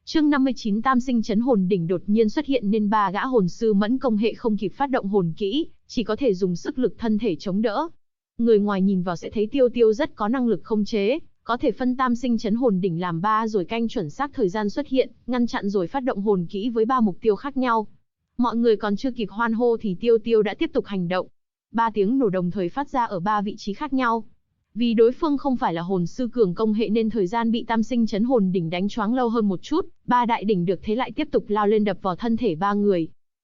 Chương 59 Tam sinh chấn hồn đỉnh đột nhiên xuất hiện nên ba gã hồn sư mẫn công hệ không kịp phát động hồn kỹ, chỉ có thể dùng sức lực thân thể chống đỡ. Người ngoài nhìn vào sẽ thấy Tiêu Tiêu rất có năng lực khống chế, có thể phân tam sinh chấn hồn đỉnh làm ba rồi canh chuẩn xác thời gian xuất hiện, ngăn chặn rồi phát động hồn kỹ với ba mục tiêu khác nhau. Mọi người còn chưa kịp hoan hô thì Tiêu Tiêu đã tiếp tục hành động. Ba tiếng nổ đồng thời phát ra ở ba vị trí khác nhau. Vì đối phương không phải là hồn sư cường công hệ nên thời gian bị tam sinh chấn hồn đỉnh đánh choáng lâu hơn một chút, ba đại đỉnh được thế lại tiếp tục lao lên đập vào thân thể ba người.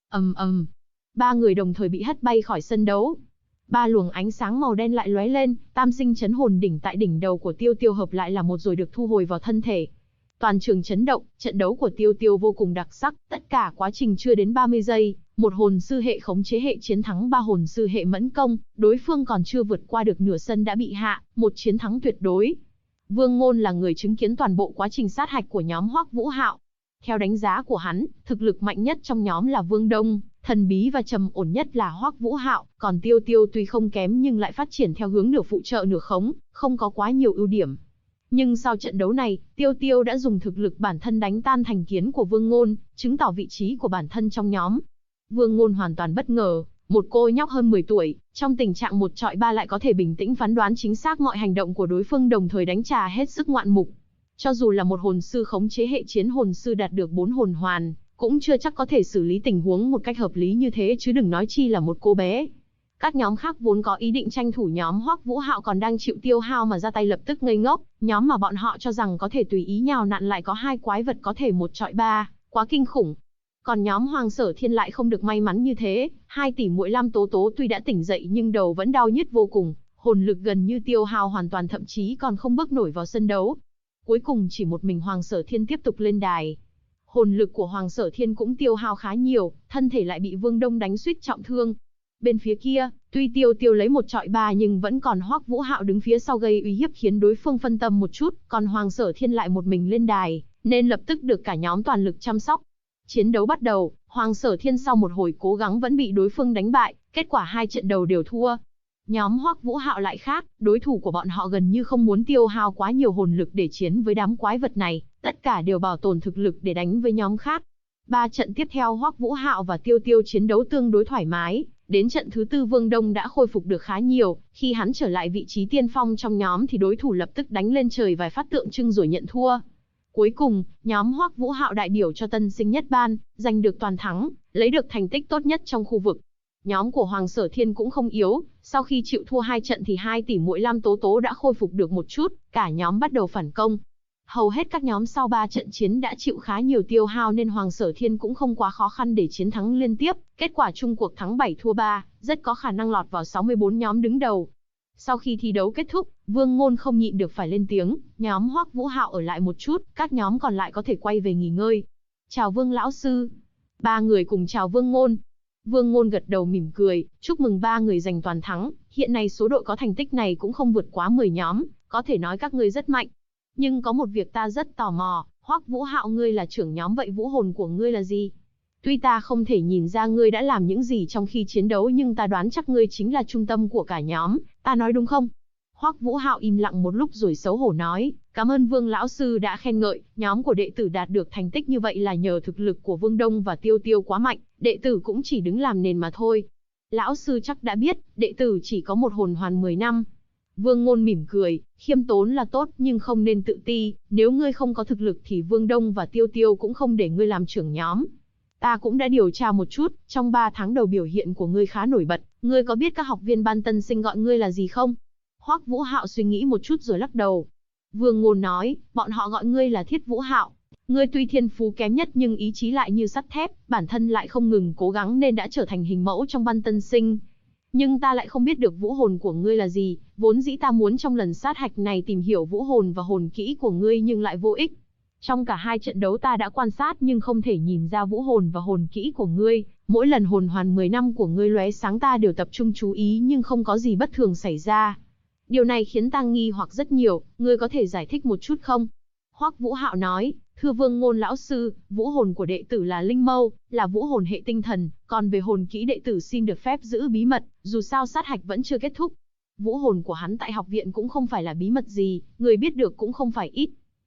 Ba người đồng thời bị hất bay khỏi sân đấu. Ba luồng ánh sáng màu đen lại lóe lên, tam sinh chấn hồn đỉnh tại đỉnh đầu của Tiêu Tiêu hợp lại là một rồi được thu hồi vào thân thể. Toàn trường chấn động, trận đấu của Tiêu Tiêu vô cùng đặc sắc, tất cả quá trình chưa đến 30 giây, một hồn sư hệ khống chế hệ chiến thắng ba hồn sư hệ mẫn công, đối phương còn chưa vượt qua được nửa sân đã bị hạ, một chiến thắng tuyệt đối. Vương Ngôn là người chứng kiến toàn bộ quá trình sát hạch của nhóm Hoắc Vũ Hạo. Theo đánh giá của hắn, thực lực mạnh nhất trong nhóm là Vương Đông, thần bí và trầm ổn nhất là Hoắc Vũ Hạo, còn Tiêu Tiêu tuy không kém nhưng lại phát triển theo hướng nửa phụ trợ nửa khống, không có quá nhiều ưu điểm. Nhưng sau trận đấu này, Tiêu Tiêu đã dùng thực lực bản thân đánh tan thành kiến của Vương Ngôn, chứng tỏ vị trí của bản thân trong nhóm. Vương Ngôn hoàn toàn bất ngờ, một cô nhóc hơn 10 tuổi, trong tình trạng một trọi ba lại có thể bình tĩnh phán đoán chính xác mọi hành động của đối phương đồng thời đánh trả hết sức ngoạn mục. Cho dù là một hồn sư khống chế hệ chiến hồn sư đạt được 4 hồn hoàn, cũng chưa chắc có thể xử lý tình huống một cách hợp lý như thế chứ đừng nói chi là một cô bé. Các nhóm khác vốn có ý định tranh thủ nhóm Hoắc Vũ Hạo còn đang chịu tiêu hao mà ra tay lập tức ngây ngốc, nhóm mà bọn họ cho rằng có thể tùy ý nhào nặn lại có hai quái vật có thể một trọi ba, quá kinh khủng. Còn nhóm Hoàng Sở Thiên lại không được may mắn như thế, 2 tỷ muội Lam Tố Tố tuy đã tỉnh dậy nhưng đầu vẫn đau nhức vô cùng, hồn lực gần như tiêu hao hoàn toàn thậm chí còn không bước nổi vào sân đấu. Cuối cùng chỉ một mình Hoàng Sở Thiên tiếp tục lên đài. Hồn lực của Hoàng Sở Thiên cũng tiêu hao khá nhiều, thân thể lại bị Vương Đông đánh suýt trọng thương. Bên phía kia, tuy Tiêu Tiêu lấy một trọi ba nhưng vẫn còn Hoắc Vũ Hạo đứng phía sau gây uy hiếp khiến đối phương phân tâm một chút, còn Hoàng Sở Thiên lại một mình lên đài, nên lập tức được cả nhóm toàn lực chăm sóc. Chiến đấu bắt đầu, Hoàng Sở Thiên sau một hồi cố gắng vẫn bị đối phương đánh bại, kết quả 2 trận đầu đều thua. Nhóm Hoắc Vũ Hạo lại khác, đối thủ của bọn họ gần như không muốn tiêu hao quá nhiều hồn lực để chiến với đám quái vật này, tất cả đều bảo tồn thực lực để đánh với nhóm khác. 3 trận tiếp theo Hoắc Vũ Hạo và Tiêu Tiêu chiến đấu tương đối thoải mái, đến trận thứ 4 Vương Đông đã khôi phục được khá nhiều, khi hắn trở lại vị trí tiên phong trong nhóm thì đối thủ lập tức đánh lên trời vài phát tượng trưng rồi nhận thua. Cuối cùng, nhóm Hoắc Vũ Hạo đại biểu cho tân sinh nhất ban, giành được toàn thắng, lấy được thành tích tốt nhất trong khu vực. Nhóm của Hoàng Sở Thiên cũng không yếu, sau khi chịu thua 2 trận thì 2 tỷ muội Lam Tố Tố đã khôi phục được một chút, cả nhóm bắt đầu phản công. Hầu hết các nhóm sau 3 trận chiến đã chịu khá nhiều tiêu hao nên Hoàng Sở Thiên cũng không quá khó khăn để chiến thắng liên tiếp, kết quả chung cuộc thắng 7 thua 3, rất có khả năng lọt vào 64 nhóm đứng đầu. Sau khi thi đấu kết thúc, Vương Ngôn không nhịn được phải lên tiếng, nhóm Hoắc Vũ Hạo ở lại một chút, các nhóm còn lại có thể quay về nghỉ ngơi. Chào Vương lão sư. 3 người cùng chào Vương Ngôn. Vương Ngôn gật đầu mỉm cười, chúc mừng 3 người giành toàn thắng, hiện nay số đội có thành tích này cũng không vượt quá 10 nhóm, có thể nói các ngươi rất mạnh. Nhưng có một việc ta rất tò mò, Hoắc Vũ Hạo ngươi là trưởng nhóm vậy vũ hồn của ngươi là gì? Tuy ta không thể nhìn ra ngươi đã làm những gì trong khi chiến đấu nhưng ta đoán chắc ngươi chính là trung tâm của cả nhóm, ta nói đúng không? Hoắc Vũ Hạo im lặng một lúc rồi xấu hổ nói, cảm ơn Vương lão sư đã khen ngợi, nhóm của đệ tử đạt được thành tích như vậy là nhờ thực lực của Vương Đông và Tiêu Tiêu quá mạnh, đệ tử cũng chỉ đứng làm nền mà thôi. Lão sư chắc đã biết, đệ tử chỉ có một hồn hoàn 10 năm. Vương Ngôn mỉm cười, khiêm tốn là tốt nhưng không nên tự ti, nếu ngươi không có thực lực thì Vương Đông và Tiêu Tiêu cũng không để ngươi làm trưởng nhóm. Ta cũng đã điều tra một chút, trong 3 tháng đầu biểu hiện của ngươi khá nổi bật, ngươi có biết các học viên ban tân sinh gọi ngươi là gì không? Hoắc Vũ Hạo suy nghĩ một chút rồi lắc đầu. Vương Ngôn nói, bọn họ gọi ngươi là Thiết Vũ Hạo. Ngươi tuy thiên phú kém nhất nhưng ý chí lại như sắt thép, bản thân lại không ngừng cố gắng nên đã trở thành hình mẫu trong ban tân sinh. Nhưng ta lại không biết được vũ hồn của ngươi là gì, vốn dĩ ta muốn trong lần sát hạch này tìm hiểu vũ hồn và hồn kỹ của ngươi nhưng lại vô ích. Trong cả 2 trận đấu ta đã quan sát nhưng không thể nhìn ra vũ hồn và hồn kỹ của ngươi, mỗi lần hồn hoàn 10 năm của ngươi lóe sáng ta đều tập trung chú ý nhưng không có gì bất thường xảy ra. Điều này khiến ta nghi hoặc rất nhiều, ngươi có thể giải thích một chút không? Hoắc Vũ Hạo nói, thưa Vương Ngôn lão sư, vũ hồn của đệ tử là linh mâu, là vũ hồn hệ tinh thần, còn về hồn kỹ đệ tử xin được phép giữ bí mật, dù sao sát hạch vẫn chưa kết thúc. Vũ hồn của hắn tại học viện cũng không phải là bí mật gì, người biết được cũng không phải ít.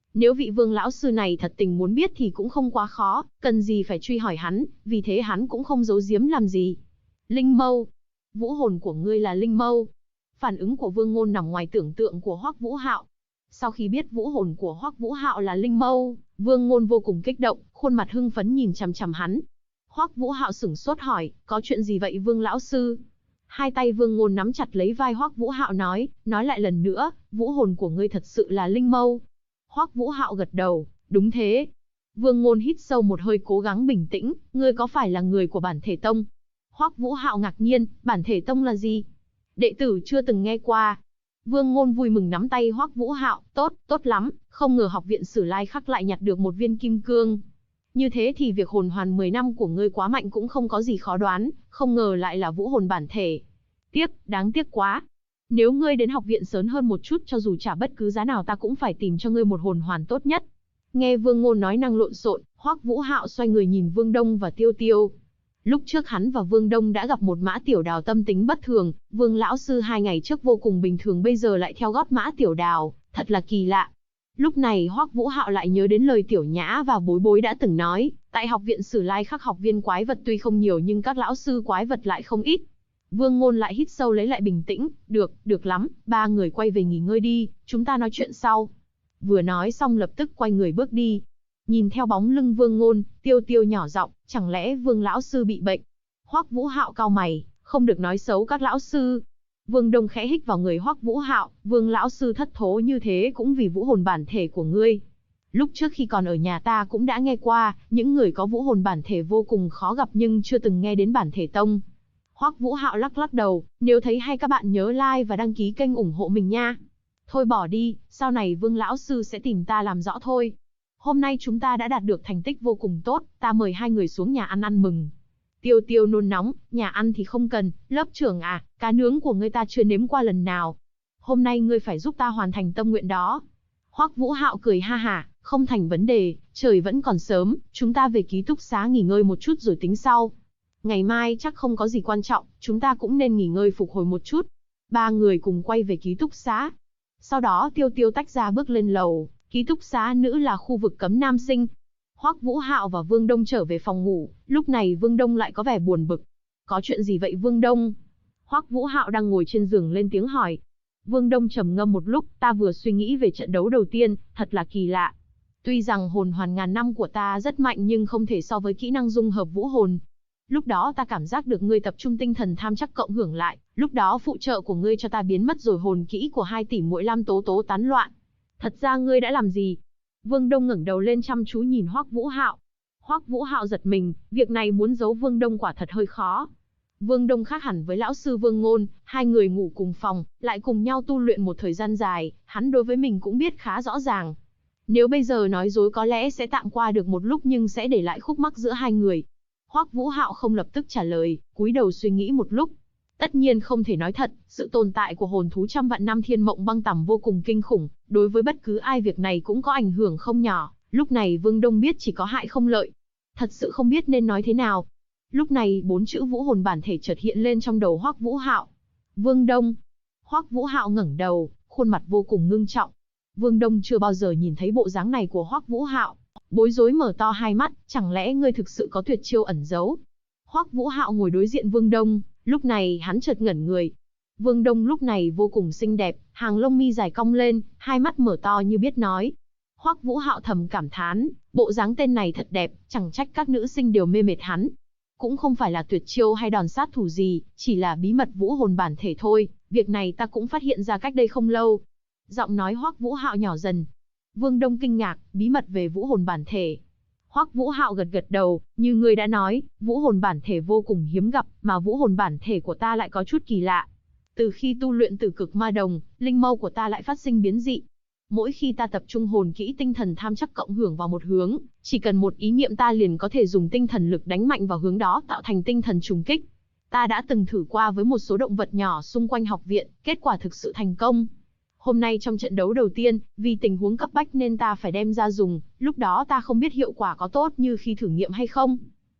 Nếu vị Vương lão sư này thật tình muốn biết thì cũng không quá khó, cần gì phải truy hỏi hắn, vì thế hắn cũng không giấu giếm làm gì. Linh mâu. Vũ hồn của ngươi là linh mâu. Phản ứng của Vương Ngôn nằm ngoài tưởng tượng của Hoắc Vũ Hạo. Sau khi biết vũ hồn của Hoắc Vũ Hạo là linh mâu, Vương Ngôn vô cùng kích động, khuôn mặt hưng phấn nhìn chằm chằm hắn. Hoắc Vũ Hạo sửng sốt hỏi, có chuyện gì vậy Vương lão sư? Hai tay Vương Ngôn nắm chặt lấy vai Hoắc Vũ Hạo nói lại lần nữa, vũ hồn của ngươi thật sự là linh mâu. Hoắc Vũ Hạo gật đầu, đúng thế. Vương Ngôn hít sâu một hơi cố gắng bình tĩnh, ngươi có phải là người của Bản Thể Tông? Hoắc Vũ Hạo ngạc nhiên, Bản Thể Tông là gì? Đệ tử chưa từng nghe qua. Vương Ngôn vui mừng nắm tay Hoắc Vũ Hạo, tốt lắm, không ngờ học viện Sử Lai Khắc lại nhặt được một viên kim cương. Như thế thì việc hồn hoàn 10 năm của ngươi quá mạnh cũng không có gì khó đoán, không ngờ lại là vũ hồn bản thể. Đáng tiếc quá. Nếu ngươi đến học viện sớm hơn một chút, cho dù trả bất cứ giá nào ta cũng phải tìm cho ngươi một hồn hoàn tốt nhất. Nghe Vương Ngôn nói năng lộn xộn, Hoắc Vũ Hạo xoay người nhìn Vương Đông và Tiêu Tiêu. Lúc trước hắn và Vương Đông đã gặp một Mã Tiểu Đào tâm tính bất thường, Vương lão sư 2 ngày trước vô cùng bình thường bây giờ lại theo gót Mã Tiểu Đào, thật là kỳ lạ. Lúc này Hoắc Vũ Hạo lại nhớ đến lời Tiểu Nhã và Bối Bối đã từng nói, tại học viện Sử Lai Khắc học viên quái vật tuy không nhiều nhưng các lão sư quái vật lại không ít. Vương Ngôn lại hít sâu lấy lại bình tĩnh, được lắm, ba người quay về nghỉ ngơi đi, chúng ta nói chuyện sau. Vừa nói xong lập tức quay người bước đi. Nhìn theo bóng lưng Vương Ngôn, Tiêu Tiêu nhỏ giọng, chẳng lẽ Vương lão sư bị bệnh? Hoắc Vũ Hạo cau mày, không được nói xấu các lão sư. Vương Đông khẽ hít vào người Hoắc Vũ Hạo, Vương lão sư thất thố như thế cũng vì vũ hồn bản thể của ngươi. Lúc trước khi còn ở nhà ta cũng đã nghe qua, những người có vũ hồn bản thể vô cùng khó gặp nhưng chưa từng nghe đến Bản Thể Tông. Hoắc Vũ Hạo lắc lắc đầu, nếu thấy hay các bạn nhớ like và đăng ký kênh ủng hộ mình nha. Thôi bỏ đi, sau này Vương lão sư sẽ tìm ta làm rõ thôi. Hôm nay chúng ta đã đạt được thành tích vô cùng tốt, ta mời hai người xuống nhà ăn mừng. Tiêu Tiêu nôn nóng, nhà ăn thì không cần, lớp trưởng à, cá nướng của ngươi ta chưa nếm qua lần nào. Hôm nay ngươi phải giúp ta hoàn thành tâm nguyện đó. Hoắc Vũ Hạo cười ha hả, không thành vấn đề, trời vẫn còn sớm, chúng ta về ký túc xá nghỉ ngơi một chút rồi tính sau. Ngày mai chắc không có gì quan trọng, chúng ta cũng nên nghỉ ngơi phục hồi một chút. Ba người cùng quay về ký túc xá. Sau đó Tiêu Tiêu tách ra bước lên lầu, ký túc xá nữ là khu vực cấm nam sinh. Hoắc Vũ Hạo và Vương Đông trở về phòng ngủ, lúc này Vương Đông lại có vẻ buồn bực. Có chuyện gì vậy Vương Đông? Hoắc Vũ Hạo đang ngồi trên giường lên tiếng hỏi. Vương Đông trầm ngâm một lúc, ta vừa suy nghĩ về trận đấu đầu tiên, thật là kỳ lạ. Tuy rằng hồn hoàn ngàn năm của ta rất mạnh nhưng không thể so với kỹ năng dung hợp vũ hồn. Lúc đó ta cảm giác được ngươi tập trung tinh thần tham chắc cộng hưởng lại, lúc đó phụ trợ của ngươi cho ta biến mất rồi hồn kỹ của 2 tỷ muội Lam Tố Tố tán loạn. Thật ra ngươi đã làm gì? Vương Đông ngẩng đầu lên chăm chú nhìn Hoắc Vũ Hạo. Hoắc Vũ Hạo giật mình, việc này muốn giấu Vương Đông quả thật hơi khó. Vương Đông khác hẳn với lão sư Vương Ngôn, hai người ngủ cùng phòng, lại cùng nhau tu luyện một thời gian dài, hắn đối với mình cũng biết khá rõ ràng. Nếu bây giờ nói dối có lẽ sẽ tạm qua được một lúc nhưng sẽ để lại khúc mắc giữa hai người. Hoắc Vũ Hạo không lập tức trả lời, cúi đầu suy nghĩ một lúc. Tất nhiên không thể nói thật, sự tồn tại của hồn thú trăm vạn năm Thiên Mộng Băng Tằm vô cùng kinh khủng, đối với bất cứ ai việc này cũng có ảnh hưởng không nhỏ, lúc này Vương Đông biết chỉ có hại không lợi. Thật sự không biết nên nói thế nào. Lúc này 4 chữ vũ hồn bản thể chợt hiện lên trong đầu Hoắc Vũ Hạo. Vương Đông. Hoắc Vũ Hạo ngẩng đầu, khuôn mặt vô cùng ngưng trọng. Vương Đông chưa bao giờ nhìn thấy bộ dáng này của Hoắc Vũ Hạo, bối rối mở to hai mắt, chẳng lẽ ngươi thực sự có tuyệt chiêu ẩn giấu? Hoắc Vũ Hạo ngồi đối diện Vương Đông, lúc này hắn chợt ngẩn người. Vương Đông lúc này vô cùng xinh đẹp, hàng lông mi dài cong lên, hai mắt mở to như biết nói. Hoắc Vũ Hạo thầm cảm thán, bộ dáng tên này thật đẹp, chẳng trách các nữ sinh đều mê mệt hắn. Cũng không phải là tuyệt chiêu hay đòn sát thủ gì, chỉ là bí mật vũ hồn bản thể thôi, việc này ta cũng phát hiện ra cách đây không lâu. Giọng nói Hoắc Vũ Hạo nhỏ dần. Vương Đông kinh ngạc, bí mật về vũ hồn bản thể. Hoắc Vũ Hạo gật gật đầu, như ngươi đã nói, vũ hồn bản thể vô cùng hiếm gặp, mà vũ hồn bản thể của ta lại có chút kỳ lạ. Từ khi tu luyện Tử Cực Ma Đồng, linh mâu của ta lại phát sinh biến dị. Mỗi khi ta tập trung hồn kỹ tinh thần tham chắc cộng hưởng vào một hướng, chỉ cần một ý niệm ta liền có thể dùng tinh thần lực đánh mạnh vào hướng đó tạo thành tinh thần trùng kích. Ta đã từng thử qua với một số động vật nhỏ xung quanh học viện, kết quả thực sự thành công. Hôm nay trong trận đấu đầu tiên, vì tình huống cấp bách nên ta phải đem ra dùng, lúc đó ta không biết hiệu quả có tốt như khi thử nghiệm hay không.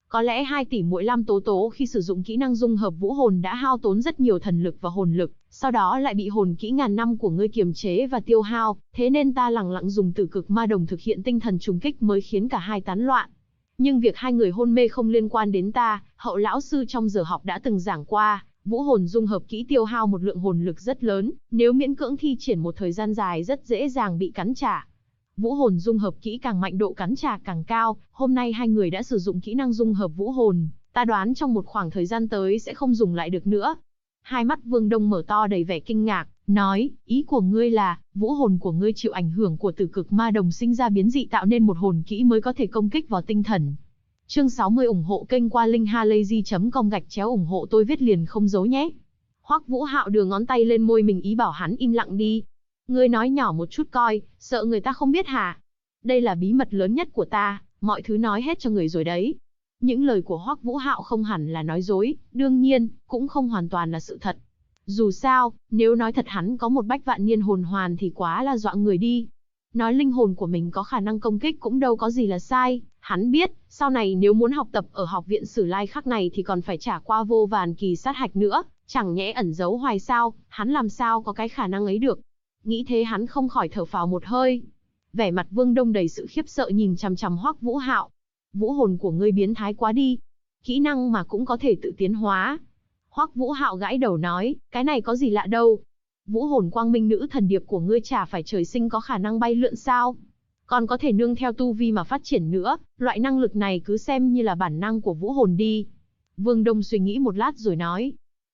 Có lẽ hai tỷ muội Lam Tố Tố khi sử dụng kỹ năng dung hợp vũ hồn đã hao tốn rất nhiều thần lực và hồn lực, sau đó lại bị hồn kỹ ngàn năm của ngươi kiềm chế và tiêu hao, thế nên ta lẳng lặng dùng Tử Cực Ma Đồng thực hiện tinh thần trùng kích mới khiến cả hai tán loạn. Nhưng việc hai người hôn mê không liên quan đến ta, Hậu lão sư trong giờ học đã từng giảng qua, vũ hồn dung hợp kỹ tiêu hao một lượng hồn lực rất lớn, nếu miễn cưỡng thi triển một thời gian dài rất dễ dàng bị cắn trả. Vũ hồn dung hợp kỹ càng mạnh độ cắn trả càng cao, hôm nay hai người đã sử dụng kỹ năng dung hợp vũ hồn, ta đoán trong một khoảng thời gian tới sẽ không dùng lại được nữa. Hai mắt Vương Đông mở to đầy vẻ kinh ngạc, nói, ý của ngươi là, vũ hồn của ngươi chịu ảnh hưởng của Tử Cực Ma Đồng sinh ra biến dị tạo nên một hồn kỹ mới có thể công kích vào tinh thần. Chương 60 ủng hộ kênh qua linkhalazy.com ủng hộ tôi viết liền không giấu nhé. Hoắc Vũ Hạo đưa ngón tay lên môi mình ý bảo hắn im lặng đi. Ngươi nói nhỏ một chút coi, sợ người ta không biết hả? Đây là bí mật lớn nhất của ta, mọi thứ nói hết cho người rồi đấy. Những lời của Hoắc Vũ Hạo không hẳn là nói dối, đương nhiên, cũng không hoàn toàn là sự thật. Dù sao, nếu nói thật hắn có một bách vạn niên hồn hoàn thì quá là dọa người đi. Nói linh hồn của mình có khả năng công kích cũng đâu có gì là sai, hắn biết, sau này nếu muốn học tập ở học viện Sử Lai Khắc này thì còn phải trả qua vô vàn kỳ sát hạch nữa, chẳng nhẽ ẩn giấu hoài sao, hắn làm sao có cái khả năng ấy được. Nghĩ thế hắn không khỏi thở phào một hơi. Vẻ mặt Vương Đông đầy sự khiếp sợ nhìn chằm chằm Hoắc Vũ Hạo. Vũ hồn của ngươi biến thái quá đi. Kỹ năng mà cũng có thể tự tiến hóa. Hoắc Vũ Hạo gãi đầu nói, cái này có gì lạ đâu. Vũ hồn quang minh nữ thần điệp của ngươi chả phải trời sinh có khả năng bay lượn sao? Còn có thể nương theo tu vi mà phát triển nữa, loại năng lực này cứ xem như là bản năng của vũ hồn đi. Vương Đông suy nghĩ một lát rồi nói,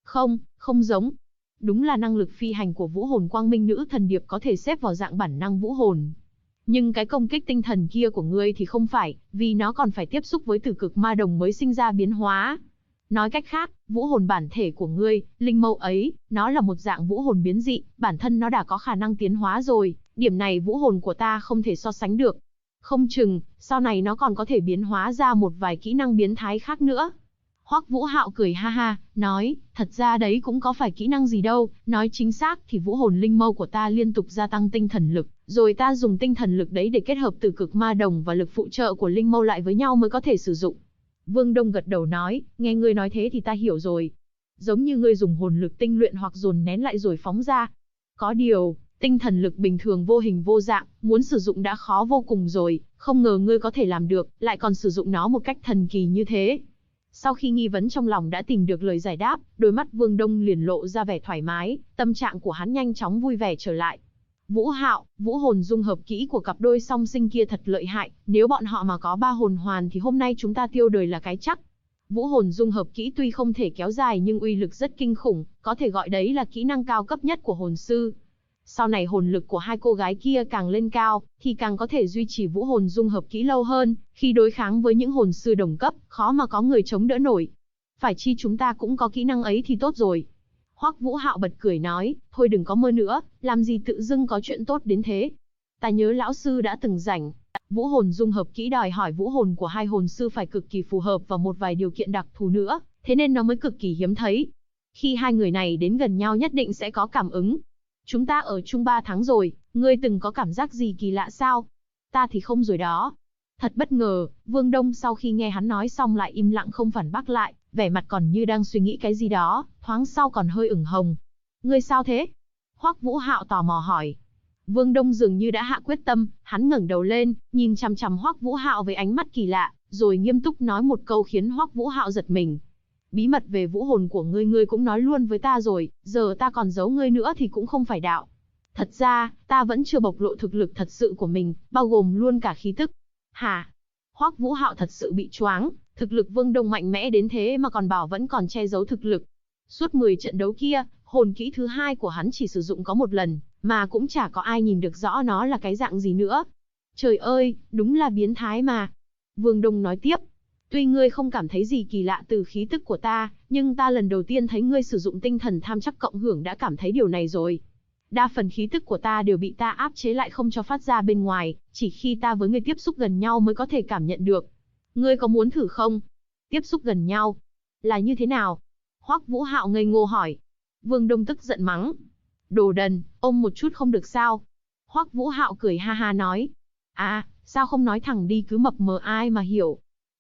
không giống. Đúng là năng lực phi hành của vũ hồn quang minh nữ thần điệp có thể xếp vào dạng bản năng vũ hồn. Nhưng cái công kích tinh thần kia của ngươi thì không phải, vì nó còn phải tiếp xúc với Tử Cực Ma Đồng mới sinh ra biến hóa. Nói cách khác, vũ hồn bản thể của ngươi, linh mâu ấy, nó là một dạng vũ hồn biến dị, bản thân nó đã có khả năng tiến hóa rồi, điểm này vũ hồn của ta không thể so sánh được. Không chừng, sau này nó còn có thể biến hóa ra một vài kỹ năng biến thái khác nữa. Hoắc Vũ Hạo cười ha ha, nói, thật ra đấy cũng có phải kỹ năng gì đâu, nói chính xác thì vũ hồn linh mâu của ta liên tục gia tăng tinh thần lực, rồi ta dùng tinh thần lực đấy để kết hợp Tử Cực Ma Đồng và lực phụ trợ của linh mâu lại với nhau mới có thể sử dụng. Vương Đông gật đầu nói, nghe ngươi nói thế thì ta hiểu rồi. Giống như ngươi dùng hồn lực tinh luyện hoặc dồn nén lại rồi phóng ra. Có điều, tinh thần lực bình thường vô hình vô dạng, muốn sử dụng đã khó vô cùng rồi, không ngờ ngươi có thể làm được, lại còn sử dụng nó một cách thần kỳ như thế. Sau khi nghi vấn trong lòng đã tìm được lời giải đáp, đôi mắt Vương Đông liền lộ ra vẻ thoải mái, tâm trạng của hắn nhanh chóng vui vẻ trở lại. Vũ Hạo, vũ hồn dung hợp kỹ của cặp đôi song sinh kia thật lợi hại, nếu bọn họ mà có 3 hồn hoàn thì hôm nay chúng ta tiêu đời là cái chắc. Vũ hồn dung hợp kỹ tuy không thể kéo dài nhưng uy lực rất kinh khủng, có thể gọi đấy là kỹ năng cao cấp nhất của hồn sư. Sau này hồn lực của hai cô gái kia càng lên cao, thì càng có thể duy trì vũ hồn dung hợp kỹ lâu hơn, khi đối kháng với những hồn sư đồng cấp, khó mà có người chống đỡ nổi. Phải chi chúng ta cũng có kỹ năng ấy thì tốt rồi. Hoắc Vũ Hạo bật cười nói, thôi đừng có mơ nữa, làm gì tự dưng có chuyện tốt đến thế. Ta nhớ lão sư đã từng rảnh. Vũ hồn dung hợp kỹ đòi hỏi vũ hồn của hai hồn sư phải cực kỳ phù hợp và một vài điều kiện đặc thù nữa, thế nên nó mới cực kỳ hiếm thấy. Khi hai người này đến gần nhau nhất định sẽ có cảm ứng. Chúng ta ở chung 3 tháng rồi, ngươi từng có cảm giác gì kỳ lạ sao? Ta thì không rồi đó. Thật bất ngờ, Vương Đông sau khi nghe hắn nói xong lại im lặng không phản bác lại, vẻ mặt còn như đang suy nghĩ cái gì đó, thoáng sau còn hơi ửng hồng. Ngươi sao thế? Hoắc Vũ Hạo tò mò hỏi. Vương Đông dường như đã hạ quyết tâm, hắn ngẩng đầu lên, nhìn chằm chằm Hoắc Vũ Hạo với ánh mắt kỳ lạ, rồi nghiêm túc nói một câu khiến Hoắc Vũ Hạo giật mình. Bí mật về vũ hồn của ngươi cũng nói luôn với ta rồi, giờ ta còn giấu ngươi nữa thì cũng không phải đạo. Thật ra, ta vẫn chưa bộc lộ thực lực thật sự của mình, bao gồm luôn cả khí tức. Hả? Hoắc Vũ Hạo thật sự bị choáng, thực lực Vương Đông mạnh mẽ đến thế mà còn bảo vẫn còn che giấu thực lực. Suốt 10 trận đấu kia, hồn kỹ thứ 2 của hắn chỉ sử dụng có một lần, mà cũng chả có ai nhìn được rõ nó là cái dạng gì nữa. Trời ơi, đúng là biến thái mà. Vương Đông nói tiếp. Tuy ngươi không cảm thấy gì kỳ lạ từ khí tức của ta, nhưng ta lần đầu tiên thấy ngươi sử dụng tinh thần tham chắc cộng hưởng đã cảm thấy điều này rồi. Đa phần khí tức của ta đều bị ta áp chế lại không cho phát ra bên ngoài, chỉ khi ta với ngươi tiếp xúc gần nhau mới có thể cảm nhận được. Ngươi có muốn thử không? Tiếp xúc gần nhau? Là như thế nào? Hoắc Vũ Hạo ngây ngô hỏi. Vương Đông tức giận mắng. Đồ đần, ôm một chút không được sao? Hoắc Vũ Hạo cười ha ha nói. À, sao không nói thẳng đi cứ mập mờ ai mà hiểu.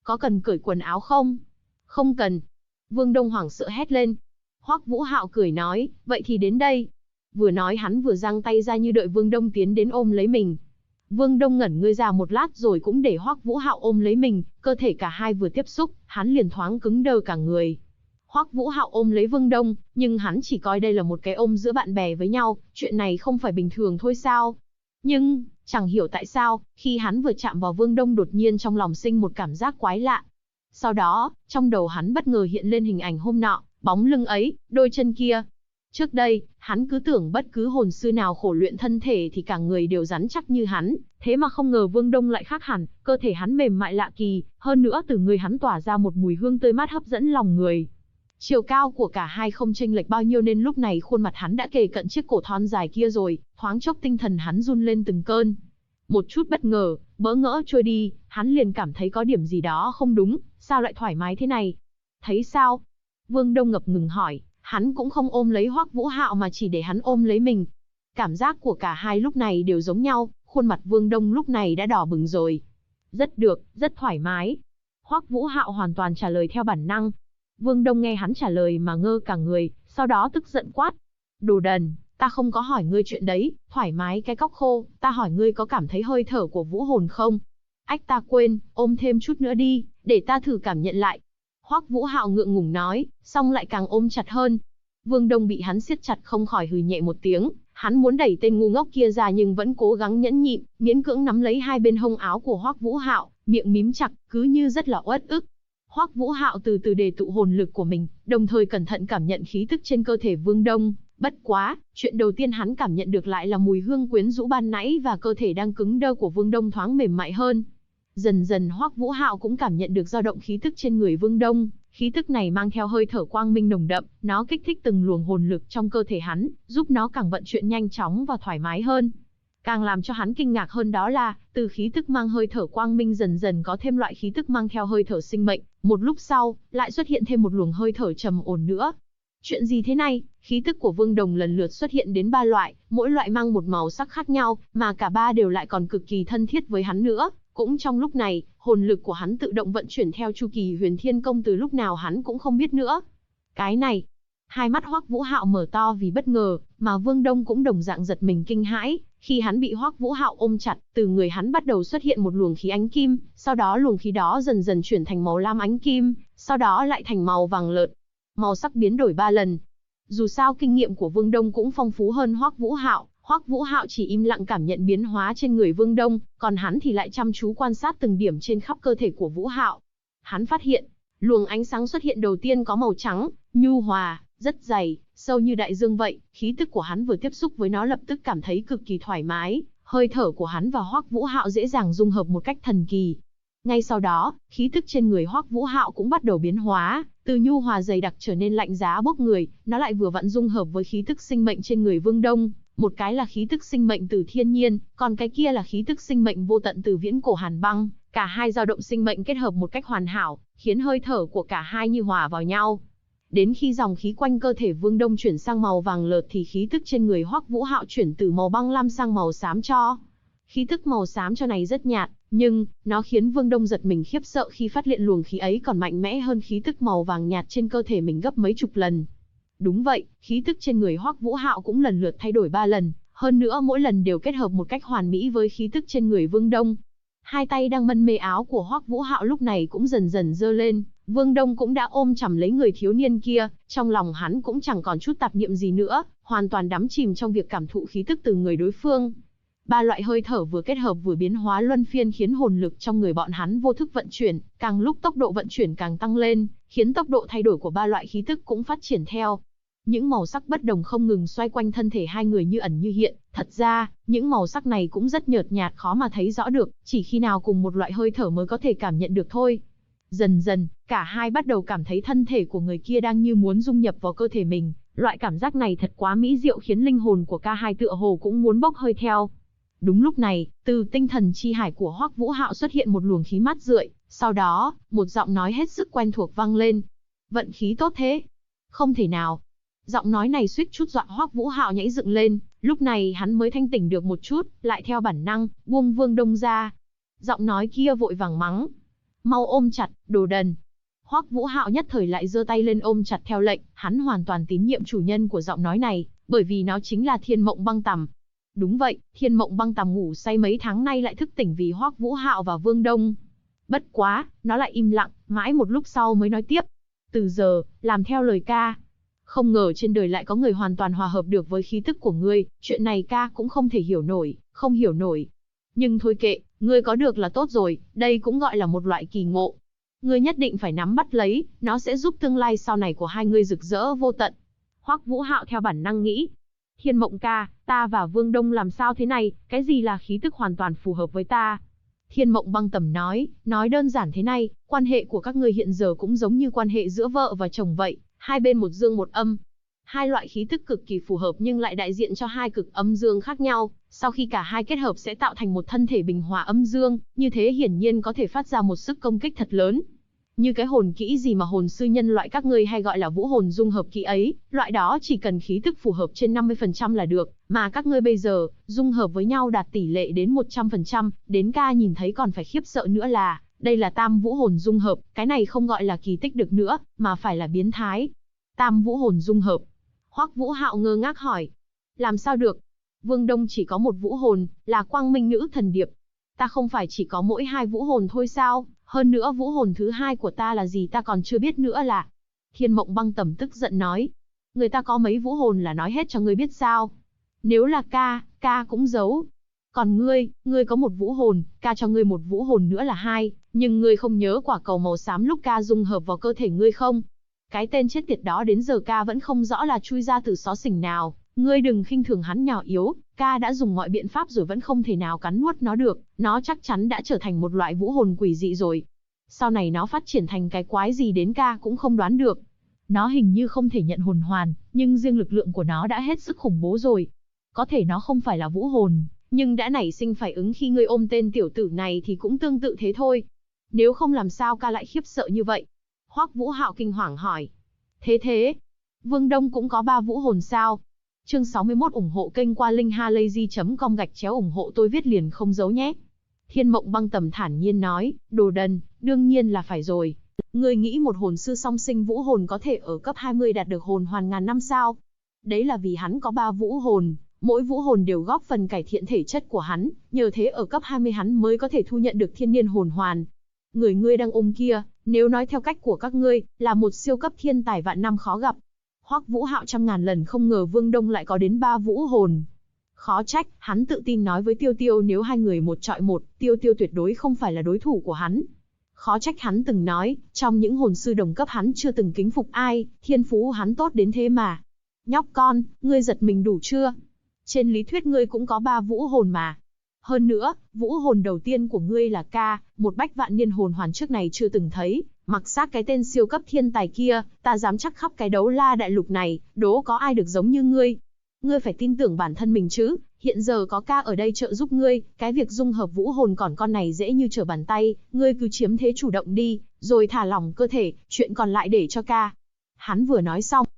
có cần cởi quần áo không? Không cần. Vương Đông hoảng sợ hét lên. Hoắc Vũ Hạo cười nói, vậy thì đến đây. Vừa nói hắn vừa giang tay ra như đợi Vương Đông tiến đến ôm lấy mình. Vương Đông ngẩn người ra một lát rồi cũng để Hoắc Vũ Hạo ôm lấy mình, cơ thể cả hai vừa tiếp xúc, hắn liền thoáng cứng đơ cả người. Hoắc Vũ Hạo ôm lấy Vương Đông, nhưng hắn chỉ coi đây là một cái ôm giữa bạn bè với nhau, chuyện này không phải bình thường thôi sao? Nhưng, chẳng hiểu tại sao, khi hắn vừa chạm vào Vương Đông đột nhiên trong lòng sinh một cảm giác quái lạ. Sau đó, trong đầu hắn bất ngờ hiện lên hình ảnh hôm nọ, bóng lưng ấy, đôi chân kia. Trước đây, hắn cứ tưởng bất cứ hồn sư nào khổ luyện thân thể thì cả người đều rắn chắc như hắn, thế mà không ngờ Vương Đông lại khác hẳn, cơ thể hắn mềm mại lạ kỳ, hơn nữa từ người hắn tỏa ra một mùi hương tươi mát hấp dẫn lòng người. Chiều cao của cả hai không chênh lệch bao nhiêu nên lúc này khuôn mặt hắn đã kề cận chiếc cổ thon dài kia rồi, thoáng chốc tinh thần hắn run lên từng cơn. Một chút bất ngờ, bỡ ngỡ trôi đi, hắn liền cảm thấy có điểm gì đó không đúng, sao lại thoải mái thế này? Thấy sao? Vương Đông ngập ngừng hỏi, hắn cũng không ôm lấy Hoắc Vũ Hạo mà chỉ để hắn ôm lấy mình. Cảm giác của cả hai lúc này đều giống nhau, khuôn mặt Vương Đông lúc này đã đỏ bừng rồi. Rất được, rất thoải mái. Hoắc Vũ Hạo hoàn toàn trả lời theo bản năng. Vương Đông nghe hắn trả lời mà ngơ cả người, sau đó tức giận quát. Đồ đần, ta không có hỏi ngươi chuyện đấy, thoải mái cái cóc khô, ta hỏi ngươi có cảm thấy hơi thở của vũ hồn không? Ách ta quên, ôm thêm chút nữa đi, để ta thử cảm nhận lại. Hoắc Vũ Hạo ngượng ngùng nói, xong lại càng ôm chặt hơn. Vương Đông bị hắn siết chặt không khỏi hừ nhẹ một tiếng, hắn muốn đẩy tên ngu ngốc kia ra nhưng vẫn cố gắng nhẫn nhịn, miễn cưỡng nắm lấy hai bên hông áo của Hoắc Vũ Hạo, miệng mím chặt, cứ như rất là uất ức. Hoắc Vũ Hạo từ từ đề tụ hồn lực của mình, đồng thời cẩn thận cảm nhận khí tức trên cơ thể Vương Đông. Bất quá, chuyện đầu tiên hắn cảm nhận được lại là mùi hương quyến rũ ban nãy và cơ thể đang cứng đơ của Vương Đông thoáng mềm mại hơn. Dần dần Hoắc Vũ Hạo cũng cảm nhận được dao động khí tức trên người Vương Đông, khí tức này mang theo hơi thở quang minh nồng đậm, nó kích thích từng luồng hồn lực trong cơ thể hắn, giúp nó càng vận chuyển nhanh chóng và thoải mái hơn. Càng làm cho hắn kinh ngạc hơn đó là, từ khí tức mang hơi thở quang minh dần dần có thêm loại khí tức mang theo hơi thở sinh mệnh, một lúc sau, lại xuất hiện thêm một luồng hơi thở trầm ổn nữa. Chuyện gì thế này? Khí tức của Vương Đồng lần lượt xuất hiện đến 3 loại, mỗi loại mang một màu sắc khác nhau, mà cả ba đều lại còn cực kỳ thân thiết với hắn nữa. Cũng trong lúc này, hồn lực của hắn tự động vận chuyển theo chu kỳ Huyền Thiên Công từ lúc nào hắn cũng không biết nữa. Cái này, hai mắt Hoắc Vũ Hạo mở to vì bất ngờ, mà Vương Đông cũng đồng dạng giật mình kinh hãi, khi hắn bị Hoắc Vũ Hạo ôm chặt, từ người hắn bắt đầu xuất hiện một luồng khí ánh kim, sau đó luồng khí đó dần dần chuyển thành màu lam ánh kim, sau đó lại thành màu vàng lợt. Màu sắc biến đổi 3 lần. Dù sao kinh nghiệm của Vương Đông cũng phong phú hơn Hoắc Vũ Hạo, Hoắc Vũ Hạo chỉ im lặng cảm nhận biến hóa trên người Vương Đông, còn hắn thì lại chăm chú quan sát từng điểm trên khắp cơ thể của Vũ Hạo. Hắn phát hiện, luồng ánh sáng xuất hiện đầu tiên có màu trắng, nhu hòa, rất dày, sâu như đại dương vậy, khí tức của hắn vừa tiếp xúc với nó lập tức cảm thấy cực kỳ thoải mái, hơi thở của hắn và Hoắc Vũ Hạo dễ dàng dung hợp một cách thần kỳ. Ngay sau đó, khí tức trên người Hoắc Vũ Hạo cũng bắt đầu biến hóa, từ nhu hòa dày đặc trở nên lạnh giá bốc người, nó lại vừa vặn dung hợp với khí tức sinh mệnh trên người Vương Đông, một cái là khí tức sinh mệnh từ thiên nhiên, còn cái kia là khí tức sinh mệnh vô tận từ viễn cổ hàn băng, cả hai dao động sinh mệnh kết hợp một cách hoàn hảo, khiến hơi thở của cả hai như hòa vào nhau. Đến khi dòng khí quanh cơ thể Vương Đông chuyển sang màu vàng lợt thì khí tức trên người Hoắc Vũ Hạo chuyển từ màu băng lam sang màu xám cho. Khí tức màu xám cho này rất nhạt, nhưng nó khiến Vương Đông giật mình khiếp sợ khi phát hiện luồng khí ấy còn mạnh mẽ hơn khí tức màu vàng nhạt trên cơ thể mình gấp mấy chục lần. Đúng vậy, khí tức trên người Hoắc Vũ Hạo cũng lần lượt thay đổi 3 lần, hơn nữa mỗi lần đều kết hợp một cách hoàn mỹ với khí tức trên người Vương Đông. Hai tay đang mân mê áo của Hoắc Vũ Hạo lúc này cũng dần dần giơ lên, Vương Đông cũng đã ôm chầm lấy người thiếu niên kia, trong lòng hắn cũng chẳng còn chút tạp niệm gì nữa, hoàn toàn đắm chìm trong việc cảm thụ khí tức từ người đối phương. 3 loại hơi thở vừa kết hợp vừa biến hóa luân phiên khiến hồn lực trong người bọn hắn vô thức vận chuyển, càng lúc tốc độ vận chuyển càng tăng lên, khiến tốc độ thay đổi của 3 loại khí tức cũng phát triển theo. Những màu sắc bất đồng không ngừng xoay quanh thân thể hai người như ẩn như hiện, thật ra, những màu sắc này cũng rất nhợt nhạt khó mà thấy rõ được, chỉ khi nào cùng một loại hơi thở mới có thể cảm nhận được thôi. Dần dần, cả hai bắt đầu cảm thấy thân thể của người kia đang như muốn dung nhập vào cơ thể mình, loại cảm giác này thật quá mỹ diệu khiến linh hồn của cả hai tựa hồ cũng muốn bốc hơi theo. Đúng lúc này, từ tinh thần chi hải của Hoắc Vũ Hạo xuất hiện một luồng khí mát rượi, sau đó, một giọng nói hết sức quen thuộc vang lên. Vận khí tốt thế? Không thể nào. Giọng nói này suýt chút dọa Hoắc Vũ Hạo nhảy dựng lên, lúc này hắn mới thanh tỉnh được một chút, lại theo bản năng, buông Vương Đông ra. Giọng nói kia vội vàng mắng. mau ôm chặt, đồ đần. Hoắc Vũ Hạo nhất thời lại giơ tay lên ôm chặt theo lệnh, hắn hoàn toàn tín nhiệm chủ nhân của giọng nói này, bởi vì nó chính là Thiên Mộng Băng Tằm. Đúng vậy, Thiên Mộng Băng Tằm ngủ say mấy tháng nay lại thức tỉnh vì Hoắc Vũ Hạo và Vương Đông. Bất quá, nó lại im lặng, mãi một lúc sau mới nói tiếp. Từ giờ, làm theo lời ca. Không ngờ trên đời lại có người hoàn toàn hòa hợp được với khí tức của ngươi, chuyện này ca cũng không thể hiểu nổi, không hiểu nổi. Nhưng thôi kệ, ngươi có được là tốt rồi, đây cũng gọi là một loại kỳ ngộ. Ngươi nhất định phải nắm bắt lấy, nó sẽ giúp tương lai sau này của hai ngươi rực rỡ vô tận. Hoắc Vũ Hạo theo bản năng nghĩ. Thiên Mộng ca, ta và Vương Đông làm sao thế này, cái gì là khí tức hoàn toàn phù hợp với ta? Thiên Mộng Băng Tầm nói đơn giản thế này, quan hệ của các ngươi hiện giờ cũng giống như quan hệ giữa vợ và chồng vậy, hai bên một dương một âm. Hai loại khí tức cực kỳ phù hợp nhưng lại đại diện cho hai cực âm dương khác nhau, sau khi cả hai kết hợp sẽ tạo thành một thân thể bình hòa âm dương, như thế hiển nhiên có thể phát ra một sức công kích thật lớn. Như cái hồn kỹ gì mà hồn sư nhân loại các ngươi hay gọi là vũ hồn dung hợp kỹ ấy, loại đó chỉ cần khí tức phù hợp trên 50% là được, mà các ngươi bây giờ, dung hợp với nhau đạt tỷ lệ đến 100%, đến ca nhìn thấy còn phải khiếp sợ nữa là, đây là tam vũ hồn dung hợp, cái này không gọi là kỳ tích được nữa, mà phải là biến thái. Tam vũ hồn dung hợp. Hoắc Vũ Hạo ngơ ngác hỏi. Làm sao được? Vương Đông chỉ có một vũ hồn, là Quang Minh Nữ Thần Điệp. Ta không phải chỉ có mỗi hai vũ hồn thôi sao? Hơn nữa vũ hồn thứ hai của ta là gì ta còn chưa biết nữa là. Thiên Mộng Băng Tầm tức giận nói. Người ta có mấy vũ hồn là nói hết cho ngươi biết sao? Nếu là ca cũng giấu. Còn ngươi có một vũ hồn, ca cho ngươi một vũ hồn nữa là hai, nhưng ngươi không nhớ quả cầu màu xám lúc ca dung hợp vào cơ thể ngươi không? Cái tên chết tiệt đó đến giờ ca vẫn không rõ là chui ra từ xó xỉnh nào, ngươi đừng khinh thường hắn nhỏ yếu, ca đã dùng mọi biện pháp rồi vẫn không thể nào cắn nuốt nó được, nó chắc chắn đã trở thành một loại vũ hồn quỷ dị rồi. Sau này nó phát triển thành cái quái gì đến ca cũng không đoán được. Nó hình như không thể nhận hồn hoàn, nhưng riêng lực lượng của nó đã hết sức khủng bố rồi. Có thể nó không phải là vũ hồn, nhưng đã nảy sinh phải ứng khi ngươi ôm tên tiểu tử này thì cũng tương tự thế thôi. Nếu không làm sao ca lại khiếp sợ như vậy? Hoắc Vũ Hạo kinh hoàng hỏi. Thế, Vương Đông cũng có 3 vũ hồn sao? Chương 61 ủng hộ kênh qua linkhalazy.com ủng hộ tôi viết liền không giấu nhé. Thiên Mộng Băng Tầm thản nhiên nói, đồ đần, đương nhiên là phải rồi. Ngươi nghĩ một hồn sư song sinh vũ hồn có thể ở cấp 20 đạt được hồn hoàn ngàn năm sao? Đấy là vì hắn có 3 vũ hồn, mỗi vũ hồn đều góp phần cải thiện thể chất của hắn, nhờ thế ở cấp 20 hắn mới có thể thu nhận được thiên niên hồn hoàn. Người ngươi đang ôm kia, nếu nói theo cách của các ngươi, là một siêu cấp thiên tài vạn năm khó gặp. Hoắc Vũ Hạo trăm ngàn lần không ngờ Vương Đông lại có đến 3 vũ hồn. Khó trách, hắn tự tin nói với Tiêu Tiêu nếu hai người một chọi một, Tiêu Tiêu tuyệt đối không phải là đối thủ của hắn. Khó trách hắn từng nói, trong những hồn sư đồng cấp hắn chưa từng kính phục ai, thiên phú hắn tốt đến thế mà. Nhóc con, ngươi giật mình đủ chưa? Trên lý thuyết ngươi cũng có 3 vũ hồn mà. Hơn nữa, vũ hồn đầu tiên của ngươi là ca, một bách vạn niên hồn hoàn trước này chưa từng thấy, mặc xác cái tên siêu cấp thiên tài kia, ta dám chắc khắp cái đấu la đại lục này, đố có ai được giống như ngươi. Ngươi phải tin tưởng bản thân mình chứ, hiện giờ có ca ở đây trợ giúp ngươi, cái việc dung hợp vũ hồn còn con này dễ như trở bàn tay, ngươi cứ chiếm thế chủ động đi, rồi thả lỏng cơ thể, chuyện còn lại để cho ca. Hắn vừa nói xong.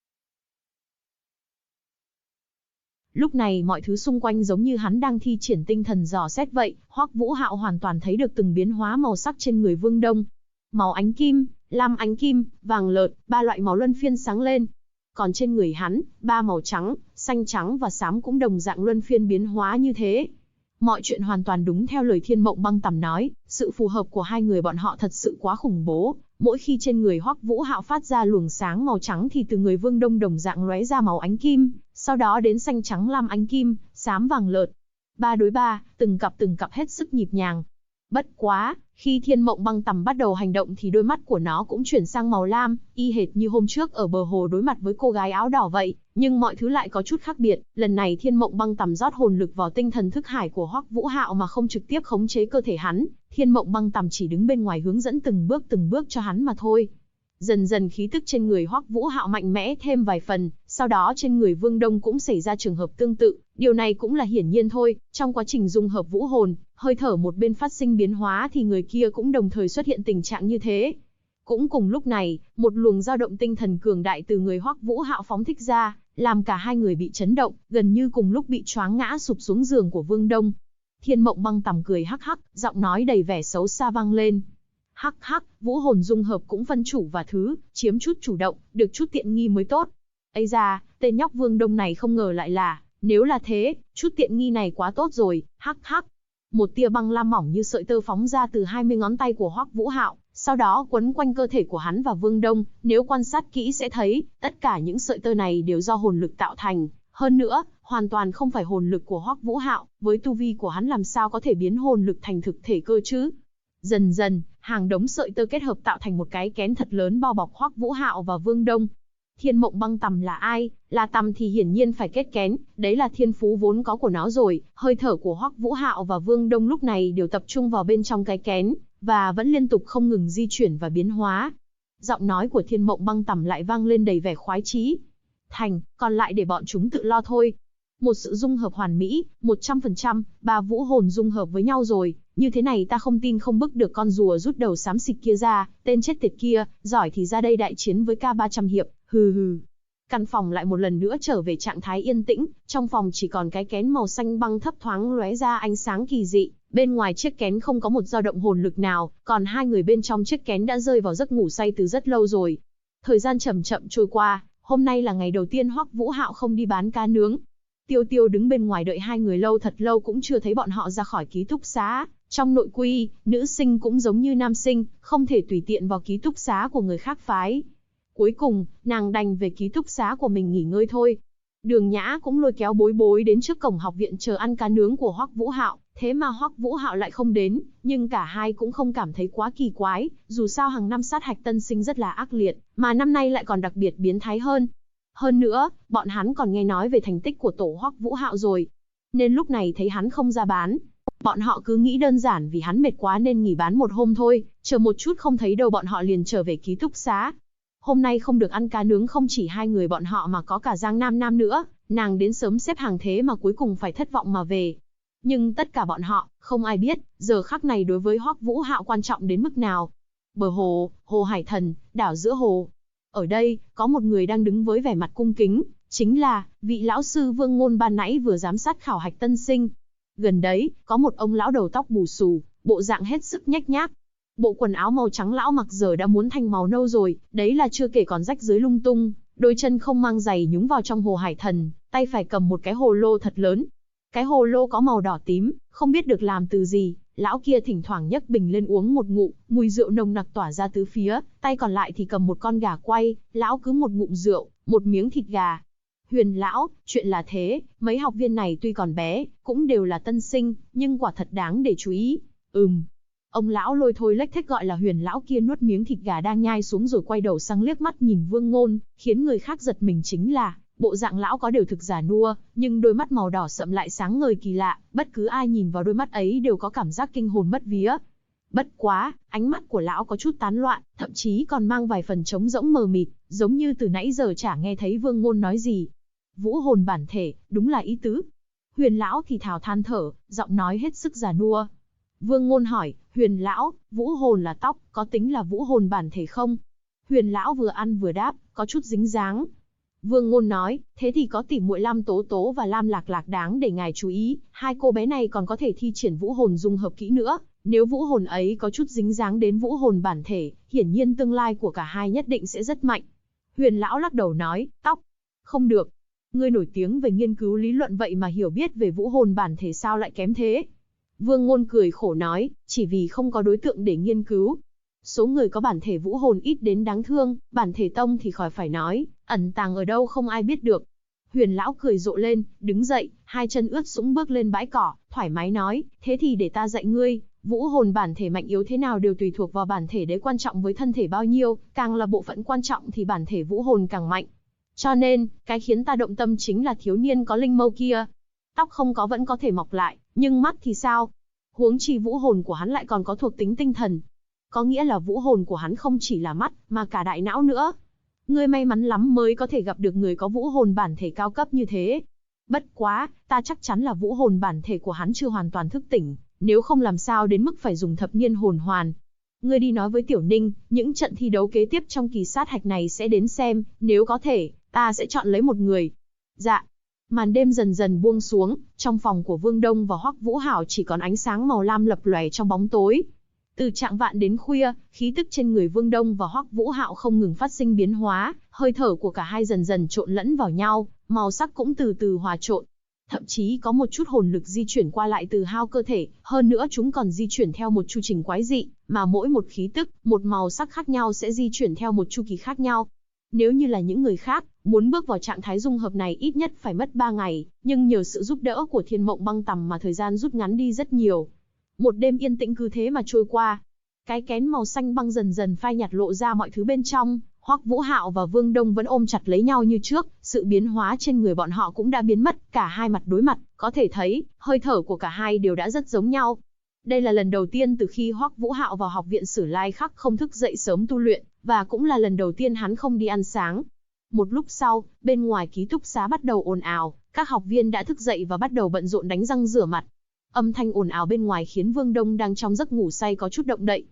Lúc này mọi thứ xung quanh giống như hắn đang thi triển tinh thần dò xét vậy, Hoắc Vũ Hạo hoàn toàn thấy được từng biến hóa màu sắc trên người Vương Đông. Màu ánh kim, lam ánh kim, vàng lợt, 3 loại màu luân phiên sáng lên. Còn trên người hắn, 3 màu trắng, xanh trắng và xám cũng đồng dạng luân phiên biến hóa như thế. Mọi chuyện hoàn toàn đúng theo lời Thiên Mộng Băng Tầm nói, sự phù hợp của hai người bọn họ thật sự quá khủng bố. Mỗi khi trên người Hoắc Vũ Hạo phát ra luồng sáng màu trắng thì từ người Vương Đông đồng dạng lóe ra màu ánh kim, sau đó đến xanh trắng lam ánh kim, xám vàng lợt. 3 đối 3, từng cặp hết sức nhịp nhàng. Bất quá, khi Thiên Mộng Băng Tầm bắt đầu hành động thì đôi mắt của nó cũng chuyển sang màu lam, y hệt như hôm trước ở bờ hồ đối mặt với cô gái áo đỏ vậy, nhưng mọi thứ lại có chút khác biệt. Lần này Thiên Mộng Băng Tầm rót hồn lực vào tinh thần thức hải của Hoắc Vũ Hạo mà không trực tiếp khống chế cơ thể hắn, Thiên Mộng Băng Tầm chỉ đứng bên ngoài hướng dẫn từng bước cho hắn mà thôi. Dần dần khí tức trên người Hoắc Vũ Hạo mạnh mẽ thêm vài phần, sau đó trên người Vương Đông cũng xảy ra trường hợp tương tự, điều này cũng là hiển nhiên thôi, trong quá trình dung hợp vũ hồn, hơi thở một bên phát sinh biến hóa thì người kia cũng đồng thời xuất hiện tình trạng như thế. Cũng cùng lúc này, một luồng dao động tinh thần cường đại từ người Hoắc Vũ Hạo phóng thích ra, làm cả hai người bị chấn động, gần như cùng lúc bị choáng ngã sụp xuống giường của Vương Đông. Thiên Mộng Băng Tầm cười hắc hắc, giọng nói đầy vẻ xấu xa vang lên. Hắc hắc, vũ hồn dung hợp cũng phân chủ và thứ, chiếm chút chủ động, được chút tiện nghi mới tốt. Ây da, tên nhóc Vương Đông này không ngờ lại là, nếu là thế, chút tiện nghi này quá tốt rồi, hắc hắc. Một tia băng lam mỏng như sợi tơ phóng ra từ 20 ngón tay của Hoắc Vũ Hạo, sau đó quấn quanh cơ thể của hắn và Vương Đông, nếu quan sát kỹ sẽ thấy, tất cả những sợi tơ này đều do hồn lực tạo thành, hơn nữa, hoàn toàn không phải hồn lực của Hoắc Vũ Hạo, với tu vi của hắn làm sao có thể biến hồn lực thành thực thể cơ chứ? Dần dần, hàng đống sợi tơ kết hợp tạo thành một cái kén thật lớn bao bọc Hoắc Vũ Hạo và Vương Đông. Thiên Mộng Băng Tằm là ai? Là tằm thì hiển nhiên phải kết kén, đấy là thiên phú vốn có của nó rồi. Hơi thở của Hoắc Vũ Hạo và Vương Đông lúc này đều tập trung vào bên trong cái kén, và vẫn liên tục không ngừng di chuyển và biến hóa. Giọng nói của Thiên Mộng Băng Tằm lại vang lên đầy vẻ khoái chí. Thành, còn lại để bọn chúng tự lo thôi. Một sự dung hợp hoàn mỹ, 100%, ba vũ hồn dung hợp với nhau rồi. Như thế này ta không tin không bức được con rùa rút đầu xám xịt kia ra, tên chết tiệt kia, giỏi thì ra đây đại chiến với K300 hiệp, hừ hừ. Căn phòng lại một lần nữa trở về trạng thái yên tĩnh, trong phòng chỉ còn cái kén màu xanh băng thấp thoáng lóe ra ánh sáng kỳ dị, bên ngoài chiếc kén không có một dao động hồn lực nào, còn hai người bên trong chiếc kén đã rơi vào giấc ngủ say từ rất lâu rồi. Thời gian chậm chậm trôi qua, hôm nay là ngày đầu tiên Hoắc Vũ Hạo không đi bán cá nướng. Tiêu Tiêu đứng bên ngoài đợi hai người lâu thật lâu cũng chưa thấy bọn họ ra khỏi ký túc xá. Trong nội quy, nữ sinh cũng giống như nam sinh, không thể tùy tiện vào ký túc xá của người khác phái. Cuối cùng, nàng đành về ký túc xá của mình nghỉ ngơi thôi. Đường Nhã cũng lôi kéo Bối Bối đến trước cổng học viện chờ ăn cá nướng của Hoắc Vũ Hạo, thế mà Hoắc Vũ Hạo lại không đến, nhưng cả hai cũng không cảm thấy quá kỳ quái, dù sao hàng năm sát hạch tân sinh rất là ác liệt, mà năm nay lại còn đặc biệt biến thái hơn. Hơn nữa, bọn hắn còn nghe nói về thành tích của tổ Hoắc Vũ Hạo rồi, nên lúc này thấy hắn không ra bán, bọn họ cứ nghĩ đơn giản vì hắn mệt quá nên nghỉ bán một hôm thôi, chờ một chút không thấy đâu bọn họ liền trở về ký túc xá. Hôm nay không được ăn cá nướng không chỉ hai người bọn họ mà có cả Giang Nam Nam nữa, nàng đến sớm xếp hàng thế mà cuối cùng phải thất vọng mà về. Nhưng tất cả bọn họ, không ai biết, giờ khắc này đối với Hoắc Vũ Hạo quan trọng đến mức nào. Bờ hồ, hồ Hải Thần, đảo giữa hồ. Ở đây, có một người đang đứng với vẻ mặt cung kính, chính là vị lão sư Vương Ngôn ban nãy vừa giám sát khảo hạch tân sinh. Gần đấy, có một ông lão đầu tóc bù xù, bộ dạng hết sức nhếch nhác. Bộ quần áo màu trắng lão mặc giờ đã muốn thành màu nâu rồi, đấy là chưa kể còn rách rưới lung tung, đôi chân không mang giày nhúng vào trong hồ Hải Thần, tay phải cầm một cái hồ lô thật lớn. Cái hồ lô có màu đỏ tím, không biết được làm từ gì, lão kia thỉnh thoảng nhấc bình lên uống một ngụm, mùi rượu nồng nặc tỏa ra tứ phía, tay còn lại thì cầm một con gà quay, lão cứ một ngụm rượu, một miếng thịt gà. Huyền lão, chuyện là thế, mấy học viên này tuy còn bé, cũng đều là tân sinh, nhưng quả thật đáng để chú ý. Ông lão lôi thôi lếch thếch gọi là Huyền lão kia nuốt miếng thịt gà đang nhai xuống rồi quay đầu sang liếc mắt nhìn Vương Ngôn, khiến người khác giật mình chính là, bộ dạng lão có đều thực già nua, nhưng đôi mắt màu đỏ sậm lại sáng ngời kỳ lạ, bất cứ ai nhìn vào đôi mắt ấy đều có cảm giác kinh hồn mất vía. Bất quá, ánh mắt của lão có chút tán loạn, thậm chí còn mang vài phần trống rỗng mờ mịt, giống như từ nãy giờ chả nghe thấy Vương Ngôn nói gì. Vũ hồn bản thể, đúng là ý tứ. Huyền lão thì thào than thở, giọng nói hết sức già nua. Vương Ngôn hỏi, Huyền lão, vũ hồn là tóc, có tính là vũ hồn bản thể không? Huyền lão vừa ăn vừa đáp, có chút dính dáng. Vương Ngôn nói, thế thì có tỷ muội Lam Tố Tố và Lam Lạc Lạc đáng để ngài chú ý, hai cô bé này còn có thể thi triển vũ hồn dung hợp kỹ nữa. Nếu vũ hồn ấy có chút dính dáng đến vũ hồn bản thể, hiển nhiên tương lai của cả hai nhất định sẽ rất mạnh. Huyền lão lắc đầu nói, tóc. Không được. Ngươi nổi tiếng về nghiên cứu lý luận vậy mà hiểu biết về vũ hồn bản thể sao lại kém thế? Vương Ngôn cười khổ nói, chỉ vì không có đối tượng để nghiên cứu. Số người có bản thể vũ hồn ít đến đáng thương, bản thể tông thì khỏi phải nói, ẩn tàng ở đâu không ai biết được. Huyền lão cười rộ lên, đứng dậy, hai chân ướt sũng bước lên bãi cỏ, thoải mái nói, thế thì để ta dạy ngươi, vũ hồn bản thể mạnh yếu thế nào đều tùy thuộc vào bản thể đấy quan trọng với thân thể bao nhiêu, càng là bộ phận quan trọng thì bản thể vũ hồn càng mạnh. Cho nên, cái khiến ta động tâm chính là thiếu niên có linh mâu kia. Tóc không có vẫn có thể mọc lại, nhưng mắt thì sao? Huống chi vũ hồn của hắn lại còn có thuộc tính tinh thần. Có nghĩa là vũ hồn của hắn không chỉ là mắt, mà cả đại não nữa. Ngươi may mắn lắm mới có thể gặp được người có vũ hồn bản thể cao cấp như thế. Bất quá, ta chắc chắn là vũ hồn bản thể của hắn chưa hoàn toàn thức tỉnh, nếu không làm sao đến mức phải dùng thập niên hồn hoàn. Ngươi đi nói với Tiểu Ninh, những trận thi đấu kế tiếp trong kỳ sát hạch này sẽ đến xem, nếu có thể, ta sẽ chọn lấy một người. Dạ. Màn đêm dần dần buông xuống, trong phòng của Vương Đông và Hoắc Vũ Hạo chỉ còn ánh sáng màu lam lập lòe trong bóng tối. Từ chạng vạn đến khuya, khí tức trên người Vương Đông và Hoắc Vũ Hạo không ngừng phát sinh biến hóa, hơi thở của cả hai dần dần trộn lẫn vào nhau, màu sắc cũng từ từ hòa trộn. Thậm chí có một chút hồn lực di chuyển qua lại từ hao cơ thể, hơn nữa chúng còn di chuyển theo một chu trình quái dị, mà mỗi một khí tức, một màu sắc khác nhau sẽ di chuyển theo một chu kỳ khác nhau. Nếu như là những người khác, muốn bước vào trạng thái dung hợp này ít nhất phải mất 3 ngày, nhưng nhờ sự giúp đỡ của Thiên Mộng Băng Tằm mà thời gian rút ngắn đi rất nhiều. Một đêm yên tĩnh cứ thế mà trôi qua. Cái kén màu xanh băng dần dần phai nhạt lộ ra mọi thứ bên trong, Hoắc Vũ Hạo và Vương Đông vẫn ôm chặt lấy nhau như trước, sự biến hóa trên người bọn họ cũng đã biến mất, cả hai mặt đối mặt, có thể thấy, hơi thở của cả hai đều đã rất giống nhau. Đây là lần đầu tiên từ khi Hoắc Vũ Hạo vào học viện Sử Lai Khắc không thức dậy sớm tu luyện, và cũng là lần đầu tiên hắn không đi ăn sáng. Một lúc sau, bên ngoài ký túc xá bắt đầu ồn ào, các học viên đã thức dậy và bắt đầu bận rộn đánh răng rửa mặt. Âm thanh ồn ào bên ngoài khiến Vương Đông đang trong giấc ngủ say có chút động đậy.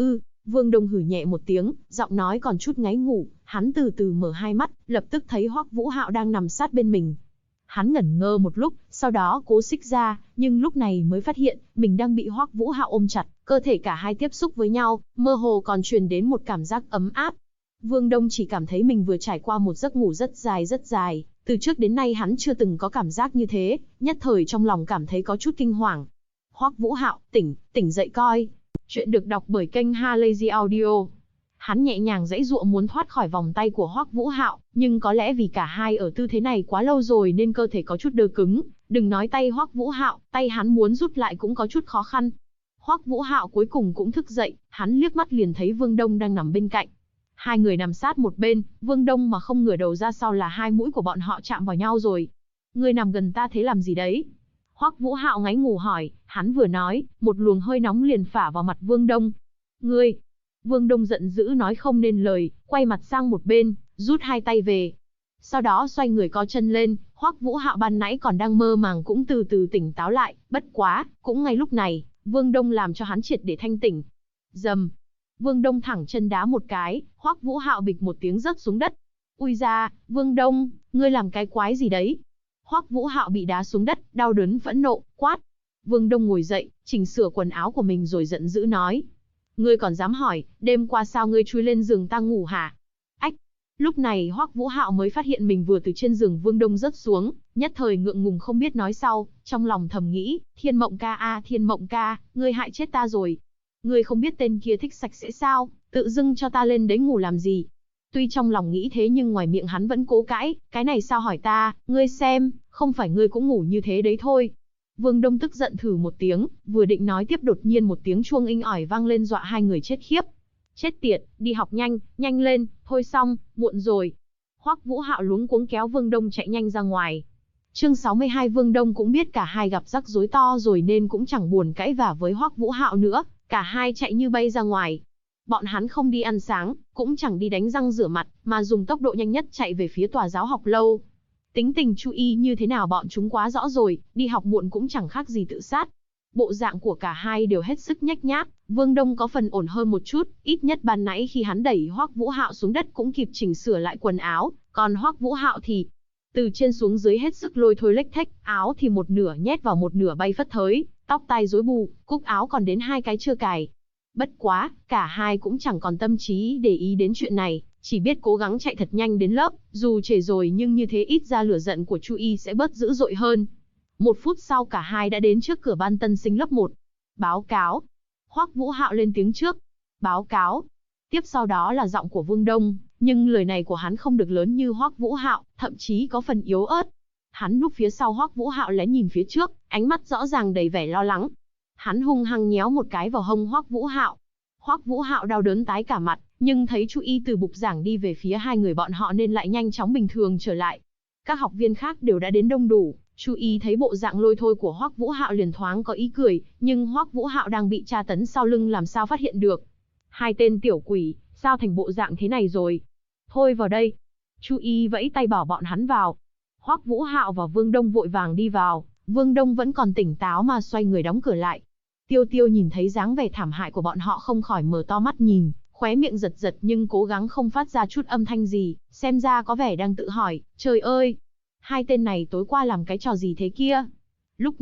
Vương Đông hử nhẹ một tiếng, giọng nói còn chút ngáy ngủ, hắn từ từ mở hai mắt, lập tức thấy Hoắc Vũ Hạo đang nằm sát bên mình. Hắn ngẩn ngơ một lúc, sau đó cố xích ra, nhưng lúc này mới phát hiện, mình đang bị Hoắc Vũ Hạo ôm chặt, cơ thể cả hai tiếp xúc với nhau, mơ hồ còn truyền đến một cảm giác ấm áp. Vương Đông chỉ cảm thấy mình vừa trải qua một giấc ngủ rất dài, từ trước đến nay hắn chưa từng có cảm giác như thế, nhất thời trong lòng cảm thấy có chút kinh hoàng. Hoắc Vũ Hạo, tỉnh dậy coi. Chuyện được đọc bởi kênh Halazy Audio. Hắn nhẹ nhàng giãy giụa muốn thoát khỏi vòng tay của Hoắc Vũ Hạo, nhưng có lẽ vì cả hai ở tư thế này quá lâu rồi nên cơ thể có chút đơ cứng, đừng nói tay Hoắc Vũ Hạo, tay hắn muốn rút lại cũng có chút khó khăn. Hoắc Vũ Hạo cuối cùng cũng thức dậy, hắn liếc mắt liền thấy Vương Đông đang nằm bên cạnh. Hai người nằm sát một bên, Vương Đông mà không ngửa đầu ra sau là hai mũi của bọn họ chạm vào nhau rồi. Ngươi nằm gần ta thế làm gì đấy? Hoắc Vũ Hạo ngáy ngủ hỏi, hắn vừa nói, một luồng hơi nóng liền phả vào mặt Vương Đông. Ngươi! Vương Đông giận dữ nói không nên lời, quay mặt sang một bên, rút hai tay về. Sau đó xoay người co chân lên, Hoắc Vũ Hạo ban nãy còn đang mơ màng cũng từ từ tỉnh táo lại, bất quá, cũng ngay lúc này, Vương Đông làm cho hắn triệt để thanh tỉnh. Rầm! Vương Đông thẳng chân đá một cái, Hoắc Vũ Hạo bịch một tiếng rớt xuống đất. Ui da, Vương Đông, ngươi làm cái quái gì đấy? Hoắc Vũ Hạo bị đá xuống đất, đau đớn phẫn nộ, quát. Vương Đông ngồi dậy, chỉnh sửa quần áo của mình rồi giận dữ nói. Ngươi còn dám hỏi, đêm qua sao ngươi chui lên giường ta ngủ hả? Ách! Lúc này Hoắc Vũ Hạo mới phát hiện mình vừa từ trên giường Vương Đông rớt xuống, nhất thời ngượng ngùng không biết nói sau, trong lòng thầm nghĩ, Thiên Mộng ca a Thiên Mộng ca, ngươi hại chết ta rồi. Ngươi không biết tên kia thích sạch sẽ sao, tự dưng cho ta lên đấy ngủ làm gì? Tuy trong lòng nghĩ thế nhưng ngoài miệng hắn vẫn cố cãi, cái này sao hỏi ta, ngươi xem, không phải ngươi cũng ngủ như thế đấy thôi. Vương Đông tức giận thử một tiếng, vừa định nói tiếp đột nhiên một tiếng chuông inh ỏi vang lên dọa hai người chết khiếp. Chết tiệt, đi học nhanh, nhanh lên, thôi xong, muộn rồi. Hoắc Vũ Hạo luống cuống kéo Vương Đông chạy nhanh ra ngoài. Chương 62 Vương Đông cũng biết cả hai gặp rắc rối to rồi nên cũng chẳng buồn cãi vả với Hoắc Vũ Hạo nữa, cả hai chạy như bay ra ngoài. Bọn hắn không đi ăn sáng, cũng chẳng đi đánh răng rửa mặt, mà dùng tốc độ nhanh nhất chạy về phía tòa giáo học lâu. Tính tình Chu Y như thế nào bọn chúng quá rõ rồi, đi học muộn cũng chẳng khác gì tự sát. Bộ dạng của cả hai đều hết sức nhếch nhác, Vương Đông có phần ổn hơn một chút, ít nhất ban nãy khi hắn đẩy Hoắc Vũ Hạo xuống đất cũng kịp chỉnh sửa lại quần áo, còn Hoắc Vũ Hạo thì từ trên xuống dưới hết sức lôi thôi lếch thếch, áo thì một nửa nhét vào một nửa bay phất phới, tóc tai rối bù, cúc áo còn đến hai cái chưa cài. Bất quá, cả hai cũng chẳng còn tâm trí để ý đến chuyện này, chỉ biết cố gắng chạy thật nhanh đến lớp, dù trễ rồi nhưng như thế ít ra lửa giận của Chu Y sẽ bớt dữ dội hơn. 1 phút sau cả hai đã đến trước cửa ban tân sinh lớp 1. Báo cáo. Hoắc Vũ Hạo lên tiếng trước. Báo cáo. Tiếp sau đó là giọng của Vương Đông, nhưng lời này của hắn không được lớn như Hoắc Vũ Hạo, thậm chí có phần yếu ớt. Hắn núp phía sau Hoắc Vũ Hạo lén nhìn phía trước, ánh mắt rõ ràng đầy vẻ lo lắng. Hắn hung hăng nhéo một cái vào hông Hoắc Vũ Hạo. Hoắc Vũ Hạo đau đớn tái cả mặt, nhưng thấy Chu Y từ bục giảng đi về phía hai người bọn họ nên lại nhanh chóng bình thường trở lại. Các học viên khác đều đã đến đông đủ, Chu Y thấy bộ dạng lôi thôi của Hoắc Vũ Hạo liền thoáng có ý cười, nhưng Hoắc Vũ Hạo đang bị tra tấn sau lưng làm sao phát hiện được. Hai tên tiểu quỷ, sao thành bộ dạng thế này rồi? Thôi vào đây. Chu Y vẫy tay bảo bọn hắn vào. Hoắc Vũ Hạo và Vương Đông vội vàng đi vào, Vương Đông vẫn còn tỉnh táo mà xoay người đóng cửa lại. Tiêu Tiêu nhìn thấy dáng vẻ thảm hại của bọn họ không khỏi mở to mắt nhìn, khóe miệng giật giật nhưng cố gắng không phát ra chút âm thanh gì, xem ra có vẻ đang tự hỏi, trời ơi, hai tên này tối qua làm cái trò gì thế kia? Lúc này,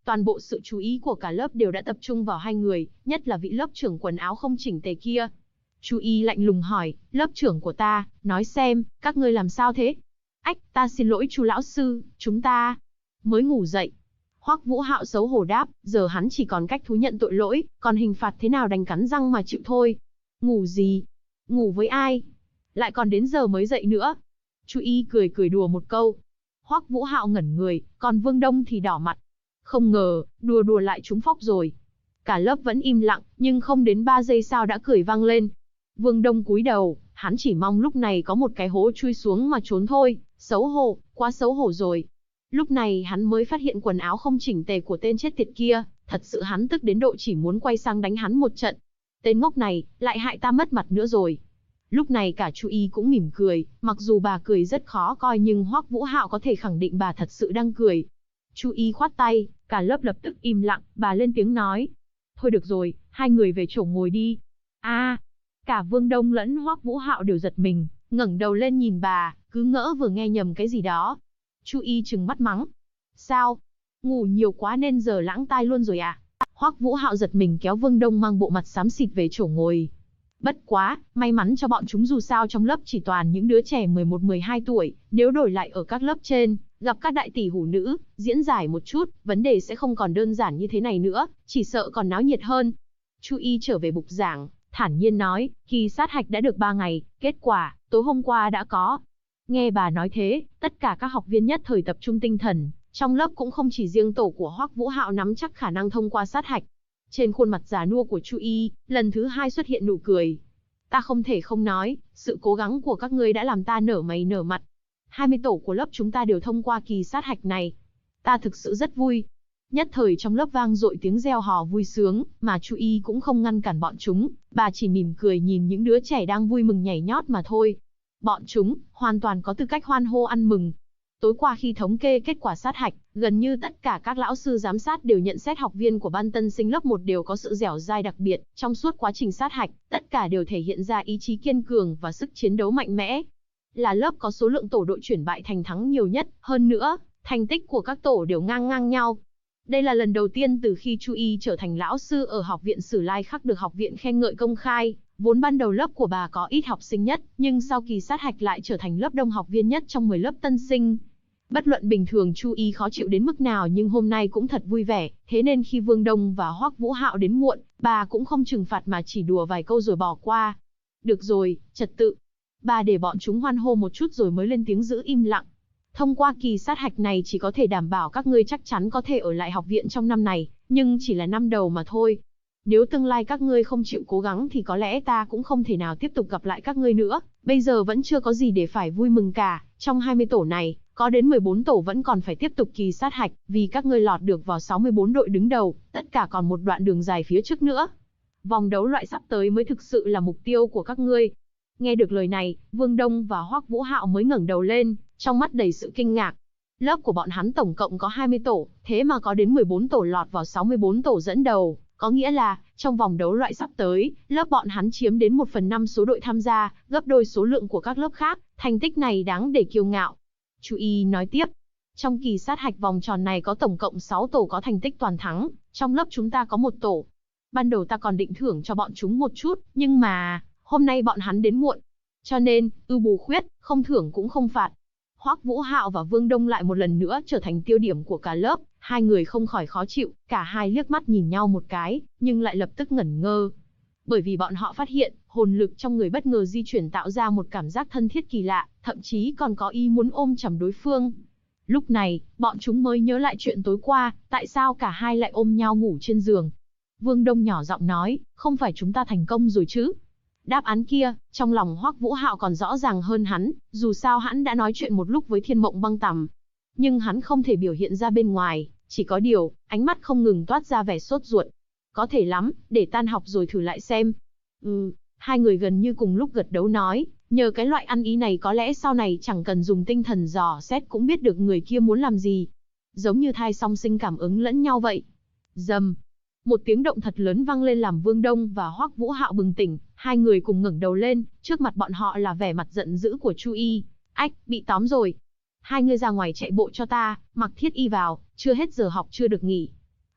Toàn bộ sự chú ý của cả lớp đều đã tập trung vào hai người, nhất là vị lớp trưởng quần áo không chỉnh tề kia. Chu Y lạnh lùng hỏi, lớp trưởng của ta, nói xem, các ngươi làm sao thế? Ách, ta xin lỗi Chu lão sư, chúng ta mới ngủ dậy. Hoắc Vũ Hạo xấu hổ đáp, giờ hắn chỉ còn cách thú nhận tội lỗi, còn hình phạt thế nào đành cắn răng mà chịu thôi. Ngủ gì? Ngủ với ai? Lại còn đến giờ mới dậy nữa. Chu Y cười cười đùa một câu. Hoắc Vũ Hạo ngẩn người, còn Vương Đông thì đỏ mặt. Không ngờ, đùa đùa lại trúng phóc rồi. Cả lớp vẫn im lặng, nhưng không đến 3 giây sau đã cười vang lên. Vương Đông cúi đầu, hắn chỉ mong lúc này có một cái hố chui xuống mà trốn thôi, xấu hổ, quá xấu hổ rồi. Lúc này hắn mới phát hiện quần áo không chỉnh tề của tên chết tiệt kia, thật sự hắn tức đến độ chỉ muốn quay sang đánh hắn một trận. Tên ngốc này, lại hại ta mất mặt nữa rồi. Lúc này cả Chu Y cũng mỉm cười, mặc dù bà cười rất khó coi nhưng Hoắc Vũ Hạo có thể khẳng định bà thật sự đang cười. Chu Y khoát tay, cả lớp lập tức im lặng, bà lên tiếng nói. Thôi được rồi, hai người về chỗ ngồi đi. Cả Vương Đông lẫn Hoắc Vũ Hạo đều giật mình, ngẩng đầu lên nhìn bà, cứ ngỡ vừa nghe nhầm cái gì đó. Chu Y trừng mắt mắng. Sao? Ngủ nhiều quá nên giờ lãng tai luôn rồi à? Hoắc Vũ Hạo giật mình kéo Vương Đông mang bộ mặt xám xịt về chỗ ngồi. Bất quá, may mắn cho bọn chúng dù sao trong lớp chỉ toàn những đứa trẻ 11-12 tuổi, nếu đổi lại ở các lớp trên, gặp các đại tỷ hủ nữ, diễn giải một chút, vấn đề sẽ không còn đơn giản như thế này nữa, chỉ sợ còn náo nhiệt hơn. Chu Y trở về bục giảng, thản nhiên nói, kỳ sát hạch đã được 3 ngày, kết quả, tối hôm qua đã có. Nghe bà nói thế, tất cả các học viên nhất thời tập trung tinh thần, trong lớp cũng không chỉ riêng tổ của Hoắc Vũ Hạo nắm chắc khả năng thông qua sát hạch. Trên khuôn mặt già nua của Chu Y, lần thứ 2 xuất hiện nụ cười. Ta không thể không nói, sự cố gắng của các ngươi đã làm ta nở mày nở mặt. 20 tổ của lớp chúng ta đều thông qua kỳ sát hạch này. Ta thực sự rất vui. Nhất thời trong lớp vang dội tiếng reo hò vui sướng, mà Chu Y cũng không ngăn cản bọn chúng, bà chỉ mỉm cười nhìn những đứa trẻ đang vui mừng nhảy nhót mà thôi. Bọn chúng, hoàn toàn có tư cách hoan hô ăn mừng. Tối qua khi thống kê kết quả sát hạch, gần như tất cả các lão sư giám sát đều nhận xét học viên của ban tân sinh lớp 1 đều có sự dẻo dai đặc biệt, trong suốt quá trình sát hạch, tất cả đều thể hiện ra ý chí kiên cường và sức chiến đấu mạnh mẽ. Là lớp có số lượng tổ đội chuyển bại thành thắng nhiều nhất, hơn nữa, thành tích của các tổ đều ngang ngang nhau. Đây là lần đầu tiên từ khi Chu Y trở thành lão sư ở học viện Sử Lai Khắc được học viện khen ngợi công khai. Vốn ban đầu lớp của bà có ít học sinh nhất, nhưng sau kỳ sát hạch lại trở thành lớp đông học viên nhất trong 10 lớp tân sinh. Bất luận bình thường Chu Y khó chịu đến mức nào nhưng hôm nay cũng thật vui vẻ, thế nên khi Vương Đông và Hoắc Vũ Hạo đến muộn, bà cũng không trừng phạt mà chỉ đùa vài câu rồi bỏ qua. Được rồi, trật tự. Bà để bọn chúng hoan hô một chút rồi mới lên tiếng giữ im lặng. Thông qua kỳ sát hạch này chỉ có thể đảm bảo các ngươi chắc chắn có thể ở lại học viện trong năm này, nhưng chỉ là năm đầu mà thôi. Nếu tương lai các ngươi không chịu cố gắng thì có lẽ ta cũng không thể nào tiếp tục gặp lại các ngươi nữa. Bây giờ vẫn chưa có gì để phải vui mừng cả, trong 20 tổ này, có đến 14 tổ vẫn còn phải tiếp tục kỳ sát hạch, vì các ngươi lọt được vào 64 đội đứng đầu, tất cả còn một đoạn đường dài phía trước nữa. Vòng đấu loại sắp tới mới thực sự là mục tiêu của các ngươi. Nghe được lời này, Vương Đông và Hoắc Vũ Hạo mới ngẩng đầu lên, trong mắt đầy sự kinh ngạc. Lớp của bọn hắn tổng cộng có 20 tổ, thế mà có đến 14 tổ lọt vào 64 tổ dẫn đầu. Có nghĩa là, trong vòng đấu loại sắp tới, lớp bọn hắn chiếm đến 1/5 số đội tham gia, gấp đôi số lượng của các lớp khác, thành tích này đáng để kiêu ngạo. Chu Y nói tiếp, trong kỳ sát hạch vòng tròn này có tổng cộng 6 tổ có thành tích toàn thắng, trong lớp chúng ta có 1 tổ. Ban đầu ta còn định thưởng cho bọn chúng một chút, nhưng mà, hôm nay bọn hắn đến muộn. Cho nên, ưu bù khuyết, không thưởng cũng không phạt. Hoắc Vũ Hạo và Vương Đông lại một lần nữa trở thành tiêu điểm của cả lớp, hai người không khỏi khó chịu, cả hai liếc mắt nhìn nhau một cái, nhưng lại lập tức ngẩn ngơ. Bởi vì bọn họ phát hiện, hồn lực trong người bất ngờ di chuyển tạo ra một cảm giác thân thiết kỳ lạ, thậm chí còn có ý muốn ôm chầm đối phương. Lúc này, bọn chúng mới nhớ lại chuyện tối qua, tại sao cả hai lại ôm nhau ngủ trên giường. Vương Đông nhỏ giọng nói, không phải chúng ta thành công rồi chứ? Đáp án kia, trong lòng Hoắc Vũ Hạo còn rõ ràng hơn hắn, dù sao hắn đã nói chuyện một lúc với Thiên Mộng Băng Tằm. Nhưng hắn không thể biểu hiện ra bên ngoài, chỉ có điều, ánh mắt không ngừng toát ra vẻ sốt ruột. Có thể lắm, để tan học rồi thử lại xem. Hai người gần như cùng lúc gật đầu nói, nhờ cái loại ăn ý này có lẽ sau này chẳng cần dùng tinh thần dò xét cũng biết được người kia muốn làm gì. Giống như thai song sinh cảm ứng lẫn nhau vậy. Rầm. Một tiếng động thật lớn vang lên làm Vương Đông và Hoắc Vũ Hạo bừng tỉnh, hai người cùng ngẩng đầu lên, trước mặt bọn họ là vẻ mặt giận dữ của Chu Y. Ách, bị tóm rồi. Hai người ra ngoài chạy bộ cho ta, mặc thiết y vào, chưa hết giờ học chưa được nghỉ.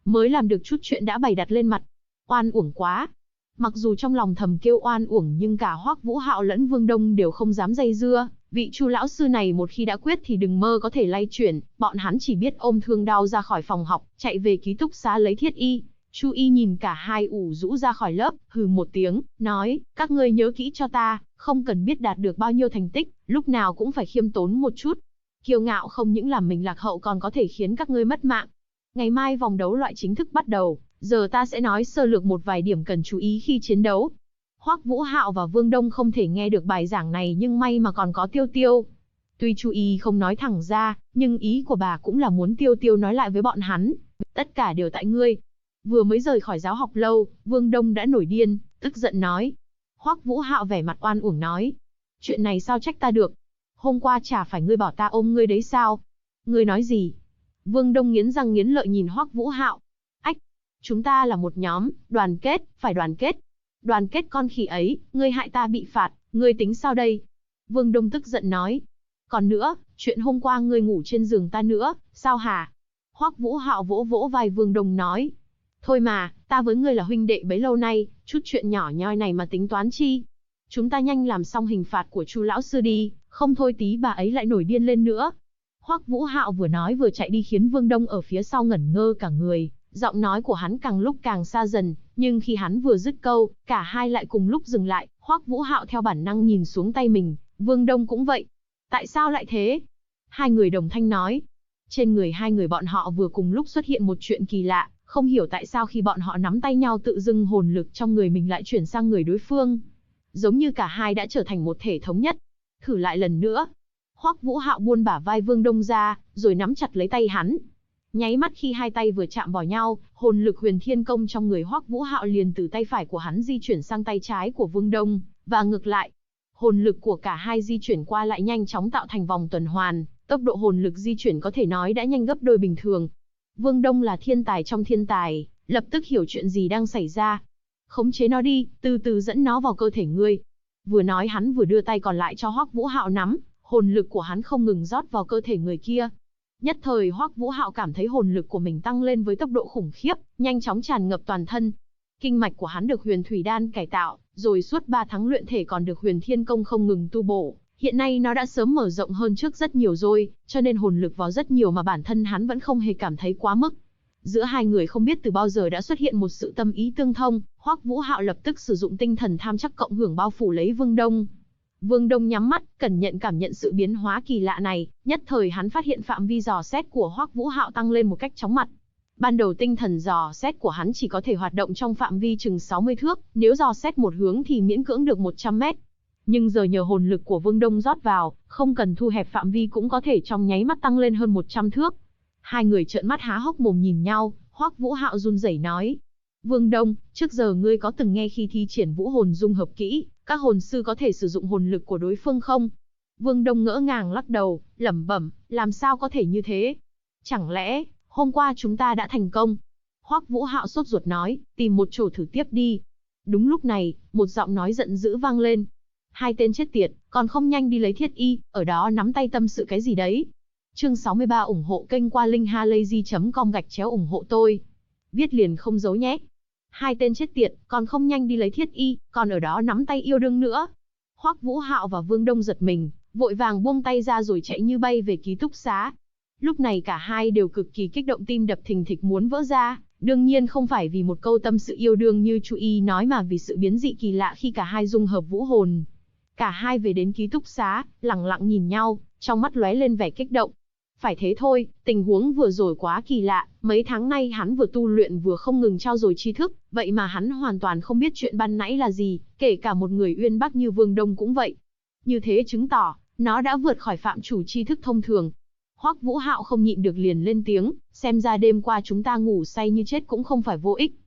mới làm được chút chuyện đã bày đặt lên mặt. Oan uổng quá. Mặc dù trong lòng thầm kêu oan uổng nhưng cả Hoắc Vũ Hạo lẫn Vương Đông đều không dám dây dưa, vị Chu lão sư này một khi đã quyết thì đừng mơ có thể lay chuyển, bọn hắn chỉ biết ôm thương đau ra khỏi phòng học, chạy về ký túc xá lấy thiết y. Chu Y nhìn cả hai ủ rũ ra khỏi lớp, hừ một tiếng, nói, các ngươi nhớ kỹ cho ta, không cần biết đạt được bao nhiêu thành tích, lúc nào cũng phải khiêm tốn một chút. Kiêu ngạo không những làm mình lạc hậu còn có thể khiến các ngươi mất mạng. Ngày mai vòng đấu loại chính thức bắt đầu, giờ ta sẽ nói sơ lược một vài điểm cần chú ý khi chiến đấu. Hoắc Vũ Hạo và Vương Đông không thể nghe được bài giảng này nhưng may mà còn có Tiêu Tiêu. Tuy Chu Y không nói thẳng ra, nhưng ý của bà cũng là muốn Tiêu Tiêu nói lại với bọn hắn. Tất cả đều tại ngươi. Vừa mới rời khỏi giáo học lâu, Vương Đông đã nổi điên, tức giận nói. Hoắc Vũ Hạo vẻ mặt oan uổng nói. Chuyện này sao trách ta được? Hôm qua chả phải ngươi bảo ta ôm ngươi đấy sao? Ngươi nói gì? Vương Đông nghiến răng nghiến lợi nhìn Hoắc Vũ Hạo. Ách! Chúng ta là một nhóm, đoàn kết, phải đoàn kết. Đoàn kết con khỉ ấy, ngươi hại ta bị phạt, ngươi tính sao đây? Vương Đông tức giận nói. Còn nữa, chuyện hôm qua ngươi ngủ trên giường ta nữa, sao hả? Hoắc Vũ Hạo vỗ vỗ vai Vương Đông nói. Thôi mà, ta với ngươi là huynh đệ bấy lâu nay, chút chuyện nhỏ nhoi này mà tính toán chi? Chúng ta nhanh làm xong hình phạt của Chu lão sư đi, không thôi tí bà ấy lại nổi điên lên nữa. Hoắc Vũ Hạo vừa nói vừa chạy đi khiến Vương Đông ở phía sau ngẩn ngơ cả người, giọng nói của hắn càng lúc càng xa dần, nhưng khi hắn vừa dứt câu, cả hai lại cùng lúc dừng lại, Hoắc Vũ Hạo theo bản năng nhìn xuống tay mình, Vương Đông cũng vậy. Tại sao lại thế? Hai người đồng thanh nói. Trên người hai người bọn họ vừa cùng lúc xuất hiện một chuyện kỳ lạ, không hiểu tại sao khi bọn họ nắm tay nhau tự dưng hồn lực trong người mình lại chuyển sang người đối phương. Giống như cả hai đã trở thành một thể thống nhất. Thử lại lần nữa. Hoắc Vũ Hạo buông bả vai Vương Đông ra, rồi nắm chặt lấy tay hắn. Nháy mắt khi hai tay vừa chạm vào nhau, hồn lực Huyền Thiên Công trong người Hoắc Vũ Hạo liền từ tay phải của hắn di chuyển sang tay trái của Vương Đông, và ngược lại. Hồn lực của cả hai di chuyển qua lại nhanh chóng tạo thành vòng tuần hoàn, tốc độ hồn lực di chuyển có thể nói đã nhanh gấp đôi bình thường. Vương Đông là thiên tài trong thiên tài, lập tức hiểu chuyện gì đang xảy ra. Khống chế nó đi, từ từ dẫn nó vào cơ thể ngươi. Vừa nói hắn vừa đưa tay còn lại cho Hoắc Vũ Hạo nắm, hồn lực của hắn không ngừng rót vào cơ thể người kia. Nhất thời Hoắc Vũ Hạo cảm thấy hồn lực của mình tăng lên với tốc độ khủng khiếp, nhanh chóng tràn ngập toàn thân. Kinh mạch của hắn được Huyền Thủy Đan cải tạo, rồi suốt 3 tháng luyện thể còn được Huyền Thiên Công không ngừng tu bổ. Hiện nay nó đã sớm mở rộng hơn trước rất nhiều rồi, cho nên hồn lực vào rất nhiều mà bản thân hắn vẫn không hề cảm thấy quá mức. Giữa hai người không biết từ bao giờ đã xuất hiện một sự tâm ý tương thông, Hoắc Vũ Hạo lập tức sử dụng tinh thần tham chắc cộng hưởng bao phủ lấy Vương Đông. Vương Đông nhắm mắt, cẩn nhận cảm nhận sự biến hóa kỳ lạ này, nhất thời hắn phát hiện phạm vi dò xét của Hoắc Vũ Hạo tăng lên một cách chóng mặt. Ban đầu tinh thần dò xét của hắn chỉ có thể hoạt động trong phạm vi chừng 60 thước, nếu dò xét một hướng thì miễn cưỡng được 100 mét. Nhưng giờ nhờ hồn lực của Vương Đông rót vào, không cần thu hẹp phạm vi cũng có thể trong nháy mắt tăng lên hơn 100 thước. Hai người trợn mắt há hốc mồm nhìn nhau, Hoắc Vũ Hạo run rẩy nói. Vương Đông, trước giờ ngươi có từng nghe khi thi triển vũ hồn dung hợp kỹ, các hồn sư có thể sử dụng hồn lực của đối phương không? Vương Đông ngỡ ngàng lắc đầu, lẩm bẩm, làm sao có thể như thế? Chẳng lẽ, hôm qua chúng ta đã thành công? Hoắc Vũ Hạo sốt ruột nói, tìm một chỗ thử tiếp đi. Đúng lúc này, một giọng nói giận dữ vang lên. Hai tên chết tiệt, còn không nhanh đi lấy thiết y, ở đó nắm tay tâm sự cái gì đấy? Chương 63 ủng hộ kênh qua linkhalazy.com/ủng hộ tôi. Viết liền không giấu nhé. Hai tên chết tiệt, còn không nhanh đi lấy thiết y, còn ở đó nắm tay yêu đương nữa. Hoắc Vũ Hạo và Vương Đông giật mình, vội vàng buông tay ra rồi chạy như bay về ký túc xá. Lúc này cả hai đều cực kỳ kích động, tim đập thình thịch muốn vỡ ra, đương nhiên không phải vì một câu tâm sự yêu đương như Chu Y nói mà vì sự biến dị kỳ lạ khi cả hai dung hợp vũ hồn. Cả hai về đến ký túc xá, lặng lặng nhìn nhau, trong mắt lóe lên vẻ kích động. Phải thế thôi, tình huống vừa rồi quá kỳ lạ, mấy tháng nay hắn vừa tu luyện vừa không ngừng trao dồi tri thức, vậy mà hắn hoàn toàn không biết chuyện ban nãy là gì, kể cả một người uyên bác như Vương Đông cũng vậy. Như thế chứng tỏ, nó đã vượt khỏi phạm chủ tri thức thông thường. Hoắc Vũ Hạo không nhịn được liền lên tiếng, xem ra đêm qua chúng ta ngủ say như chết cũng không phải vô ích.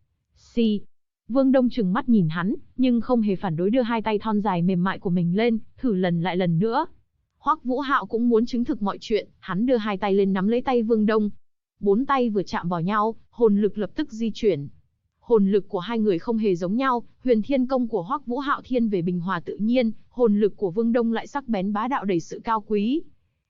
Vương Đông trừng mắt nhìn hắn, nhưng không hề phản đối, đưa hai tay thon dài mềm mại của mình lên, thử lần lại lần nữa. Hoắc Vũ Hạo cũng muốn chứng thực mọi chuyện, hắn đưa hai tay lên nắm lấy tay Vương Đông. 4 tay vừa chạm vào nhau, hồn lực lập tức di chuyển. Hồn lực của hai người không hề giống nhau, Huyền Thiên Công của Hoắc Vũ Hạo thiên về bình hòa tự nhiên, hồn lực của Vương Đông lại sắc bén bá đạo đầy sự cao quý.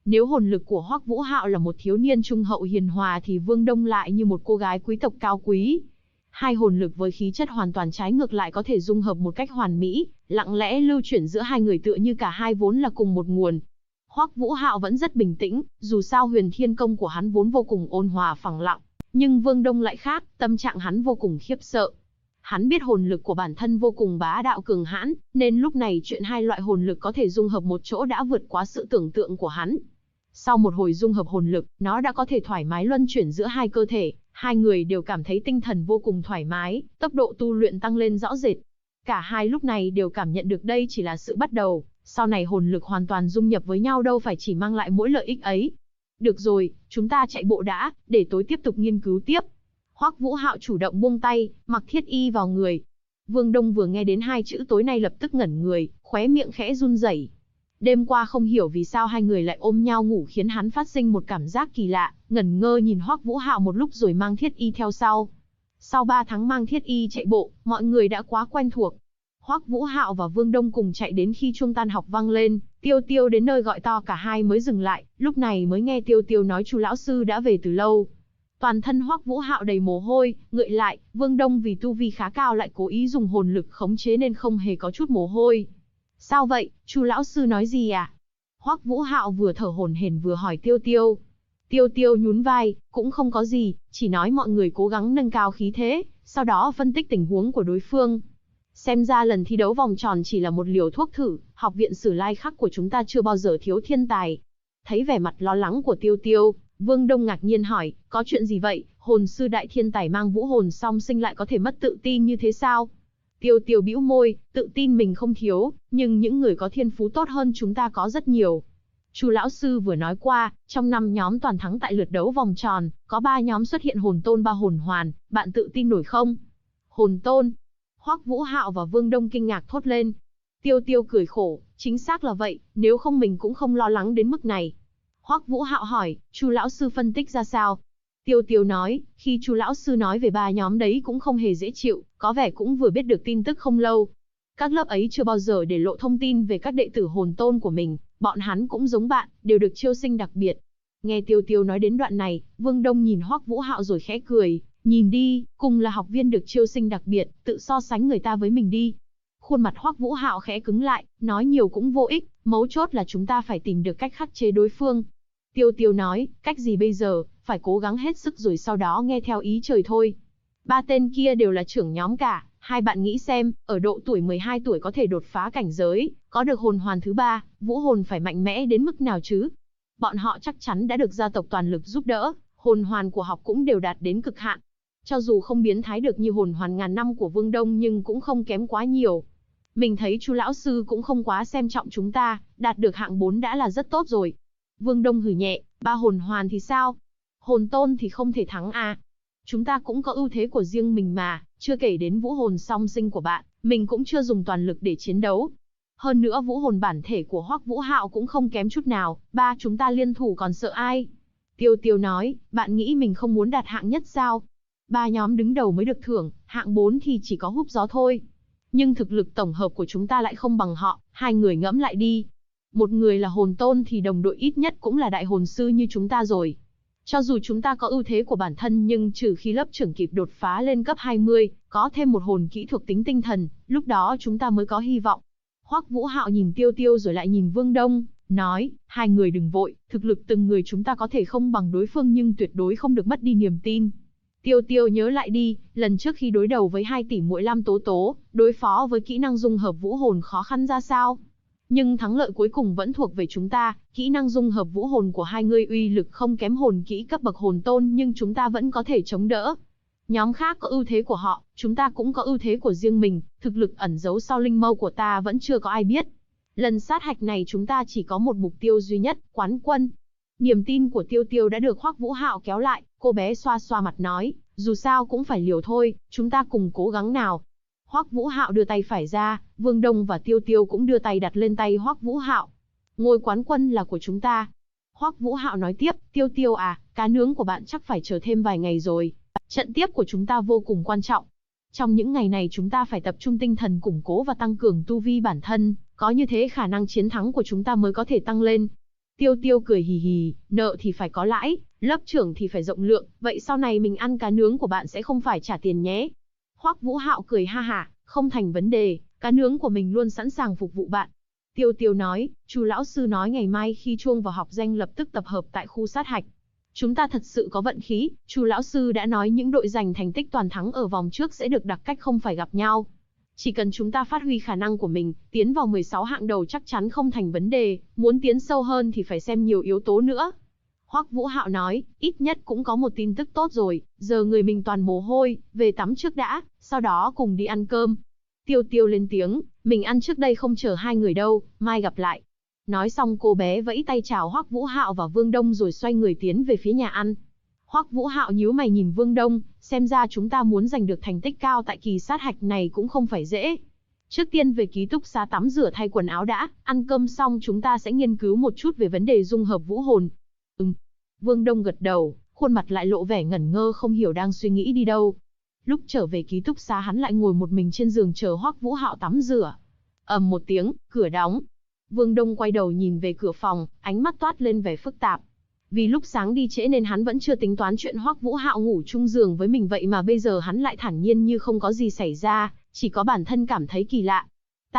Nếu hồn lực của Hoắc Vũ Hạo là một thiếu niên trung hậu hiền hòa thì Vương Đông lại như một cô gái quý tộc cao quý. Hai hồn lực với khí chất hoàn toàn trái ngược lại có thể dung hợp một cách hoàn mỹ, lặng lẽ lưu chuyển giữa hai người tựa như cả hai vốn là cùng một nguồn. Hoắc Vũ Hạo vẫn rất bình tĩnh, dù sao Huyền Thiên Công của hắn vốn vô cùng ôn hòa phẳng lặng, nhưng Vương Đông lại khác, tâm trạng hắn vô cùng khiếp sợ. Hắn biết hồn lực của bản thân vô cùng bá đạo cường hãn, nên lúc này chuyện hai loại hồn lực có thể dung hợp một chỗ đã vượt quá sự tưởng tượng của hắn. Sau một hồi dung hợp hồn lực, nó đã có thể thoải mái luân chuyển giữa hai cơ thể, hai người đều cảm thấy tinh thần vô cùng thoải mái, tốc độ tu luyện tăng lên rõ rệt. Cả hai lúc này đều cảm nhận được đây chỉ là sự bắt đầu, sau này hồn lực hoàn toàn dung nhập với nhau đâu phải chỉ mang lại mỗi lợi ích ấy. Được rồi, chúng ta chạy bộ đã, để tối tiếp tục nghiên cứu tiếp. Hoắc Vũ Hạo chủ động buông tay, mặc thiết y vào người. Vương Đông vừa nghe đến hai chữ tối nay lập tức ngẩn người, khóe miệng khẽ run rẩy. Đêm qua không hiểu vì sao hai người lại ôm nhau ngủ khiến hắn phát sinh một cảm giác kỳ lạ, ngẩn ngơ nhìn Hoắc Vũ Hạo một lúc rồi mang thiết y theo sau. Sau 3 tháng mang thiết y chạy bộ, mọi người đã quá quen thuộc. Hoắc Vũ Hạo và Vương Đông cùng chạy đến khi chuông tan học vang lên, Tiêu Tiêu đến nơi gọi to cả hai mới dừng lại, lúc này mới nghe Tiêu Tiêu nói Chu lão sư đã về từ lâu. Toàn thân Hoắc Vũ Hạo đầy mồ hôi, ngợi lại, Vương Đông vì tu vi khá cao lại cố ý dùng hồn lực khống chế nên không hề có chút mồ hôi. Sao vậy, Chu lão sư nói gì à? Hoắc Vũ Hạo vừa thở hổn hển vừa hỏi Tiêu Tiêu. Tiêu Tiêu nhún vai, cũng không có gì, chỉ nói mọi người cố gắng nâng cao khí thế, sau đó phân tích tình huống của đối phương. Xem ra lần thi đấu vòng tròn chỉ là một liều thuốc thử, học viện Sử Lai Khắc của chúng ta chưa bao giờ thiếu thiên tài. Thấy vẻ mặt lo lắng của Tiêu Tiêu, Vương Đông ngạc nhiên hỏi, có chuyện gì vậy, hồn sư đại thiên tài mang vũ hồn song sinh lại có thể mất tự tin như thế sao? Tiêu Tiêu bĩu môi, tự tin mình không thiếu, nhưng những người có thiên phú tốt hơn chúng ta có rất nhiều. Chu lão sư vừa nói qua, trong 5 nhóm toàn thắng tại lượt đấu vòng tròn, có 3 nhóm xuất hiện hồn tôn 3 hồn hoàn, bạn tự tin nổi không? Hồn tôn? Hoắc Vũ Hạo và Vương Đông kinh ngạc thốt lên. Tiêu Tiêu cười khổ, chính xác là vậy, nếu không mình cũng không lo lắng đến mức này. Hoắc Vũ Hạo hỏi, Chu lão sư phân tích ra sao? Tiêu Tiêu nói, khi Chu lão sư nói về 3 nhóm đấy cũng không hề dễ chịu, có vẻ cũng vừa biết được tin tức không lâu. Các lớp ấy chưa bao giờ để lộ thông tin về các đệ tử hồn tôn của mình, bọn hắn cũng giống bạn, đều được chiêu sinh đặc biệt. Nghe Tiêu Tiêu nói đến đoạn này, Vương Đông nhìn Hoắc Vũ Hạo rồi khẽ cười, nhìn đi, cùng là học viên được chiêu sinh đặc biệt, tự so sánh người ta với mình đi. Khuôn mặt Hoắc Vũ Hạo khẽ cứng lại, nói nhiều cũng vô ích, mấu chốt là chúng ta phải tìm được cách khắc chế đối phương. Tiêu Tiêu nói, cách gì bây giờ, phải cố gắng hết sức rồi sau đó nghe theo ý trời thôi. 3 tên kia đều là trưởng nhóm cả, hai bạn nghĩ xem, ở độ tuổi 12 tuổi có thể đột phá cảnh giới, có được hồn hoàn thứ 3, vũ hồn phải mạnh mẽ đến mức nào chứ? Bọn họ chắc chắn đã được gia tộc toàn lực giúp đỡ, hồn hoàn của học cũng đều đạt đến cực hạn. Cho dù không biến thái được như hồn hoàn ngàn năm của Vương Đông nhưng cũng không kém quá nhiều. Mình thấy Chu lão sư cũng không quá xem trọng chúng ta, đạt được hạng 4 đã là rất tốt rồi. Vương Đông hừ nhẹ, 3 hồn hoàn thì sao? Hồn tôn thì không thể thắng à? Chúng ta cũng có ưu thế của riêng mình mà, chưa kể đến vũ hồn song sinh của bạn, mình cũng chưa dùng toàn lực để chiến đấu. Hơn nữa vũ hồn bản thể của Hoắc Vũ Hạo cũng không kém chút nào, ba chúng ta liên thủ còn sợ ai? Tiêu Tiêu nói, bạn nghĩ mình không muốn đạt hạng nhất sao? 3 nhóm đứng đầu mới được thưởng, hạng 4 thì chỉ có húp gió thôi. Nhưng thực lực tổng hợp của chúng ta lại không bằng họ, hai người ngẫm lại đi. Một người là hồn tôn thì đồng đội ít nhất cũng là đại hồn sư như chúng ta rồi. Cho dù chúng ta có ưu thế của bản thân nhưng trừ khi lớp trưởng kịp đột phá lên cấp 20, có thêm một hồn kỹ thuộc tính tinh thần, lúc đó chúng ta mới có hy vọng. Hoắc Vũ Hạo nhìn Tiêu Tiêu rồi lại nhìn Vương Đông, nói, hai người đừng vội, thực lực từng người chúng ta có thể không bằng đối phương nhưng tuyệt đối không được mất đi niềm tin. Tiêu Tiêu nhớ lại đi, lần trước khi đối đầu với 2 tỷ muội Lam Tố Tố, đối phó với kỹ năng dung hợp vũ hồn khó khăn ra sao? Nhưng thắng lợi cuối cùng vẫn thuộc về chúng ta, kỹ năng dung hợp vũ hồn của hai người uy lực không kém hồn kỹ cấp bậc hồn tôn nhưng chúng ta vẫn có thể chống đỡ. Nhóm khác có ưu thế của họ, chúng ta cũng có ưu thế của riêng mình, thực lực ẩn giấu sau linh mâu của ta vẫn chưa có ai biết. Lần sát hạch này chúng ta chỉ có một mục tiêu duy nhất, quán quân. Niềm tin của Tiêu Tiêu đã được Hoắc Vũ Hạo kéo lại, cô bé xoa xoa mặt nói, dù sao cũng phải liều thôi, chúng ta cùng cố gắng nào. Hoắc Vũ Hạo đưa tay phải ra, Vương Đông và Tiêu Tiêu cũng đưa tay đặt lên tay Hoắc Vũ Hạo. Ngôi quán quân là của chúng ta. Hoắc Vũ Hạo nói tiếp, Tiêu Tiêu à, cá nướng của bạn chắc phải chờ thêm vài ngày rồi. Trận tiếp của chúng ta vô cùng quan trọng. Trong những ngày này chúng ta phải tập trung tinh thần củng cố và tăng cường tu vi bản thân, có như thế khả năng chiến thắng của chúng ta mới có thể tăng lên. Tiêu Tiêu cười hì hì, nợ thì phải có lãi, lớp trưởng thì phải rộng lượng, vậy sau này mình ăn cá nướng của bạn sẽ không phải trả tiền nhé. Hoắc Vũ Hạo cười ha hả, không thành vấn đề, cá nướng của mình luôn sẵn sàng phục vụ bạn. Tiêu Tiêu nói, Chu lão sư nói ngày mai khi chuông vào học danh lập tức tập hợp tại khu sát hạch. Chúng ta thật sự có vận khí, Chu lão sư đã nói những đội giành thành tích toàn thắng ở vòng trước sẽ được đặc cách không phải gặp nhau. Chỉ cần chúng ta phát huy khả năng của mình, tiến vào 16 hạng đầu chắc chắn không thành vấn đề, muốn tiến sâu hơn thì phải xem nhiều yếu tố nữa. Hoắc Vũ Hạo nói, ít nhất cũng có một tin tức tốt rồi, giờ người mình toàn mồ hôi, về tắm trước đã, sau đó cùng đi ăn cơm. Tiêu Tiêu lên tiếng, mình ăn trước đây không chờ hai người đâu, mai gặp lại. Nói xong cô bé vẫy tay chào Hoắc Vũ Hạo và Vương Đông rồi xoay người tiến về phía nhà ăn. Hoắc Vũ Hạo nhíu mày nhìn Vương Đông, xem ra chúng ta muốn giành được thành tích cao tại kỳ sát hạch này cũng không phải dễ. Trước tiên về ký túc xá tắm rửa thay quần áo đã, ăn cơm xong chúng ta sẽ nghiên cứu một chút về vấn đề dung hợp vũ hồn. Vương Đông gật đầu, khuôn mặt lại lộ vẻ ngẩn ngơ không hiểu đang suy nghĩ đi đâu. Lúc trở về ký túc xá hắn lại ngồi một mình trên giường chờ Hoắc Vũ Hạo tắm rửa. Ầm một tiếng, cửa đóng. Vương Đông quay đầu nhìn về cửa phòng, ánh mắt toát lên vẻ phức tạp. Vì lúc sáng đi trễ nên hắn vẫn chưa tính toán chuyện Hoắc Vũ Hạo ngủ chung giường với mình, vậy mà bây giờ hắn lại thản nhiên như không có gì xảy ra, chỉ có bản thân cảm thấy kỳ lạ.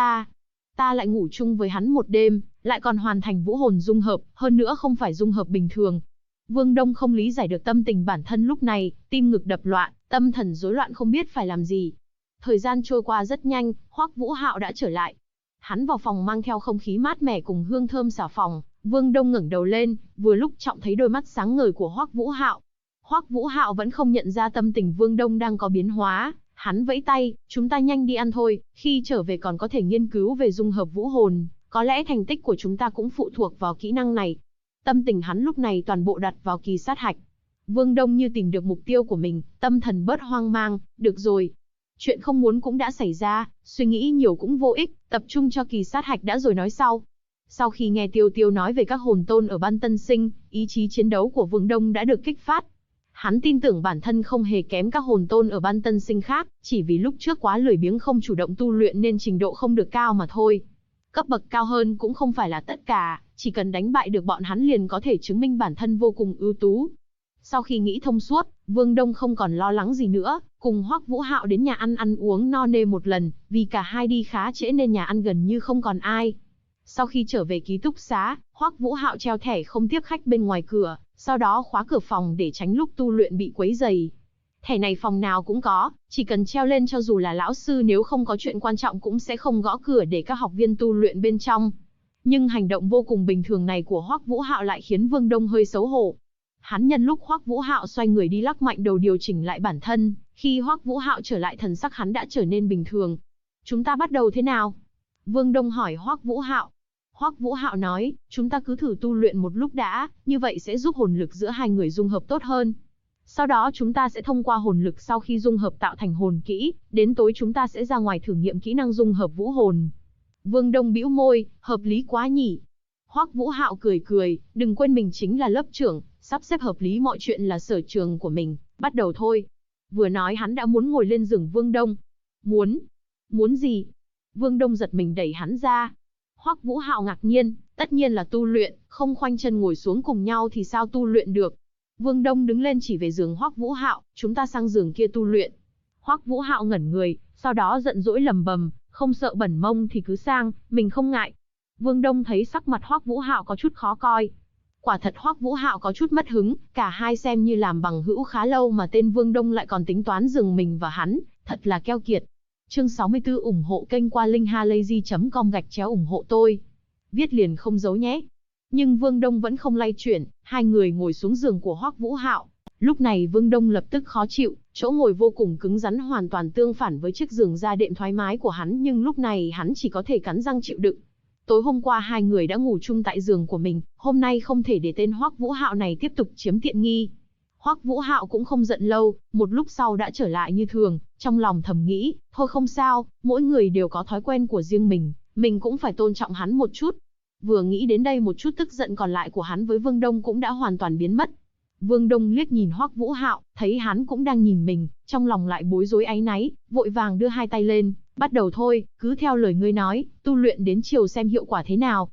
Ta lại ngủ chung với hắn một đêm, lại còn hoàn thành vũ hồn dung hợp, hơn nữa không phải dung hợp bình thường. Vương Đông không lý giải được tâm tình bản thân lúc này, tim ngực đập loạn, tâm thần rối loạn không biết phải làm gì. Thời gian trôi qua rất nhanh, Hoắc Vũ Hạo đã trở lại. Hắn vào phòng mang theo không khí mát mẻ cùng hương thơm xà phòng. Vương Đông ngẩng đầu lên, vừa lúc trọng thấy đôi mắt sáng ngời của Hoắc Vũ Hạo. Hoắc Vũ Hạo vẫn không nhận ra tâm tình Vương Đông đang có biến hóa, hắn vẫy tay, chúng ta nhanh đi ăn thôi, khi trở về còn có thể nghiên cứu về dung hợp vũ hồn, có lẽ thành tích của chúng ta cũng phụ thuộc vào kỹ năng này. Tâm tình hắn lúc này toàn bộ đặt vào kỳ sát hạch. Vương Đông như tìm được mục tiêu của mình, tâm thần bớt hoang mang, được rồi. Chuyện không muốn cũng đã xảy ra, suy nghĩ nhiều cũng vô ích, tập trung cho kỳ sát hạch đã rồi nói sau. Sau khi nghe Tiêu Tiêu nói về các hồn tôn ở ban tân sinh, ý chí chiến đấu của Vương Đông đã được kích phát. Hắn tin tưởng bản thân không hề kém các hồn tôn ở ban tân sinh khác, chỉ vì lúc trước quá lười biếng không chủ động tu luyện nên trình độ không được cao mà thôi. Cấp bậc cao hơn cũng không phải là tất cả, chỉ cần đánh bại được bọn hắn liền có thể chứng minh bản thân vô cùng ưu tú. Sau khi nghĩ thông suốt, Vương Đông không còn lo lắng gì nữa, cùng Hoắc Vũ Hạo đến nhà ăn uống no nê một lần, vì cả hai đi khá trễ nên nhà ăn gần như không còn ai. Sau khi trở về ký túc xá, Hoắc Vũ Hạo treo thẻ không tiếp khách bên ngoài cửa, sau đó khóa cửa phòng để tránh lúc tu luyện bị quấy rầy. Thẻ này phòng nào cũng có, chỉ cần treo lên cho dù là lão sư nếu không có chuyện quan trọng cũng sẽ không gõ cửa để các học viên tu luyện bên trong. Nhưng hành động vô cùng bình thường này của Hoắc Vũ Hạo lại khiến Vương Đông hơi xấu hổ. Hắn nhân lúc Hoắc Vũ Hạo xoay người đi lắc mạnh đầu điều chỉnh lại bản thân, khi Hoắc Vũ Hạo trở lại thần sắc hắn đã trở nên bình thường. Chúng ta bắt đầu thế nào? Vương Đông hỏi Hoắc Vũ Hạo. Hoắc Vũ Hạo nói, chúng ta cứ thử tu luyện một lúc đã, như vậy sẽ giúp hồn lực giữa hai người dung hợp tốt hơn. Sau đó chúng ta sẽ thông qua hồn lực sau khi dung hợp tạo thành hồn kỹ, đến tối chúng ta sẽ ra ngoài thử nghiệm kỹ năng dung hợp vũ hồn. Vương Đông bĩu môi, hợp lý quá nhỉ. Hoắc Vũ Hạo cười cười, đừng quên mình chính là lớp trưởng, sắp xếp hợp lý mọi chuyện là sở trường của mình, bắt đầu thôi. Vừa nói hắn đã muốn ngồi lên giường Vương Đông. Muốn gì? Vương Đông giật mình đẩy hắn ra. Hoắc Vũ Hạo ngạc nhiên, tất nhiên là tu luyện, không khoanh chân ngồi xuống cùng nhau thì sao tu luyện được. Vương Đông đứng lên chỉ về giường Hoắc Vũ Hạo, chúng ta sang giường kia tu luyện. Hoắc Vũ Hạo ngẩn người, sau đó giận dỗi lầm bầm, không sợ bẩn mông thì cứ sang, mình không ngại. Vương Đông thấy sắc mặt Hoắc Vũ Hạo có chút khó coi. Quả thật Hoắc Vũ Hạo có chút mất hứng, cả hai xem như làm bằng hữu khá lâu mà tên Vương Đông lại còn tính toán giường mình và hắn, thật là keo kiệt. Chương 64 ủng hộ kênh qua linkhalazy.com/ủng hộ tôi. Viết liền không giấu nhé. Nhưng Vương Đông vẫn không lay chuyển, hai người ngồi xuống giường của Hoắc Vũ Hạo. Lúc này Vương Đông lập tức khó chịu, chỗ ngồi vô cùng cứng rắn hoàn toàn tương phản với chiếc giường da đệm thoải mái của hắn, nhưng lúc này hắn chỉ có thể cắn răng chịu đựng. Tối hôm qua hai người đã ngủ chung tại giường của mình, hôm nay không thể để tên Hoắc Vũ Hạo này tiếp tục chiếm tiện nghi. Hoắc Vũ Hạo cũng không giận lâu, một lúc sau đã trở lại như thường, trong lòng thầm nghĩ, thôi không sao, mỗi người đều có thói quen của riêng mình cũng phải tôn trọng hắn một chút. Vừa nghĩ đến đây một chút tức giận còn lại của hắn với Vương Đông cũng đã hoàn toàn biến mất. Vương Đông liếc nhìn Hoắc Vũ Hạo, thấy hắn cũng đang nhìn mình, trong lòng lại bối rối áy náy, vội vàng đưa hai tay lên, bắt đầu thôi, cứ theo lời ngươi nói, tu luyện đến chiều xem hiệu quả thế nào.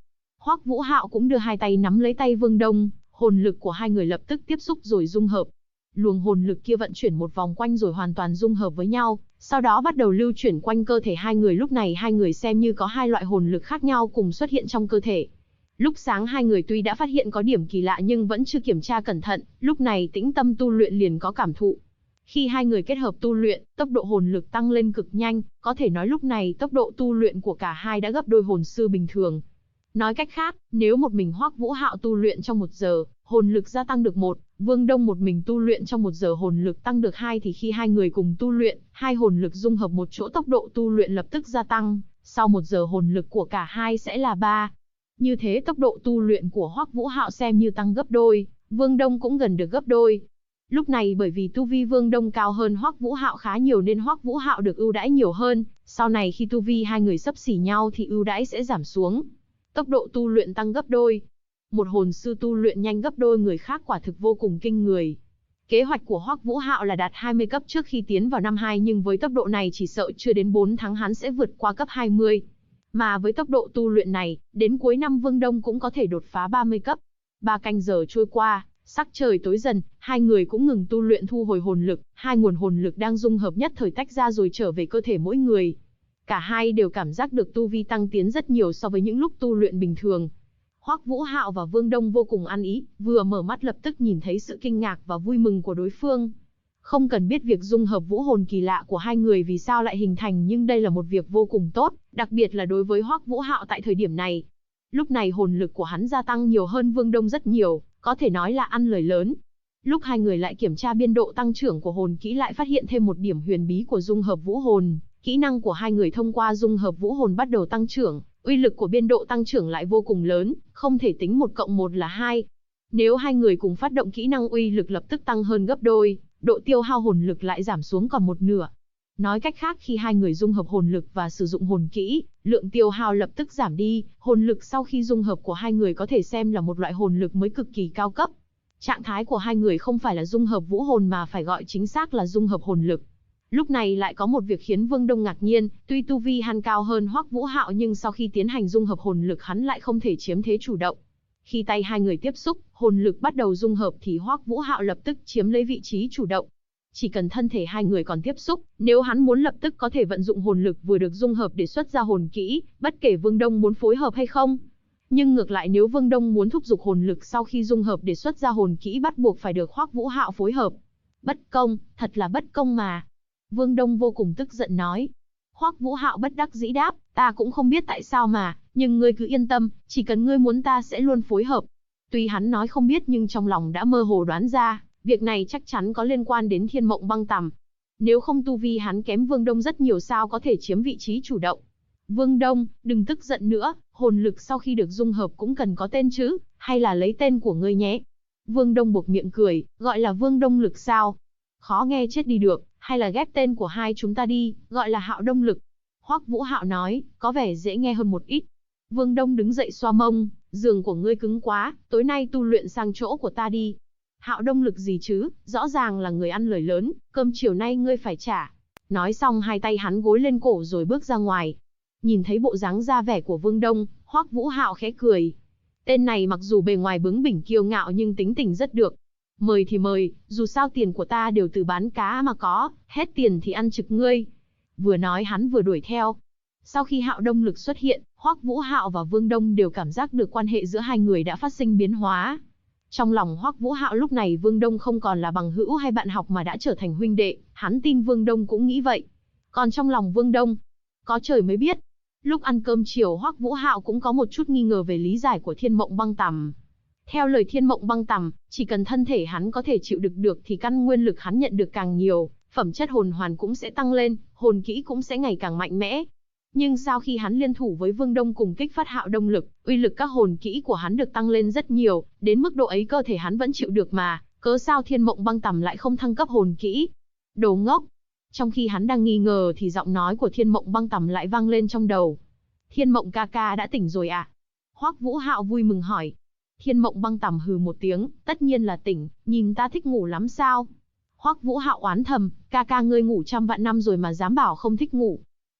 Hoắc Vũ Hạo cũng đưa hai tay nắm lấy tay Vương Đông, hồn lực của hai người lập tức tiếp xúc rồi dung hợp. Luồng hồn lực kia vận chuyển một vòng quanh rồi hoàn toàn dung hợp với nhau, sau đó bắt đầu lưu chuyển quanh cơ thể hai người. Lúc này hai người xem như có hai loại hồn lực khác nhau cùng xuất hiện trong cơ thể. Lúc sáng hai người tuy đã phát hiện có điểm kỳ lạ nhưng vẫn chưa kiểm tra cẩn thận, lúc này tĩnh tâm tu luyện liền có cảm thụ. Khi hai người kết hợp tu luyện, tốc độ hồn lực tăng lên cực nhanh, có thể nói lúc này tốc độ tu luyện của cả hai đã gấp đôi hồn sư bình thường. Nói cách khác, nếu một mình Hoắc Vũ Hạo tu luyện trong 1 giờ, hồn lực gia tăng được 1, Vương Đông một mình tu luyện trong 1 giờ hồn lực tăng được 2 thì khi hai người cùng tu luyện, hai hồn lực dung hợp một chỗ tốc độ tu luyện lập tức gia tăng, sau 1 giờ hồn lực của cả hai sẽ là 3. Như thế tốc độ tu luyện của Hoắc Vũ Hạo xem như tăng gấp đôi, Vương Đông cũng gần được gấp đôi. Lúc này bởi vì tu vi Vương Đông cao hơn Hoắc Vũ Hạo khá nhiều nên Hoắc Vũ Hạo được ưu đãi nhiều hơn, sau này khi tu vi hai người xấp xỉ nhau thì ưu đãi sẽ giảm xuống. Tốc độ tu luyện tăng gấp đôi. Một hồn sư tu luyện nhanh gấp đôi người khác quả thực vô cùng kinh người. Kế hoạch của Hoắc Vũ Hạo là đạt 20 cấp trước khi tiến vào năm 2 nhưng với tốc độ này chỉ sợ chưa đến 4 tháng hắn sẽ vượt qua cấp 20. Mà với tốc độ tu luyện này, đến cuối năm Vương Đông cũng có thể đột phá 30 cấp. 3 canh giờ trôi qua, sắc trời tối dần, hai người cũng ngừng tu luyện thu hồi hồn lực, hai nguồn hồn lực đang dung hợp nhất thời tách ra rồi trở về cơ thể mỗi người. Cả hai đều cảm giác được tu vi tăng tiến rất nhiều so với những lúc tu luyện bình thường. Hoắc Vũ Hạo và Vương Đông vô cùng ăn ý, vừa mở mắt lập tức nhìn thấy sự kinh ngạc và vui mừng của đối phương. Không cần biết việc dung hợp vũ hồn kỳ lạ của hai người vì sao lại hình thành nhưng đây là một việc vô cùng tốt, đặc biệt là đối với Hoắc Vũ Hạo tại thời điểm này. Lúc này hồn lực của hắn gia tăng nhiều hơn Vương Đông rất nhiều, có thể nói là ăn lời lớn. Lúc hai người lại kiểm tra biên độ tăng trưởng của hồn kỹ lại phát hiện thêm một điểm huyền bí của dung hợp vũ hồn. Kỹ năng của hai người thông qua dung hợp vũ hồn bắt đầu tăng trưởng, uy lực của biên độ tăng trưởng lại vô cùng lớn, không thể tính 1 cộng 1 là 2. Nếu hai người cùng phát động kỹ năng uy lực lập tức tăng hơn gấp đôi, độ tiêu hao hồn lực lại giảm xuống còn 1/2. Nói cách khác khi hai người dung hợp hồn lực và sử dụng hồn kỹ, lượng tiêu hao lập tức giảm đi, hồn lực sau khi dung hợp của hai người có thể xem là một loại hồn lực mới cực kỳ cao cấp. Trạng thái của hai người không phải là dung hợp vũ hồn mà phải gọi chính xác là dung hợp hồn lực. Lúc này lại có một việc khiến Vương Đông ngạc nhiên, tuy tu vi hắn cao hơn Hoắc Vũ Hạo nhưng sau khi tiến hành dung hợp hồn lực hắn lại không thể chiếm thế chủ động. Khi tay hai người tiếp xúc, hồn lực bắt đầu dung hợp thì Hoắc Vũ Hạo lập tức chiếm lấy vị trí chủ động. Chỉ cần thân thể hai người còn tiếp xúc, nếu hắn muốn lập tức có thể vận dụng hồn lực vừa được dung hợp để xuất ra hồn kỹ, bất kể Vương Đông muốn phối hợp hay không. Nhưng ngược lại nếu Vương Đông muốn thúc giục hồn lực sau khi dung hợp để xuất ra hồn kỹ bắt buộc phải được Hoắc Vũ Hạo phối hợp. Bất công, thật là bất công mà. Vương Đông vô cùng tức giận nói. Hoắc Vũ Hạo bất đắc dĩ đáp, ta cũng không biết tại sao mà, nhưng ngươi cứ yên tâm, chỉ cần ngươi muốn ta sẽ luôn phối hợp. Tuy hắn nói không biết nhưng trong lòng đã mơ hồ đoán ra, việc này chắc chắn có liên quan đến Thiên Mộng Băng Tằm. Nếu không tu vi hắn kém Vương Đông rất nhiều sao có thể chiếm vị trí chủ động. Vương Đông, đừng tức giận nữa, hồn lực sau khi được dung hợp cũng cần có tên chứ, hay là lấy tên của ngươi nhé. Vương Đông buộc miệng cười, gọi là Vương Đông lực sao? Khó nghe chết đi được, hay là ghép tên của hai chúng ta đi, gọi là Hạo Đông lực. Hoắc Vũ Hạo nói, có vẻ dễ nghe hơn một ít. Vương Đông đứng dậy xoa mông, giường của ngươi cứng quá, tối nay tu luyện sang chỗ của ta đi. Hạo Đông lực gì chứ, rõ ràng là người ăn lời lớn, cơm chiều nay ngươi phải trả. Nói xong hai tay hắn gối lên cổ rồi bước ra ngoài. Nhìn thấy bộ dáng ra vẻ của Vương Đông, Hoắc Vũ Hạo khẽ cười. Tên này mặc dù bề ngoài bướng bỉnh kiêu ngạo nhưng tính tình rất được. Mời thì mời, dù sao tiền của ta đều từ bán cá mà có, hết tiền thì ăn trực ngươi. Vừa nói hắn vừa đuổi theo. Sau khi Hạo Đông lực xuất hiện, Hoắc Vũ Hạo và Vương Đông đều cảm giác được quan hệ giữa hai người đã phát sinh biến hóa. Trong lòng Hoắc Vũ Hạo lúc này Vương Đông không còn là bằng hữu hay bạn học mà đã trở thành huynh đệ, hắn tin Vương Đông cũng nghĩ vậy. Còn trong lòng Vương Đông, có trời mới biết. Lúc ăn cơm chiều Hoắc Vũ Hạo cũng có một chút nghi ngờ về lý giải của Thiên Mộng Băng Tằm. Theo lời Thiên Mộng Băng Tằm, chỉ cần thân thể hắn có thể chịu đựng được thì căn nguyên lực hắn nhận được càng nhiều, phẩm chất hồn hoàn cũng sẽ tăng lên, hồn kỹ cũng sẽ ngày càng mạnh mẽ. Nhưng sau khi hắn liên thủ với Vương Đông cùng kích phát Hạo Đông lực, uy lực các hồn kỹ của hắn được tăng lên rất nhiều, đến mức độ ấy cơ thể hắn vẫn chịu được mà, cớ sao Thiên Mộng Băng Tằm lại không thăng cấp hồn kỹ? Đồ ngốc! Trong khi hắn đang nghi ngờ thì giọng nói của Thiên Mộng Băng Tằm lại vang lên trong đầu. Thiên Mộng ca ca đã tỉnh rồi à? Hoắc Vũ Hạo vui mừng hỏi. Thiên Mộng Băng Tằm hừ một tiếng, tất nhiên là tỉnh, nhìn ta thích ngủ lắm sao? Hoắc Vũ Hạo oán thầm, ca ca ngươi ngủ trăm vạn năm rồi mà dám bảo không thích ngủ.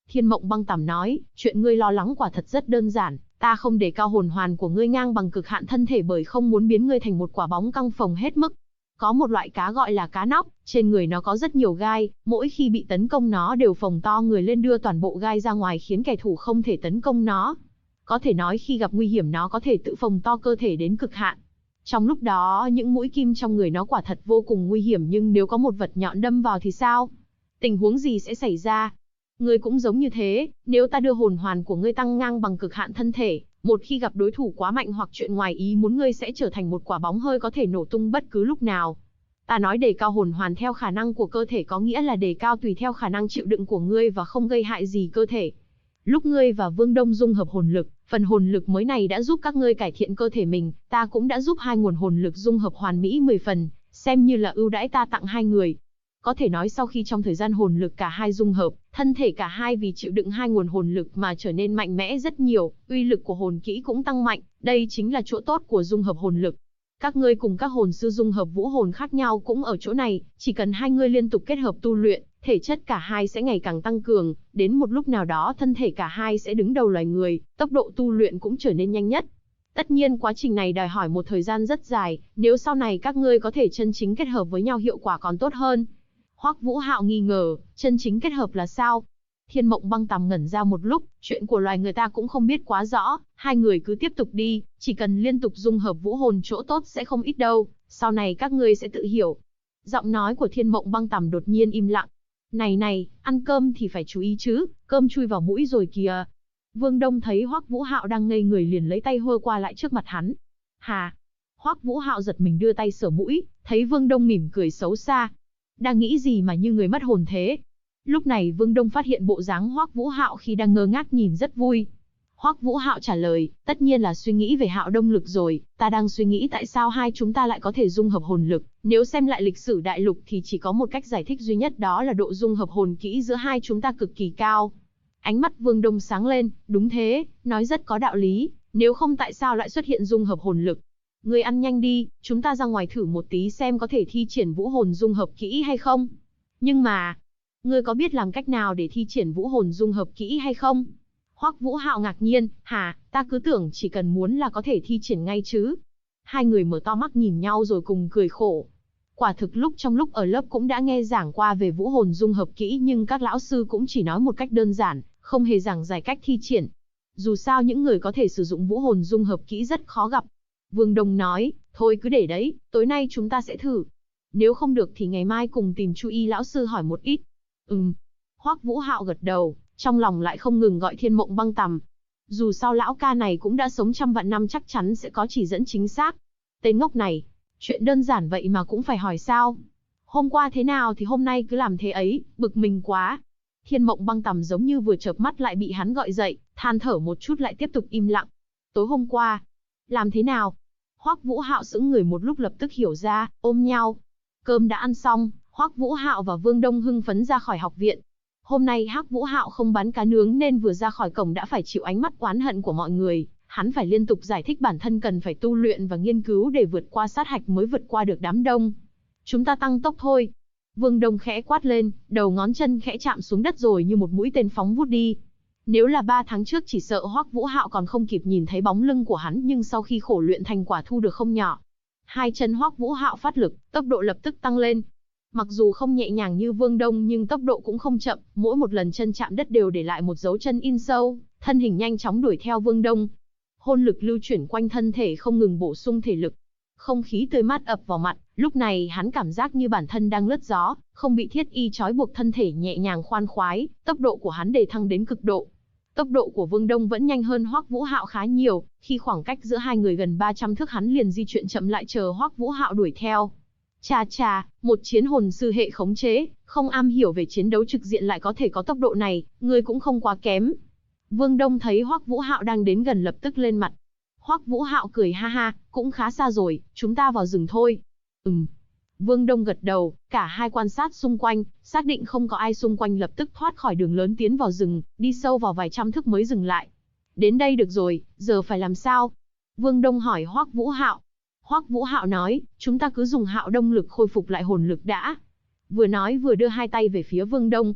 Thiên Mộng Băng Tằm nói, chuyện ngươi lo lắng quả thật rất đơn giản, ta không đề cao hồn hoàn của ngươi ngang bằng cực hạn thân thể bởi không muốn biến ngươi thành một quả bóng căng phồng hết mức. Có một loại cá gọi là cá nóc, trên người nó có rất nhiều gai, mỗi khi bị tấn công nó đều phồng to người lên đưa toàn bộ gai ra ngoài khiến kẻ thù không thể tấn công nó. Có thể nói khi gặp nguy hiểm nó có thể tự phồng to cơ thể đến cực hạn. Trong lúc đó những mũi kim trong người nó quả thật vô cùng nguy hiểm, nhưng nếu có một vật nhọn đâm vào thì sao? Tình huống gì sẽ xảy ra? Ngươi cũng giống như thế, nếu ta đưa hồn hoàn của ngươi tăng ngang bằng cực hạn thân thể, một khi gặp đối thủ quá mạnh hoặc chuyện ngoài ý muốn ngươi sẽ trở thành một quả bóng hơi có thể nổ tung bất cứ lúc nào. Ta nói đề cao hồn hoàn theo khả năng của cơ thể có nghĩa là đề cao tùy theo khả năng chịu đựng của ngươi và không gây hại gì cơ thể. Lúc ngươi và Vương Đông dung hợp hồn lực, phần hồn lực mới này đã giúp các ngươi cải thiện cơ thể mình, ta cũng đã giúp hai nguồn hồn lực dung hợp hoàn mỹ 10 phần, xem như là ưu đãi ta tặng hai người. Có thể nói sau khi trong thời gian hồn lực cả hai dung hợp, thân thể cả hai vì chịu đựng hai nguồn hồn lực mà trở nên mạnh mẽ rất nhiều, uy lực của hồn kỹ cũng tăng mạnh, đây chính là chỗ tốt của dung hợp hồn lực. Các ngươi cùng các hồn sư dung hợp vũ hồn khác nhau cũng ở chỗ này, chỉ cần hai ngươi liên tục kết hợp tu luyện, thể chất cả hai sẽ ngày càng tăng cường, đến một lúc nào đó thân thể cả hai sẽ đứng đầu loài người, tốc độ tu luyện cũng trở nên nhanh nhất. Tất nhiên quá trình này đòi hỏi một thời gian rất dài, nếu sau này các ngươi có thể chân chính kết hợp với nhau hiệu quả còn tốt hơn. Hoắc Vũ Hạo nghi ngờ, chân chính kết hợp là sao? Thiên Mộng Băng Tằm ngẩn ra một lúc, chuyện của loài người ta cũng không biết quá rõ, hai người cứ tiếp tục đi, chỉ cần liên tục dung hợp vũ hồn chỗ tốt sẽ không ít đâu, sau này các ngươi sẽ tự hiểu. Giọng nói của Thiên Mộng Băng Tằm đột nhiên im lặng. Này, ăn cơm thì phải chú ý chứ, cơm chui vào mũi rồi kìa. Vương Đông thấy Hoắc Vũ Hạo đang ngây người liền lấy tay hơ qua lại trước mặt hắn. Hà? Hoắc Vũ Hạo giật mình đưa tay sờ mũi, thấy Vương Đông mỉm cười xấu xa. Đang nghĩ gì mà như người mất hồn thế? Lúc này Vương Đông phát hiện bộ dáng Hoắc Vũ Hạo khi đang ngơ ngác nhìn rất vui. Hoắc Vũ Hạo trả lời, tất nhiên là suy nghĩ về Hạo Đông lực rồi, ta đang suy nghĩ tại sao hai chúng ta lại có thể dung hợp hồn lực, nếu xem lại lịch sử đại lục thì chỉ có một cách giải thích duy nhất, đó là độ dung hợp hồn kỹ giữa hai chúng ta cực kỳ cao. Ánh mắt Vương Đông sáng lên, đúng thế, nói rất có đạo lý, nếu không tại sao lại xuất hiện dung hợp hồn lực. Ngươi ăn nhanh đi, chúng ta ra ngoài thử một tí xem có thể thi triển vũ hồn dung hợp kỹ hay không. Nhưng mà, ngươi có biết làm cách nào để thi triển vũ hồn dung hợp kỹ hay không? Hoắc Vũ Hạo ngạc nhiên, hả, ta cứ tưởng chỉ cần muốn là có thể thi triển ngay chứ. Hai người mở to mắt nhìn nhau rồi cùng cười khổ. Quả thực trong lúc ở lớp cũng đã nghe giảng qua về vũ hồn dung hợp kỹ, nhưng các lão sư cũng chỉ nói một cách đơn giản, không hề giảng giải cách thi triển. Dù sao những người có thể sử dụng vũ hồn dung hợp kỹ rất khó gặp. Vương Đông nói, thôi cứ để đấy, tối nay chúng ta sẽ thử. Nếu không được thì ngày mai cùng tìm Chu Y lão sư hỏi một ít. Hoắc Vũ Hạo gật đầu, trong lòng lại không ngừng gọi Thiên Mộng Băng Tằm. Dù sao lão ca này cũng đã sống trăm vạn năm, chắc chắn sẽ có chỉ dẫn chính xác. Tên ngốc này, chuyện đơn giản vậy mà cũng phải hỏi sao? Hôm qua thế nào thì hôm nay cứ làm thế ấy, bực mình quá. Thiên Mộng Băng Tằm giống như vừa chợp mắt lại bị hắn gọi dậy, than thở một chút lại tiếp tục im lặng. Tối hôm qua, làm thế nào? Hoắc Vũ Hạo sững người một lúc lập tức hiểu ra, ôm nhau. Cơm đã ăn xong, Hoắc Vũ Hạo và Vương Đông hưng phấn ra khỏi học viện. Hôm nay Hoắc Vũ Hạo không bán cá nướng nên vừa ra khỏi cổng đã phải chịu ánh mắt oán hận của mọi người. Hắn phải liên tục giải thích bản thân cần phải tu luyện và nghiên cứu để vượt qua sát hạch mới vượt qua được đám đông. Chúng ta tăng tốc thôi. Vương Đông khẽ quát lên, đầu ngón chân khẽ chạm xuống đất rồi như một mũi tên phóng vút đi. Nếu là 3 tháng trước chỉ sợ Hoắc Vũ Hạo còn không kịp nhìn thấy bóng lưng của hắn, nhưng sau khi khổ luyện thành quả thu được không nhỏ. Hai chân Hoắc Vũ Hạo phát lực, tốc độ lập tức tăng lên. Mặc dù không nhẹ nhàng như Vương Đông nhưng tốc độ cũng không chậm, mỗi một lần chân chạm đất đều để lại một dấu chân in sâu, thân hình nhanh chóng đuổi theo Vương Đông. Hồn lực lưu chuyển quanh thân thể không ngừng bổ sung thể lực. Không khí tươi mát ập vào mặt, lúc này hắn cảm giác như bản thân đang lướt gió, không bị thiết y trói buộc, thân thể nhẹ nhàng khoan khoái, tốc độ của hắn đề thăng đến cực độ. Tốc độ của Vương Đông vẫn nhanh hơn Hoắc Vũ Hạo khá nhiều, khi khoảng cách giữa hai người gần 300 thước hắn liền di chuyển chậm lại chờ Hoắc Vũ Hạo đuổi theo. Chà, một chiến hồn sư hệ khống chế, không am hiểu về chiến đấu trực diện lại có thể có tốc độ này, ngươi cũng không quá kém. Vương Đông thấy Hoắc Vũ Hạo đang đến gần lập tức lên mặt. Hoắc Vũ Hạo cười ha ha, cũng khá xa rồi, chúng ta vào rừng thôi. Vương Đông gật đầu, cả hai quan sát xung quanh, xác định không có ai xung quanh lập tức thoát khỏi đường lớn tiến vào rừng, đi sâu vào vài trăm thước mới dừng lại. Đến đây được rồi, giờ phải làm sao? Vương Đông hỏi Hoắc Vũ Hạo. Hoắc Vũ Hạo nói, chúng ta cứ dùng Hạo Đông lực khôi phục lại hồn lực đã. Vừa nói vừa đưa hai tay về phía Vương Đông.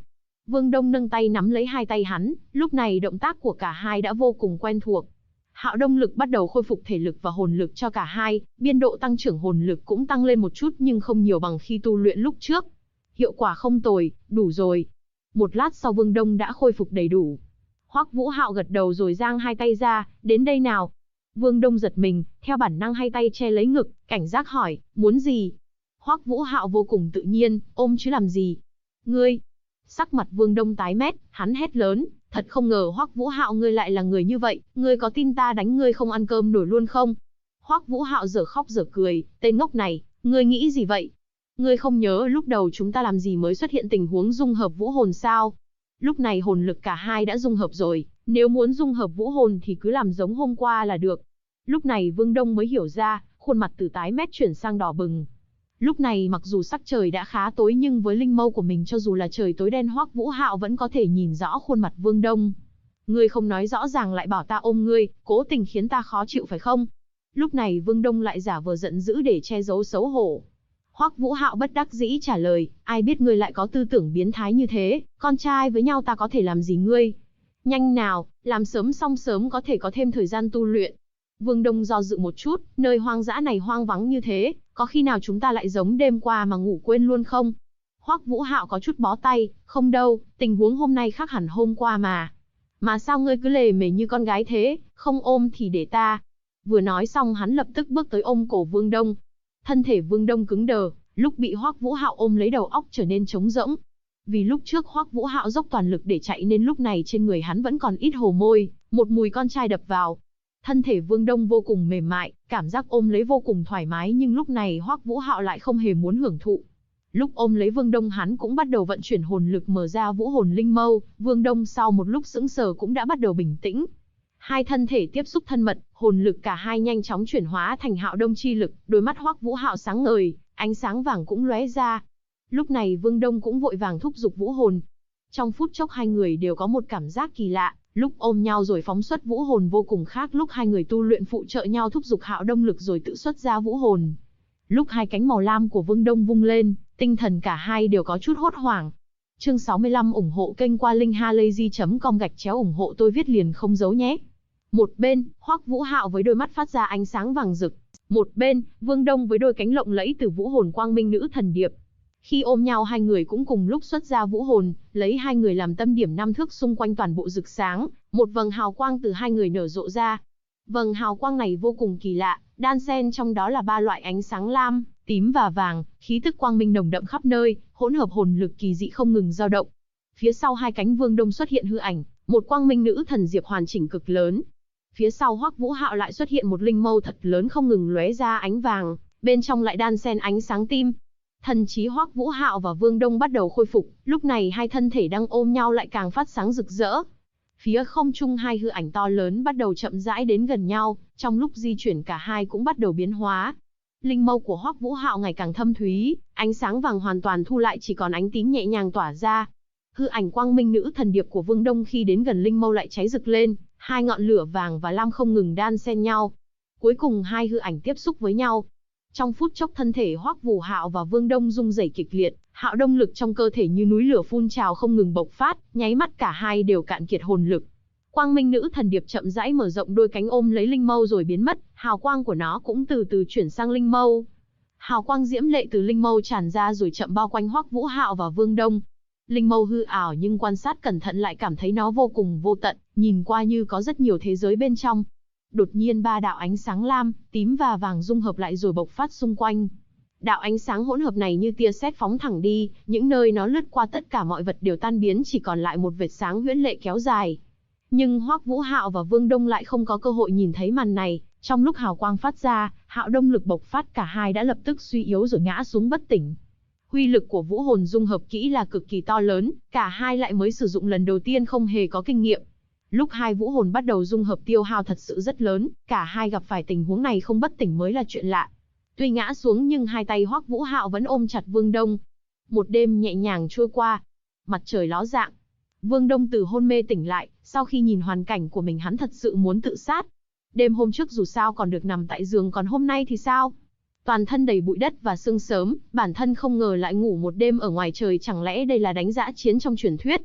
Vương Đông nâng tay nắm lấy hai tay hắn, lúc này động tác của cả hai đã vô cùng quen thuộc. Hạo Đông Lực bắt đầu khôi phục thể lực và hồn lực cho cả hai, biên độ tăng trưởng hồn lực cũng tăng lên một chút nhưng không nhiều bằng khi tu luyện lúc trước. Hiệu quả không tồi, đủ rồi. Một lát sau Vương Đông đã khôi phục đầy đủ. Hoắc Vũ Hạo gật đầu rồi giang hai tay ra, đến đây nào. Vương Đông giật mình, theo bản năng hai tay che lấy ngực, cảnh giác hỏi, muốn gì? Hoắc Vũ Hạo vô cùng tự nhiên, ôm chứ làm gì? Ngươi! Sắc mặt Vương Đông tái mét, hắn hét lớn, thật không ngờ Hoắc Vũ Hạo ngươi lại là người như vậy, ngươi có tin ta đánh ngươi không ăn cơm nổi luôn không? Hoắc Vũ Hạo dở khóc dở cười, tên ngốc này, ngươi nghĩ gì vậy? Ngươi không nhớ lúc đầu chúng ta làm gì mới xuất hiện tình huống dung hợp vũ hồn sao? Lúc này hồn lực cả hai đã dung hợp rồi, nếu muốn dung hợp vũ hồn thì cứ làm giống hôm qua là được. Lúc này Vương Đông mới hiểu ra, khuôn mặt từ tái mét chuyển sang đỏ bừng. Lúc này mặc dù sắc trời đã khá tối nhưng với linh mâu của mình cho dù là trời tối đen Hoắc Vũ Hạo vẫn có thể nhìn rõ khuôn mặt Vương Đông. Ngươi không nói rõ ràng lại bảo ta ôm ngươi, cố tình khiến ta khó chịu phải không? Lúc này Vương Đông lại giả vờ giận dữ để che giấu xấu hổ. Hoắc Vũ Hạo bất đắc dĩ trả lời, ai biết ngươi lại có tư tưởng biến thái như thế, con trai với nhau ta có thể làm gì ngươi? Nhanh nào, làm sớm xong sớm có thể có thêm thời gian tu luyện. Vương Đông do dự một chút, nơi hoang dã này hoang vắng như thế, có khi nào chúng ta lại giống đêm qua mà ngủ quên luôn không? Hoắc Vũ Hạo có chút bó tay, không đâu, tình huống hôm nay khác hẳn hôm qua mà. Mà sao ngươi cứ lề mề như con gái thế, không ôm thì để ta. Vừa nói xong hắn lập tức bước tới ôm cổ Vương Đông. Thân thể Vương Đông cứng đờ, lúc bị Hoắc Vũ Hạo ôm lấy đầu óc trở nên trống rỗng. Vì lúc trước Hoắc Vũ Hạo dốc toàn lực để chạy nên lúc này trên người hắn vẫn còn ít hồ môi, một mùi con trai đập vào. Thân thể Vương Đông vô cùng mềm mại, cảm giác ôm lấy vô cùng thoải mái nhưng lúc này Hoắc Vũ Hạo lại không hề muốn hưởng thụ. Lúc ôm lấy Vương Đông hắn cũng bắt đầu vận chuyển hồn lực mở ra vũ hồn linh mâu, Vương Đông sau một lúc sững sờ cũng đã bắt đầu bình tĩnh. Hai thân thể tiếp xúc thân mật, hồn lực cả hai nhanh chóng chuyển hóa thành Hạo Đông chi lực, đôi mắt Hoắc Vũ Hạo sáng ngời, ánh sáng vàng cũng lóe ra. Lúc này Vương Đông cũng vội vàng thúc giục vũ hồn. Trong phút chốc hai người đều có một cảm giác kỳ lạ, lúc ôm nhau rồi phóng xuất vũ hồn vô cùng khác lúc hai người tu luyện phụ trợ nhau thúc giục Hạo Đông lực rồi tự xuất ra vũ hồn. Lúc hai cánh màu lam của Vương Đông vung lên, tinh thần cả hai đều có chút hốt hoảng. Chương 65 ủng hộ kênh qua linkhalazy.com/ủng hộ tôi viết liền không giấu nhé. Một bên, Hoắc Vũ Hạo với đôi mắt phát ra ánh sáng vàng rực. Một bên, Vương Đông với đôi cánh lộng lẫy từ vũ hồn quang minh nữ thần điệp. Khi ôm nhau hai người cũng cùng lúc xuất ra vũ hồn, lấy hai người làm tâm điểm 5 thước xung quanh toàn bộ rực sáng, một vầng hào quang từ hai người nở rộ ra. Vầng hào quang này vô cùng kỳ lạ, đan xen trong đó là ba loại ánh sáng lam, tím và vàng, khí tức quang minh nồng đậm khắp nơi, hỗn hợp hồn lực kỳ dị không ngừng dao động. Phía sau hai cánh Vương Đông xuất hiện hư ảnh, một quang minh nữ thần diệp hoàn chỉnh cực lớn. Phía sau Hoắc Vũ Hạo lại xuất hiện một linh mâu thật lớn không ngừng lóe ra ánh vàng, bên trong lại đan xen ánh sáng tím. Thần trí Hoắc Vũ Hạo và Vương Đông bắt đầu khôi phục, lúc này hai thân thể đang ôm nhau lại càng phát sáng rực rỡ. Phía không trung hai hư ảnh to lớn bắt đầu chậm rãi đến gần nhau, trong lúc di chuyển cả hai cũng bắt đầu biến hóa. Linh mâu của Hoắc Vũ Hạo ngày càng thâm thúy, ánh sáng vàng hoàn toàn thu lại chỉ còn ánh tím nhẹ nhàng tỏa ra. Hư ảnh quang minh nữ thần điệp của Vương Đông khi đến gần linh mâu lại cháy rực lên, hai ngọn lửa vàng và lam không ngừng đan xen nhau. Cuối cùng hai hư ảnh tiếp xúc với nhau. Trong phút chốc thân thể Hoắc Vũ Hạo và Vương Đông rung rẩy kịch liệt, Hạo Đông lực trong cơ thể như núi lửa phun trào không ngừng bộc phát, nháy mắt cả hai đều cạn kiệt hồn lực. Quang minh nữ thần điệp chậm rãi mở rộng đôi cánh ôm lấy linh mâu rồi biến mất, hào quang của nó cũng từ từ chuyển sang linh mâu. Hào quang diễm lệ từ linh mâu tràn ra rồi chậm bao quanh Hoắc Vũ Hạo và Vương Đông. Linh mâu hư ảo nhưng quan sát cẩn thận lại cảm thấy nó vô cùng vô tận, nhìn qua như có rất nhiều thế giới bên trong. Đột nhiên ba đạo ánh sáng lam, tím và vàng dung hợp lại rồi bộc phát xung quanh. Đạo ánh sáng hỗn hợp này như tia sét phóng thẳng đi, những nơi nó lướt qua tất cả mọi vật đều tan biến chỉ còn lại một vệt sáng huyễn lệ kéo dài. Nhưng Hoắc Vũ Hạo và Vương Đông lại không có cơ hội nhìn thấy màn này, trong lúc hào quang phát ra, Hạo Đông lực bộc phát cả hai đã lập tức suy yếu rồi ngã xuống bất tỉnh. Huy lực của vũ hồn dung hợp kỹ là cực kỳ to lớn, cả hai lại mới sử dụng lần đầu tiên không hề có kinh nghiệm. Lúc hai vũ hồn bắt đầu dung hợp tiêu hao thật sự rất lớn, cả hai gặp phải tình huống này không bất tỉnh mới là chuyện lạ. Tuy ngã xuống nhưng hai tay Hoắc Vũ Hạo vẫn ôm chặt Vương Đông. Một đêm nhẹ nhàng trôi qua, mặt trời ló dạng. Vương Đông từ hôn mê tỉnh lại, sau khi nhìn hoàn cảnh của mình hắn thật sự muốn tự sát. Đêm hôm trước dù sao còn được nằm tại giường còn hôm nay thì sao? Toàn thân đầy bụi đất và sương sớm, bản thân không ngờ lại ngủ một đêm ở ngoài trời, chẳng lẽ đây là đánh dã chiến trong truyền thuyết?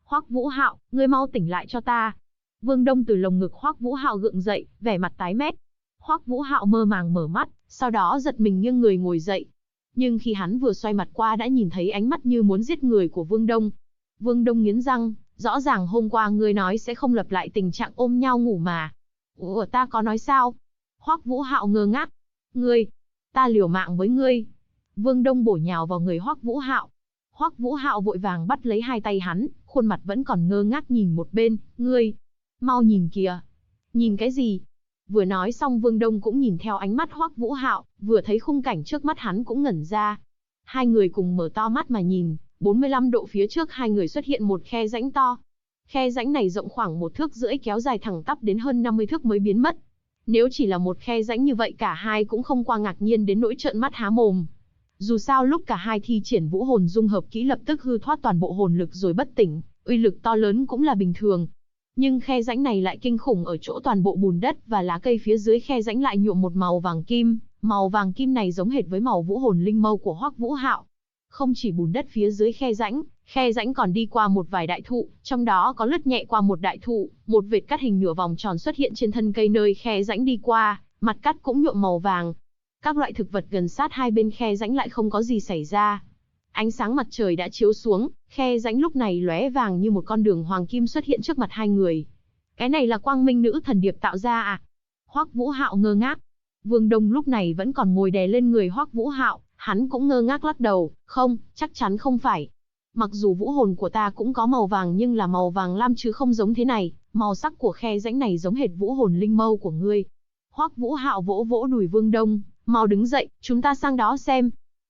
Hoắc Vũ Hạo, ngươi mau tỉnh lại cho ta. Vương Đông từ lồng ngực Hoắc Vũ Hạo gượng dậy, vẻ mặt tái mét. Hoắc Vũ Hạo mơ màng mở mắt, sau đó giật mình nghiêng người ngồi dậy. Nhưng khi hắn vừa xoay mặt qua đã nhìn thấy ánh mắt như muốn giết người của Vương Đông. Vương Đông nghiến răng, rõ ràng hôm qua ngươi nói sẽ không lặp lại tình trạng ôm nhau ngủ mà. Ủa, ta có nói sao? Hoắc Vũ Hạo ngơ ngác. Ngươi, ta liều mạng với ngươi. Vương Đông bổ nhào vào người Hoắc Vũ Hạo. Hoắc Vũ Hạo vội vàng bắt lấy hai tay hắn, khuôn mặt vẫn còn ngơ ngác nhìn một bên. Ngươi, mau nhìn kìa. Nhìn cái gì? Vừa nói xong Vương Đông cũng nhìn theo ánh mắt Hoắc Vũ Hạo, vừa thấy khung cảnh trước mắt hắn cũng ngẩn ra. Hai người cùng mở to mắt mà nhìn, 45 độ phía trước hai người xuất hiện một khe rãnh to. Khe rãnh này rộng khoảng 1,5 thước kéo dài thẳng tắp đến hơn 50 thước mới biến mất. Nếu chỉ là một khe rãnh như vậy cả hai cũng không qua ngạc nhiên đến nỗi trợn mắt há mồm. Dù sao lúc cả hai thi triển vũ hồn dung hợp kỹ lập tức hư thoát toàn bộ hồn lực rồi bất tỉnh, uy lực to lớn cũng là bình thường. Nhưng khe rãnh này lại kinh khủng ở chỗ toàn bộ bùn đất và lá cây phía dưới khe rãnh lại nhuộm một màu vàng kim, màu vàng kim này giống hệt với màu vũ hồn linh mâu của Hoắc Vũ Hạo. Không chỉ bùn đất phía dưới khe rãnh còn đi qua một vài đại thụ, trong đó có lướt nhẹ qua một đại thụ, một vệt cắt hình nửa vòng tròn xuất hiện trên thân cây nơi khe rãnh đi qua, mặt cắt cũng nhuộm màu vàng. Các loại thực vật gần sát hai bên khe rãnh lại không có gì xảy ra. Ánh sáng mặt trời đã chiếu xuống, khe rãnh lúc này lóe vàng như một con đường hoàng kim xuất hiện trước mặt hai người. Cái này là quang minh nữ thần điệp tạo ra à? Hoắc Vũ Hạo ngơ ngác. Vương Đông lúc này vẫn còn ngồi đè lên người Hoắc Vũ Hạo, hắn cũng ngơ ngác lắc đầu, không, chắc chắn không phải. Mặc dù vũ hồn của ta cũng có màu vàng nhưng là màu vàng lam chứ không giống thế này, màu sắc của khe rãnh này giống hệt vũ hồn linh mâu của ngươi. Hoắc Vũ Hạo vỗ vỗ đùi Vương Đông, mau đứng dậy, chúng ta sang đó xem.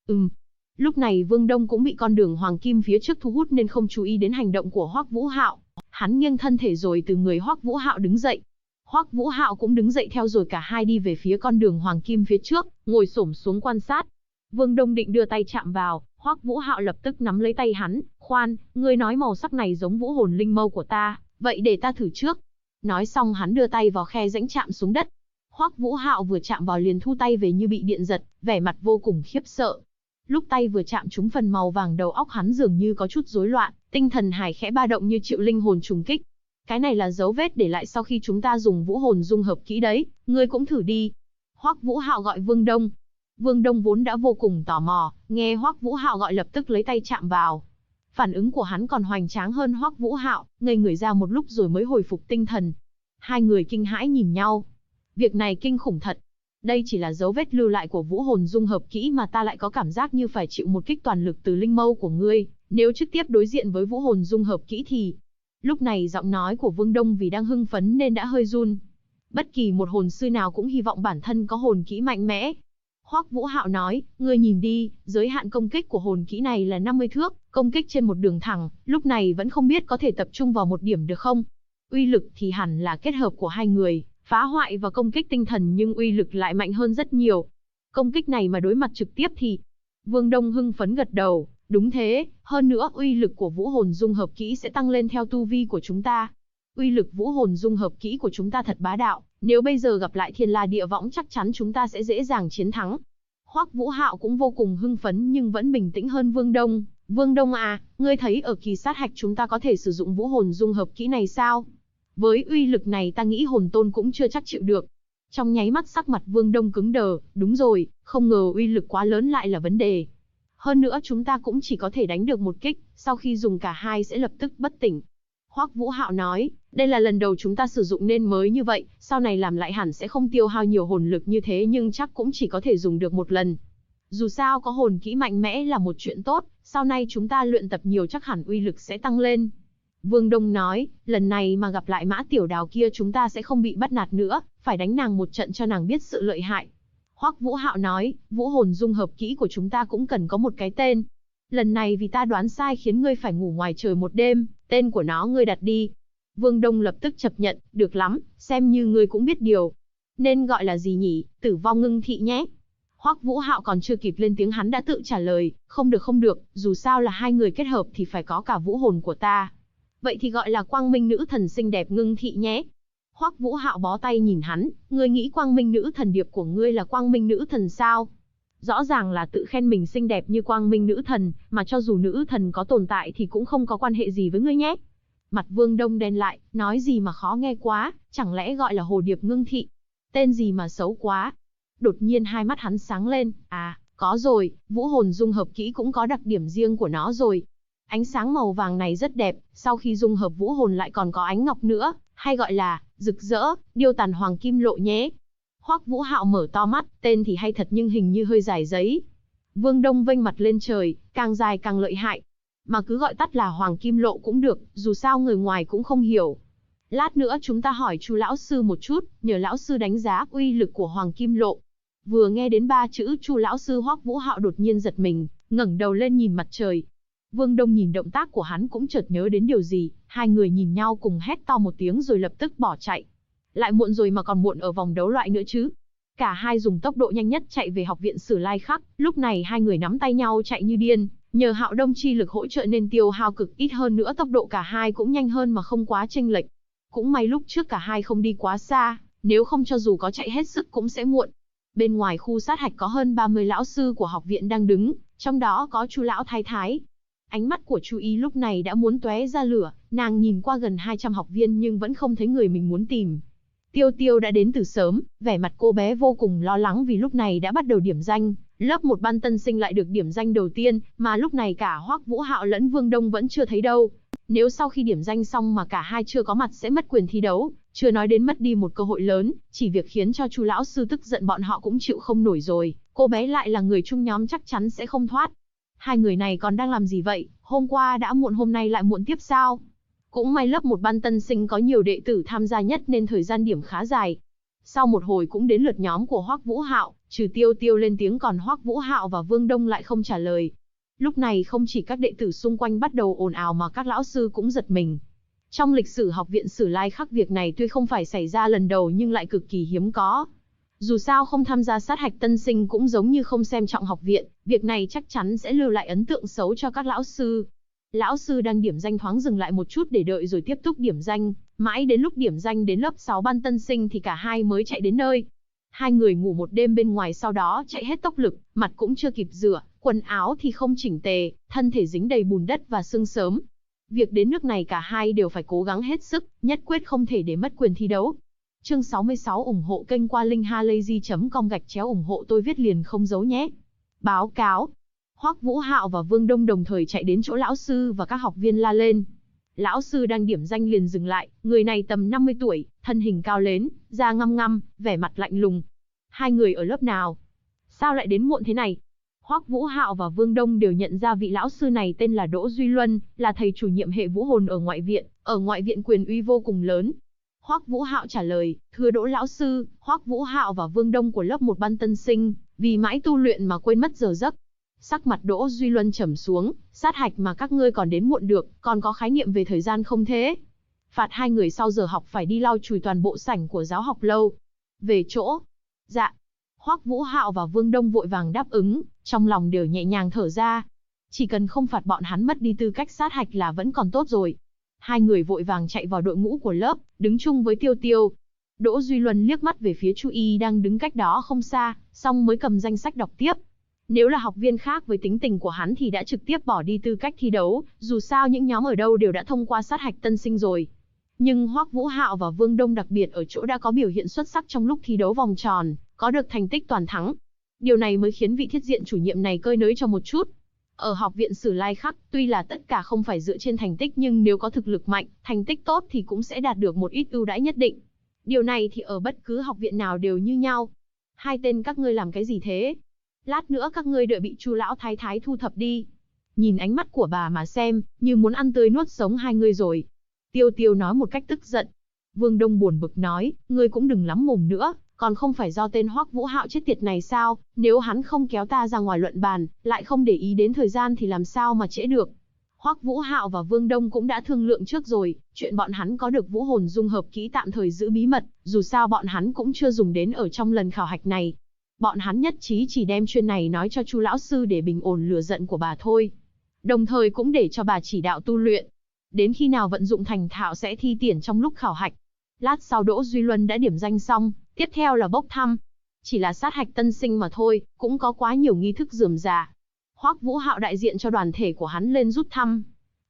Lúc này Vương Đông cũng bị con đường hoàng kim phía trước thu hút nên không chú ý đến hành động của Hoắc Vũ Hạo. Hắn nghiêng thân thể rồi từ người Hoắc Vũ Hạo đứng dậy. Hoắc Vũ Hạo cũng đứng dậy theo rồi cả hai đi về phía con đường hoàng kim phía trước, ngồi xổm xuống quan sát. Vương Đông định đưa tay chạm vào, Hoắc Vũ Hạo lập tức nắm lấy tay hắn, khoan, ngươi nói màu sắc này giống vũ hồn linh mâu của ta, vậy để ta thử trước. Nói xong hắn đưa tay vào khe rãnh chạm xuống đất. Hoắc Vũ Hạo vừa chạm vào liền thu tay về như bị điện giật, vẻ mặt vô cùng khiếp sợ. Lúc tay vừa chạm trúng phần màu vàng đầu óc hắn dường như có chút rối loạn, tinh thần hải khẽ ba động như chịu linh hồn trùng kích. Cái này là dấu vết để lại sau khi chúng ta dùng vũ hồn dung hợp kỹ đấy, ngươi cũng thử đi. Hoắc Vũ Hạo gọi Vương Đông. Vương Đông vốn đã vô cùng tò mò, nghe Hoắc Vũ Hạo gọi lập tức lấy tay chạm vào. Phản ứng của hắn còn hoành tráng hơn Hoắc Vũ Hạo, ngây người ra một lúc rồi mới hồi phục tinh thần. Hai người kinh hãi nhìn nhau. Việc này kinh khủng thật. Đây chỉ là dấu vết lưu lại của vũ hồn dung hợp kỹ mà ta lại có cảm giác như phải chịu một kích toàn lực từ linh mâu của ngươi, nếu trực tiếp đối diện với vũ hồn dung hợp kỹ thì... Lúc này giọng nói của Vương Đông vì đang hưng phấn nên đã hơi run. Bất kỳ một hồn sư nào cũng hy vọng bản thân có hồn kỹ mạnh mẽ. Hoắc Vũ Hạo nói, ngươi nhìn đi, giới hạn công kích của hồn kỹ này là 50 thước, công kích trên một đường thẳng, lúc này vẫn không biết có thể tập trung vào một điểm được không? Uy lực thì hẳn là kết hợp của hai người, phá hoại và công kích tinh thần nhưng uy lực lại mạnh hơn rất nhiều. Công kích này mà đối mặt trực tiếp thì... Vương Đông hưng phấn gật đầu, đúng thế, hơn nữa uy lực của vũ hồn dung hợp kỹ sẽ tăng lên theo tu vi của chúng ta. Uy lực vũ hồn dung hợp kỹ của chúng ta thật bá đạo, nếu bây giờ gặp lại Thiên La Địa Võng chắc chắn chúng ta sẽ dễ dàng chiến thắng. Hoắc Vũ Hạo cũng vô cùng hưng phấn nhưng vẫn bình tĩnh hơn Vương Đông. Vương Đông à, ngươi thấy ở kỳ sát hạch chúng ta có thể sử dụng vũ hồn dung hợp kỹ này sao? Với uy lực này ta nghĩ hồn tôn cũng chưa chắc chịu được. Trong nháy mắt sắc mặt Vương Đông cứng đờ, đúng rồi, không ngờ uy lực quá lớn lại là vấn đề. Hơn nữa chúng ta cũng chỉ có thể đánh được một kích, sau khi dùng cả hai sẽ lập tức bất tỉnh. Hoắc Vũ Hạo nói, đây là lần đầu chúng ta sử dụng nên mới như vậy, sau này làm lại hẳn sẽ không tiêu hao nhiều hồn lực như thế nhưng chắc cũng chỉ có thể dùng được một lần. Dù sao có hồn kỹ mạnh mẽ là một chuyện tốt, sau này chúng ta luyện tập nhiều chắc hẳn uy lực sẽ tăng lên. Vương Đông nói, lần này mà gặp lại Mã Tiểu Đào kia chúng ta sẽ không bị bắt nạt nữa, phải đánh nàng một trận cho nàng biết sự lợi hại. Hoắc Vũ Hạo nói, vũ hồn dung hợp kỹ của chúng ta cũng cần có một cái tên. Lần này vì ta đoán sai khiến ngươi phải ngủ ngoài trời một đêm, tên của nó ngươi đặt đi. Vương Đông lập tức chấp nhận, được lắm, xem như ngươi cũng biết điều. Nên gọi là gì nhỉ, Tử Vong Ngưng Thị nhé. Hoắc Vũ Hạo còn chưa kịp lên tiếng hắn đã tự trả lời, không được, dù sao là hai người kết hợp thì phải có cả vũ hồn của ta. Vậy thì gọi là Quang Minh Nữ Thần xinh đẹp Ngưng Thị nhé. Hoắc Vũ Hạo bó tay nhìn hắn, ngươi nghĩ Quang Minh Nữ Thần điệp của ngươi là Quang Minh Nữ Thần sao? Rõ ràng là tự khen mình xinh đẹp như Quang Minh Nữ Thần, mà cho dù nữ thần có tồn tại thì cũng không có quan hệ gì với ngươi nhé. Mặt Vương Đông đen lại, nói gì mà khó nghe quá, chẳng lẽ gọi là Hồ Điệp Ngưng Thị? Tên gì mà xấu quá. Đột nhiên hai mắt hắn sáng lên, à, có rồi, vũ hồn dung hợp kỹ cũng có đặc điểm riêng của nó rồi. Ánh sáng màu vàng này rất đẹp, sau khi dung hợp vũ hồn lại còn có ánh ngọc nữa, hay gọi là rực rỡ, điêu tàn hoàng kim lộ nhé. Hoắc Vũ Hạo mở to mắt, tên thì hay thật nhưng hình như hơi dài giấy. Vương Đông vênh mặt lên trời, càng dài càng lợi hại. Mà cứ gọi tắt là hoàng kim lộ cũng được, dù sao người ngoài cũng không hiểu. Lát nữa chúng ta hỏi Chu lão sư một chút, nhờ lão sư đánh giá uy lực của hoàng kim lộ. Vừa nghe đến ba chữ Chu lão sư, Hoắc Vũ Hạo đột nhiên giật mình, ngẩng đầu lên nhìn mặt trời. Vương Đông nhìn động tác của hắn cũng chợt nhớ đến điều gì, hai người nhìn nhau cùng hét to một tiếng rồi lập tức bỏ chạy. Lại muộn rồi mà còn muộn ở vòng đấu loại nữa chứ. Cả hai dùng tốc độ nhanh nhất chạy về học viện Sử Lai Khắc, lúc này hai người nắm tay nhau chạy như điên, nhờ Hạo Đông chi lực hỗ trợ nên tiêu hao cực ít hơn nữa, tốc độ cả hai cũng nhanh hơn mà không quá chênh lệch. Cũng may lúc trước cả hai không đi quá xa, nếu không cho dù có chạy hết sức cũng sẽ muộn. Bên ngoài khu sát hạch có hơn 30 lão sư của học viện đang đứng, trong đó có Chu lão thái thái. Ánh mắt của Chu Y lúc này đã muốn tóe ra lửa, nàng nhìn qua gần 200 học viên nhưng vẫn không thấy người mình muốn tìm. Tiêu Tiêu đã đến từ sớm, vẻ mặt cô bé vô cùng lo lắng vì lúc này đã bắt đầu điểm danh, lớp 1 ban tân sinh lại được điểm danh đầu tiên, mà lúc này cả Hoắc Vũ Hạo lẫn Vương Đông vẫn chưa thấy đâu. Nếu sau khi điểm danh xong mà cả hai chưa có mặt sẽ mất quyền thi đấu, chưa nói đến mất đi một cơ hội lớn, chỉ việc khiến cho Chu lão sư tức giận bọn họ cũng chịu không nổi rồi, cô bé lại là người chung nhóm chắc chắn sẽ không thoát. Hai người này còn đang làm gì vậy, hôm qua đã muộn hôm nay lại muộn tiếp sao? Cũng may lớp 1 ban tân sinh có nhiều đệ tử tham gia nhất nên thời gian điểm khá dài. Sau một hồi cũng đến lượt nhóm của Hoắc Vũ Hạo, trừ Tiêu Tiêu lên tiếng còn Hoắc Vũ Hạo và Vương Đông lại không trả lời. Lúc này không chỉ các đệ tử xung quanh bắt đầu ồn ào mà các lão sư cũng giật mình. Trong lịch sử học viện Sử Lai Khắc, việc này tuy không phải xảy ra lần đầu nhưng lại cực kỳ hiếm có. Dù sao không tham gia sát hạch tân sinh cũng giống như không xem trọng học viện, việc này chắc chắn sẽ lưu lại ấn tượng xấu cho các lão sư. Lão sư đang điểm danh thoáng dừng lại một chút để đợi rồi tiếp tục điểm danh, mãi đến lúc điểm danh đến lớp 6 ban tân sinh thì cả hai mới chạy đến nơi. Hai người ngủ một đêm bên ngoài sau đó chạy hết tốc lực, mặt cũng chưa kịp rửa, quần áo thì không chỉnh tề, thân thể dính đầy bùn đất và sương sớm. Việc đến nước này cả hai đều phải cố gắng hết sức, nhất quyết không thể để mất quyền thi đấu. Chương 66 ủng hộ kênh qua linkhalazy.com/ủng hộ tôi viết liền không giấu nhé. Báo cáo. Hoắc Vũ Hạo và Vương Đông đồng thời chạy đến chỗ lão sư và các học viên la lên. Lão sư đang điểm danh liền dừng lại, người này tầm 50 tuổi, thân hình cao lớn, da ngăm ngăm, vẻ mặt lạnh lùng. Hai người ở lớp nào? Sao lại đến muộn thế này? Hoắc Vũ Hạo và Vương Đông đều nhận ra vị lão sư này tên là Đỗ Duy Luân, là thầy chủ nhiệm hệ vũ hồn ở ngoại viện quyền uy vô cùng lớn. Hoắc Vũ Hạo trả lời, thưa Đỗ lão sư, Hoắc Vũ Hạo và Vương Đông của lớp 1 ban tân sinh, vì mãi tu luyện mà quên mất giờ giấc. Sắc mặt Đỗ Duy Luân trầm xuống, sát hạch mà các ngươi còn đến muộn được, còn có khái niệm về thời gian không thế? Phạt hai người sau giờ học phải đi lau chùi toàn bộ sảnh của giáo học lâu. Về chỗ. Dạ. Hoắc Vũ Hạo và Vương Đông vội vàng đáp ứng, trong lòng đều nhẹ nhàng thở ra. Chỉ cần không phạt bọn hắn mất đi tư cách sát hạch là vẫn còn tốt rồi. Hai người vội vàng chạy vào đội ngũ của lớp, đứng chung với Tiêu Tiêu. Đỗ Duy Luân liếc mắt về phía Chu Y đang đứng cách đó không xa, xong mới cầm danh sách đọc tiếp. Nếu là học viên khác với tính tình của hắn thì đã trực tiếp bỏ đi tư cách thi đấu, dù sao những nhóm ở đâu đều đã thông qua sát hạch tân sinh rồi. Nhưng Hoắc Vũ Hạo và Vương Đông đặc biệt ở chỗ đã có biểu hiện xuất sắc trong lúc thi đấu vòng tròn, có được thành tích toàn thắng. Điều này mới khiến vị thiết diện chủ nhiệm này cơi nới cho một chút. Ở học viện Sử Lai Khắc, tuy là tất cả không phải dựa trên thành tích nhưng nếu có thực lực mạnh, thành tích tốt thì cũng sẽ đạt được một ít ưu đãi nhất định. Điều này thì ở bất cứ học viện nào đều như nhau. Hai tên các ngươi làm cái gì thế? Lát nữa các ngươi đợi bị Chu lão thái thái thu thập đi. Nhìn ánh mắt của bà mà xem, như muốn ăn tươi nuốt sống hai ngươi rồi. Tiêu Tiêu nói một cách tức giận. Vương Đông buồn bực nói, ngươi cũng đừng lắm mồm nữa, còn không phải do tên Hoắc Vũ Hạo chết tiệt này sao? Nếu hắn không kéo ta ra ngoài luận bàn, lại không để ý đến thời gian thì làm sao mà trễ được? Hoắc Vũ Hạo và Vương Đông cũng đã thương lượng trước rồi, chuyện bọn hắn có được vũ hồn dung hợp kỹ tạm thời giữ bí mật, dù sao bọn hắn cũng chưa dùng đến ở trong lần khảo hạch này. Bọn hắn nhất trí chỉ đem chuyện này nói cho Chu lão sư để bình ổn lửa giận của bà thôi. Đồng thời cũng để cho bà chỉ đạo tu luyện. Đến khi nào vận dụng thành thạo sẽ thi tuyển trong lúc khảo hạch. Lát sau Đỗ Duy Luân đã điểm danh xong, tiếp theo là bốc thăm. Chỉ là sát hạch tân sinh mà thôi, cũng có quá nhiều nghi thức rườm rà. Hoắc Vũ Hạo đại diện cho đoàn thể của hắn lên rút thăm.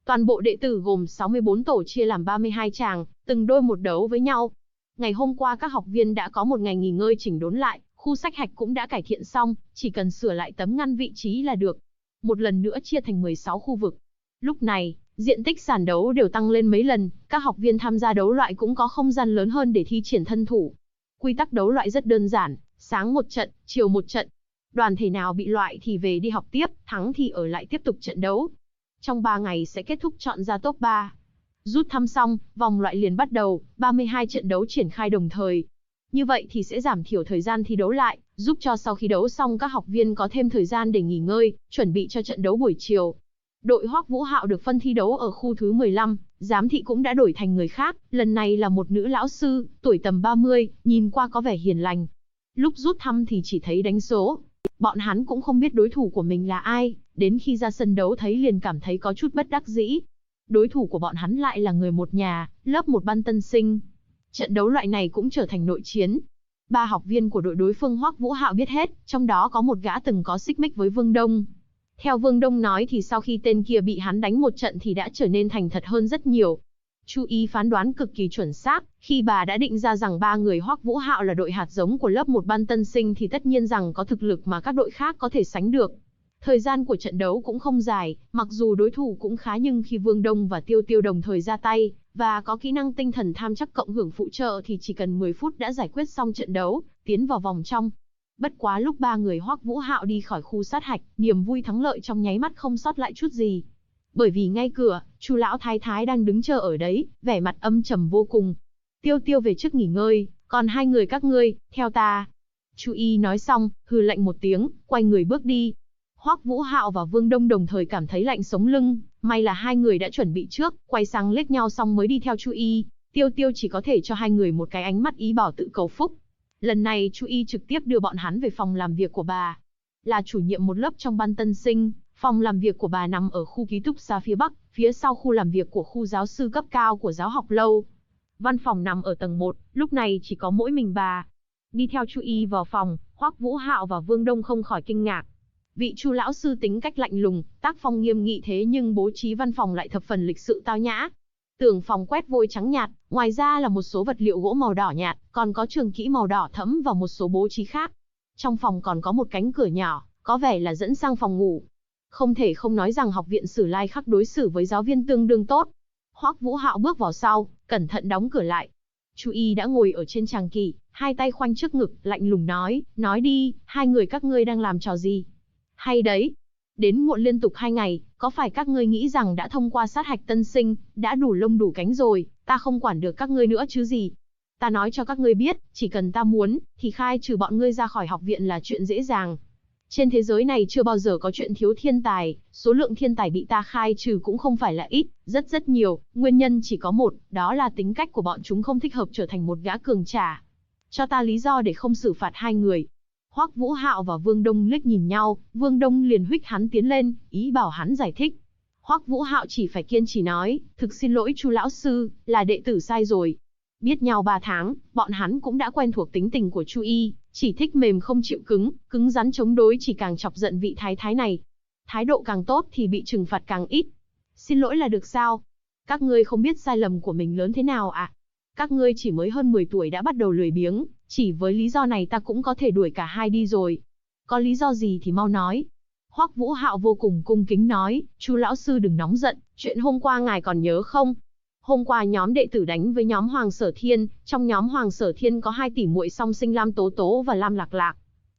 Toàn bộ đệ tử gồm 64 tổ chia làm 32 chàng, từng đôi một đấu với nhau. Ngày hôm qua các học viên đã có một ngày nghỉ ngơi chỉnh đốn lại, khu sách hạch cũng đã cải thiện xong, chỉ cần sửa lại tấm ngăn vị trí là được. Một lần nữa chia thành 16 khu vực. Lúc này, diện tích sàn đấu đều tăng lên mấy lần, các học viên tham gia đấu loại cũng có không gian lớn hơn để thi triển thân thủ. Quy tắc đấu loại rất đơn giản, sáng một trận, chiều một trận. Đoàn thể nào bị loại thì về đi học tiếp, thắng thì ở lại tiếp tục trận đấu. Trong 3 ngày sẽ kết thúc chọn ra top 3. Rút thăm xong, vòng loại liền bắt đầu, 32 trận đấu triển khai đồng thời. Như vậy thì sẽ giảm thiểu thời gian thi đấu lại, giúp cho sau khi đấu xong các học viên có thêm thời gian để nghỉ ngơi, chuẩn bị cho trận đấu buổi chiều. Đội Hoắc Vũ Hạo được phân thi đấu ở khu thứ 15, giám thị cũng đã đổi thành người khác, lần này là một nữ lão sư, tuổi tầm 30, nhìn qua có vẻ hiền lành. Lúc rút thăm thì chỉ thấy đánh số. Bọn hắn cũng không biết đối thủ của mình là ai, đến khi ra sân đấu thấy liền cảm thấy có chút bất đắc dĩ. Đối thủ của bọn hắn lại là người một nhà, lớp 1 ban tân sinh. Trận đấu loại này cũng trở thành nội chiến. 3 học viên của đội đối phương Hoắc Vũ Hạo biết hết, trong đó có một gã từng có xích mích với Vương Đông. Theo Vương Đông nói thì sau khi tên kia bị hắn đánh một trận thì đã trở nên thành thật hơn rất nhiều. Chu Y phán đoán cực kỳ chuẩn xác, khi bà đã định ra rằng 3 người Hoắc Vũ Hạo là đội hạt giống của lớp 1 ban tân sinh thì tất nhiên rằng có thực lực mà các đội khác có thể sánh được. Thời gian của trận đấu cũng không dài, mặc dù đối thủ cũng khá nhưng khi Vương Đông và Tiêu Tiêu đồng thời ra tay, và có kỹ năng tinh thần tham chắc cộng hưởng phụ trợ thì chỉ cần 10 phút đã giải quyết xong trận đấu, tiến vào vòng trong. Bất quá lúc 3 người Hoắc Vũ Hạo đi khỏi khu sát hạch, niềm vui thắng lợi trong nháy mắt không sót lại chút gì. Bởi vì ngay cửa, Chu lão thái thái đang đứng chờ ở đấy, vẻ mặt âm trầm vô cùng. Tiêu Tiêu về trước nghỉ ngơi, còn 2 người các ngươi, theo ta. Chu Y nói xong, hừ lạnh một tiếng, quay người bước đi. Hoắc Vũ Hạo và Vương Đông đồng thời cảm thấy lạnh sống lưng, may là 2 người đã chuẩn bị trước, quay sang liếc nhau xong mới đi theo Chu Y. Tiêu Tiêu chỉ có thể cho 2 người một cái ánh mắt ý bảo tự cầu phúc. Lần này Chu Y trực tiếp đưa bọn hắn về phòng làm việc của bà. Là chủ nhiệm một lớp trong ban tân sinh, phòng làm việc của bà nằm ở khu ký túc xá phía Bắc, phía sau khu làm việc của khu giáo sư cấp cao của giáo học lâu. Văn phòng nằm ở tầng 1, lúc này chỉ có mỗi mình bà. Đi theo Chu Y vào phòng, Hoắc Vũ Hạo và Vương Đông không khỏi kinh ngạc. Vị Chu lão sư tính cách lạnh lùng, tác phong nghiêm nghị thế nhưng bố trí văn phòng lại thập phần lịch sự tao nhã. Tường phòng quét vôi trắng nhạt, ngoài ra là một số vật liệu gỗ màu đỏ nhạt, còn có trường kỹ màu đỏ thẫm và một số bố trí khác. Trong phòng còn có một cánh cửa nhỏ, có vẻ là dẫn sang phòng ngủ. Không thể không nói rằng học viện Sử Lai Khắc đối xử với giáo viên tương đương tốt. Hoắc Vũ Hạo bước vào sau, cẩn thận đóng cửa lại. Chu Y đã ngồi ở trên tràng kỷ, hai tay khoanh trước ngực, lạnh lùng nói đi, 2 người các ngươi đang làm trò gì? Hay đấy, đến muộn liên tục 2 ngày, có phải các ngươi nghĩ rằng đã thông qua sát hạch tân sinh, đã đủ lông đủ cánh rồi, ta không quản được các ngươi nữa chứ gì? Ta nói cho các ngươi biết, chỉ cần ta muốn, thì khai trừ bọn ngươi ra khỏi học viện là chuyện dễ dàng. Trên thế giới này chưa bao giờ có chuyện thiếu thiên tài, số lượng thiên tài bị ta khai trừ cũng không phải là ít, rất nhiều, nguyên nhân chỉ có một, đó là tính cách của bọn chúng không thích hợp trở thành một gã cường giả. Cho ta lý do để không xử phạt 2 người. Hoắc Vũ Hạo và Vương Đông liếc nhìn nhau, Vương Đông liền huých hắn tiến lên, ý bảo hắn giải thích. Hoắc Vũ Hạo chỉ phải kiên trì nói, thực xin lỗi Chu lão sư, là đệ tử sai rồi. Biết nhau 3 tháng, bọn hắn cũng đã quen thuộc tính tình của Chu Y, chỉ thích mềm không chịu cứng, cứng rắn chống đối chỉ càng chọc giận vị thái thái này. Thái độ càng tốt thì bị trừng phạt càng ít. Xin lỗi là được sao? Các ngươi không biết sai lầm của mình lớn thế nào à? Các ngươi chỉ mới hơn 10 tuổi đã bắt đầu lười biếng, chỉ với lý do này ta cũng có thể đuổi cả hai đi rồi. Có lý do gì thì mau nói. Hoắc Vũ Hạo vô cùng cung kính nói, Chu lão sư đừng nóng giận, chuyện hôm qua ngài còn nhớ không? Hôm qua nhóm đệ tử đánh với nhóm Hoàng Sở Thiên, trong nhóm Hoàng Sở Thiên có 2 tỷ muội song sinh Lam Tố Tố và Lam Lạc Lạc.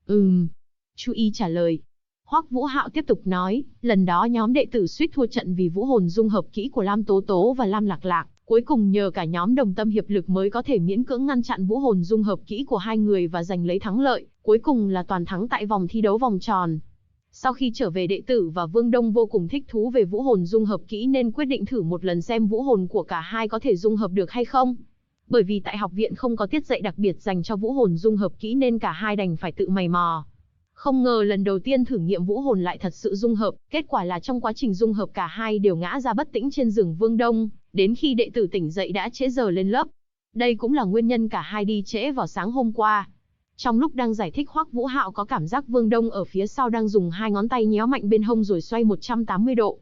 Chu Y trả lời. Hoắc Vũ Hạo tiếp tục nói, lần đó nhóm đệ tử suýt thua trận vì vũ hồn dung hợp kỹ của Lam Tố Tố và Lam Lạc Lạc, cuối cùng nhờ cả nhóm đồng tâm hiệp lực mới có thể miễn cưỡng ngăn chặn vũ hồn dung hợp kỹ của 2 người và giành lấy thắng lợi, cuối cùng là toàn thắng tại vòng thi đấu vòng tròn. Sau khi trở về đệ tử và Vương Đông vô cùng thích thú về vũ hồn dung hợp kỹ nên quyết định thử một lần xem vũ hồn của cả hai có thể dung hợp được hay không. Bởi vì tại học viện không có tiết dạy đặc biệt dành cho vũ hồn dung hợp kỹ nên cả hai đành phải tự mày mò. Không ngờ lần đầu tiên thử nghiệm vũ hồn lại thật sự dung hợp, kết quả là trong quá trình dung hợp cả hai đều ngã ra bất tĩnh trên giường Vương Đông, đến khi đệ tử tỉnh dậy đã trễ giờ lên lớp. Đây cũng là nguyên nhân cả hai đi trễ vào sáng hôm qua. Trong lúc đang giải thích, Hoắc Vũ Hạo có cảm giác Vương Đông ở phía sau đang dùng 2 ngón tay nhéo mạnh bên hông rồi xoay 180 độ.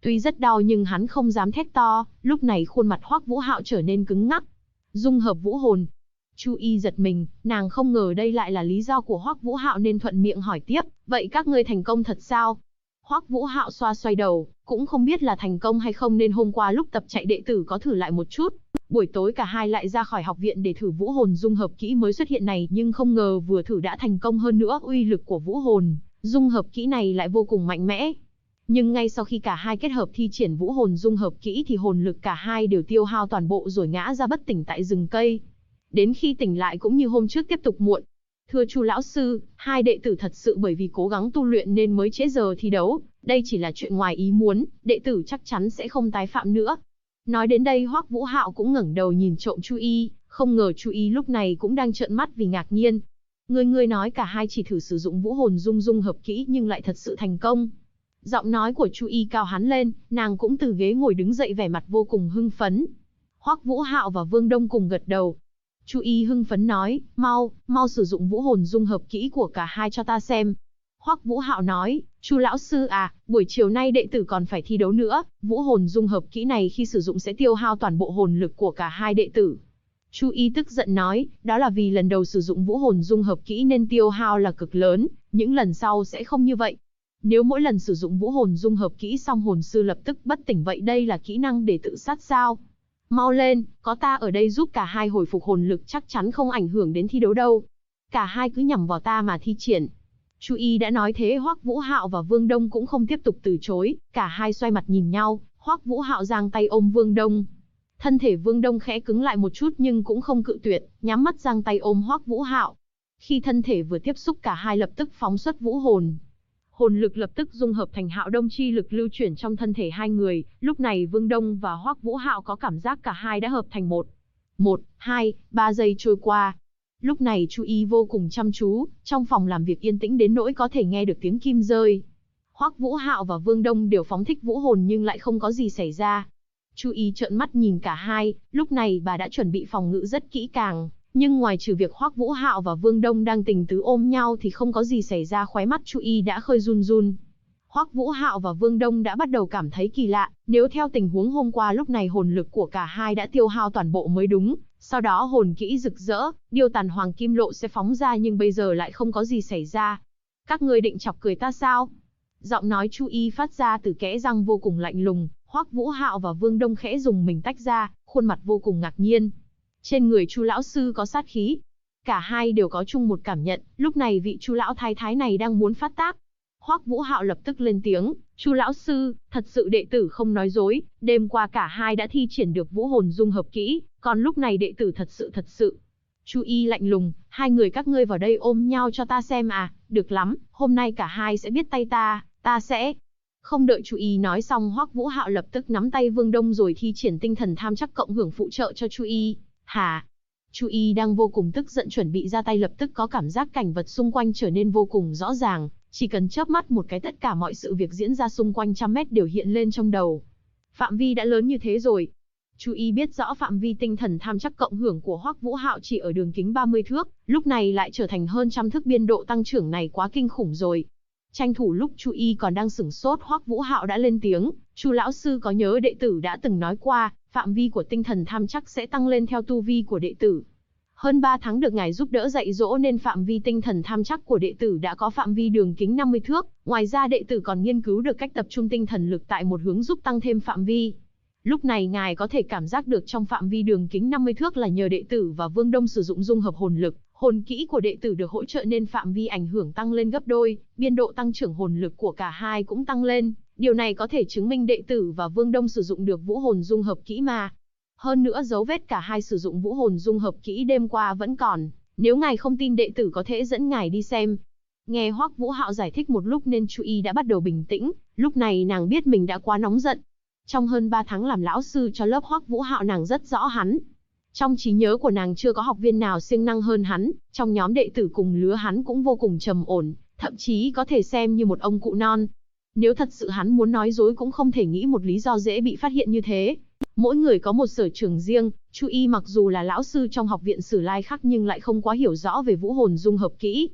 Tuy rất đau nhưng hắn không dám thét to, lúc này khuôn mặt Hoắc Vũ Hạo trở nên cứng ngắc. Dung hợp vũ hồn. Chu Y giật mình, nàng không ngờ đây lại là lý do của Hoắc Vũ Hạo nên thuận miệng hỏi tiếp, vậy các ngươi thành công thật sao? Hoắc Vũ Hạo xoay đầu, cũng không biết là thành công hay không nên hôm qua lúc tập chạy đệ tử có thử lại một chút. Buổi tối cả hai lại ra khỏi học viện để thử vũ hồn dung hợp kỹ mới xuất hiện này, nhưng không ngờ vừa thử đã thành công, hơn nữa uy lực của vũ hồn dung hợp kỹ này lại vô cùng mạnh mẽ. Nhưng ngay sau khi cả hai kết hợp thi triển vũ hồn dung hợp kỹ thì hồn lực cả hai đều tiêu hao toàn bộ rồi ngã ra bất tỉnh tại rừng cây. Đến khi tỉnh lại cũng như hôm trước tiếp tục muộn. Thưa Chu lão sư, hai đệ tử thật sự bởi vì cố gắng tu luyện nên mới trễ giờ thi đấu, đây chỉ là chuyện ngoài ý muốn, đệ tử chắc chắn sẽ không tái phạm nữa. Nói đến đây Hoắc Vũ Hạo cũng ngẩng đầu nhìn trộm Chu Y, không ngờ Chu Y lúc này cũng đang trợn mắt vì ngạc nhiên. Ngươi nói cả hai chỉ thử sử dụng vũ hồn dung hợp kỹ nhưng lại thật sự thành công. Giọng nói của Chu Y cao hẳn lên, nàng cũng từ ghế ngồi đứng dậy vẻ mặt vô cùng hưng phấn. Hoắc Vũ Hạo và Vương Đông cùng gật đầu. Chu Y hưng phấn nói, mau sử dụng vũ hồn dung hợp kỹ của cả hai cho ta xem. Hoắc Vũ Hạo nói, Chu lão sư à, buổi chiều nay đệ tử còn phải thi đấu nữa, vũ hồn dung hợp kỹ này khi sử dụng sẽ tiêu hao toàn bộ hồn lực của cả hai đệ tử. Chu Y tức giận nói, đó là vì lần đầu sử dụng vũ hồn dung hợp kỹ nên tiêu hao là cực lớn, những lần sau sẽ không như vậy. Nếu mỗi lần sử dụng vũ hồn dung hợp kỹ xong hồn sư lập tức bất tỉnh vậy đây là kỹ năng để tự sát sao? Mau lên, có ta ở đây giúp cả hai hồi phục hồn lực chắc chắn không ảnh hưởng đến thi đấu đâu. Cả hai cứ nhằm vào ta mà thi triển. Chu Y đã nói thế Hoắc Vũ Hạo và Vương Đông cũng không tiếp tục từ chối, cả hai xoay mặt nhìn nhau, Hoắc Vũ Hạo giang tay ôm Vương Đông. Thân thể Vương Đông khẽ cứng lại một chút nhưng cũng không cự tuyệt, nhắm mắt giang tay ôm Hoắc Vũ Hạo. Khi thân thể vừa tiếp xúc cả hai lập tức phóng xuất vũ hồn. Hồn lực lập tức dung hợp thành Hạo Đông chi lực lưu chuyển trong thân thể hai người, lúc này Vương Đông và Hoắc Vũ Hạo có cảm giác cả hai đã hợp thành một. 1, 2, 3 giây trôi qua. Lúc này Chu Y vô cùng chăm chú, trong phòng làm việc yên tĩnh đến nỗi có thể nghe được tiếng kim rơi. Hoắc Vũ Hạo và Vương Đông đều phóng thích vũ hồn nhưng lại không có gì xảy ra. Chu Y trợn mắt nhìn cả hai, lúc này bà đã chuẩn bị phòng ngự rất kỹ càng, nhưng ngoài trừ việc Hoắc Vũ Hạo và Vương Đông đang tình tứ ôm nhau thì không có gì xảy ra, khóe mắt Chu Y đã khơi run run. Hoắc Vũ Hạo và Vương Đông đã bắt đầu cảm thấy kỳ lạ, nếu theo tình huống hôm qua lúc này hồn lực của cả hai đã tiêu hao toàn bộ mới đúng, sau đó hồn kỹ rực rỡ, điêu tàn hoàng kim lộ sẽ phóng ra nhưng bây giờ lại không có gì xảy ra. Các ngươi định chọc cười ta sao? Giọng nói Chu Y phát ra từ kẽ răng vô cùng lạnh lùng, Hoắc Vũ Hạo và Vương Đông khẽ dùng mình tách ra, khuôn mặt vô cùng ngạc nhiên. Trên người Chu lão sư có sát khí. Cả hai đều có chung một cảm nhận, lúc này vị Chu lão thái thái này đang muốn phát tác. Hoắc Vũ Hạo lập tức lên tiếng, Chu lão sư, thật sự đệ tử không nói dối, đêm qua cả hai đã thi triển được vũ hồn dung hợp kỹ, còn lúc này đệ tử thật sự. Chu Y lạnh lùng, hai người các ngươi vào đây ôm nhau cho ta xem à, được lắm, hôm nay cả hai sẽ biết tay ta sẽ... Không đợi Chu Y nói xong Hoắc Vũ Hạo lập tức nắm tay Vương Đông rồi thi triển tinh thần tham chắc cộng hưởng phụ trợ cho Chu Y. Hả? Chu Y đang vô cùng tức giận chuẩn bị ra tay lập tức có cảm giác cảnh vật xung quanh trở nên vô cùng rõ ràng, chỉ cần chớp mắt một cái tất cả mọi sự việc diễn ra xung quanh trăm mét đều hiện lên trong đầu. Phạm vi đã lớn như thế rồi. Chu Y biết rõ phạm vi tinh thần tham chắc cộng hưởng của Hoắc Vũ Hạo chỉ ở đường kính 30 thước, lúc này lại trở thành hơn trăm thước, biên độ tăng trưởng này quá kinh khủng rồi. Tranh thủ lúc Chu Y còn đang sửng sốt Hoắc Vũ Hạo đã lên tiếng, Chu lão sư có nhớ đệ tử đã từng nói qua, phạm vi của tinh thần tham chắc sẽ tăng lên theo tu vi của đệ tử. Hơn 3 tháng được ngài giúp đỡ dạy dỗ nên phạm vi tinh thần tham chắc của đệ tử đã có phạm vi đường kính 50 thước, ngoài ra đệ tử còn nghiên cứu được cách tập trung tinh thần lực tại một hướng giúp tăng thêm phạm vi. Lúc này ngài có thể cảm giác được trong phạm vi đường kính 50 thước là nhờ đệ tử và Vương Đông sử dụng dung hợp hồn lực, hồn kỹ của đệ tử được hỗ trợ nên phạm vi ảnh hưởng tăng lên gấp đôi, biên độ tăng trưởng hồn lực của cả hai cũng tăng lên, điều này có thể chứng minh đệ tử và Vương Đông sử dụng được vũ hồn dung hợp kỹ mà. Hơn nữa dấu vết cả hai sử dụng vũ hồn dung hợp kỹ đêm qua vẫn còn, nếu ngài không tin đệ tử có thể dẫn ngài đi xem. Nghe Hoắc Vũ Hạo giải thích một lúc nên Chu Y đã bắt đầu bình tĩnh, lúc này nàng biết mình đã quá nóng giận. Trong hơn 3 tháng làm lão sư cho lớp Hoắc Vũ Hạo nàng rất rõ hắn. Trong trí nhớ của nàng chưa có học viên nào siêng năng hơn hắn, trong nhóm đệ tử cùng lứa hắn cũng vô cùng trầm ổn, thậm chí có thể xem như một ông cụ non. Nếu thật sự hắn muốn nói dối cũng không thể nghĩ một lý do dễ bị phát hiện như thế. Mỗi người có một sở trường riêng, Chu Y mặc dù là lão sư trong học viện Sử Lai Khắc nhưng lại không quá hiểu rõ về vũ hồn dung hợp kỹ.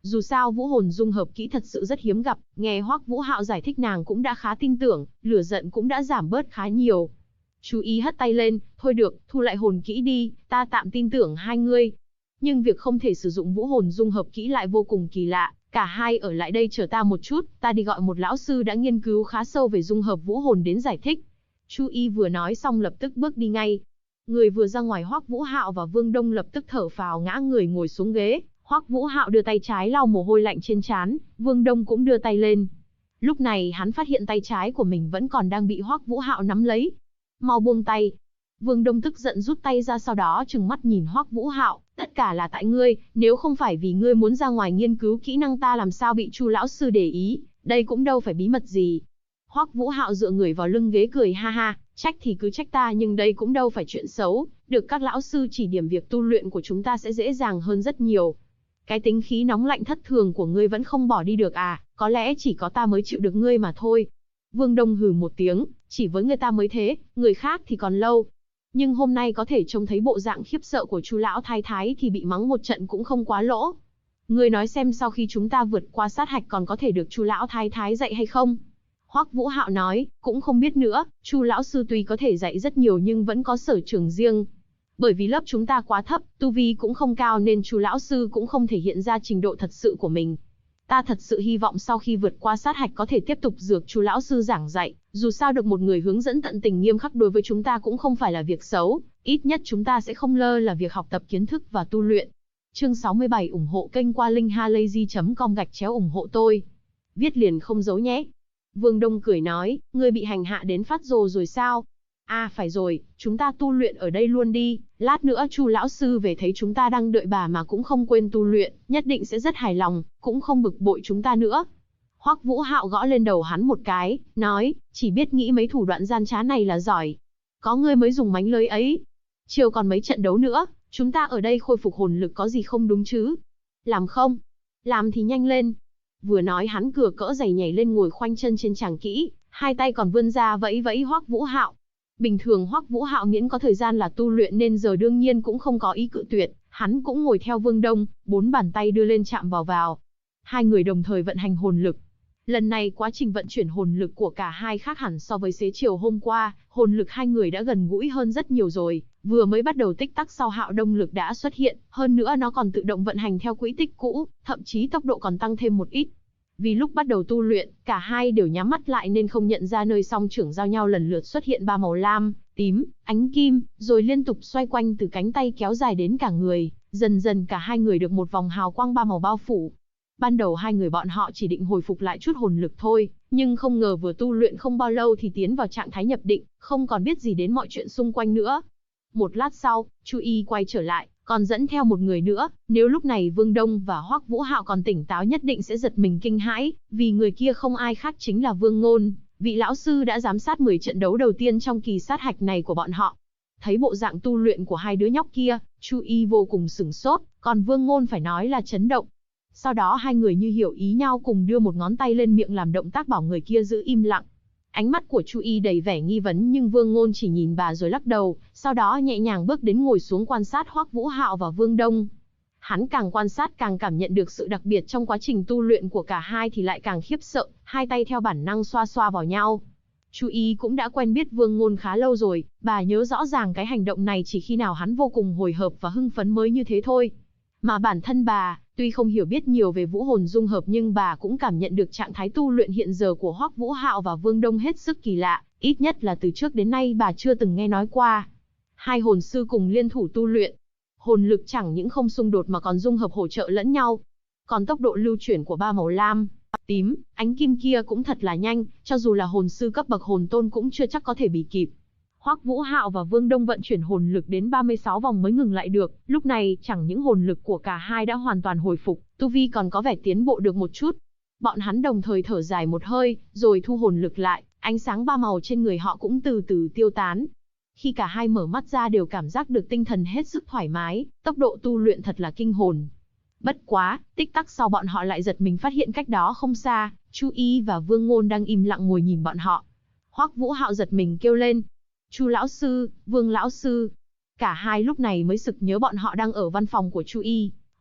Dù sao vũ hồn dung hợp kỹ thật sự rất hiếm gặp, nghe Hoắc Vũ Hạo giải thích nàng cũng đã khá tin tưởng, lửa giận cũng đã giảm bớt khá nhiều. Chú ý hất tay lên, thôi được, thu lại hồn kỹ đi, ta tạm tin tưởng hai ngươi. Nhưng việc không thể sử dụng vũ hồn dung hợp kỹ lại vô cùng kỳ lạ, cả hai ở lại đây chờ ta một chút, ta đi gọi một lão sư đã nghiên cứu khá sâu về dung hợp vũ hồn đến giải thích. Chu Y vừa nói xong lập tức bước đi ngay. Người vừa ra ngoài Hoắc Vũ Hạo và Vương Đông lập tức thở phào ngã người ngồi xuống ghế. Hoắc Vũ Hạo đưa tay trái lau mồ hôi lạnh trên trán, Vương Đông cũng đưa tay lên. Lúc này hắn phát hiện tay trái của mình vẫn còn đang bị Hoắc Vũ Hạo nắm lấy. Mau buông tay. Vương Đông tức giận rút tay ra, sau đó trừng mắt nhìn Hoắc Vũ Hạo, tất cả là tại ngươi, nếu không phải vì ngươi muốn ra ngoài nghiên cứu kỹ năng ta làm sao bị Chu lão sư để ý, đây cũng đâu phải bí mật gì. Hoắc Vũ Hạo dựa người vào lưng ghế cười ha ha, trách thì cứ trách ta nhưng đây cũng đâu phải chuyện xấu, được các lão sư chỉ điểm việc tu luyện của chúng ta sẽ dễ dàng hơn rất nhiều. Cái tính khí nóng lạnh thất thường của ngươi vẫn không bỏ đi được à, có lẽ chỉ có ta mới chịu được ngươi mà thôi. Vương Đông hừ một tiếng, chỉ với người ta mới thế, người khác thì còn lâu. Nhưng hôm nay có thể trông thấy bộ dạng khiếp sợ của Chu lão thái thái thì bị mắng một trận cũng không quá lỗ. Ngươi nói xem sau khi chúng ta vượt qua sát hạch còn có thể được Chu lão thái thái dạy hay không? Hoắc Vũ Hạo nói, cũng không biết nữa, Chu lão sư tuy có thể dạy rất nhiều nhưng vẫn có sở trường riêng. Bởi vì lớp chúng ta quá thấp, tu vi cũng không cao nên Chu lão sư cũng không thể hiện ra trình độ thật sự của mình. Ta thật sự hy vọng sau khi vượt qua sát hạch có thể tiếp tục dược Chu lão sư giảng dạy, dù sao được một người hướng dẫn tận tình nghiêm khắc đối với chúng ta cũng không phải là việc xấu, ít nhất chúng ta sẽ không lơ là việc học tập kiến thức và tu luyện. Chương 67 ủng hộ kênh qua linkhalazy.com/ủng hộ tôi. Viết liền không giấu nhé. Vương Đông cười nói, ngươi bị hành hạ đến phát rồ rồi sao? À phải rồi, chúng ta tu luyện ở đây luôn đi, lát nữa Chu lão sư về thấy chúng ta đang đợi bà mà cũng không quên tu luyện, nhất định sẽ rất hài lòng, cũng không bực bội chúng ta nữa. Hoắc Vũ Hạo gõ lên đầu hắn một cái, nói, chỉ biết nghĩ mấy thủ đoạn gian trá này là giỏi. Có ngươi mới dùng mánh lưới ấy. Chiều còn mấy trận đấu nữa, chúng ta ở đây khôi phục hồn lực có gì không đúng chứ? Làm không? Làm thì nhanh lên. Vừa nói hắn cựa cỡ giày nhảy lên ngồi khoanh chân trên tràng kỹ, hai tay còn vươn ra vẫy vẫy Hoắc Vũ Hạo. Bình thường Hoắc Vũ Hạo miễn có thời gian là tu luyện nên giờ đương nhiên cũng không có ý cự tuyệt, hắn cũng ngồi theo Vương Đông, bốn bàn tay đưa lên chạm vào. Hai người đồng thời vận hành hồn lực. Lần này quá trình vận chuyển hồn lực của cả hai khác hẳn so với xế chiều hôm qua, hồn lực hai người đã gần gũi hơn rất nhiều rồi, vừa mới bắt đầu tích tắc sau Hạo Đông lực đã xuất hiện, hơn nữa nó còn tự động vận hành theo quỹ tích cũ, thậm chí tốc độ còn tăng thêm một ít. Vì lúc bắt đầu tu luyện, cả hai đều nhắm mắt lại nên không nhận ra nơi song trưởng giao nhau lần lượt xuất hiện ba màu lam, tím, ánh kim, rồi liên tục xoay quanh từ cánh tay kéo dài đến cả người, dần dần cả hai người được một vòng hào quang ba màu bao phủ. Ban đầu hai người bọn họ chỉ định hồi phục lại chút hồn lực thôi, nhưng không ngờ vừa tu luyện không bao lâu thì tiến vào trạng thái nhập định, không còn biết gì đến mọi chuyện xung quanh nữa. Một lát sau, Chu Y quay trở lại, còn dẫn theo một người nữa, nếu lúc này Vương Đông và Hoắc Vũ Hạo còn tỉnh táo nhất định sẽ giật mình kinh hãi, vì người kia không ai khác chính là Vương Ngôn, vị lão sư đã giám sát 10 trận đấu đầu tiên trong kỳ sát hạch này của bọn họ. Thấy bộ dạng tu luyện của hai đứa nhóc kia, Chu Y vô cùng sửng sốt, còn Vương Ngôn phải nói là chấn động. Sau đó hai người như hiểu ý nhau cùng đưa một ngón tay lên miệng làm động tác bảo người kia giữ im lặng. Ánh mắt của Chu Y đầy vẻ nghi vấn nhưng Vương Ngôn chỉ nhìn bà rồi lắc đầu, sau đó nhẹ nhàng bước đến ngồi xuống quan sát Hoắc Vũ Hạo và Vương Đông. Hắn càng quan sát càng cảm nhận được sự đặc biệt trong quá trình tu luyện của cả hai thì lại càng khiếp sợ, hai tay theo bản năng xoa xoa vào nhau. Chu Y cũng đã quen biết Vương Ngôn khá lâu rồi, bà nhớ rõ ràng cái hành động này chỉ khi nào hắn vô cùng hồi hộp và hưng phấn mới như thế thôi. Mà bản thân bà, tuy không hiểu biết nhiều về vũ hồn dung hợp nhưng bà cũng cảm nhận được trạng thái tu luyện hiện giờ của Hoắc Vũ Hạo và Vương Đông hết sức kỳ lạ, ít nhất là từ trước đến nay bà chưa từng nghe nói qua. Hai hồn sư cùng liên thủ tu luyện. Hồn lực chẳng những không xung đột mà còn dung hợp hỗ trợ lẫn nhau. Còn tốc độ lưu chuyển của ba màu lam, tím, ánh kim kia cũng thật là nhanh, cho dù là hồn sư cấp bậc hồn tôn cũng chưa chắc có thể bị kịp. Hoắc Vũ Hạo và Vương Đông vận chuyển hồn lực đến 36 vòng mới ngừng lại được, lúc này chẳng những hồn lực của cả hai đã hoàn toàn hồi phục, tu vi còn có vẻ tiến bộ được một chút. Bọn hắn đồng thời thở dài một hơi, rồi thu hồn lực lại, ánh sáng ba màu trên người họ cũng từ từ tiêu tán. Khi cả hai mở mắt ra đều cảm giác được tinh thần hết sức thoải mái, tốc độ tu luyện thật là kinh hồn. Bất quá, tích tắc sau bọn họ lại giật mình phát hiện cách đó không xa, Chu Y và Vương Ngôn đang im lặng ngồi nhìn bọn họ. Hoắc Vũ Hạo giật mình kêu lên, Chu lão sư, Vương lão sư. Cả hai lúc này mới sực nhớ bọn họ đang ở văn phòng của Chu Y.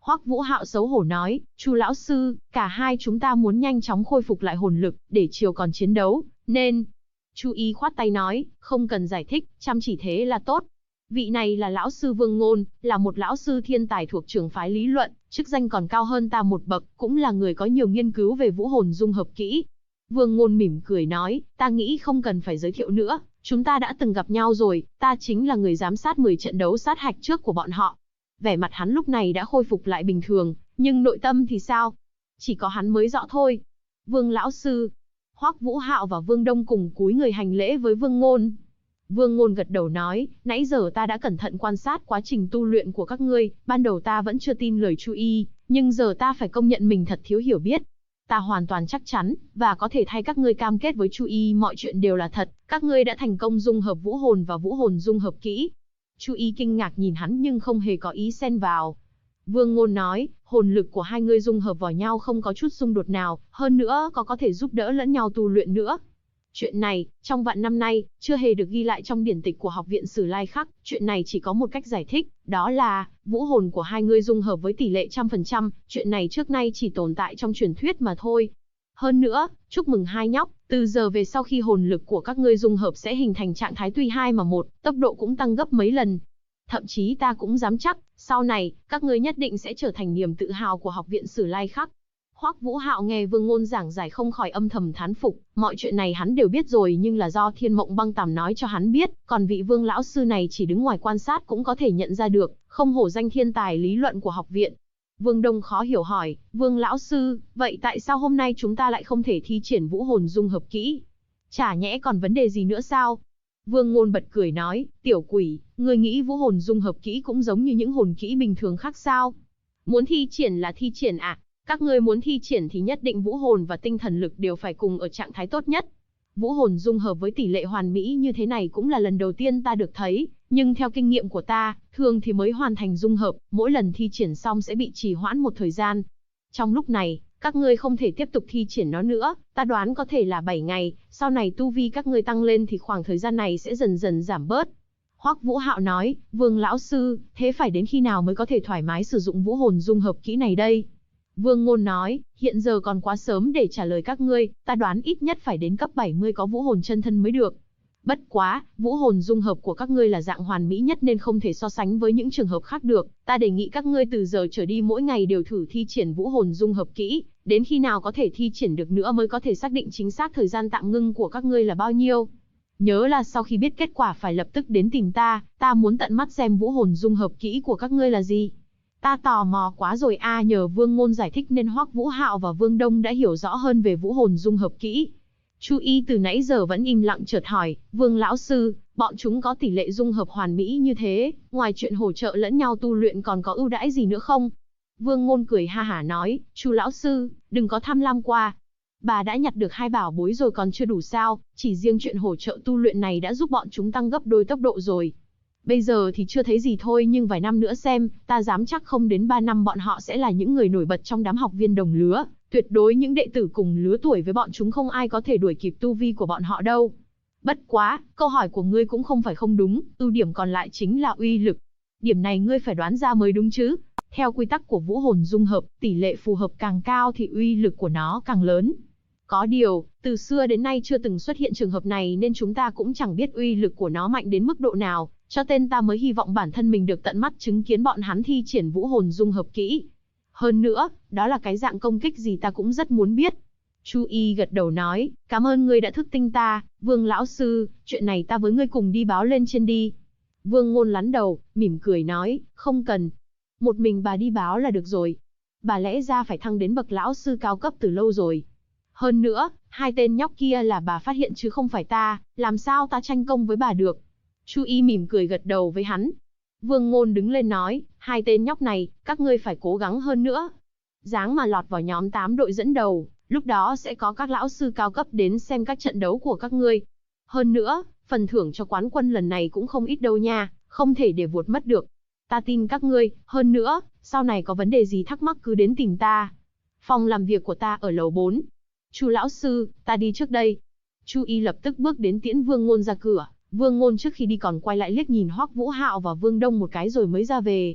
Hoắc Vũ Hạo xấu hổ nói, Chu lão sư, cả hai chúng ta muốn nhanh chóng khôi phục lại hồn lực, để chiều còn chiến đấu, nên... Chu Y khoát tay nói, không cần giải thích, chăm chỉ thế là tốt. Vị này là lão sư Vương Ngôn, là một lão sư thiên tài thuộc trường phái lý luận, chức danh còn cao hơn ta một bậc, cũng là người có nhiều nghiên cứu về vũ hồn dung hợp kỹ. Vương Ngôn mỉm cười nói, ta nghĩ không cần phải giới thiệu nữa, chúng ta đã từng gặp nhau rồi, ta chính là người giám sát 10 trận đấu sát hạch trước của bọn họ. Vẻ mặt hắn lúc này đã khôi phục lại bình thường, nhưng nội tâm thì sao? Chỉ có hắn mới rõ thôi. Vương lão sư. Hoắc Vũ Hạo và Vương Đông cùng cúi người hành lễ với Vương Ngôn. Vương Ngôn gật đầu nói, nãy giờ ta đã cẩn thận quan sát quá trình tu luyện của các ngươi, ban đầu ta vẫn chưa tin lời Chu Y, nhưng giờ ta phải công nhận mình thật thiếu hiểu biết. Ta hoàn toàn chắc chắn, và có thể thay các ngươi cam kết với Chu Y mọi chuyện đều là thật, các ngươi đã thành công dung hợp vũ hồn và vũ hồn dung hợp kỹ. Chu Y kinh ngạc nhìn hắn nhưng không hề có ý xen vào. Vương Ngôn nói, hồn lực của hai ngươi dung hợp vào nhau không có chút xung đột nào, hơn nữa có thể giúp đỡ lẫn nhau tu luyện nữa. Chuyện này, trong vạn năm nay, chưa hề được ghi lại trong điển tịch của Học viện Sử Lai Khắc, chuyện này chỉ có một cách giải thích, đó là, vũ hồn của hai ngươi dung hợp với tỷ lệ 100%, chuyện này trước nay chỉ tồn tại trong truyền thuyết mà thôi. Hơn nữa, chúc mừng hai nhóc, từ giờ về sau khi hồn lực của các ngươi dung hợp sẽ hình thành trạng thái tuy 2 mà 1, tốc độ cũng tăng gấp mấy lần. Thậm chí ta cũng dám chắc, sau này, các ngươi nhất định sẽ trở thành niềm tự hào của Học viện Sử Lai Khắc. Hoắc Vũ Hạo nghe Vương Ngôn giảng giải không khỏi âm thầm thán phục, mọi chuyện này hắn đều biết rồi nhưng là do Thiên Mộng Băng Tàm nói cho hắn biết, còn vị Vương lão sư này chỉ đứng ngoài quan sát cũng có thể nhận ra được, không hổ danh thiên tài lý luận của học viện. Vương Đông khó hiểu hỏi, Vương lão sư, vậy tại sao hôm nay chúng ta lại không thể thi triển vũ hồn dung hợp kỹ? Chả nhẽ còn vấn đề gì nữa sao? Vương Ngôn bật cười nói, tiểu quỷ, ngươi nghĩ vũ hồn dung hợp kỹ cũng giống như những hồn kỹ bình thường khác sao? Muốn thi triển là thi triển à? Các ngươi muốn thi triển thì nhất định vũ hồn và tinh thần lực đều phải cùng ở trạng thái tốt nhất. Vũ hồn dung hợp với tỷ lệ hoàn mỹ như thế này cũng là lần đầu tiên ta được thấy, nhưng theo kinh nghiệm của ta, thường thì mới hoàn thành dung hợp, mỗi lần thi triển xong sẽ bị trì hoãn một thời gian. Trong lúc này, các ngươi không thể tiếp tục thi triển nó nữa, ta đoán có thể là 7 ngày, sau này tu vi các ngươi tăng lên thì khoảng thời gian này sẽ dần dần giảm bớt. Hoắc Vũ Hạo nói, Vương lão sư, thế phải đến khi nào mới có thể thoải mái sử dụng vũ hồn dung hợp kỹ này đây? Vương Ngôn nói, hiện giờ còn quá sớm để trả lời các ngươi, ta đoán ít nhất phải đến cấp 70 có vũ hồn chân thân mới được. Bất quá, vũ hồn dung hợp của các ngươi là dạng hoàn mỹ nhất nên không thể so sánh với những trường hợp khác được, ta đề nghị các ngươi từ giờ trở đi mỗi ngày đều thử thi triển vũ hồn dung hợp kỹ, đến khi nào có thể thi triển được nữa mới có thể xác định chính xác thời gian tạm ngưng của các ngươi là bao nhiêu. Nhớ là sau khi biết kết quả phải lập tức đến tìm ta muốn tận mắt xem vũ hồn dung hợp kỹ của các ngươi là gì. Ta tò mò quá rồi nhờ Vương Ngôn giải thích nên Hoắc Vũ Hạo và Vương Đông đã hiểu rõ hơn về vũ hồn dung hợp kỹ. Chu Y từ nãy giờ vẫn im lặng chợt hỏi, Vương lão sư, bọn chúng có tỷ lệ dung hợp hoàn mỹ như thế, ngoài chuyện hỗ trợ lẫn nhau tu luyện còn có ưu đãi gì nữa không? Vương Ngôn cười ha hả nói, Chu lão sư, đừng có tham lam qua. Bà đã nhặt được 2 bảo bối rồi còn chưa đủ sao, chỉ riêng chuyện hỗ trợ tu luyện này đã giúp bọn chúng tăng gấp đôi tốc độ rồi. Bây giờ thì chưa thấy gì thôi nhưng vài năm nữa xem, ta dám chắc không đến 3 năm bọn họ sẽ là những người nổi bật trong đám học viên đồng lứa, tuyệt đối những đệ tử cùng lứa tuổi với bọn chúng không ai có thể đuổi kịp tu vi của bọn họ đâu. Bất quá, câu hỏi của ngươi cũng không phải không đúng, ưu điểm còn lại chính là uy lực. Điểm này ngươi phải đoán ra mới đúng chứ. Theo quy tắc của vũ hồn dung hợp, tỷ lệ phù hợp càng cao thì uy lực của nó càng lớn. Có điều, từ xưa đến nay chưa từng xuất hiện trường hợp này nên chúng ta cũng chẳng biết uy lực của nó mạnh đến mức độ nào, cho nên ta mới hy vọng bản thân mình được tận mắt chứng kiến bọn hắn thi triển vũ hồn dung hợp kỹ. Hơn nữa, đó là cái dạng công kích gì ta cũng rất muốn biết. Chu Y gật đầu nói, cảm ơn ngươi đã thức tỉnh ta, Vương lão sư, chuyện này ta với ngươi cùng đi báo lên trên đi. Vương Ngôn lắn đầu, mỉm cười nói, không cần. Một mình bà đi báo là được rồi. Bà lẽ ra phải thăng đến bậc lão sư cao cấp từ lâu rồi. Hơn nữa, 2 tên nhóc kia là bà phát hiện chứ không phải ta, làm sao ta tranh công với bà được. Chu Y mỉm cười gật đầu với hắn. Vương Ngôn đứng lên nói, 2 tên nhóc này, các ngươi phải cố gắng hơn nữa. Dáng mà lọt vào nhóm 8 đội dẫn đầu, lúc đó sẽ có các lão sư cao cấp đến xem các trận đấu của các ngươi. Hơn nữa, phần thưởng cho quán quân lần này cũng không ít đâu nha, không thể để vụt mất được. Ta tin các ngươi, hơn nữa, sau này có vấn đề gì thắc mắc cứ đến tìm ta. Phòng làm việc của ta ở lầu 4. Chu lão sư, ta đi trước đây. Chu Y lập tức bước đến tiễn Vương Ngôn ra cửa. Vương Ngôn trước khi đi còn quay lại liếc nhìn Hoắc Vũ Hạo và Vương Đông một cái rồi mới ra về.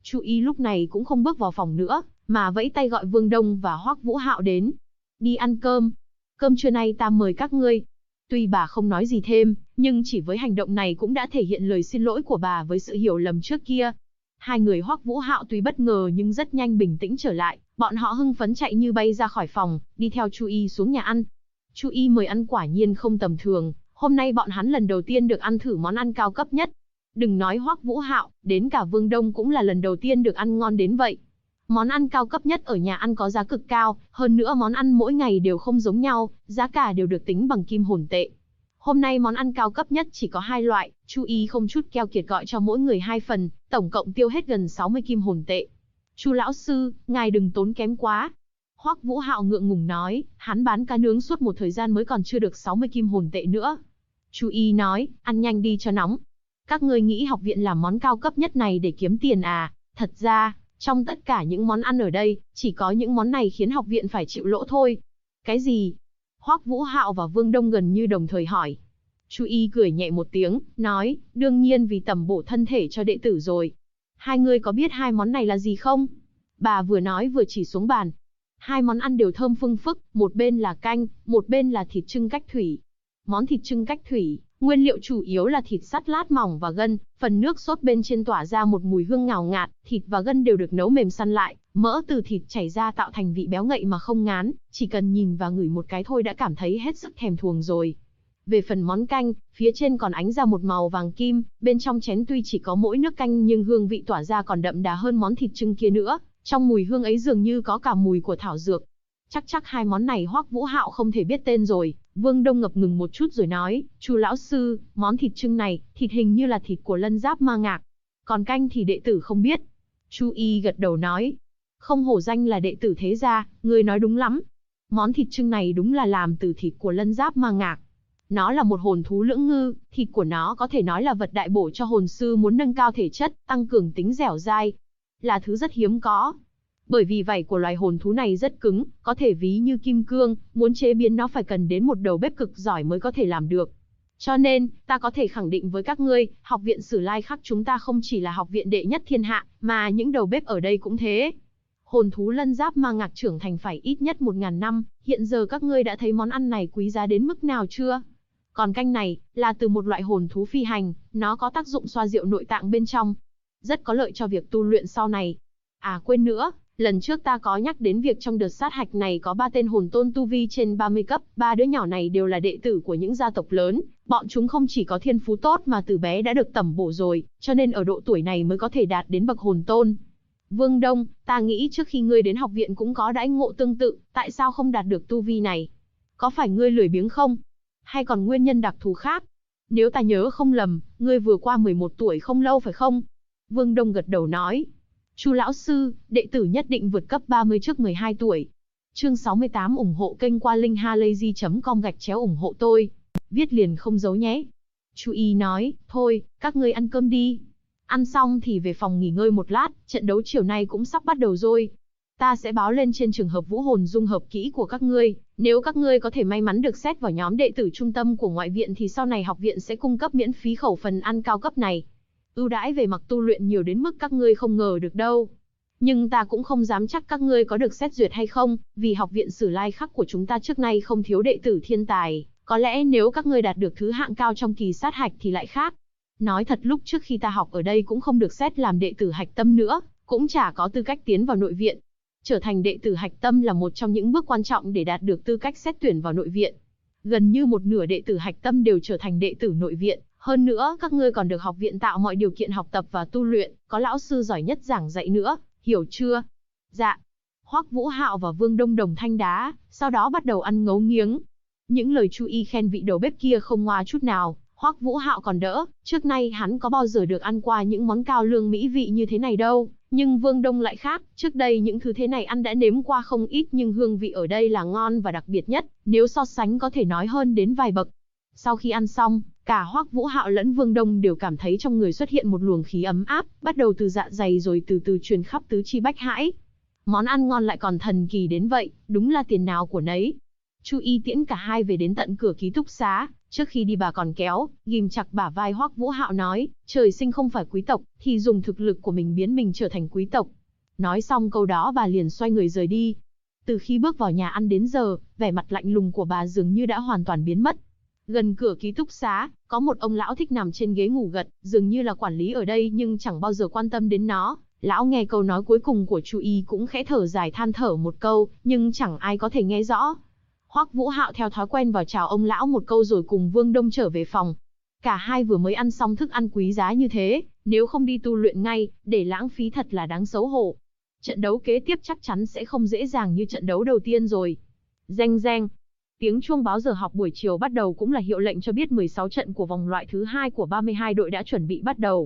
Chu Y lúc này cũng không bước vào phòng nữa, mà vẫy tay gọi Vương Đông và Hoắc Vũ Hạo đến. Đi ăn cơm. Cơm trưa nay ta mời các ngươi. Tuy bà không nói gì thêm, nhưng chỉ với hành động này cũng đã thể hiện lời xin lỗi của bà với sự hiểu lầm trước kia. Hai người Hoắc Vũ Hạo tuy bất ngờ nhưng rất nhanh bình tĩnh trở lại, bọn họ hưng phấn chạy như bay ra khỏi phòng, đi theo Chu Y xuống nhà ăn. Chu Y mời ăn quả nhiên không tầm thường, hôm nay bọn hắn lần đầu tiên được ăn thử món ăn cao cấp nhất. Đừng nói Hoắc Vũ Hạo, đến cả Vương Đông cũng là lần đầu tiên được ăn ngon đến vậy. Món ăn cao cấp nhất ở nhà ăn có giá cực cao, hơn nữa món ăn mỗi ngày đều không giống nhau, giá cả đều được tính bằng kim hồn tệ. Hôm nay món ăn cao cấp nhất chỉ có 2 loại, Chu Y không chút keo kiệt gọi cho mỗi người 2 phần, tổng cộng tiêu hết gần 60 kim hồn tệ. Chu lão sư, ngài đừng tốn kém quá. Hoắc Vũ Hạo ngượng ngùng nói, hắn bán cá nướng suốt một thời gian mới còn chưa được 60 kim hồn tệ nữa. Chu Y nói, ăn nhanh đi cho nóng. Các ngươi nghĩ học viện làm món cao cấp nhất này để kiếm tiền à? Thật ra, trong tất cả những món ăn ở đây, chỉ có những món này khiến học viện phải chịu lỗ thôi. Cái gì? Hoắc Vũ Hạo và Vương Đông gần như đồng thời hỏi. Chu Y cười nhẹ một tiếng, nói, đương nhiên vì tầm bổ thân thể cho đệ tử rồi. Hai người có biết 2 món này là gì không? Bà vừa nói vừa chỉ xuống bàn. 2 món ăn đều thơm phưng phức, một bên là canh, một bên là thịt trưng cách thủy. Món thịt trưng cách thủy, nguyên liệu chủ yếu là thịt sắt lát mỏng và gân, phần nước sốt bên trên tỏa ra một mùi hương ngào ngạt, thịt và gân đều được nấu mềm săn lại, mỡ từ thịt chảy ra tạo thành vị béo ngậy mà không ngán, chỉ cần nhìn và ngửi một cái thôi đã cảm thấy hết sức thèm thuồng rồi. Về phần món canh, phía trên còn ánh ra một màu vàng kim, bên trong chén tuy chỉ có mỗi nước canh nhưng hương vị tỏa ra còn đậm đà hơn món thịt trưng kia nữa, trong mùi hương ấy dường như có cả mùi của thảo dược. Chắc 2 món này Hoắc Vũ Hạo không thể biết tên rồi. Vương Đông ngập ngừng một chút rồi nói, Chu lão sư, món thịt trưng này, thịt hình như là thịt của lân giáp ma ngạc. Còn canh thì đệ tử không biết. Chu Y gật đầu nói, không hổ danh là đệ tử thế gia, ngươi nói đúng lắm. Món thịt trưng này đúng là làm từ thịt của lân giáp ma ngạc. Nó là một hồn thú lưỡng ngư, thịt của nó có thể nói là vật đại bổ cho hồn sư muốn nâng cao thể chất, tăng cường tính dẻo dai. Là thứ rất hiếm có. Bởi vì vảy của loài hồn thú này rất cứng, có thể ví như kim cương, muốn chế biến nó phải cần đến một đầu bếp cực giỏi mới có thể làm được. Cho nên, ta có thể khẳng định với các ngươi, học viện Sử Lai Khắc chúng ta không chỉ là học viện đệ nhất thiên hạ, mà những đầu bếp ở đây cũng thế. Hồn thú lân giáp ma ngạc trưởng thành phải ít nhất 1000 năm, hiện giờ các ngươi đã thấy món ăn này quý giá đến mức nào chưa? Còn canh này, là từ một loại hồn thú phi hành, nó có tác dụng xoa dịu nội tạng bên trong. Rất có lợi cho việc tu luyện sau này. À quên nữa, lần trước ta có nhắc đến việc trong đợt sát hạch này có 3 tên hồn tôn tu vi trên 30 cấp, 3 đứa nhỏ này đều là đệ tử của những gia tộc lớn, bọn chúng không chỉ có thiên phú tốt mà từ bé đã được tẩm bổ rồi, cho nên ở độ tuổi này mới có thể đạt đến bậc hồn tôn. Vương Đông, ta nghĩ trước khi ngươi đến học viện cũng có đãi ngộ tương tự, tại sao không đạt được tu vi này? Có phải ngươi lười biếng không? Hay còn nguyên nhân đặc thù khác? Nếu ta nhớ không lầm, ngươi vừa qua 11 tuổi không lâu phải không? Vương Đông gật đầu nói. Chu lão sư, đệ tử nhất định vượt cấp 30 trước 12 tuổi. Chương 68 ủng hộ kênh qua linkhalazy.com/ủng hộ tôi. Viết liền không giấu nhé. Chu Y nói, thôi, các ngươi ăn cơm đi. Ăn xong thì về phòng nghỉ ngơi một lát, trận đấu chiều nay cũng sắp bắt đầu rồi. Ta sẽ báo lên trên trường hợp vũ hồn dung hợp kỹ của các ngươi. Nếu các ngươi có thể may mắn được xét vào nhóm đệ tử trung tâm của ngoại viện thì sau này học viện sẽ cung cấp miễn phí khẩu phần ăn cao cấp này. Ưu đãi về mặt tu luyện nhiều đến mức các ngươi không ngờ được đâu. Nhưng ta cũng không dám chắc các ngươi có được xét duyệt hay không, vì học viện Sử Lai Khắc của chúng ta trước nay không thiếu đệ tử thiên tài. Có lẽ nếu các ngươi đạt được thứ hạng cao trong kỳ sát hạch thì lại khác. Nói thật lúc trước khi ta học ở đây cũng không được xét làm đệ tử hạch tâm nữa, cũng chả có tư cách tiến vào nội viện. Trở thành đệ tử hạch tâm là một trong những bước quan trọng để đạt được tư cách xét tuyển vào nội viện. Gần như một nửa đệ tử hạch tâm đều trở thành đệ tử nội viện. Hơn nữa, các ngươi còn được học viện tạo mọi điều kiện học tập và tu luyện, có lão sư giỏi nhất giảng dạy nữa, hiểu chưa? Dạ. Hoắc Vũ Hạo và Vương Đông đồng thanh đá, sau đó bắt đầu ăn ngấu nghiếng. Những lời Chu Y khen vị đầu bếp kia không ngoa chút nào, Hoắc Vũ Hạo còn đỡ, trước nay hắn có bao giờ được ăn qua những món cao lương mỹ vị như thế này đâu. Nhưng Vương Đông lại khác, trước đây những thứ thế này ăn đã nếm qua không ít nhưng hương vị ở đây là ngon và đặc biệt nhất, nếu so sánh có thể nói hơn đến vài bậc. Sau khi ăn xong, cả Hoắc Vũ Hạo lẫn Vương Đông đều cảm thấy trong người xuất hiện một luồng khí ấm áp, bắt đầu từ dạ dày rồi từ từ truyền khắp tứ chi bách hãi. Món ăn ngon lại còn thần kỳ đến vậy, đúng là tiền nào của nấy. Chu Y tiễn cả hai về đến tận cửa ký túc xá, Trước khi đi bà còn kéo, ghim chặt bả vai Hoắc Vũ Hạo nói, trời sinh không phải quý tộc, thì dùng thực lực của mình biến mình trở thành quý tộc. Nói xong câu đó bà liền xoay người rời đi. Từ khi bước vào nhà ăn đến giờ, vẻ mặt lạnh lùng của bà dường như đã hoàn toàn biến mất. Gần cửa ký túc xá, có một ông lão thích nằm trên ghế ngủ gật, dường như là quản lý ở đây nhưng chẳng bao giờ quan tâm đến nó. Lão nghe câu nói cuối cùng của Chu Y cũng khẽ thở dài than thở một câu, nhưng chẳng ai có thể nghe rõ. Hoắc Vũ Hạo theo thói quen vào chào ông lão một câu rồi cùng Vương Đông trở về phòng. Cả hai vừa mới ăn xong thức ăn quý giá như thế, nếu không đi tu luyện ngay, để lãng phí thật là đáng xấu hổ. Trận đấu kế tiếp chắc chắn sẽ không dễ dàng như trận đấu đầu tiên rồi. Reng reng. Tiếng chuông báo giờ học buổi chiều bắt đầu cũng là hiệu lệnh cho biết 16 trận của vòng loại thứ 2 của 32 đội đã chuẩn bị bắt đầu.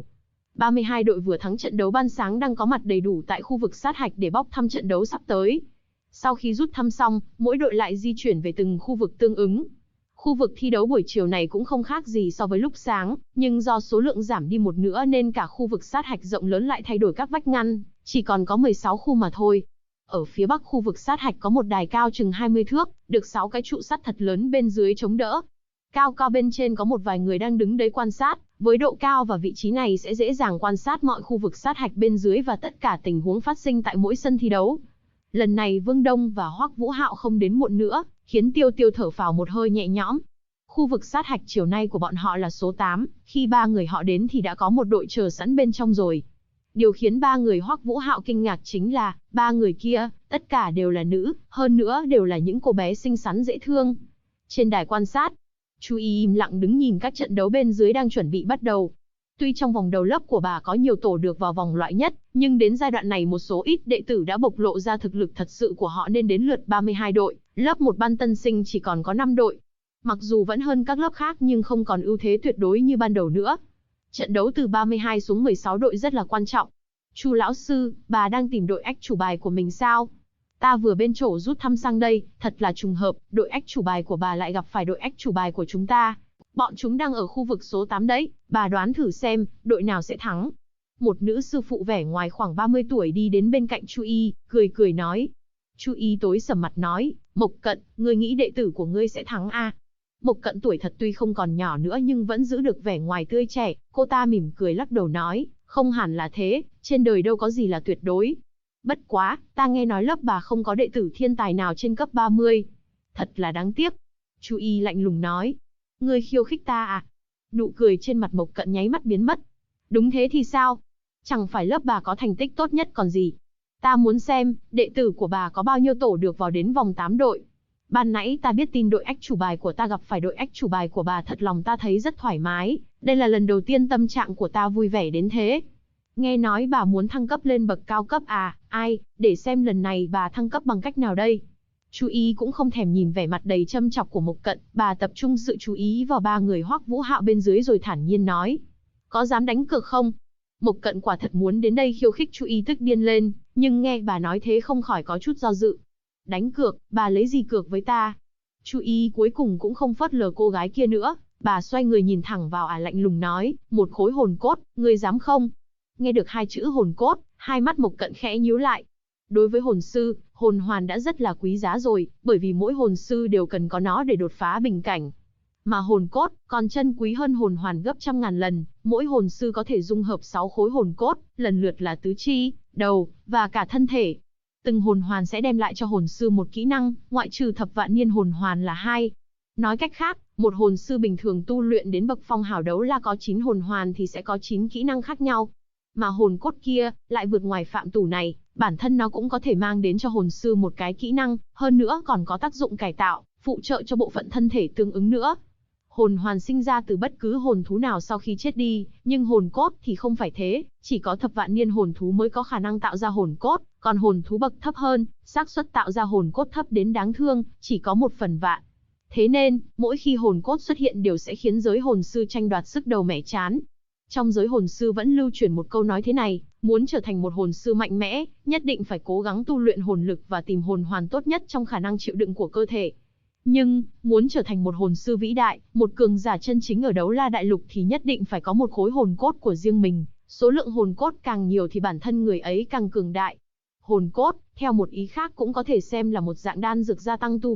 32 đội vừa thắng trận đấu ban sáng đang có mặt đầy đủ tại khu vực sát hạch để bốc thăm trận đấu sắp tới. Sau khi rút thăm xong, mỗi đội lại di chuyển về từng khu vực tương ứng. Khu vực thi đấu buổi chiều này cũng không khác gì so với lúc sáng, nhưng do số lượng giảm đi một nửa nên cả khu vực sát hạch rộng lớn lại thay đổi các vách ngăn, chỉ còn có 16 khu mà thôi. Ở phía bắc khu vực sát hạch có một đài cao chừng 20 thước, được 6 cái trụ sắt thật lớn bên dưới chống đỡ. Cao cao bên trên có một vài người đang đứng đấy quan sát, với độ cao và vị trí này sẽ dễ dàng quan sát mọi khu vực sát hạch bên dưới và tất cả tình huống phát sinh tại mỗi sân thi đấu. Lần này Vương Đông và Hoắc Vũ Hạo không đến muộn nữa, khiến Tiêu Tiêu thở phào một hơi nhẹ nhõm. Khu vực sát hạch chiều nay của bọn họ là số 8, khi ba người họ đến thì đã có một đội chờ sẵn bên trong rồi. Điều khiến ba người Hoắc Vũ Hạo kinh ngạc chính là, ba người kia, tất cả đều là nữ, hơn nữa đều là những cô bé xinh xắn dễ thương. Trên đài quan sát, Chu Y im lặng đứng nhìn các trận đấu bên dưới đang chuẩn bị bắt đầu. Tuy trong vòng đầu lớp của bà có nhiều tổ được vào vòng loại nhất, nhưng đến giai đoạn này một số ít đệ tử đã bộc lộ ra thực lực thật sự của họ nên đến lượt 32 đội, lớp 1 ban tân sinh chỉ còn có 5 đội. Mặc dù vẫn hơn các lớp khác nhưng không còn ưu thế tuyệt đối như ban đầu nữa. Trận đấu từ 32 xuống 16 đội rất là quan trọng. Chu lão sư, bà đang tìm đội ách chủ bài của mình sao? Ta vừa bên chỗ rút thăm sang đây, thật là trùng hợp, đội ách chủ bài của bà lại gặp phải đội ách chủ bài của chúng ta. Bọn chúng đang ở khu vực số 8 đấy, bà đoán thử xem, đội nào sẽ thắng. Một nữ sư phụ vẻ ngoài khoảng 30 tuổi đi đến bên cạnh Chu Y, cười cười nói. Chu Y tối sầm mặt nói, Mộc Cận, ngươi nghĩ đệ tử của ngươi sẽ thắng à? Mộc Cận tuổi thật tuy không còn nhỏ nữa nhưng vẫn giữ được vẻ ngoài tươi trẻ, cô ta mỉm cười lắc đầu nói, không hẳn là thế, trên đời đâu có gì là tuyệt đối. Bất quá, ta nghe nói lớp bà không có đệ tử thiên tài nào trên cấp 30. Thật là đáng tiếc. Chu Y lạnh lùng nói. Ngươi khiêu khích ta à? Nụ cười trên mặt Mộc Cận nháy mắt biến mất. Đúng thế thì sao? Chẳng phải lớp bà có thành tích tốt nhất còn gì. Ta muốn xem, đệ tử của bà có bao nhiêu tổ được vào đến vòng 8 đội. Ban nãy ta biết tin đội ách chủ bài của ta gặp phải đội ách chủ bài của bà, thật lòng ta thấy rất thoải mái. Đây là lần đầu tiên tâm trạng của ta vui vẻ đến thế. Nghe nói bà muốn thăng cấp lên bậc cao cấp à? Ai, để xem lần này bà thăng cấp bằng cách nào đây? Chu Y cũng không thèm nhìn vẻ mặt đầy châm chọc của Mộc Cận, bà tập trung sự chú ý vào ba người Hoắc Vũ Hạo bên dưới rồi thản nhiên nói. Có dám đánh cược không? Mộc Cận quả thật muốn đến đây khiêu khích Chu Y tức điên lên, nhưng nghe bà nói thế không khỏi có chút do dự. Đánh cược, bà lấy gì cược với ta? Chu Y cuối cùng cũng không phớt lờ cô gái kia nữa, bà xoay người nhìn thẳng vào lạnh lùng nói, một khối hồn cốt, ngươi dám không? Nghe được hai chữ hồn cốt, hai mắt Mộc Cận khẽ nhíu lại. Đối với hồn sư, hồn hoàn đã rất là quý giá rồi, bởi vì mỗi hồn sư đều cần có nó để đột phá bình cảnh. Mà hồn cốt còn chân quý hơn hồn hoàn gấp trăm ngàn lần, mỗi hồn sư có thể dung hợp 6 khối hồn cốt, lần lượt là tứ chi, đầu, và cả thân thể. Từng hồn hoàn sẽ đem lại cho hồn sư một kỹ năng, ngoại trừ thập vạn niên hồn hoàn là 2. Nói cách khác, một hồn sư bình thường tu luyện đến bậc phong hào đấu la có 9 hồn hoàn thì sẽ có 9 kỹ năng khác nhau. Mà hồn cốt kia, lại vượt ngoài phạm tủ này, bản thân nó cũng có thể mang đến cho hồn sư một cái kỹ năng, hơn nữa còn có tác dụng cải tạo, phụ trợ cho bộ phận thân thể tương ứng nữa. Hồn hoàn sinh ra từ bất cứ hồn thú nào sau khi chết đi, nhưng hồn cốt thì không phải thế, chỉ có thập vạn niên hồn thú mới có khả năng tạo ra hồn cốt, còn hồn thú bậc thấp hơn, xác suất tạo ra hồn cốt thấp đến đáng thương, chỉ có 1/1000. Thế nên, mỗi khi hồn cốt xuất hiện đều sẽ khiến giới hồn sư tranh đoạt sức đầu mẻ trán. Trong giới hồn sư vẫn lưu truyền một câu nói thế này, muốn trở thành một hồn sư mạnh mẽ, nhất định phải cố gắng tu luyện hồn lực và tìm hồn hoàn tốt nhất trong khả năng chịu đựng của cơ thể. Nhưng, muốn trở thành một hồn sư vĩ đại, một cường giả chân chính ở đấu la đại lục thì nhất định phải có một khối hồn cốt của riêng mình, số lượng hồn cốt càng nhiều thì bản thân người ấy càng cường đại. Hồn cốt, theo một ý khác cũng có thể xem là một dạng đan dược gia tăng tu vi,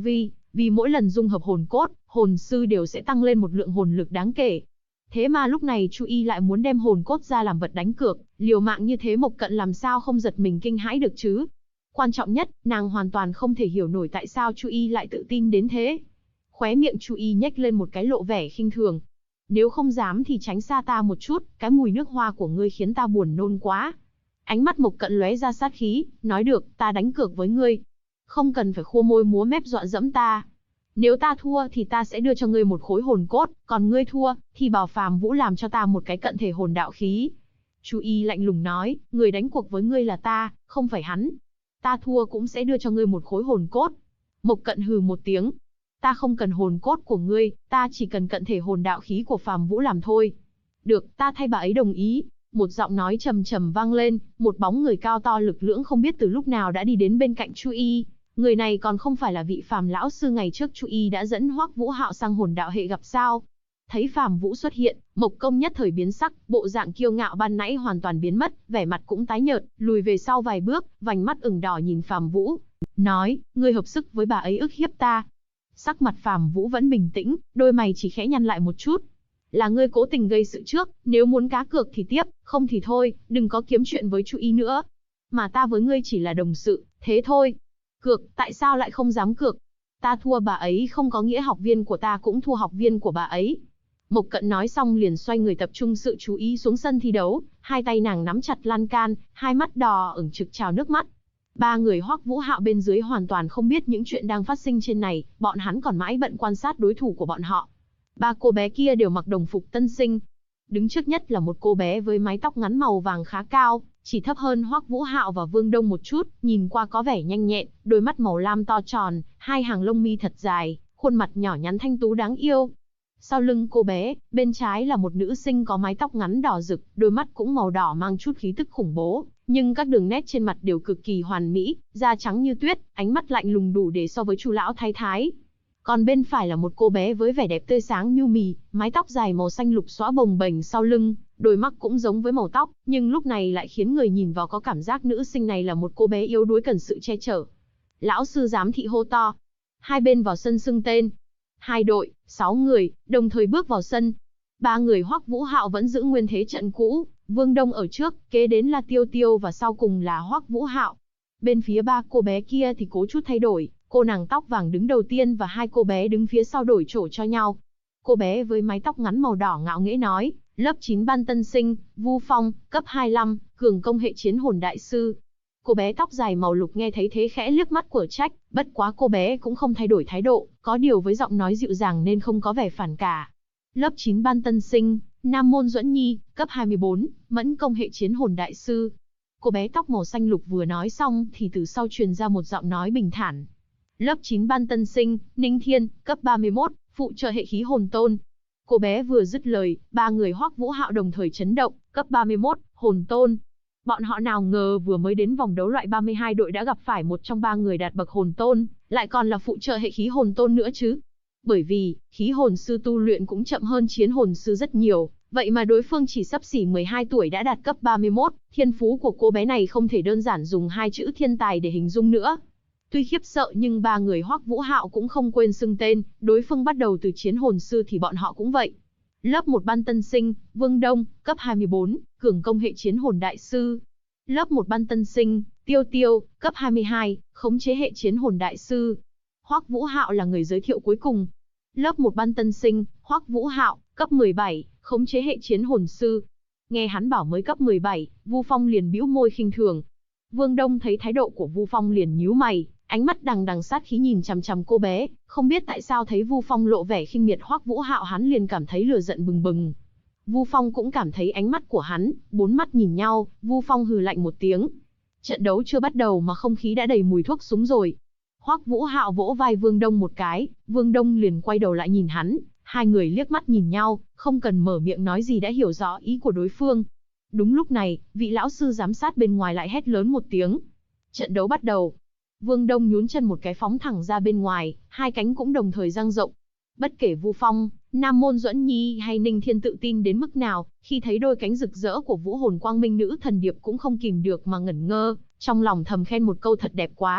vì mỗi lần dung hợp hồn cốt, hồn sư đều sẽ tăng lên một lượng hồn lực đáng kể. Thế mà lúc này Chu Y lại muốn đem hồn cốt ra làm vật đánh cược, liều mạng như thế Mộc Cận làm sao không giật mình kinh hãi được chứ? Quan trọng nhất, nàng hoàn toàn không thể hiểu nổi tại sao Chu Y lại tự tin đến thế. Khóe miệng Chu Y nhếch lên một cái lộ vẻ khinh thường. Nếu không dám thì tránh xa ta một chút, cái mùi nước hoa của ngươi khiến ta buồn nôn quá. Ánh mắt Mộc Cận lóe ra sát khí, nói được, ta đánh cược với ngươi. Không cần phải khua môi múa mép dọa dẫm ta. Nếu ta thua thì ta sẽ đưa cho ngươi một khối hồn cốt, còn ngươi thua, thì bảo Phàm Vũ làm cho ta một cái cận thể hồn đạo khí. Chu Y lạnh lùng nói, người đánh cuộc với ngươi là ta, không phải hắn. Ta thua cũng sẽ đưa cho ngươi một khối hồn cốt. Mộc Cận hừ một tiếng. Ta không cần hồn cốt của ngươi, ta chỉ cần cận thể hồn đạo khí của Phàm Vũ làm thôi. Được, ta thay bà ấy đồng ý. Một giọng nói trầm trầm vang lên, một bóng người cao to lực lưỡng không biết từ lúc nào đã đi đến bên cạnh Chu Y. Người này còn không phải là vị Phàm lão sư ngày trước Chu Y đã dẫn Hoắc Vũ Hạo sang hồn đạo hệ gặp sao? Thấy Phàm Vũ xuất hiện, Mộc Công nhất thời biến sắc, bộ dạng kiêu ngạo ban nãy hoàn toàn biến mất, vẻ mặt cũng tái nhợt, lùi về sau vài bước, vành mắt ửng đỏ nhìn Phàm Vũ, nói: "Ngươi hợp sức với bà ấy ức hiếp ta." Sắc mặt Phàm Vũ vẫn bình tĩnh, đôi mày chỉ khẽ nhăn lại một chút. "Là ngươi cố tình gây sự trước, nếu muốn cá cược thì tiếp, không thì thôi, đừng có kiếm chuyện với Chu Y nữa. Mà ta với ngươi chỉ là đồng sự, thế thôi." "Cược, tại sao lại không dám cược? Ta thua bà ấy không có nghĩa học viên của ta cũng thua học viên của bà ấy." Mộc Cận nói xong liền xoay người tập trung sự chú ý xuống sân thi đấu, hai tay nàng nắm chặt lan can, hai mắt đỏ ửng trực trào nước mắt. Ba người Hoắc Vũ Hạo bên dưới hoàn toàn không biết những chuyện đang phát sinh trên này, bọn hắn còn mãi bận quan sát đối thủ của bọn họ. Ba cô bé kia đều mặc đồng phục tân sinh. Đứng trước nhất là một cô bé với mái tóc ngắn màu vàng khá cao, chỉ thấp hơn Hoắc Vũ Hạo và Vương Đông một chút, nhìn qua có vẻ nhanh nhẹn, đôi mắt màu lam to tròn, hai hàng lông mi thật dài, khuôn mặt nhỏ nhắn thanh tú đáng yêu. Sau lưng cô bé, bên trái là một nữ sinh có mái tóc ngắn đỏ rực, đôi mắt cũng màu đỏ mang chút khí tức khủng bố, nhưng các đường nét trên mặt đều cực kỳ hoàn mỹ, da trắng như tuyết, ánh mắt lạnh lùng đủ để so với Chu lão thái thái. Còn bên phải là một cô bé với vẻ đẹp tươi sáng nhu mì, mái tóc dài màu xanh lục xõa bồng bềnh sau lưng, đôi mắt cũng giống với màu tóc, nhưng lúc này lại khiến người nhìn vào có cảm giác nữ sinh này là một cô bé yếu đuối cần sự che chở. Lão sư giám thị hô to. Hai bên vào sân xưng tên. Hai đội, 6 người, đồng thời bước vào sân. Ba người Hoắc Vũ Hạo vẫn giữ nguyên thế trận cũ, Vương Đông ở trước, kế đến là Tiêu Tiêu và sau cùng là Hoắc Vũ Hạo. Bên phía ba cô bé kia thì có chút thay đổi, cô nàng tóc vàng đứng đầu tiên và hai cô bé đứng phía sau đổi chỗ cho nhau. Cô bé với mái tóc ngắn màu đỏ ngạo nghễ nói, lớp 9 ban tân sinh, Vu Phong, cấp 25, cường công hệ chiến hồn đại sư. Cô bé tóc dài màu lục nghe thấy thế khẽ liếc mắt của trách, bất quá cô bé cũng không thay đổi thái độ, có điều với giọng nói dịu dàng nên không có vẻ phản cả. Lớp 9 ban tân sinh, Nam Môn Duẫn Nhi, cấp 24, mẫn công hệ chiến hồn đại sư. Cô bé tóc màu xanh lục vừa nói xong thì từ sau truyền ra một giọng nói bình thản. Lớp 9 ban tân sinh, Ninh Thiên, cấp 31, phụ trợ hệ khí hồn tôn. Cô bé vừa dứt lời, ba người Hoắc Vũ Hạo đồng thời chấn động, cấp 31, hồn tôn. Bọn họ nào ngờ vừa mới đến vòng đấu loại 32 đội đã gặp phải một trong ba người đạt bậc hồn tôn, lại còn là phụ trợ hệ khí hồn tôn nữa chứ. Bởi vì, khí hồn sư tu luyện cũng chậm hơn chiến hồn sư rất nhiều, vậy mà đối phương chỉ xấp xỉ 12 tuổi đã đạt cấp 31, thiên phú của cô bé này không thể đơn giản dùng hai chữ thiên tài để hình dung nữa. Tuy khiếp sợ nhưng ba người Hoắc Vũ Hạo cũng không quên xưng tên, đối phương bắt đầu từ chiến hồn sư thì bọn họ cũng vậy. Lớp 1 ban tân sinh, Vương Đông, cấp 24, cường công hệ chiến hồn đại sư. Lớp 1 ban tân sinh, Tiêu Tiêu, cấp 22, khống chế hệ chiến hồn đại sư. Hoắc Vũ Hạo là người giới thiệu cuối cùng. Lớp 1 ban tân sinh, Hoắc Vũ Hạo, cấp 17, khống chế hệ chiến hồn sư. Nghe hắn bảo mới cấp 17, Vu Phong liền bĩu môi khinh thường. Vương Đông thấy thái độ của Vu Phong liền nhíu mày, ánh mắt đằng đằng sát khí nhìn chằm chằm cô bé, không biết tại sao thấy Vu Phong lộ vẻ khinh miệt Hoắc Vũ Hạo hắn liền cảm thấy lửa giận bừng bừng. Vu Phong cũng cảm thấy ánh mắt của hắn, bốn mắt nhìn nhau, Vu Phong hừ lạnh một tiếng. Trận đấu chưa bắt đầu mà không khí đã đầy mùi thuốc súng rồi. Hoắc Vũ Hạo vỗ vai Vương Đông một cái, Vương Đông liền quay đầu lại nhìn hắn, hai người liếc mắt nhìn nhau, không cần mở miệng nói gì đã hiểu rõ ý của đối phương. Đúng lúc này, vị lão sư giám sát bên ngoài lại hét lớn một tiếng. Trận đấu bắt đầu. Vương Đông nhún chân một cái phóng thẳng ra bên ngoài, hai cánh cũng đồng thời dang rộng. Bất kể Vu Phong, Nam Môn Duẫn Nhi hay Ninh Thiên tự tin đến mức nào, khi thấy đôi cánh rực rỡ của Vũ Hồn Quang Minh Nữ Thần Điệp cũng không kìm được mà ngẩn ngơ, trong lòng thầm khen một câu thật đẹp quá.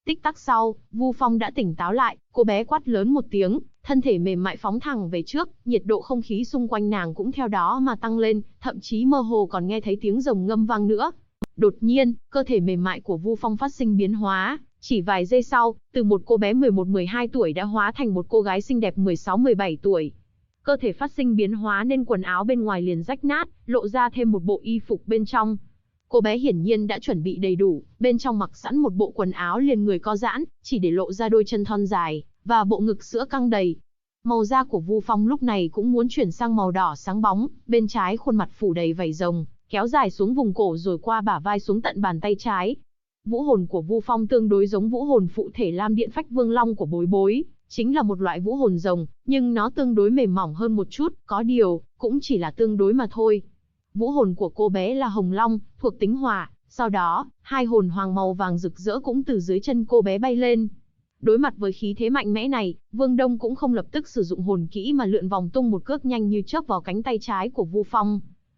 Tích tắc sau, Vu Phong đã tỉnh táo lại, cô bé quát lớn một tiếng, thân thể mềm mại phóng thẳng về trước, nhiệt độ không khí xung quanh nàng cũng theo đó mà tăng lên, thậm chí mơ hồ còn nghe thấy tiếng rồng ngâm vang nữa. Đột nhiên, cơ thể mềm mại của Vu Phong phát sinh biến hóa, chỉ vài giây sau, từ một cô bé 11-12 tuổi đã hóa thành một cô gái xinh đẹp 16-17 tuổi. Cơ thể phát sinh biến hóa nên quần áo bên ngoài liền rách nát, lộ ra thêm một bộ y phục bên trong. Cô bé hiển nhiên đã chuẩn bị đầy đủ, bên trong mặc sẵn một bộ quần áo liền người co giãn, chỉ để lộ ra đôi chân thon dài, và bộ ngực sữa căng đầy. Màu da của Vu Phong lúc này cũng muốn chuyển sang màu đỏ sáng bóng, bên trái khuôn mặt phủ đầy vảy rồng, kéo dài xuống vùng cổ rồi qua bả vai xuống tận bàn tay trái. Vũ hồn của Vu Phong tương đối giống vũ hồn phụ thể Lam Điện Phách Vương Long của Bối Bối, chính là một loại vũ hồn rồng, nhưng nó tương đối mềm mỏng hơn một chút, có điều, cũng chỉ là tương đối mà thôi. Vũ hồn của cô bé là Hồng Long, thuộc tính hỏa, sau đó, hai hồn hoàng màu vàng rực rỡ cũng từ dưới chân cô bé bay lên. Đối mặt với khí thế mạnh mẽ này, Vương Đông cũng không lập tức sử dụng hồn kỹ mà lượn vòng tung một cước nhanh như chớp vào cánh tay trái của Vu Phong.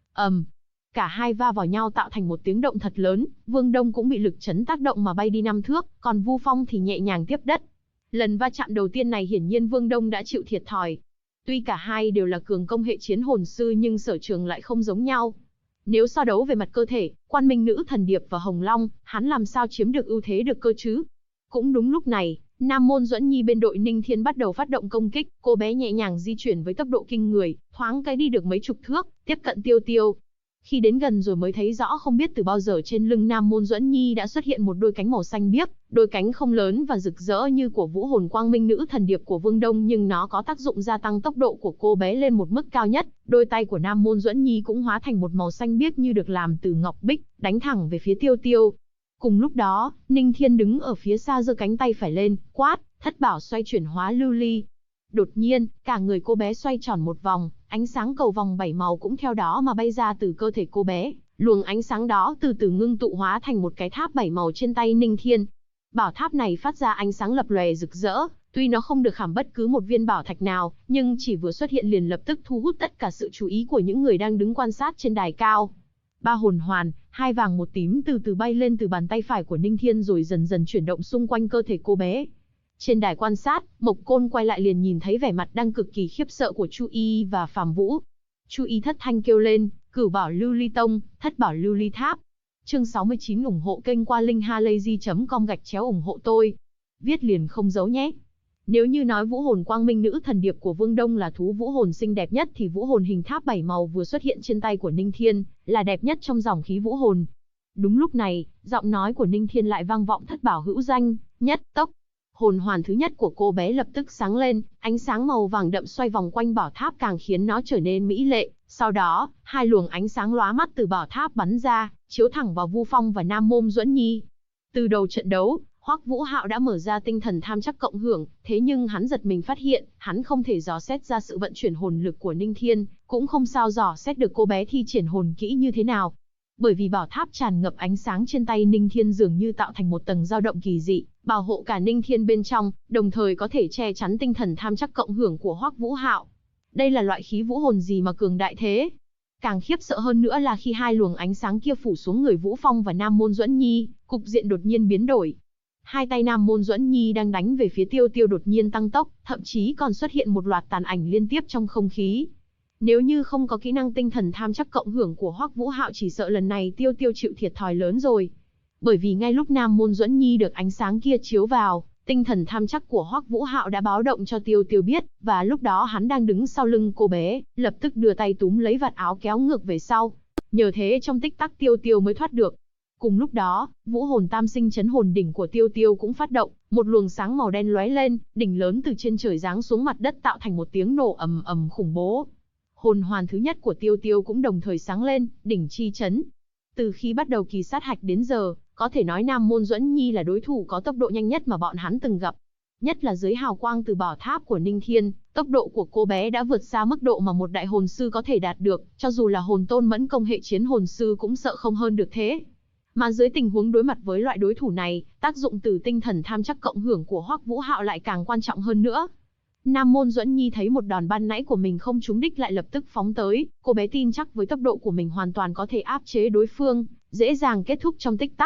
Cả hai va vào nhau tạo thành một tiếng động thật lớn, Vương Đông cũng bị lực chấn tác động mà bay đi 5 thước, còn Vu Phong thì nhẹ nhàng tiếp đất. Lần va chạm đầu tiên này hiển nhiên Vương Đông đã chịu thiệt thòi. Tuy cả hai đều là cường công hệ chiến hồn sư nhưng sở trường lại không giống nhau. Nếu so đấu về mặt cơ thể, Quan Minh Nữ Thần Điệp và Hồng Long, hắn làm sao chiếm được ưu thế được cơ chứ? Cũng đúng lúc này, Nam Môn Duẫn Nhi bên đội Ninh Thiên bắt đầu phát động công kích, cô bé nhẹ nhàng di chuyển với tốc độ kinh người, thoáng cái đi được mấy chục thước, tiếp cận Tiêu Tiêu. Khi đến gần rồi mới thấy rõ không biết từ bao giờ trên lưng Nam Môn Duẫn Nhi đã xuất hiện một đôi cánh màu xanh biếc, đôi cánh không lớn và rực rỡ như của vũ hồn Quang Minh Nữ Thần Điệp của Vương Đông nhưng nó có tác dụng gia tăng tốc độ của cô bé lên một mức cao nhất. Đôi tay của Nam Môn Duẫn Nhi cũng hóa thành một màu xanh biếc như được làm từ ngọc bích, đánh thẳng về phía Tiêu Tiêu. Cùng lúc đó, Ninh Thiên đứng ở phía xa giơ cánh tay phải lên, quát, thất bảo xoay chuyển hóa lưu ly. Đột nhiên, cả người cô bé xoay tròn một vòng, ánh sáng cầu vòng 7 màu cũng theo đó mà bay ra từ cơ thể cô bé. Luồng ánh sáng đó từ từ ngưng tụ hóa thành một cái tháp 7 màu trên tay Ninh Thiên. Bảo tháp này phát ra ánh sáng lập lòe rực rỡ, tuy nó không được khảm bất cứ một viên bảo thạch nào, nhưng chỉ vừa xuất hiện liền lập tức thu hút tất cả sự chú ý của những người đang đứng quan sát trên đài cao. 3 hồn hoàn, 2 vàng 1 tím từ từ bay lên từ bàn tay phải của Ninh Thiên rồi dần dần chuyển động xung quanh cơ thể cô bé. Trên đài quan sát, Mộc Côn quay lại liền nhìn thấy vẻ mặt đang cực kỳ khiếp sợ của Chu Y và Phàm Vũ. Chu Y thất thanh kêu lên, cửu bảo lưu ly tông, thất bảo lưu ly tháp. Chương 69 ủng hộ kênh qua linkhalazy.com/ủng hộ tôi. Viết liền không giấu nhé. Nếu như nói vũ hồn Quang Minh Nữ Thần Điệp của Vương Đông là thú vũ hồn xinh đẹp nhất thì vũ hồn hình tháp 7 màu vừa xuất hiện trên tay của Ninh Thiên là đẹp nhất trong dòng khí vũ hồn. Đúng lúc này, giọng nói của Ninh Thiên lại vang vọng thất bảo hữu danh, nhất tốc. Hồn hoàn thứ nhất của cô bé lập tức sáng lên, ánh sáng màu vàng đậm xoay vòng quanh bảo tháp càng khiến nó trở nên mỹ lệ. Sau đó, 2 luồng ánh sáng lóa mắt từ bảo tháp bắn ra, chiếu thẳng vào Vu Phong và Nam Môn Duẫn Nhi. Từ đầu trận đấu, Hoắc Vũ Hạo đã mở ra tinh thần tham chắc cộng hưởng, thế nhưng hắn giật mình phát hiện, hắn không thể dò xét ra sự vận chuyển hồn lực của Ninh Thiên, cũng không sao dò xét được cô bé thi triển hồn kỹ như thế nào. Bởi vì bảo tháp tràn ngập ánh sáng trên tay Ninh Thiên dường như tạo thành một tầng dao động kỳ dị, bảo hộ cả Ninh Thiên bên trong, đồng thời có thể che chắn tinh thần tham chắc cộng hưởng của Hoắc Vũ Hạo. Đây là loại khí vũ hồn gì mà cường đại thế? Càng khiếp sợ hơn nữa là khi 2 luồng ánh sáng kia phủ xuống người Vũ Phong và Nam Môn Duẫn Nhi, cục diện đột nhiên biến đổi. 2 tay Nam Môn Duẫn Nhi đang đánh về phía Tiêu Tiêu đột nhiên tăng tốc, thậm chí còn xuất hiện một loạt tàn ảnh liên tiếp trong không khí. Nếu như không có kỹ năng tinh thần tham chắc cộng hưởng của Hoắc Vũ Hạo chỉ sợ lần này Tiêu Tiêu chịu thiệt thòi lớn rồi. Bởi vì ngay lúc Nam Môn Duẫn Nhi được ánh sáng kia chiếu vào, tinh thần tham chắc của Hoắc Vũ Hạo đã báo động cho Tiêu Tiêu biết, và lúc đó hắn đang đứng sau lưng cô bé, lập tức đưa tay túm lấy vạt áo kéo ngược về sau. Nhờ thế trong tích tắc Tiêu Tiêu mới thoát được. Cùng lúc đó, vũ hồn tam sinh chấn hồn đỉnh của Tiêu Tiêu cũng phát động, một luồng sáng màu đen lóe lên, đỉnh lớn từ trên trời giáng xuống mặt đất tạo thành một tiếng nổ ầm ầm khủng bố. Hồn hoàn thứ nhất của Tiêu Tiêu cũng đồng thời sáng lên, đỉnh chi chấn. Từ khi bắt đầu kỳ sát hạch đến giờ, có thể nói Nam Môn Duẫn Nhi là đối thủ có tốc độ nhanh nhất mà bọn hắn từng gặp. Nhất là dưới hào quang từ bảo tháp của Ninh Thiên, tốc độ của cô bé đã vượt xa mức độ mà một đại hồn sư có thể đạt được, cho dù là hồn tôn mẫn công hệ chiến hồn sư cũng sợ không hơn được thế. Mà dưới tình huống đối mặt với loại đối thủ này, tác dụng từ tinh thần tham chắc cộng hưởng của Hoắc Vũ Hạo lại càng quan trọng hơn nữa. Nam Môn Duẫn Nhi thấy một đòn ban nãy của mình không trúng đích lại lập tức phóng tới, cô bé tin chắc với tốc độ của mình hoàn toàn có thể áp chế đối phương, dễ dàng kết thúc trong tích tắc.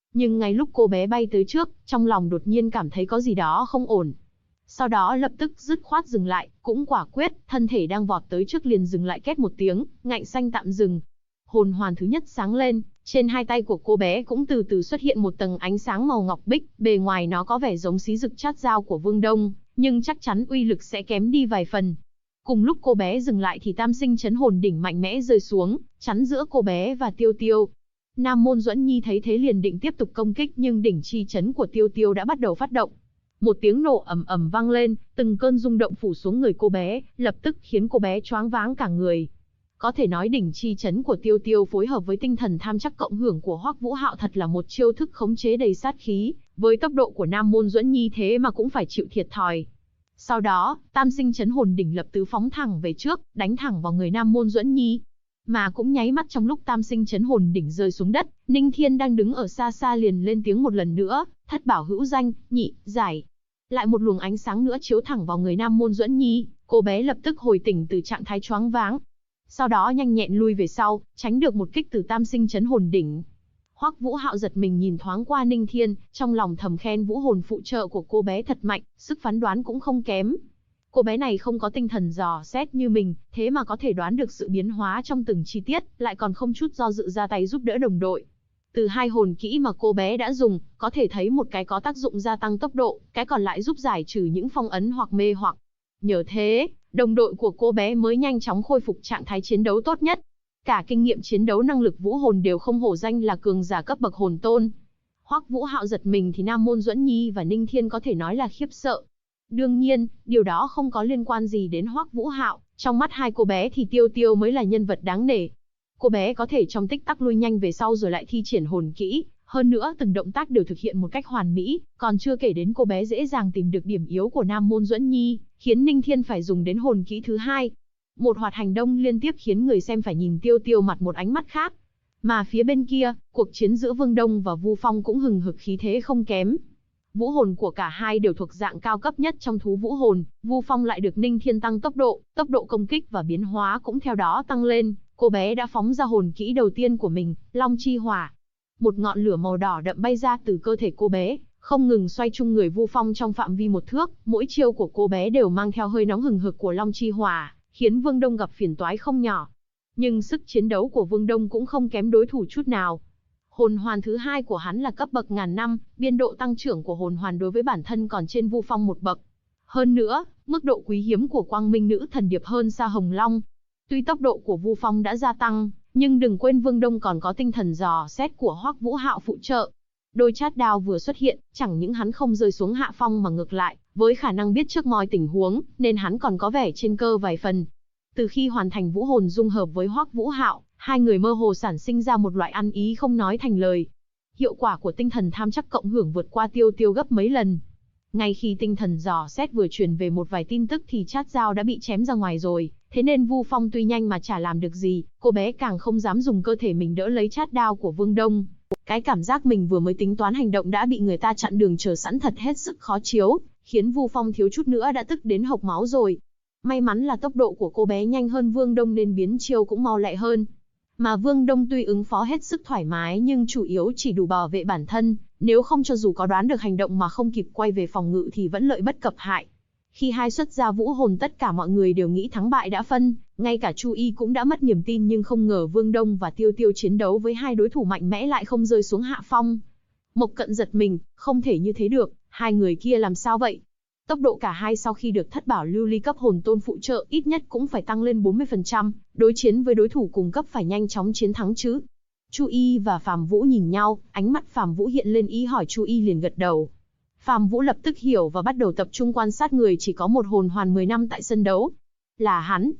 Nhưng ngay lúc cô bé bay tới trước, trong lòng đột nhiên cảm thấy có gì đó không ổn. Sau đó lập tức dứt khoát dừng lại, cũng quả quyết, thân thể đang vọt tới trước liền dừng lại két một tiếng, ngạnh xanh tạm dừng. Hồn hoàn thứ nhất sáng lên, trên hai tay của cô bé cũng từ từ xuất hiện một tầng ánh sáng màu ngọc bích, bề ngoài nó có vẻ giống xí dực chát dao của Vương Đông, nhưng chắc chắn uy lực sẽ kém đi vài phần. Cùng lúc cô bé dừng lại thì tam sinh chấn hồn đỉnh mạnh mẽ rơi xuống, chắn giữa cô bé và Tiêu Tiêu. Nam Môn Duẫn Nhi thấy thế liền định tiếp tục công kích nhưng đỉnh chi chấn của Tiêu Tiêu đã bắt đầu phát động. Một tiếng nổ ầm ầm vang lên, từng cơn rung động phủ xuống người cô bé, lập tức khiến cô bé choáng váng cả người. Có thể nói đỉnh chi chấn của Tiêu Tiêu phối hợp với tinh thần tham chắc cộng hưởng của Hoắc Vũ Hạo thật là một chiêu thức khống chế đầy sát khí, với tốc độ của Nam Môn Duẫn Nhi thế mà cũng phải chịu thiệt thòi. Sau đó, tam sinh chấn hồn đỉnh lập tứ phóng thẳng về trước, đánh thẳng vào người Nam Môn Duẫn Nhi. Mà cũng nháy mắt trong lúc tam sinh chấn hồn đỉnh rơi xuống đất, Ninh Thiên đang đứng ở xa xa liền lên tiếng một lần nữa, thất bảo hữu danh, nhị, giải. Lại một luồng ánh sáng nữa chiếu thẳng vào người Nam Môn Duẫn Nhi, cô bé lập tức hồi tỉnh từ trạng thái choáng váng. Sau đó nhanh nhẹn lui về sau, tránh được một kích từ tam sinh chấn hồn đỉnh. Hoắc Vũ Hạo giật mình nhìn thoáng qua Ninh Thiên, trong lòng thầm khen vũ hồn phụ trợ của cô bé thật mạnh, sức phán đoán cũng không kém. Cô bé này không có tinh thần dò xét như mình, thế mà có thể đoán được sự biến hóa trong từng chi tiết, lại còn không chút do dự ra tay giúp đỡ đồng đội. Từ hai hồn kỹ mà cô bé đã dùng, có thể thấy một cái có tác dụng gia tăng tốc độ, cái còn lại giúp giải trừ những phong ấn hoặc mê hoặc. Nhờ thế, đồng đội của cô bé mới nhanh chóng khôi phục trạng thái chiến đấu tốt nhất. Cả kinh nghiệm chiến đấu năng lực vũ hồn đều không hổ danh là cường giả cấp bậc hồn tôn. Hoắc Vũ Hạo giật mình thì Nam Môn Duẫn Nhi và Ninh Thiên có thể nói là khiếp sợ. Đương nhiên, điều đó không có liên quan gì đến Hoắc Vũ Hạo, trong mắt hai cô bé thì Tiêu Tiêu mới là nhân vật đáng nể. Cô bé có thể trong tích tắc lui nhanh về sau rồi lại thi triển hồn kỹ, hơn nữa từng động tác đều thực hiện một cách hoàn mỹ, còn chưa kể đến cô bé dễ dàng tìm được điểm yếu của Nam Môn Duẫn Nhi, khiến Ninh Thiên phải dùng đến hồn kỹ thứ hai. Một loạt hành động liên tiếp khiến người xem phải nhìn Tiêu Tiêu mặt một ánh mắt khác. Mà phía bên kia, cuộc chiến giữa Vương Đông và Vu Phong cũng hừng hực khí thế không kém. Vũ hồn của cả hai đều thuộc dạng cao cấp nhất trong thú vũ hồn, Vu Phong lại được Ninh Thiên tăng tốc độ công kích và biến hóa cũng theo đó tăng lên. Cô bé đã phóng ra hồn kỹ đầu tiên của mình, Long Chi Hỏa. Một ngọn lửa màu đỏ đậm bay ra từ cơ thể cô bé, không ngừng xoay chung người Vu Phong trong phạm vi một thước, mỗi chiêu của cô bé đều mang theo hơi nóng hừng hực của Long Chi Hỏa, khiến Vương Đông gặp phiền toái không nhỏ. Nhưng sức chiến đấu của Vương Đông cũng không kém đối thủ chút nào. Hồn hoàn thứ hai của hắn là cấp bậc ngàn năm, biên độ tăng trưởng của hồn hoàn đối với bản thân còn trên Vu Phong một bậc. Hơn nữa, mức độ quý hiếm của Quang Minh Nữ Thần Điệp hơn xa Hồng Long. Tuy tốc độ của Vu Phong đã gia tăng, nhưng đừng quên Vương Đông còn có tinh thần dò xét của Hoắc Vũ Hạo phụ trợ. Đôi chát đao vừa xuất hiện, chẳng những hắn không rơi xuống hạ phong mà ngược lại, với khả năng biết trước mọi tình huống, nên hắn còn có vẻ trên cơ vài phần. Từ khi hoàn thành vũ hồn dung hợp với Hoắc Vũ Hạo, hai người mơ hồ sản sinh ra một loại ăn ý không nói thành lời. Hiệu quả của tinh thần tham chắc cộng hưởng vượt qua Tiêu Tiêu gấp mấy lần. Ngay khi tinh thần dò xét vừa truyền về một vài tin tức thì chát dao đã bị chém ra ngoài rồi, thế nên Vu Phong tuy nhanh mà chả làm được gì, cô bé càng không dám dùng cơ thể mình đỡ lấy chát đao của Vương Đông. Cái cảm giác mình vừa mới tính toán hành động đã bị người ta chặn đường chờ sẵn thật hết sức khó chiếu, khiến Vu Phong thiếu chút nữa đã tức đến hộc máu rồi. May mắn là tốc độ của cô bé nhanh hơn Vương Đông nên biến chiêu cũng mau lẹ hơn. Mà Vương Đông tuy ứng phó hết sức thoải mái nhưng chủ yếu chỉ đủ bảo vệ bản thân, nếu không cho dù có đoán được hành động mà không kịp quay về phòng ngự thì vẫn lợi bất cập hại. Khi hai xuất ra vũ hồn tất cả mọi người đều nghĩ thắng bại đã phân, ngay cả Chu Y cũng đã mất niềm tin nhưng không ngờ Vương Đông và Tiêu Tiêu chiến đấu với hai đối thủ mạnh mẽ lại không rơi xuống hạ phong. Mộc Cận giật mình, không thể như thế được, hai người kia làm sao vậy? Tốc độ cả hai sau khi được thất bảo lưu ly cấp hồn tôn phụ trợ ít nhất cũng phải tăng lên 40%, đối chiến với đối thủ cùng cấp phải nhanh chóng chiến thắng chứ. Chu Y và Phàm Vũ nhìn nhau, ánh mắt Phàm Vũ hiện lên ý hỏi Chu Y liền gật đầu. Phàm Vũ lập tức hiểu và bắt đầu tập trung quan sát người chỉ có một hồn hoàn 10 năm tại sân đấu. Là hắn.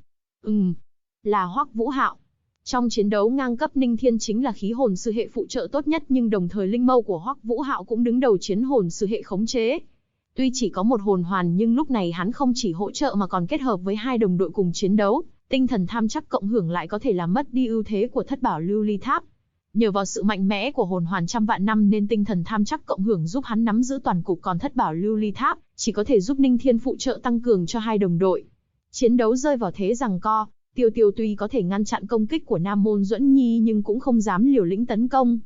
Là Hoắc Vũ Hạo. Trong chiến đấu ngang cấp Ninh Thiên chính là khí hồn sư hệ phụ trợ tốt nhất nhưng đồng thời linh mâu của Hoắc Vũ Hạo cũng đứng đầu chiến hồn sư hệ khống chế. Tuy chỉ có một hồn hoàn nhưng lúc này hắn không chỉ hỗ trợ mà còn kết hợp với hai đồng đội cùng chiến đấu, tinh thần tham chắc cộng hưởng lại có thể làm mất đi ưu thế của thất bảo lưu ly tháp. Nhờ vào sự mạnh mẽ của hồn hoàn trăm vạn năm nên tinh thần tham chắc cộng hưởng giúp hắn nắm giữ toàn cục, còn thất bảo lưu ly tháp chỉ có thể giúp Ninh Thiên phụ trợ tăng cường cho hai đồng đội. Chiến đấu rơi vào thế giằng co, Tiêu Tiêu tuy có thể ngăn chặn công kích của Nam Môn Duẫn Nhi nhưng cũng không dám liều lĩnh tấn công.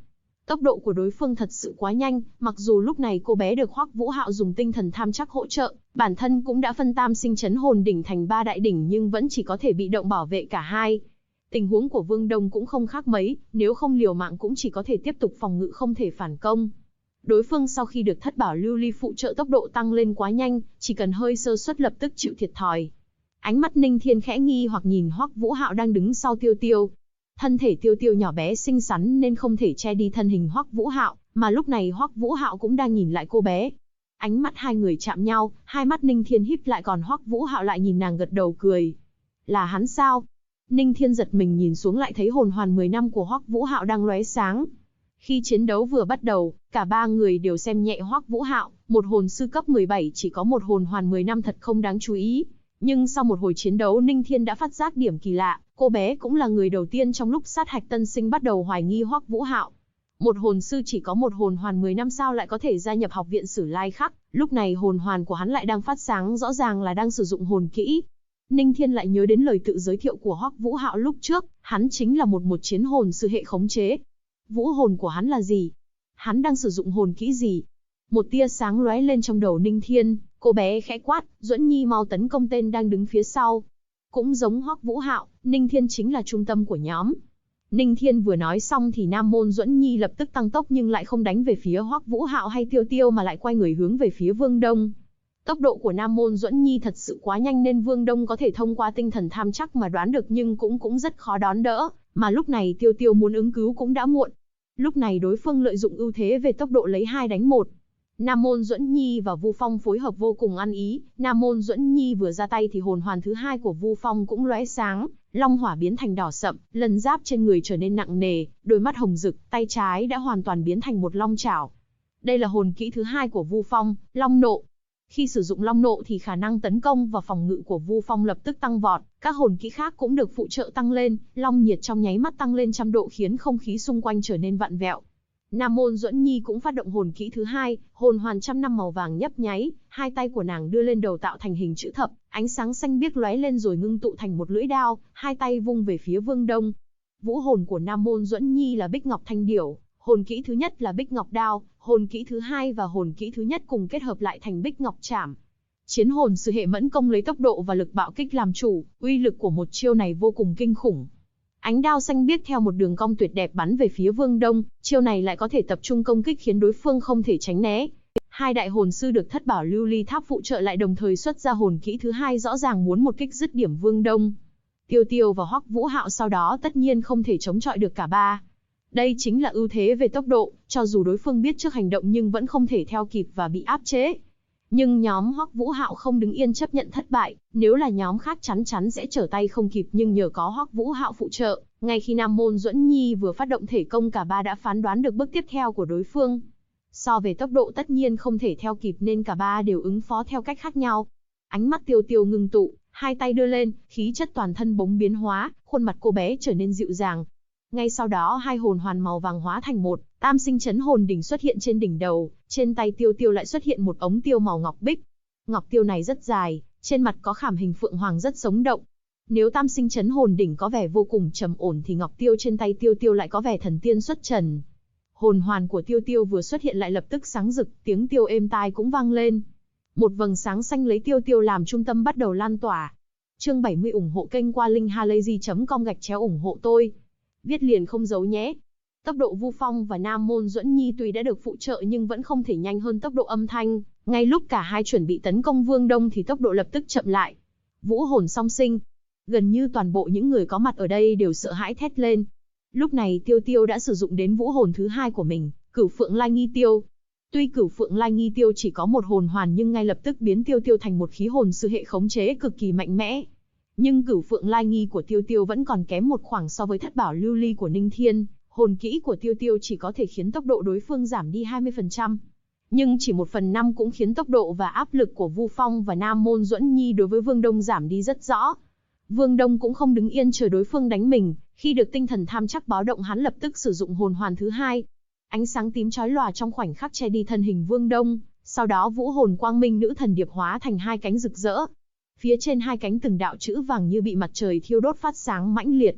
Tốc độ của đối phương thật sự quá nhanh, mặc dù lúc này cô bé được Hoắc Vũ Hạo dùng tinh thần tham chắc hỗ trợ, bản thân cũng đã phân tam sinh chấn hồn đỉnh thành 3 đại đỉnh nhưng vẫn chỉ có thể bị động bảo vệ cả hai. Tình huống của Vương Đông cũng không khác mấy, nếu không liều mạng cũng chỉ có thể tiếp tục phòng ngự không thể phản công. Đối phương sau khi được thất bảo lưu ly phụ trợ tốc độ tăng lên quá nhanh, chỉ cần hơi sơ suất lập tức chịu thiệt thòi. Ánh mắt Ninh Thiên khẽ nghi hoặc nhìn Hoắc Vũ Hạo đang đứng sau Tiêu Tiêu. Thân thể Tiêu Tiêu nhỏ bé xinh xắn nên không thể che đi thân hình Hoắc Vũ Hạo, mà lúc này Hoắc Vũ Hạo cũng đang nhìn lại cô bé. Ánh mắt hai người chạm nhau, hai mắt Ninh Thiên híp lại còn Hoắc Vũ Hạo lại nhìn nàng gật đầu cười. Là hắn sao? Ninh Thiên giật mình nhìn xuống lại thấy hồn hoàn 10 năm của Hoắc Vũ Hạo đang lóe sáng. Khi chiến đấu vừa bắt đầu, cả ba người đều xem nhẹ Hoắc Vũ Hạo, một hồn sư cấp 17 chỉ có một hồn hoàn 10 năm thật không đáng chú ý. Nhưng sau một hồi chiến đấu Ninh Thiên đã phát giác điểm kỳ lạ, cô bé cũng là người đầu tiên trong lúc sát hạch tân sinh bắt đầu hoài nghi Hoắc Vũ Hạo. Một hồn sư chỉ có một hồn hoàn 10 năm sao lại có thể gia nhập học viện Sử Lai Khắc, lúc này hồn hoàn của hắn lại đang phát sáng rõ ràng là đang sử dụng hồn kỹ. Ninh Thiên lại nhớ đến lời tự giới thiệu của Hoắc Vũ Hạo lúc trước, hắn chính là một chiến hồn sư hệ khống chế. Vũ hồn của hắn là gì? Hắn đang sử dụng hồn kỹ gì? Một tia sáng lóe lên trong đầu Ninh Thiên, cô bé khẽ quát, Duẫn Nhi mau tấn công tên đang đứng phía sau. Cũng giống Hoắc Vũ Hạo, Ninh Thiên chính là trung tâm của nhóm. Ninh Thiên vừa nói xong thì Nam Môn Duẫn Nhi lập tức tăng tốc nhưng lại không đánh về phía Hoắc Vũ Hạo hay Tiêu Tiêu mà lại quay người hướng về phía Vương Đông. Tốc độ của Nam Môn Duẫn Nhi thật sự quá nhanh nên Vương Đông có thể thông qua tinh thần tham chắc mà đoán được nhưng cũng rất khó đón đỡ, mà lúc này Tiêu Tiêu muốn ứng cứu cũng đã muộn. Lúc này đối phương lợi dụng ưu thế về tốc độ lấy 2 đánh 1. Nam Môn Duẫn Nhi và Vu Phong phối hợp vô cùng ăn ý, Nam Môn Duẫn Nhi vừa ra tay thì hồn hoàn thứ 2 của Vu Phong cũng lóe sáng, long hỏa biến thành đỏ sậm, lần giáp trên người trở nên nặng nề, đôi mắt hồng rực, tay trái đã hoàn toàn biến thành một long chảo. Đây là hồn kỹ thứ 2 của Vu Phong, Long Nộ. Khi sử dụng Long Nộ thì khả năng tấn công và phòng ngự của Vu Phong lập tức tăng vọt, các hồn kỹ khác cũng được phụ trợ tăng lên, long nhiệt trong nháy mắt tăng lên 100 độ khiến không khí xung quanh trở nên vặn vẹo. Nam Môn Duẫn Nhi cũng phát động hồn kỹ thứ 2, hồn hoàn 100 năm màu vàng nhấp nháy, hai tay của nàng đưa lên đầu tạo thành hình chữ thập, ánh sáng xanh biếc lóe lên rồi ngưng tụ thành một lưỡi đao, hai tay vung về phía Vương Đông. Vũ hồn của Nam Môn Duẫn Nhi là Bích Ngọc Thanh Điểu, hồn kỹ thứ nhất là Bích Ngọc Đao, hồn kỹ thứ 2 và hồn kỹ thứ nhất cùng kết hợp lại thành Bích Ngọc Trảm. Chiến hồn sư hệ mẫn công lấy tốc độ và lực bạo kích làm chủ, uy lực của một chiêu này vô cùng kinh khủng. Ánh đao xanh biếc theo một đường cong tuyệt đẹp bắn về phía Vương Đông, chiêu này lại có thể tập trung công kích khiến đối phương không thể tránh né. Hai đại hồn sư được thất bảo lưu ly tháp phụ trợ lại đồng thời xuất ra hồn kỹ thứ 2 rõ ràng muốn một kích dứt điểm Vương Đông. Tiêu Tiêu và Hoắc Vũ Hạo sau đó tất nhiên không thể chống chọi được cả ba. Đây chính là ưu thế về tốc độ, cho dù đối phương biết trước hành động nhưng vẫn không thể theo kịp và bị áp chế. Nhưng nhóm Hoắc Vũ Hạo không đứng yên chấp nhận thất bại, nếu là nhóm khác chắn chắn sẽ trở tay không kịp nhưng nhờ có Hoắc Vũ Hạo phụ trợ, ngay khi Nam Môn Duẫn Nhi vừa phát động thể công cả ba đã phán đoán được bước tiếp theo của đối phương. So về tốc độ tất nhiên không thể theo kịp nên cả ba đều ứng phó theo cách khác nhau. Ánh mắt Tiêu Tiêu ngưng tụ, hai tay đưa lên, khí chất toàn thân bỗng biến hóa, khuôn mặt cô bé trở nên dịu dàng. Ngay sau đó hai hồn hoàn màu vàng hóa thành một, tam sinh chấn hồn đỉnh xuất hiện trên đỉnh đầu, trên tay Tiêu Tiêu lại xuất hiện một ống tiêu màu ngọc bích. Ngọc tiêu này rất dài, trên mặt có khảm hình phượng hoàng rất sống động. Nếu tam sinh chấn hồn đỉnh có vẻ vô cùng trầm ổn thì ngọc tiêu trên tay Tiêu Tiêu lại có vẻ thần tiên xuất trần. Hồn hoàn của Tiêu Tiêu vừa xuất hiện lại lập tức sáng rực, tiếng tiêu êm tai cũng vang lên. Một vầng sáng xanh lấy Tiêu Tiêu làm trung tâm bắt đầu lan tỏa. Chương 70 ủng hộ kênh qua linkhalazy.com/ủng hộ tôi. Viết liền không giấu nhé. Tốc độ Vu Phong và Nam Môn Duẫn Nhi tuy đã được phụ trợ nhưng vẫn không thể nhanh hơn tốc độ âm thanh. Ngay lúc cả hai chuẩn bị tấn công Vương Đông thì tốc độ lập tức chậm lại. Vũ hồn song sinh. Gần như toàn bộ những người có mặt ở đây đều sợ hãi thét lên. Lúc này Tiêu Tiêu đã sử dụng đến vũ hồn thứ 2 của mình, Cửu Phượng Lai Nghi Tiêu. Tuy Cửu Phượng Lai Nghi Tiêu chỉ có một hồn hoàn nhưng ngay lập tức biến Tiêu Tiêu thành một khí hồn sư hệ khống chế cực kỳ mạnh mẽ. Nhưng Cửu Phượng Lai Nghi của Tiêu Tiêu vẫn còn kém một khoảng so với thất bảo lưu ly của Ninh Thiên. Hồn kỹ của Tiêu Tiêu chỉ có thể khiến tốc độ đối phương giảm đi 20%. Nhưng chỉ 1/5 cũng khiến tốc độ và áp lực của Vu Phong và Nam Môn Duẫn Nhi đối với Vương Đông giảm đi rất rõ. Vương Đông cũng không đứng yên chờ đối phương đánh mình, khi được tinh thần tham chắc báo động hắn lập tức sử dụng hồn hoàn thứ 2. Ánh sáng tím chói lòa trong khoảnh khắc che đi thân hình Vương Đông, sau đó vũ hồn quang minh nữ thần điệp hóa thành hai cánh rực rỡ. Phía trên hai cánh từng đạo chữ vàng như bị mặt trời thiêu đốt phát sáng mãnh liệt.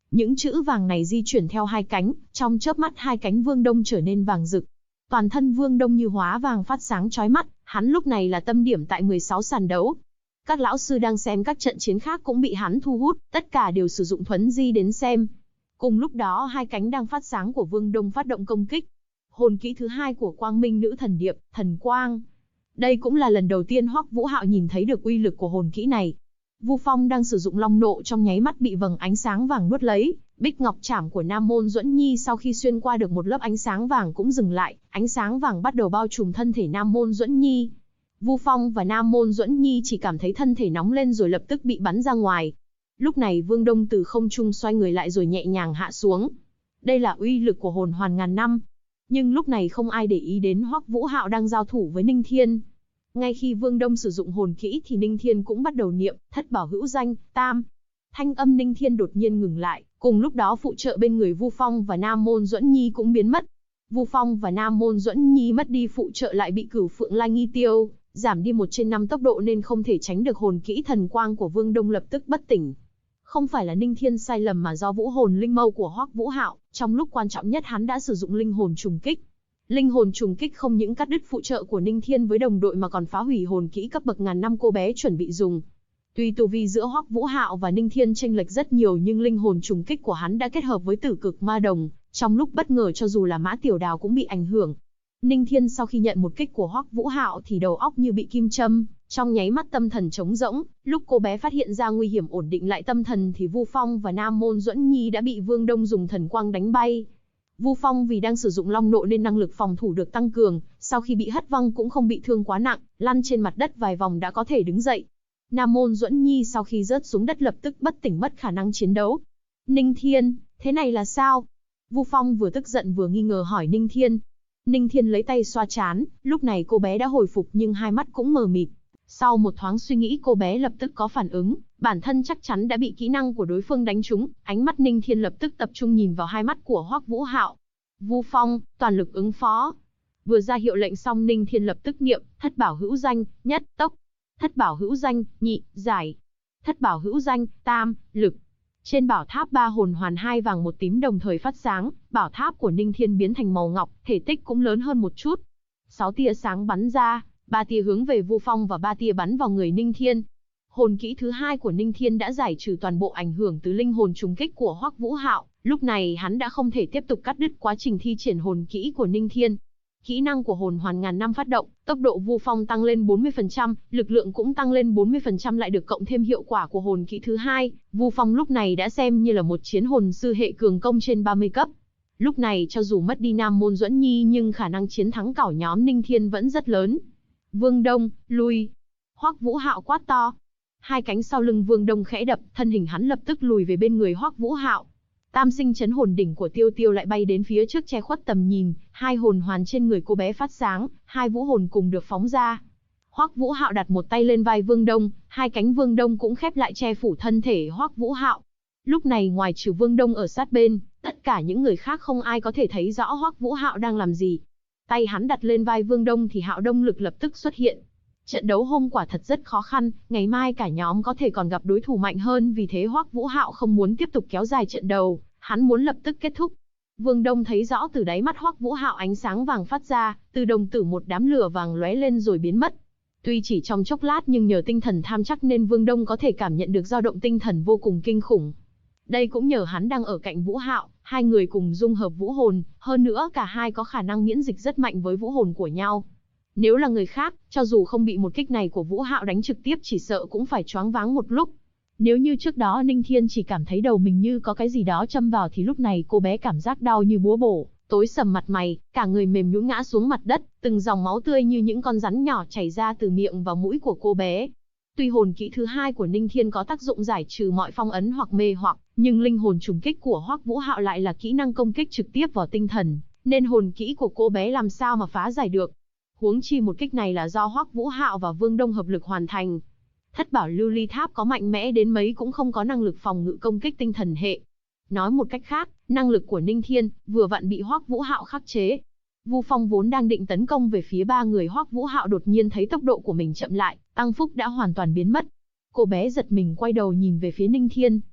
Những chữ vàng này di chuyển theo hai cánh, trong chớp mắt hai cánh Vương Đông trở nên vàng rực. Toàn thân Vương Đông như hóa vàng phát sáng chói mắt, hắn lúc này là tâm điểm tại 16 sàn đấu. Các lão sư đang xem các trận chiến khác cũng bị hắn thu hút, tất cả đều sử dụng thuấn di đến xem. Cùng lúc đó hai cánh đang phát sáng của Vương Đông phát động công kích. Hồn kỹ thứ hai của Quang Minh Nữ Thần Điệp, Thần Quang. Đây cũng là lần đầu tiên Hoắc Vũ Hạo nhìn thấy được uy lực của hồn kỹ này. Vu Phong đang sử dụng long nộ trong nháy mắt bị vầng ánh sáng vàng nuốt lấy. Bích Ngọc Trảm của Nam Môn Duẫn Nhi sau khi xuyên qua được một lớp ánh sáng vàng cũng dừng lại, ánh sáng vàng bắt đầu bao trùm thân thể Nam Môn Duẫn Nhi. Vu Phong và Nam Môn Duẫn Nhi chỉ cảm thấy thân thể nóng lên rồi lập tức bị bắn ra ngoài. Lúc này Vương Đông từ không trung xoay người lại rồi nhẹ nhàng hạ xuống. Đây là uy lực của hồn hoàn ngàn năm. Nhưng lúc này không ai để ý đến Hoắc Vũ Hạo đang giao thủ với Ninh Thiên. Ngay khi Vương Đông sử dụng hồn kỹ thì Ninh Thiên cũng bắt đầu niệm thất bảo hữu danh, tam. Thanh âm Ninh Thiên đột nhiên ngừng lại, cùng lúc đó phụ trợ bên người Vu Phong và Nam Môn Duẫn Nhi cũng biến mất. Vu Phong và Nam Môn Duẫn Nhi mất đi phụ trợ lại bị Cửu Phượng Lai Nghi tiêu, giảm đi 1/5 tốc độ nên không thể tránh được hồn kỹ thần quang của Vương Đông lập tức bất tỉnh. Không phải là Ninh Thiên sai lầm mà do vũ hồn linh mâu của Hoắc Vũ Hạo, trong lúc quan trọng nhất hắn đã sử dụng linh hồn trùng kích. Linh hồn trùng kích không những cắt đứt phụ trợ của Ninh Thiên với đồng đội mà còn phá hủy hồn kỹ cấp bậc ngàn năm cô bé chuẩn bị dùng. Tuy tu vi giữa Hoắc Vũ Hạo và Ninh Thiên chênh lệch rất nhiều nhưng linh hồn trùng kích của hắn đã kết hợp với Tử Cực Ma Đồng, trong lúc bất ngờ cho dù là Mã Tiểu Đào cũng bị ảnh hưởng. Ninh Thiên sau khi nhận một kích của Hoắc Vũ Hạo thì đầu óc như bị kim châm, trong nháy mắt tâm thần trống rỗng, lúc cô bé phát hiện ra nguy hiểm ổn định lại tâm thần thì Vu Phong và Nam Môn Duẫn Nhi đã bị Vương Đông dùng thần quang đánh bay. Vu Phong vì đang sử dụng long nộ nên năng lực phòng thủ được tăng cường, sau khi bị hất văng cũng không bị thương quá nặng, lăn trên mặt đất vài vòng đã có thể đứng dậy. Nam Môn Duẫn Nhi sau khi rớt xuống đất lập tức bất tỉnh mất khả năng chiến đấu. Ninh Thiên, thế này là sao? Vu Phong vừa tức giận vừa nghi ngờ hỏi Ninh Thiên. Ninh Thiên lấy tay xoa trán, lúc này cô bé đã hồi phục nhưng hai mắt cũng mờ mịt. Sau một thoáng suy nghĩ cô bé lập tức có phản ứng, bản thân chắc chắn đã bị kỹ năng của đối phương đánh trúng, ánh mắt Ninh Thiên lập tức tập trung nhìn vào hai mắt của Hoắc Vũ Hạo. Vu Phong, toàn lực ứng phó. Vừa ra hiệu lệnh xong Ninh Thiên lập tức niệm, thất bảo hữu danh, nhất, tốc. Thất bảo hữu danh, nhị, giải. Thất bảo hữu danh, tam, lực. Trên bảo tháp 3 hồn hoàn 2 vàng 1 tím đồng thời phát sáng, bảo tháp của Ninh Thiên biến thành màu ngọc, thể tích cũng lớn hơn một chút. 6 tia sáng bắn ra, 3 tia hướng về Vu Phong và 3 tia bắn vào người Ninh Thiên. Hồn kỹ thứ hai của Ninh Thiên đã giải trừ toàn bộ ảnh hưởng từ linh hồn trùng kích của Hoắc Vũ Hạo, lúc này hắn đã không thể tiếp tục cắt đứt quá trình thi triển hồn kỹ của Ninh Thiên. Kỹ năng của hồn hoàn ngàn năm phát động, tốc độ Vu Phong tăng lên 40%, lực lượng cũng tăng lên 40% lại được cộng thêm hiệu quả của hồn kỹ thứ hai, Vu Phong lúc này đã xem như là một chiến hồn sư hệ cường công trên 30 cấp. Lúc này cho dù mất đi Nam Môn Duẫn Nhi nhưng khả năng chiến thắng cảo nhóm Ninh Thiên vẫn rất lớn. Vương Đông, lui. Hoắc Vũ Hạo quát to. Hai cánh sau lưng Vương Đông khẽ đập, thân hình hắn lập tức lùi về bên người Hoắc Vũ Hạo. Tam sinh chấn hồn đỉnh của Tiêu Tiêu lại bay đến phía trước che khuất tầm nhìn, hai hồn hoàn trên người cô bé phát sáng, hai vũ hồn cùng được phóng ra. Hoắc Vũ Hạo đặt một tay lên vai Vương Đông, hai cánh Vương Đông cũng khép lại che phủ thân thể Hoắc Vũ Hạo. Lúc này ngoài trừ Vương Đông ở sát bên, tất cả những người khác không ai có thể thấy rõ Hoắc Vũ Hạo đang làm gì. Tay hắn đặt lên vai Vương Đông thì Hạo Đông lực lập tức xuất hiện. Trận đấu hôm quả thật rất khó khăn, ngày mai cả nhóm có thể còn gặp đối thủ mạnh hơn, vì thế Hoắc Vũ Hạo không muốn tiếp tục kéo dài trận đấu, hắn muốn lập tức kết thúc. Vương Đông thấy rõ từ đáy mắt Hoắc Vũ Hạo ánh sáng vàng phát ra, từ đồng tử một đám lửa vàng lóe lên rồi biến mất. Tuy chỉ trong chốc lát nhưng nhờ tinh thần tham chắc nên Vương Đông có thể cảm nhận được dao động tinh thần vô cùng kinh khủng. Đây cũng nhờ hắn đang ở cạnh Vũ Hạo, hai người cùng dung hợp vũ hồn, hơn nữa cả hai có khả năng miễn dịch rất mạnh với vũ hồn của nhau. Nếu là người khác, cho dù không bị một kích này của Vũ Hạo đánh trực tiếp chỉ sợ cũng phải choáng váng một lúc. Nếu như trước đó Ninh Thiên chỉ cảm thấy đầu mình như có cái gì đó châm vào thì lúc này cô bé cảm giác đau như búa bổ, tối sầm mặt mày, cả người mềm nhũn ngã xuống mặt đất, từng dòng máu tươi như những con rắn nhỏ chảy ra từ miệng và mũi của cô bé. Tuy hồn kỹ thứ hai của Ninh Thiên có tác dụng giải trừ mọi phong ấn hoặc mê hoặc, nhưng linh hồn trùng kích của Hoắc Vũ Hạo lại là kỹ năng công kích trực tiếp vào tinh thần, nên hồn kỹ của cô bé làm sao mà phá giải được. Huống chi một kích này là do Hoắc Vũ Hạo và Vương Đông hợp lực hoàn thành. Thất bảo lưu ly tháp có mạnh mẽ đến mấy cũng không có năng lực phòng ngự công kích tinh thần hệ. Nói một cách khác, năng lực của Ninh Thiên vừa vặn bị Hoắc Vũ Hạo khắc chế. Vu Phong vốn đang định tấn công về phía ba người Hoắc Vũ Hạo đột nhiên thấy tốc độ của mình chậm lại, tăng phúc đã hoàn toàn biến mất. Cô bé giật mình quay đầu nhìn về phía Ninh Thiên,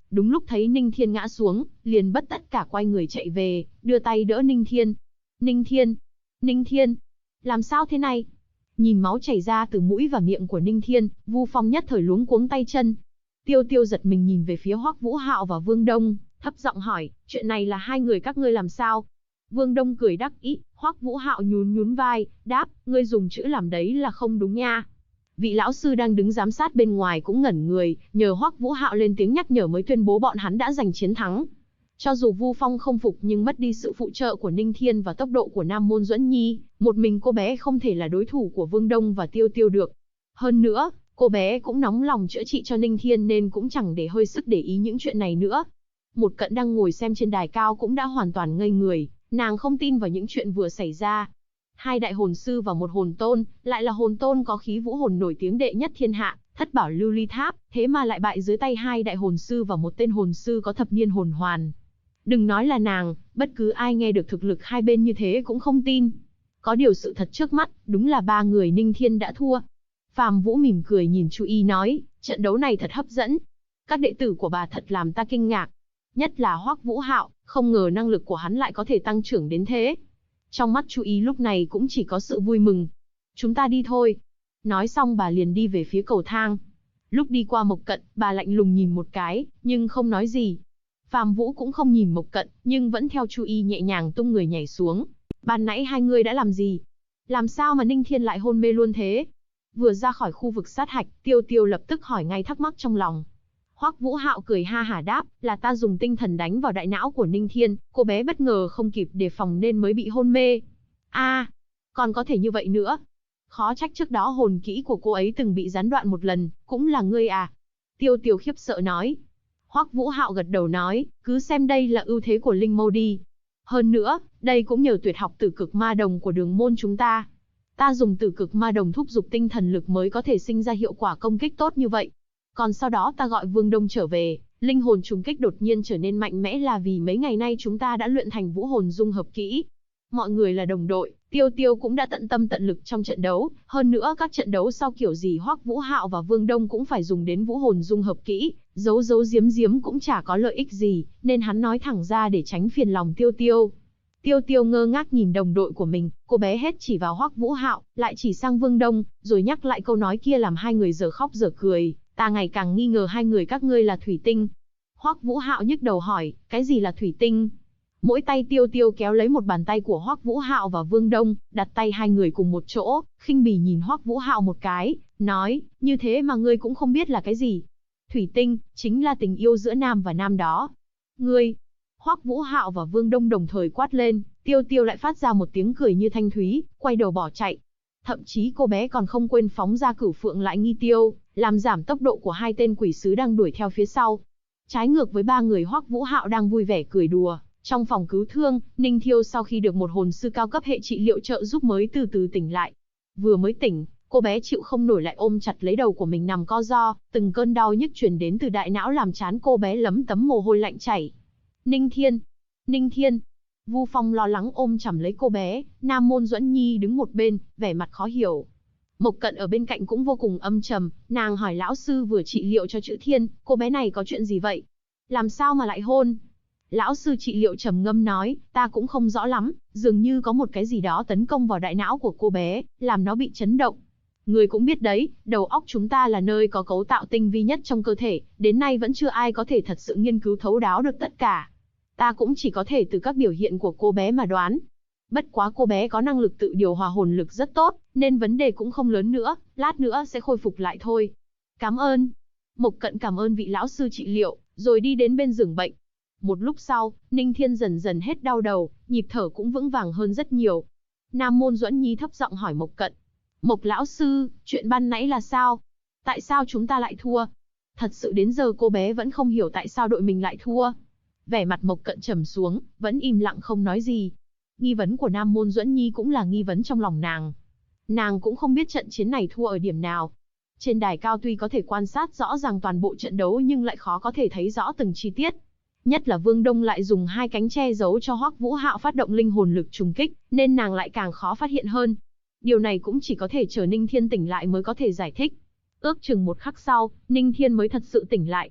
đúng lúc thấy Ninh Thiên ngã xuống, liền bất tất cả quay người chạy về, đưa tay đỡ Ninh Thiên. Ninh Thiên! Ninh Thiên! Làm sao thế này? Nhìn máu chảy ra từ mũi và miệng của Ninh Thiên, Vu Phong nhất thời luống cuống tay chân. Tiêu Tiêu giật mình nhìn về phía Hoắc Vũ Hạo và Vương Đông, thấp giọng hỏi, chuyện này là hai người các ngươi làm sao? Vương Đông cười đắc ý, Hoắc Vũ Hạo nhún nhún vai, đáp, ngươi dùng chữ làm đấy là không đúng nha. Vị lão sư đang đứng giám sát bên ngoài cũng ngẩn người, nhờ Hoắc Vũ Hạo lên tiếng nhắc nhở mới tuyên bố bọn hắn đã giành chiến thắng. Cho dù Vu Phong không phục nhưng mất đi sự phụ trợ của Ninh Thiên và tốc độ của Nam Môn Duẫn Nhi, một mình cô bé không thể là đối thủ của Vương Đông và Tiêu Tiêu được. Hơn nữa, cô bé cũng nóng lòng chữa trị cho Ninh Thiên nên cũng chẳng để hơi sức để ý những chuyện này nữa. Một Cận đang ngồi xem trên đài cao cũng đã hoàn toàn ngây người, nàng không tin vào những chuyện vừa xảy ra. Hai đại hồn sư và một hồn tôn, lại là hồn tôn có khí vũ hồn nổi tiếng đệ nhất thiên hạ, thất bảo lưu ly tháp, thế mà lại bại dưới tay hai đại hồn sư và một tên hồn sư có thập niên hồn hoàn. Đừng nói là nàng, bất cứ ai nghe được thực lực hai bên như thế cũng không tin. Có điều sự thật trước mắt, đúng là ba người Ninh Thiên đã thua. Phàm Vũ mỉm cười nhìn Chu Y nói, trận đấu này thật hấp dẫn. Các đệ tử của bà thật làm ta kinh ngạc. Nhất là Hoắc Vũ Hạo, không ngờ năng lực của hắn lại có thể tăng trưởng đến thế. Trong mắt Chu Y lúc này cũng chỉ có sự vui mừng. Chúng ta đi thôi. Nói xong bà liền đi về phía cầu thang. Lúc đi qua Mộc Cận, bà lạnh lùng nhìn một cái, nhưng không nói gì. Phàm Vũ cũng không nhìn Mộc Cận, nhưng vẫn theo Chu Y nhẹ nhàng tung người nhảy xuống. Ban nãy hai người đã làm gì? Làm sao mà Ninh Thiên lại hôn mê luôn thế? Vừa ra khỏi khu vực sát hạch, Tiêu Tiêu lập tức hỏi ngay thắc mắc trong lòng. Hoắc Vũ Hạo cười ha hả đáp, là ta dùng tinh thần đánh vào đại não của Ninh Thiên, cô bé bất ngờ không kịp đề phòng nên mới bị hôn mê. Còn có thể như vậy nữa. Khó trách trước đó hồn kỹ của cô ấy từng bị gián đoạn một lần, cũng là ngươi à? Tiêu Tiêu khiếp sợ nói. Hoắc Vũ Hạo gật đầu nói, cứ xem đây là ưu thế của linh mâu đi. Hơn nữa, đây cũng nhờ tuyệt học tử cực ma đồng của đường môn chúng ta. Ta dùng tử cực ma đồng thúc giục tinh thần lực mới có thể sinh ra hiệu quả công kích tốt như vậy. Còn sau đó ta gọi Vương Đông trở về, linh hồn trùng kích đột nhiên trở nên mạnh mẽ là vì mấy ngày nay chúng ta đã luyện thành vũ hồn dung hợp kỹ. Mọi người là đồng đội, Tiêu Tiêu cũng đã tận tâm tận lực trong trận đấu, hơn nữa các trận đấu sau kiểu gì Hoắc Vũ Hạo và Vương Đông cũng phải dùng đến vũ hồn dung hợp kỹ, giấu giấu giếm giếm cũng chả có lợi ích gì, nên hắn nói thẳng ra để tránh phiền lòng Tiêu Tiêu. Tiêu Tiêu ngơ ngác nhìn đồng đội của mình, cô bé hết chỉ vào Hoắc Vũ Hạo, lại chỉ sang Vương Đông, rồi nhắc lại câu nói kia làm hai người dở khóc dở cười, ta ngày càng nghi ngờ hai người các ngươi là thủy tinh. Hoắc Vũ Hạo nhức đầu hỏi, cái gì là thủy tinh? Mỗi tay Tiêu Tiêu kéo lấy một bàn tay của Hoắc Vũ Hạo và Vương Đông, đặt tay hai người cùng một chỗ, khinh bỉ nhìn Hoắc Vũ Hạo một cái, nói, như thế mà ngươi cũng không biết là cái gì? Thủy tinh, chính là tình yêu giữa nam và nam đó. Ngươi! Hoắc Vũ Hạo và Vương Đông đồng thời quát lên, Tiêu Tiêu lại phát ra một tiếng cười như thanh thúy, quay đầu bỏ chạy. Thậm chí cô bé còn không quên phóng ra cửu phượng lại nghi tiêu, làm giảm tốc độ của hai tên quỷ sứ đang đuổi theo phía sau. Trái ngược với ba người Hoắc Vũ Hạo đang vui vẻ cười đùa, trong phòng cứu thương, Ninh Thiêu sau khi được một hồn sư cao cấp hệ trị liệu trợ giúp mới từ từ tỉnh lại. Vừa mới tỉnh, cô bé chịu không nổi lại ôm chặt lấy đầu của mình nằm co ro, từng cơn đau nhức truyền đến từ đại não làm trán cô bé lấm tấm mồ hôi lạnh chảy. Ninh Thiên! Ninh Thiên! Vu Phong lo lắng ôm chầm lấy cô bé, Nam Môn Duẫn Nhi đứng một bên, vẻ mặt khó hiểu. Mộc Cận ở bên cạnh cũng vô cùng âm trầm, nàng hỏi lão sư vừa trị liệu cho Chữ Thiên, cô bé này có chuyện gì vậy? Làm sao mà lại hôn? Lão sư trị liệu trầm ngâm nói, ta cũng không rõ lắm, dường như có một cái gì đó tấn công vào đại não của cô bé, làm nó bị chấn động. Người cũng biết đấy, đầu óc chúng ta là nơi có cấu tạo tinh vi nhất trong cơ thể, đến nay vẫn chưa ai có thể thật sự nghiên cứu thấu đáo được tất cả. Ta cũng chỉ có thể từ các biểu hiện của cô bé mà đoán. Bất quá cô bé có năng lực tự điều hòa hồn lực rất tốt, nên vấn đề cũng không lớn nữa, lát nữa sẽ khôi phục lại thôi. Cảm ơn. Mộc Cận cảm ơn vị lão sư trị liệu, rồi đi đến bên giường bệnh. Một lúc sau, Ninh Thiên dần dần hết đau đầu, nhịp thở cũng vững vàng hơn rất nhiều. Nam Môn Duẫn Nhi thấp giọng hỏi Mộc Cận. Mộc lão sư, chuyện ban nãy là sao? Tại sao chúng ta lại thua? Thật sự đến giờ cô bé vẫn không hiểu tại sao đội mình lại thua. Vẻ mặt Mộc Cận trầm xuống, vẫn im lặng không nói gì. Nghi vấn của Nam Môn Duẫn Nhi cũng là nghi vấn trong lòng nàng. Nàng cũng không biết trận chiến này thua ở điểm nào. Trên đài cao tuy có thể quan sát rõ ràng toàn bộ trận đấu nhưng lại khó có thể thấy rõ từng chi tiết. Nhất là Vương Đông lại dùng hai cánh che giấu cho Hoắc Vũ Hạo phát động linh hồn lực trùng kích, nên nàng lại càng khó phát hiện hơn. Điều này cũng chỉ có thể chờ Ninh Thiên tỉnh lại mới có thể giải thích. Ước chừng một khắc sau, Ninh Thiên mới thật sự tỉnh lại.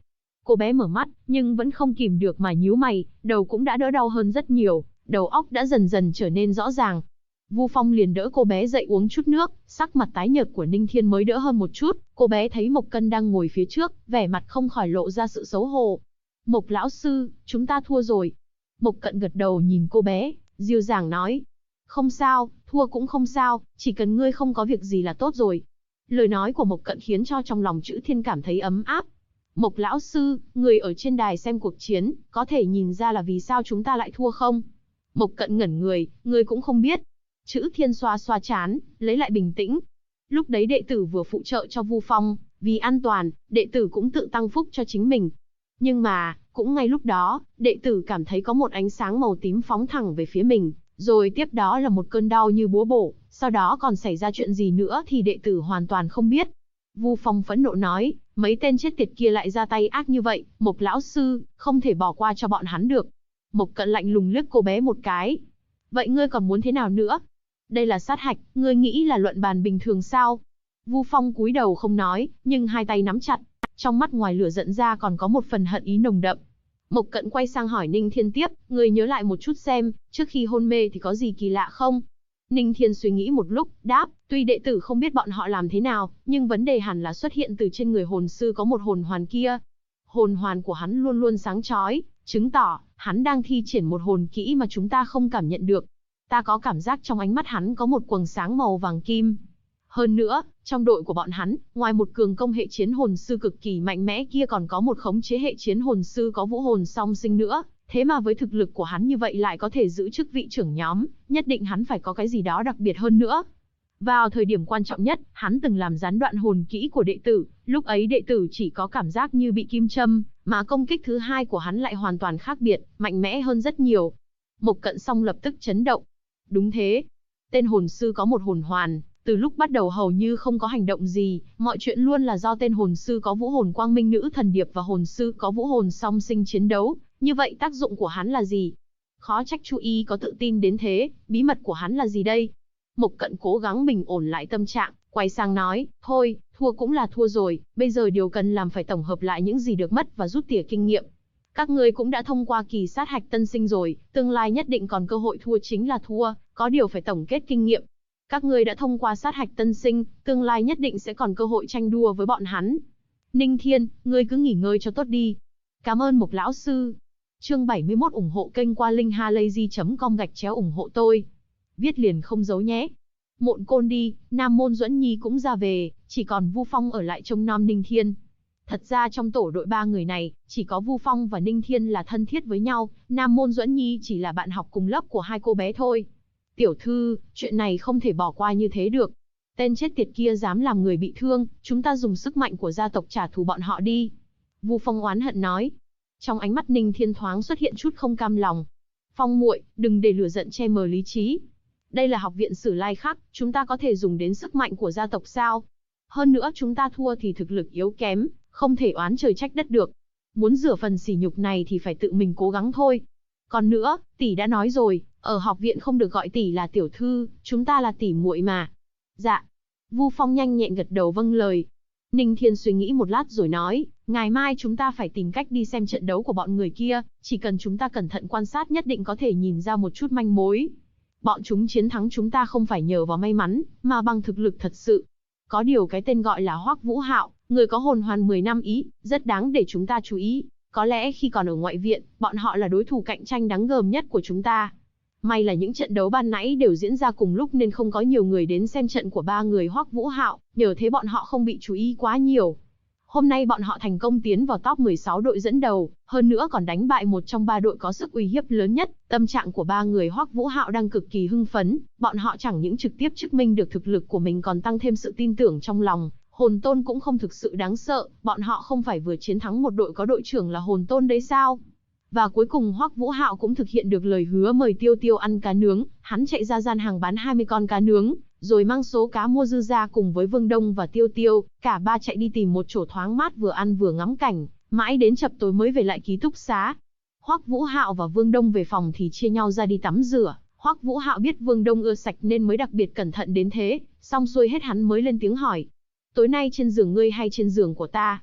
Cô bé mở mắt, nhưng vẫn không kìm được mà nhíu mày, đầu cũng đã đỡ đau hơn rất nhiều, đầu óc đã dần dần trở nên rõ ràng. Vu Phong liền đỡ cô bé dậy uống chút nước, sắc mặt tái nhợt của Ninh Thiên mới đỡ hơn một chút, cô bé thấy Mộc Cân đang ngồi phía trước, vẻ mặt không khỏi lộ ra sự xấu hổ. Mộc lão sư, chúng ta thua rồi. Mộc Cận gật đầu nhìn cô bé, dịu dàng nói. Không sao, thua cũng không sao, chỉ cần ngươi không có việc gì là tốt rồi. Lời nói của Mộc Cận khiến cho trong lòng Chữ Thiên cảm thấy ấm áp. Mộc lão sư, người ở trên đài xem cuộc chiến, có thể nhìn ra là vì sao chúng ta lại thua không? Mộc Cận ngẩn người cũng không biết. Chữ Thiên xoa xoa trán, lấy lại bình tĩnh. Lúc đấy đệ tử vừa phụ trợ cho Vu Phong, vì an toàn, đệ tử cũng tự tăng phúc cho chính mình. Nhưng mà, cũng ngay lúc đó, đệ tử cảm thấy có một ánh sáng màu tím phóng thẳng về phía mình, rồi tiếp đó là một cơn đau như búa bổ, sau đó còn xảy ra chuyện gì nữa thì đệ tử hoàn toàn không biết. Vu Phong phẫn nộ nói, mấy tên chết tiệt kia lại ra tay ác như vậy, Mộc lão sư, không thể bỏ qua cho bọn hắn được. Mộc Cận lạnh lùng liếc cô bé một cái. Vậy ngươi còn muốn thế nào nữa? Đây là sát hạch, ngươi nghĩ là luận bàn bình thường sao? Vu Phong cúi đầu không nói, nhưng hai tay nắm chặt, trong mắt ngoài lửa giận ra còn có một phần hận ý nồng đậm. Mộc Cận quay sang hỏi Ninh Thiên tiếp, ngươi nhớ lại một chút xem, trước khi hôn mê thì có gì kỳ lạ không? Ninh Thiên suy nghĩ một lúc, đáp, tuy đệ tử không biết bọn họ làm thế nào, nhưng vấn đề hẳn là xuất hiện từ trên người hồn sư có một hồn hoàn kia. Hồn hoàn của hắn luôn luôn sáng chói, chứng tỏ, hắn đang thi triển một hồn kỹ mà chúng ta không cảm nhận được. Ta có cảm giác trong ánh mắt hắn có một quầng sáng màu vàng kim. Hơn nữa, trong đội của bọn hắn, ngoài một cường công hệ chiến hồn sư cực kỳ mạnh mẽ kia còn có một khống chế hệ chiến hồn sư có vũ hồn song sinh nữa. Thế mà với thực lực của hắn như vậy lại có thể giữ chức vị trưởng nhóm, nhất định hắn phải có cái gì đó đặc biệt hơn nữa. Vào thời điểm quan trọng nhất, hắn từng làm gián đoạn hồn kỹ của đệ tử, lúc ấy đệ tử chỉ có cảm giác như bị kim châm, mà công kích thứ hai của hắn lại hoàn toàn khác biệt, mạnh mẽ hơn rất nhiều. Mộc Cận xong lập tức chấn động. Đúng thế, tên hồn sư có một hồn hoàn, từ lúc bắt đầu hầu như không có hành động gì, mọi chuyện luôn là do tên hồn sư có vũ hồn quang minh nữ thần điệp và hồn sư có vũ hồn song sinh chiến đấu. Như vậy tác dụng của hắn là gì? Khó trách Chu Y có tự tin đến thế, bí mật của hắn là gì đây? Mộc Cận cố gắng bình ổn lại tâm trạng, quay sang nói, thôi, thua cũng là thua rồi, bây giờ điều cần làm phải tổng hợp lại những gì được mất và rút tỉa kinh nghiệm. Các ngươi cũng đã thông qua kỳ sát hạch tân sinh rồi, tương lai nhất định còn cơ hội thua chính là thua, có điều phải tổng kết kinh nghiệm. Các ngươi đã thông qua sát hạch tân sinh, tương lai nhất định sẽ còn cơ hội tranh đua với bọn hắn. Ninh Thiên, ngươi cứ nghỉ ngơi cho tốt đi. Cảm ơn Mộc lão sư. Chương 71 ủng hộ kênh qua linkhalazy.com/ủng hộ tôi. Viết liền không giấu nhé. Mộn Côn đi, Nam Môn Duẫn Nhi cũng ra về, chỉ còn Vu Phong ở lại trông nom Ninh Thiên. Thật ra trong tổ đội 3 người này, chỉ có Vu Phong và Ninh Thiên là thân thiết với nhau, Nam Môn Duẫn Nhi chỉ là bạn học cùng lớp của hai cô bé thôi. Tiểu thư, chuyện này không thể bỏ qua như thế được. Tên chết tiệt kia dám làm người bị thương, chúng ta dùng sức mạnh của gia tộc trả thù bọn họ đi. Vu Phong oán hận nói. Trong ánh mắt Ninh Thiên thoáng xuất hiện chút không cam lòng. Phong muội, đừng để lửa giận che mờ lý trí. Đây là học viện Sử Lai Khắc, chúng ta có thể dùng đến sức mạnh của gia tộc sao? Hơn nữa chúng ta thua thì thực lực yếu kém, không thể oán trời trách đất được. Muốn rửa phần sỉ nhục này thì phải tự mình cố gắng thôi. Còn nữa, tỷ đã nói rồi, ở học viện không được gọi tỷ là tiểu thư, chúng ta là tỷ muội mà. Dạ. Vu Phong nhanh nhẹn gật đầu vâng lời. Ninh Thiên suy nghĩ một lát rồi nói, ngày mai chúng ta phải tìm cách đi xem trận đấu của bọn người kia, chỉ cần chúng ta cẩn thận quan sát nhất định có thể nhìn ra một chút manh mối. Bọn chúng chiến thắng chúng ta không phải nhờ vào may mắn, mà bằng thực lực thật sự. Có điều cái tên gọi là Hoắc Vũ Hạo, người có hồn hoàn 10 năm ý, rất đáng để chúng ta chú ý. Có lẽ khi còn ở ngoại viện, bọn họ là đối thủ cạnh tranh đáng gờm nhất của chúng ta. May là những trận đấu ban nãy đều diễn ra cùng lúc nên không có nhiều người đến xem trận của 3 người Hoắc Vũ Hạo, nhờ thế bọn họ không bị chú ý quá nhiều. Hôm nay bọn họ thành công tiến vào top 16 đội dẫn đầu, hơn nữa còn đánh bại một trong 3 đội có sức uy hiếp lớn nhất. Tâm trạng của 3 người Hoắc Vũ Hạo đang cực kỳ hưng phấn, bọn họ chẳng những trực tiếp chứng minh được thực lực của mình còn tăng thêm sự tin tưởng trong lòng. Hồn Tôn cũng không thực sự đáng sợ, bọn họ không phải vừa chiến thắng một đội có đội trưởng là Hồn Tôn đấy sao? Và cuối cùng Hoắc Vũ Hạo cũng thực hiện được lời hứa mời Tiêu Tiêu ăn cá nướng, hắn chạy ra gian hàng bán 20 con cá nướng, rồi mang số cá mua dư ra cùng với Vương Đông và Tiêu Tiêu, cả ba chạy đi tìm một chỗ thoáng mát vừa ăn vừa ngắm cảnh, mãi đến chập tối mới về lại ký túc xá. Hoắc Vũ Hạo và Vương Đông về phòng thì chia nhau ra đi tắm rửa, Hoắc Vũ Hạo biết Vương Đông ưa sạch nên mới đặc biệt cẩn thận đến thế, xong xuôi hết hắn mới lên tiếng hỏi. Tối nay trên giường ngươi hay trên giường của ta?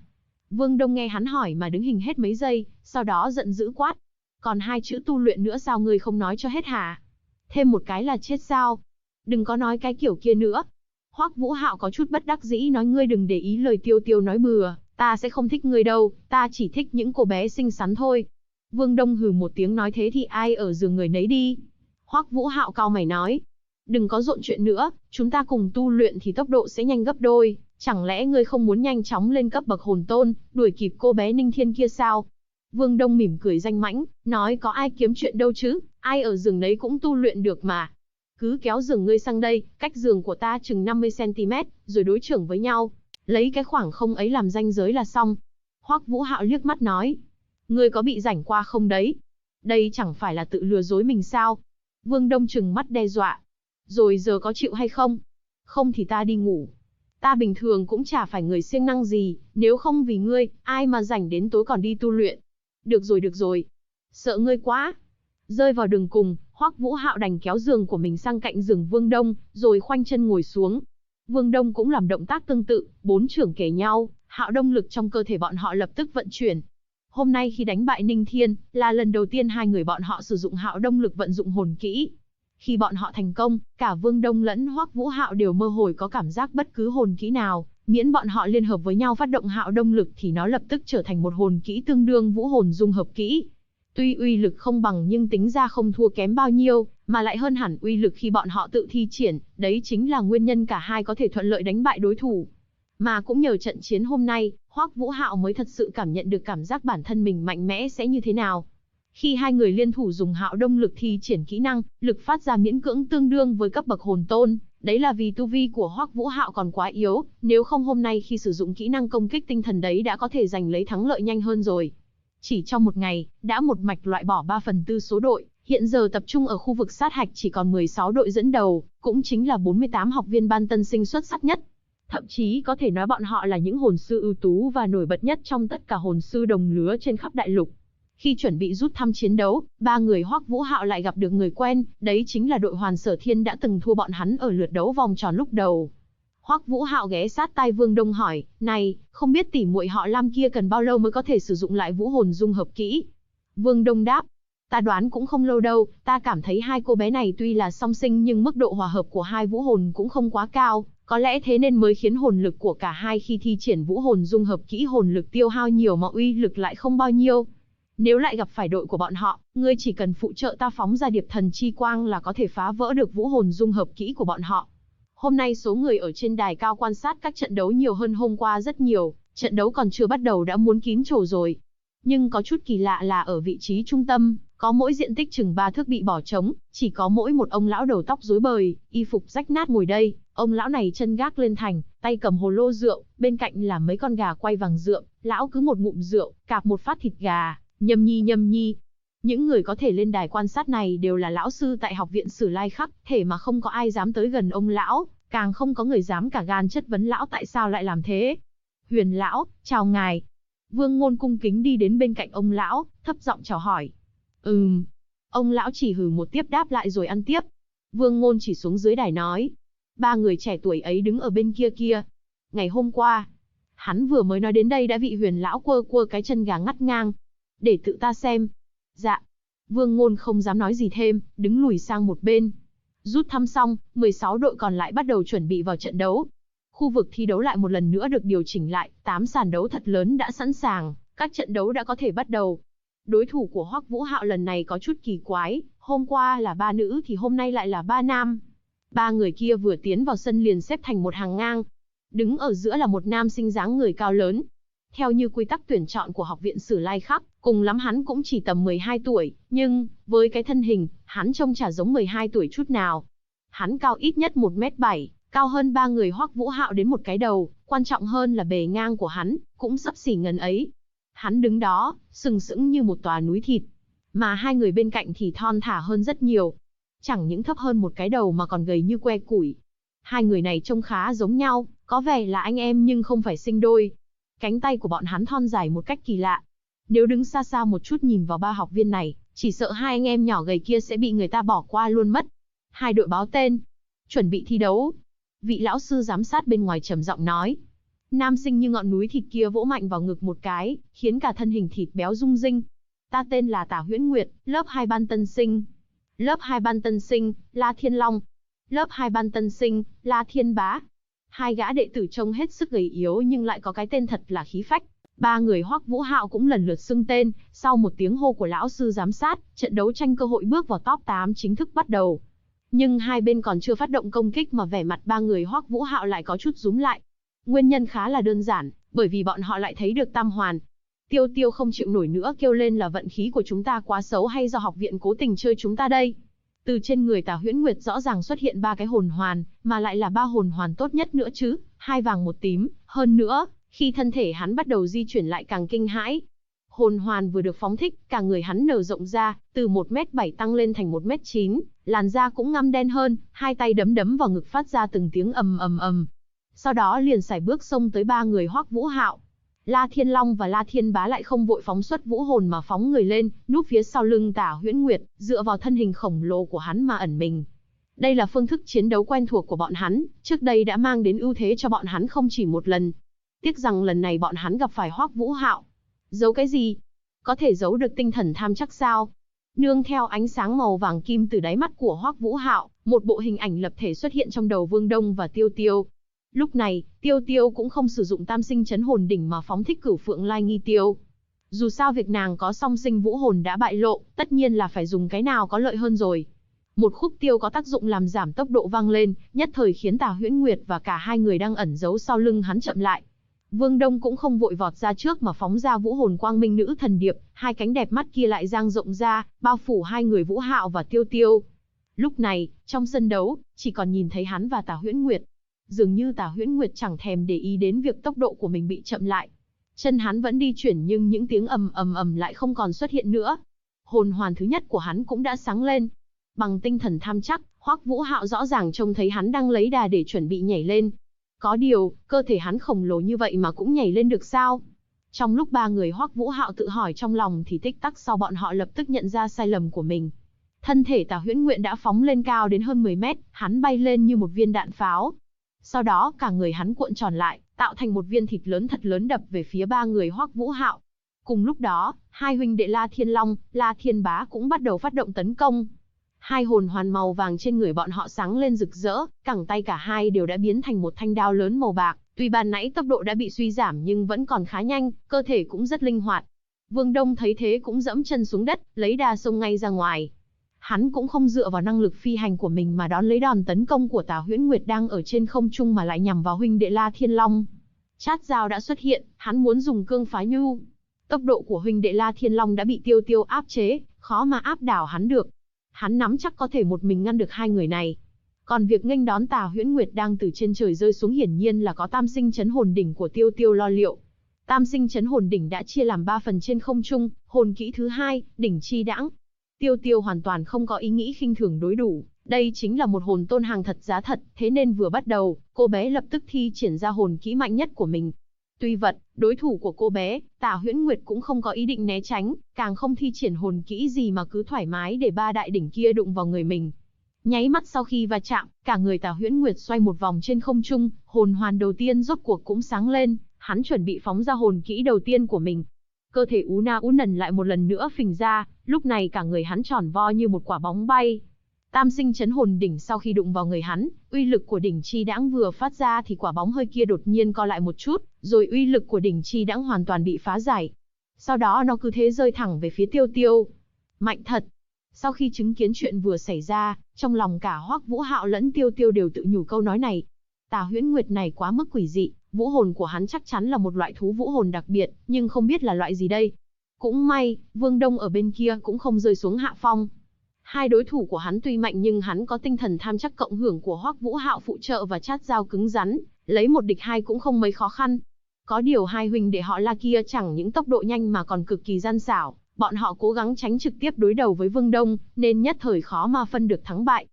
Vương Đông nghe hắn hỏi mà đứng hình hết mấy giây, sau đó giận dữ quát. Còn hai chữ tu luyện nữa sao ngươi không nói cho hết hả? Thêm một cái là chết sao? Đừng có nói cái kiểu kia nữa. Hoắc Vũ Hạo có chút bất đắc dĩ nói ngươi đừng để ý lời Tiêu Tiêu nói bừa, ta sẽ không thích ngươi đâu, ta chỉ thích những cô bé xinh xắn thôi. Vương Đông hừ một tiếng nói thế thì ai ở giường người nấy đi. Hoắc Vũ Hạo cau mày nói, đừng có rộn chuyện nữa, chúng ta cùng tu luyện thì tốc độ sẽ nhanh gấp đôi, chẳng lẽ ngươi không muốn nhanh chóng lên cấp bậc hồn tôn, đuổi kịp cô bé Ninh Thiên kia sao? Vương Đông mỉm cười danh mãnh, nói có ai kiếm chuyện đâu chứ, ai ở giường nấy cũng tu luyện được mà. Cứ kéo giường ngươi sang đây, cách giường của ta chừng 50cm, rồi đối chưởng với nhau. Lấy cái khoảng không ấy làm ranh giới là xong. Hoắc Vũ Hạo liếc mắt nói. Ngươi có bị rảnh qua không đấy? Đây chẳng phải là tự lừa dối mình sao? Vương Đông trừng mắt đe dọa. Rồi giờ có chịu hay không? Không thì ta đi ngủ. Ta bình thường cũng chả phải người siêng năng gì, nếu không vì ngươi, ai mà rảnh đến tối còn đi tu luyện. Được rồi. Sợ ngươi quá. Rơi vào đường cùng, Hoắc Vũ Hạo đành kéo giường của mình sang cạnh giường Vương Đông, rồi khoanh chân ngồi xuống. Vương Đông cũng làm động tác tương tự, bốn chưởng kề nhau, hạo đông lực trong cơ thể bọn họ lập tức vận chuyển. Hôm nay khi đánh bại Ninh Thiên, là lần đầu tiên hai người bọn họ sử dụng hạo đông lực vận dụng hồn kỹ. Khi bọn họ thành công, cả Vương Đông lẫn Hoắc Vũ Hạo đều mơ hồ có cảm giác bất cứ hồn kỹ nào, miễn bọn họ liên hợp với nhau phát động hạo đông lực thì nó lập tức trở thành một hồn kỹ tương đương vũ hồn dung hợp kỹ. Tuy uy lực không bằng nhưng tính ra không thua kém bao nhiêu, mà lại hơn hẳn uy lực khi bọn họ tự thi triển, đấy chính là nguyên nhân cả hai có thể thuận lợi đánh bại đối thủ. Mà cũng nhờ trận chiến hôm nay, Hoắc Vũ Hạo mới thật sự cảm nhận được cảm giác bản thân mình mạnh mẽ sẽ như thế nào. Khi hai người liên thủ dùng hạo đông lực thi triển kỹ năng, lực phát ra miễn cưỡng tương đương với cấp bậc hồn tôn, đấy là vì tu vi của Hoắc Vũ Hạo còn quá yếu, nếu không hôm nay khi sử dụng kỹ năng công kích tinh thần đấy đã có thể giành lấy thắng lợi nhanh hơn rồi. Chỉ trong một ngày, đã một mạch loại bỏ 3/4 số đội, hiện giờ tập trung ở khu vực sát hạch chỉ còn 16 đội dẫn đầu, cũng chính là 48 học viên ban tân sinh xuất sắc nhất. Thậm chí có thể nói bọn họ là những hồn sư ưu tú và nổi bật nhất trong tất cả hồn sư đồng lứa trên khắp đại lục. Khi chuẩn bị rút thăm chiến đấu, ba người Hoắc Vũ Hạo lại gặp được người quen, đấy chính là đội Hoàn Sở Thiên đã từng thua bọn hắn ở lượt đấu vòng tròn lúc đầu. Hoắc Vũ Hạo ghé sát tai Vương Đông hỏi, này, không biết tỷ muội họ Lam kia cần bao lâu mới có thể sử dụng lại vũ hồn dung hợp kỹ? Vương Đông đáp, ta đoán cũng không lâu đâu, ta cảm thấy hai cô bé này tuy là song sinh nhưng mức độ hòa hợp của hai vũ hồn cũng không quá cao, có lẽ thế nên mới khiến hồn lực của cả hai khi thi triển vũ hồn dung hợp kỹ hồn lực tiêu hao nhiều mà uy lực lại không bao nhiêu. Nếu lại gặp phải đội của bọn họ, ngươi chỉ cần phụ trợ ta phóng ra điệp thần chi quang là có thể phá vỡ được vũ hồn dung hợp kỹ của bọn họ. Hôm nay số người ở trên đài cao quan sát các trận đấu nhiều hơn hôm qua rất nhiều, trận đấu còn chưa bắt đầu đã muốn kín chỗ rồi. Nhưng có chút kỳ lạ là ở vị trí trung tâm, có mỗi diện tích chừng 3 thước bị bỏ trống, chỉ có mỗi một ông lão đầu tóc rối bời, y phục rách nát ngồi đây. Ông lão này chân gác lên thành, tay cầm hồ lô rượu, bên cạnh là mấy con gà quay vàng rượu, lão cứ một ngụm rượu, cạp một phát thịt gà, nhâm nhi. Những người có thể lên đài quan sát này đều là lão sư tại học viện Sử Lai Khắc, thể mà không có ai dám tới gần ông lão, càng không có người dám cả gan chất vấn lão tại sao lại làm thế. Huyền lão, chào ngài. Vương Ngôn cung kính đi đến bên cạnh ông lão, thấp giọng chào hỏi. Ông lão chỉ hừ một tiếp đáp lại rồi ăn tiếp. Vương Ngôn chỉ xuống dưới đài nói. Ba người trẻ tuổi ấy đứng ở bên kia. Ngày hôm qua, hắn vừa mới nói đến đây đã bị Huyền lão quơ cái chân gà ngắt ngang. Để tự ta xem. Dạ. Vương Ngôn không dám nói gì thêm, đứng lùi sang một bên. Rút thăm xong, 16 đội còn lại bắt đầu chuẩn bị vào trận đấu. Khu vực thi đấu lại một lần nữa được điều chỉnh lại, 8 sàn đấu thật lớn đã sẵn sàng, các trận đấu đã có thể bắt đầu. Đối thủ của Hoắc Vũ Hạo lần này có chút kỳ quái, hôm qua là 3 nữ thì hôm nay lại là 3 nam. Ba người kia vừa tiến vào sân liền xếp thành một hàng ngang. Đứng ở giữa là một nam sinh dáng người cao lớn. Theo như quy tắc tuyển chọn của học viện Sử Lai Khắc, cùng lắm hắn cũng chỉ tầm 12 tuổi, nhưng, với cái thân hình, hắn trông chả giống 12 tuổi chút nào. Hắn cao ít nhất 1m7, cao hơn ba người Hoắc Vũ Hạo đến một cái đầu, quan trọng hơn là bề ngang của hắn, cũng xấp xỉ ngần ấy. Hắn đứng đó, sừng sững như một tòa núi thịt, mà hai người bên cạnh thì thon thả hơn rất nhiều. Chẳng những thấp hơn một cái đầu mà còn gầy như que củi. Hai người này trông khá giống nhau, có vẻ là anh em nhưng không phải sinh đôi. Cánh tay của bọn hắn thon dài một cách kỳ lạ. Nếu đứng xa xa một chút nhìn vào ba học viên này, chỉ sợ hai anh em nhỏ gầy kia sẽ bị người ta bỏ qua luôn mất. Hai đội báo tên. Chuẩn bị thi đấu. Vị lão sư giám sát bên ngoài trầm giọng nói. Nam sinh như ngọn núi thịt kia vỗ mạnh vào ngực một cái, khiến cả thân hình thịt béo rung rinh. Ta tên là Tả Huyễn Nguyệt, lớp 2 ban tân sinh. Lớp 2 ban tân sinh, La Thiên Long. Lớp 2 ban tân sinh, La Thiên Bá. Hai gã đệ tử trông hết sức gầy yếu nhưng lại có cái tên thật là khí phách. Ba người Hoắc Vũ Hạo cũng lần lượt xưng tên, sau một tiếng hô của lão sư giám sát, trận đấu tranh cơ hội bước vào top 8 chính thức bắt đầu. Nhưng hai bên còn chưa phát động công kích mà vẻ mặt ba người Hoắc Vũ Hạo lại có chút rúm lại. Nguyên nhân khá là đơn giản, bởi vì bọn họ lại thấy được tam hoàn. Tiêu Tiêu không chịu nổi nữa kêu lên là vận khí của chúng ta quá xấu hay do học viện cố tình chơi chúng ta đây. Từ trên người Tả Huyễn Nguyệt rõ ràng xuất hiện 3 cái hồn hoàn, mà lại là 3 hồn hoàn tốt nhất nữa chứ, 2 vàng 1 tím, hơn nữa, khi thân thể hắn bắt đầu di chuyển lại càng kinh hãi. Hồn hoàn vừa được phóng thích, cả người hắn nở rộng ra, từ 1m7 tăng lên thành 1m9, làn da cũng ngăm đen hơn, hai tay đấm đấm vào ngực phát ra từng tiếng ầm ầm ầm. Sau đó liền sải bước xông tới ba người Hoắc Vũ Hạo. La Thiên Long và La Thiên Bá lại không vội phóng xuất vũ hồn mà phóng người lên, núp phía sau lưng Tả Huyễn Nguyệt, dựa vào thân hình khổng lồ của hắn mà ẩn mình. Đây là phương thức chiến đấu quen thuộc của bọn hắn, trước đây đã mang đến ưu thế cho bọn hắn không chỉ một lần. Tiếc rằng lần này bọn hắn gặp phải Hoắc Vũ Hạo. Giấu cái gì? Có thể giấu được tinh thần tham chắc sao? Nương theo ánh sáng màu vàng kim từ đáy mắt của Hoắc Vũ Hạo, một bộ hình ảnh lập thể xuất hiện trong đầu Vương Đông và Tiêu Tiêu. Lúc này, Tiêu Tiêu cũng không sử dụng tam sinh chấn hồn đỉnh mà phóng thích Cửu Phượng Lai Nghi Tiêu. Dù sao việc nàng có song sinh vũ hồn đã bại lộ, tất nhiên là phải dùng cái nào có lợi hơn rồi. Một khúc tiêu có tác dụng làm giảm tốc độ vang lên, nhất thời khiến Tả Huyễn Nguyệt và cả hai người đang ẩn giấu sau lưng hắn chậm lại. Vương Đông cũng không vội vọt ra trước mà phóng ra vũ hồn quang minh nữ thần điệp, hai cánh đẹp mắt kia lại dang rộng ra, bao phủ hai người Vũ Hạo và Tiêu Tiêu. Lúc này, trong sân đấu, chỉ còn nhìn thấy hắn và Tả Huyễn Nguyệt. Dường như Tả Huyễn Nguyệt chẳng thèm để ý đến việc tốc độ của mình bị chậm lại. Chân hắn vẫn đi chuyển nhưng những tiếng ầm ầm ầm lại không còn xuất hiện nữa. Hồn hoàn thứ nhất của hắn cũng đã sáng lên. Bằng tinh thần tham chắc, Hoắc Vũ Hạo rõ ràng trông thấy hắn đang lấy đà để chuẩn bị nhảy lên. Có điều, cơ thể hắn khổng lồ như vậy mà cũng nhảy lên được sao? Trong lúc ba người Hoắc Vũ Hạo tự hỏi trong lòng thì tích tắc sau bọn họ lập tức nhận ra sai lầm của mình. Thân thể Tả Huyễn Nguyệt đã phóng lên cao đến hơn 10 mét, hắn bay lên như một viên đạn pháo. Sau đó cả người hắn cuộn tròn lại, tạo thành một viên thịt lớn thật lớn đập về phía ba người Hoắc Vũ Hạo. Cùng lúc đó, hai huynh đệ La Thiên Long, La Thiên Bá cũng bắt đầu phát động tấn công. Hai hồn hoàn màu vàng trên người bọn họ sáng lên rực rỡ, cẳng tay cả hai đều đã biến thành một thanh đao lớn màu bạc, tuy ban nãy tốc độ đã bị suy giảm nhưng vẫn còn khá nhanh, cơ thể cũng rất linh hoạt. Vương Đông thấy thế cũng dẫm chân xuống đất, lấy đà xông ngay ra ngoài. Hắn cũng không dựa vào năng lực phi hành của mình mà đón lấy đòn tấn công của Tả Huyễn Nguyệt đang ở trên không trung mà lại nhằm vào huynh đệ La Thiên Long. Chát dao đã xuất hiện, hắn muốn dùng cương phá nhu. Tốc độ của huynh đệ La Thiên Long đã bị Tiêu Tiêu áp chế, khó mà áp đảo hắn được. Hắn nắm chắc có thể một mình ngăn được hai người này. Còn việc nghênh đón Tả Huyễn Nguyệt đang từ trên trời rơi xuống hiển nhiên là có tam sinh chấn hồn đỉnh của Tiêu Tiêu lo liệu. Tam sinh chấn hồn đỉnh đã chia làm 3 phần trên không trung, hồn kỹ thứ hai, đỉnh chi đãng. Tiêu Tiêu hoàn toàn không có ý nghĩ khinh thường đối thủ, đây chính là một hồn tôn hàng thật giá thật, thế nên vừa bắt đầu, cô bé lập tức thi triển ra hồn kỹ mạnh nhất của mình. Tuy vậy, đối thủ của cô bé, Tả Huyễn Nguyệt cũng không có ý định né tránh, càng không thi triển hồn kỹ gì mà cứ thoải mái để ba đại đỉnh kia đụng vào người mình. Nháy mắt sau khi va chạm, cả người Tả Huyễn Nguyệt xoay một vòng trên không trung, hồn hoàn đầu tiên rốt cuộc cũng sáng lên, hắn chuẩn bị phóng ra hồn kỹ đầu tiên của mình. Cơ thể ú na ú nần lại một lần nữa phình ra, lúc này cả người hắn tròn vo như một quả bóng bay. Tam sinh chấn hồn đỉnh sau khi đụng vào người hắn, uy lực của đỉnh chi đãng vừa phát ra thì quả bóng hơi kia đột nhiên co lại một chút, rồi uy lực của đỉnh chi đãng hoàn toàn bị phá giải. Sau đó nó cứ thế rơi thẳng về phía Tiêu Tiêu. Mạnh thật. Sau khi chứng kiến chuyện vừa xảy ra, trong lòng cả Hoắc Vũ Hạo lẫn Tiêu Tiêu đều tự nhủ câu nói này. Tả Huyễn Nguyệt này quá mức quỷ dị, vũ hồn của hắn chắc chắn là một loại thú vũ hồn đặc biệt, nhưng không biết là loại gì đây. Cũng may, Vương Đông ở bên kia cũng không rơi xuống hạ phong. Hai đối thủ của hắn tuy mạnh nhưng hắn có tinh thần tham chắc cộng hưởng của Hoắc Vũ Hạo phụ trợ và chát dao cứng rắn, lấy một địch hai cũng không mấy khó khăn. Có điều hai huynh đệ họ La kia chẳng những tốc độ nhanh mà còn cực kỳ gian xảo, bọn họ cố gắng tránh trực tiếp đối đầu với Vương Đông, nên nhất thời khó mà phân được thắng bại.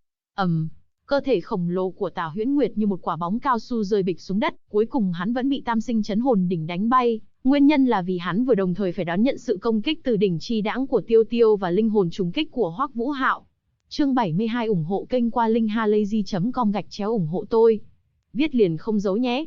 Cơ thể khổng lồ của Tả Huyễn Nguyệt như một quả bóng cao su rơi bịch xuống đất, cuối cùng hắn vẫn bị tam sinh chấn hồn đỉnh đánh bay. Nguyên nhân là vì hắn vừa đồng thời phải đón nhận sự công kích từ đỉnh chi đãng của Tiêu Tiêu và linh hồn trùng kích của Hoắc Vũ Hạo. Chương 72 ủng hộ kênh qua linkhalazy.com/ủng hộ tôi. Viết liền không giấu nhé.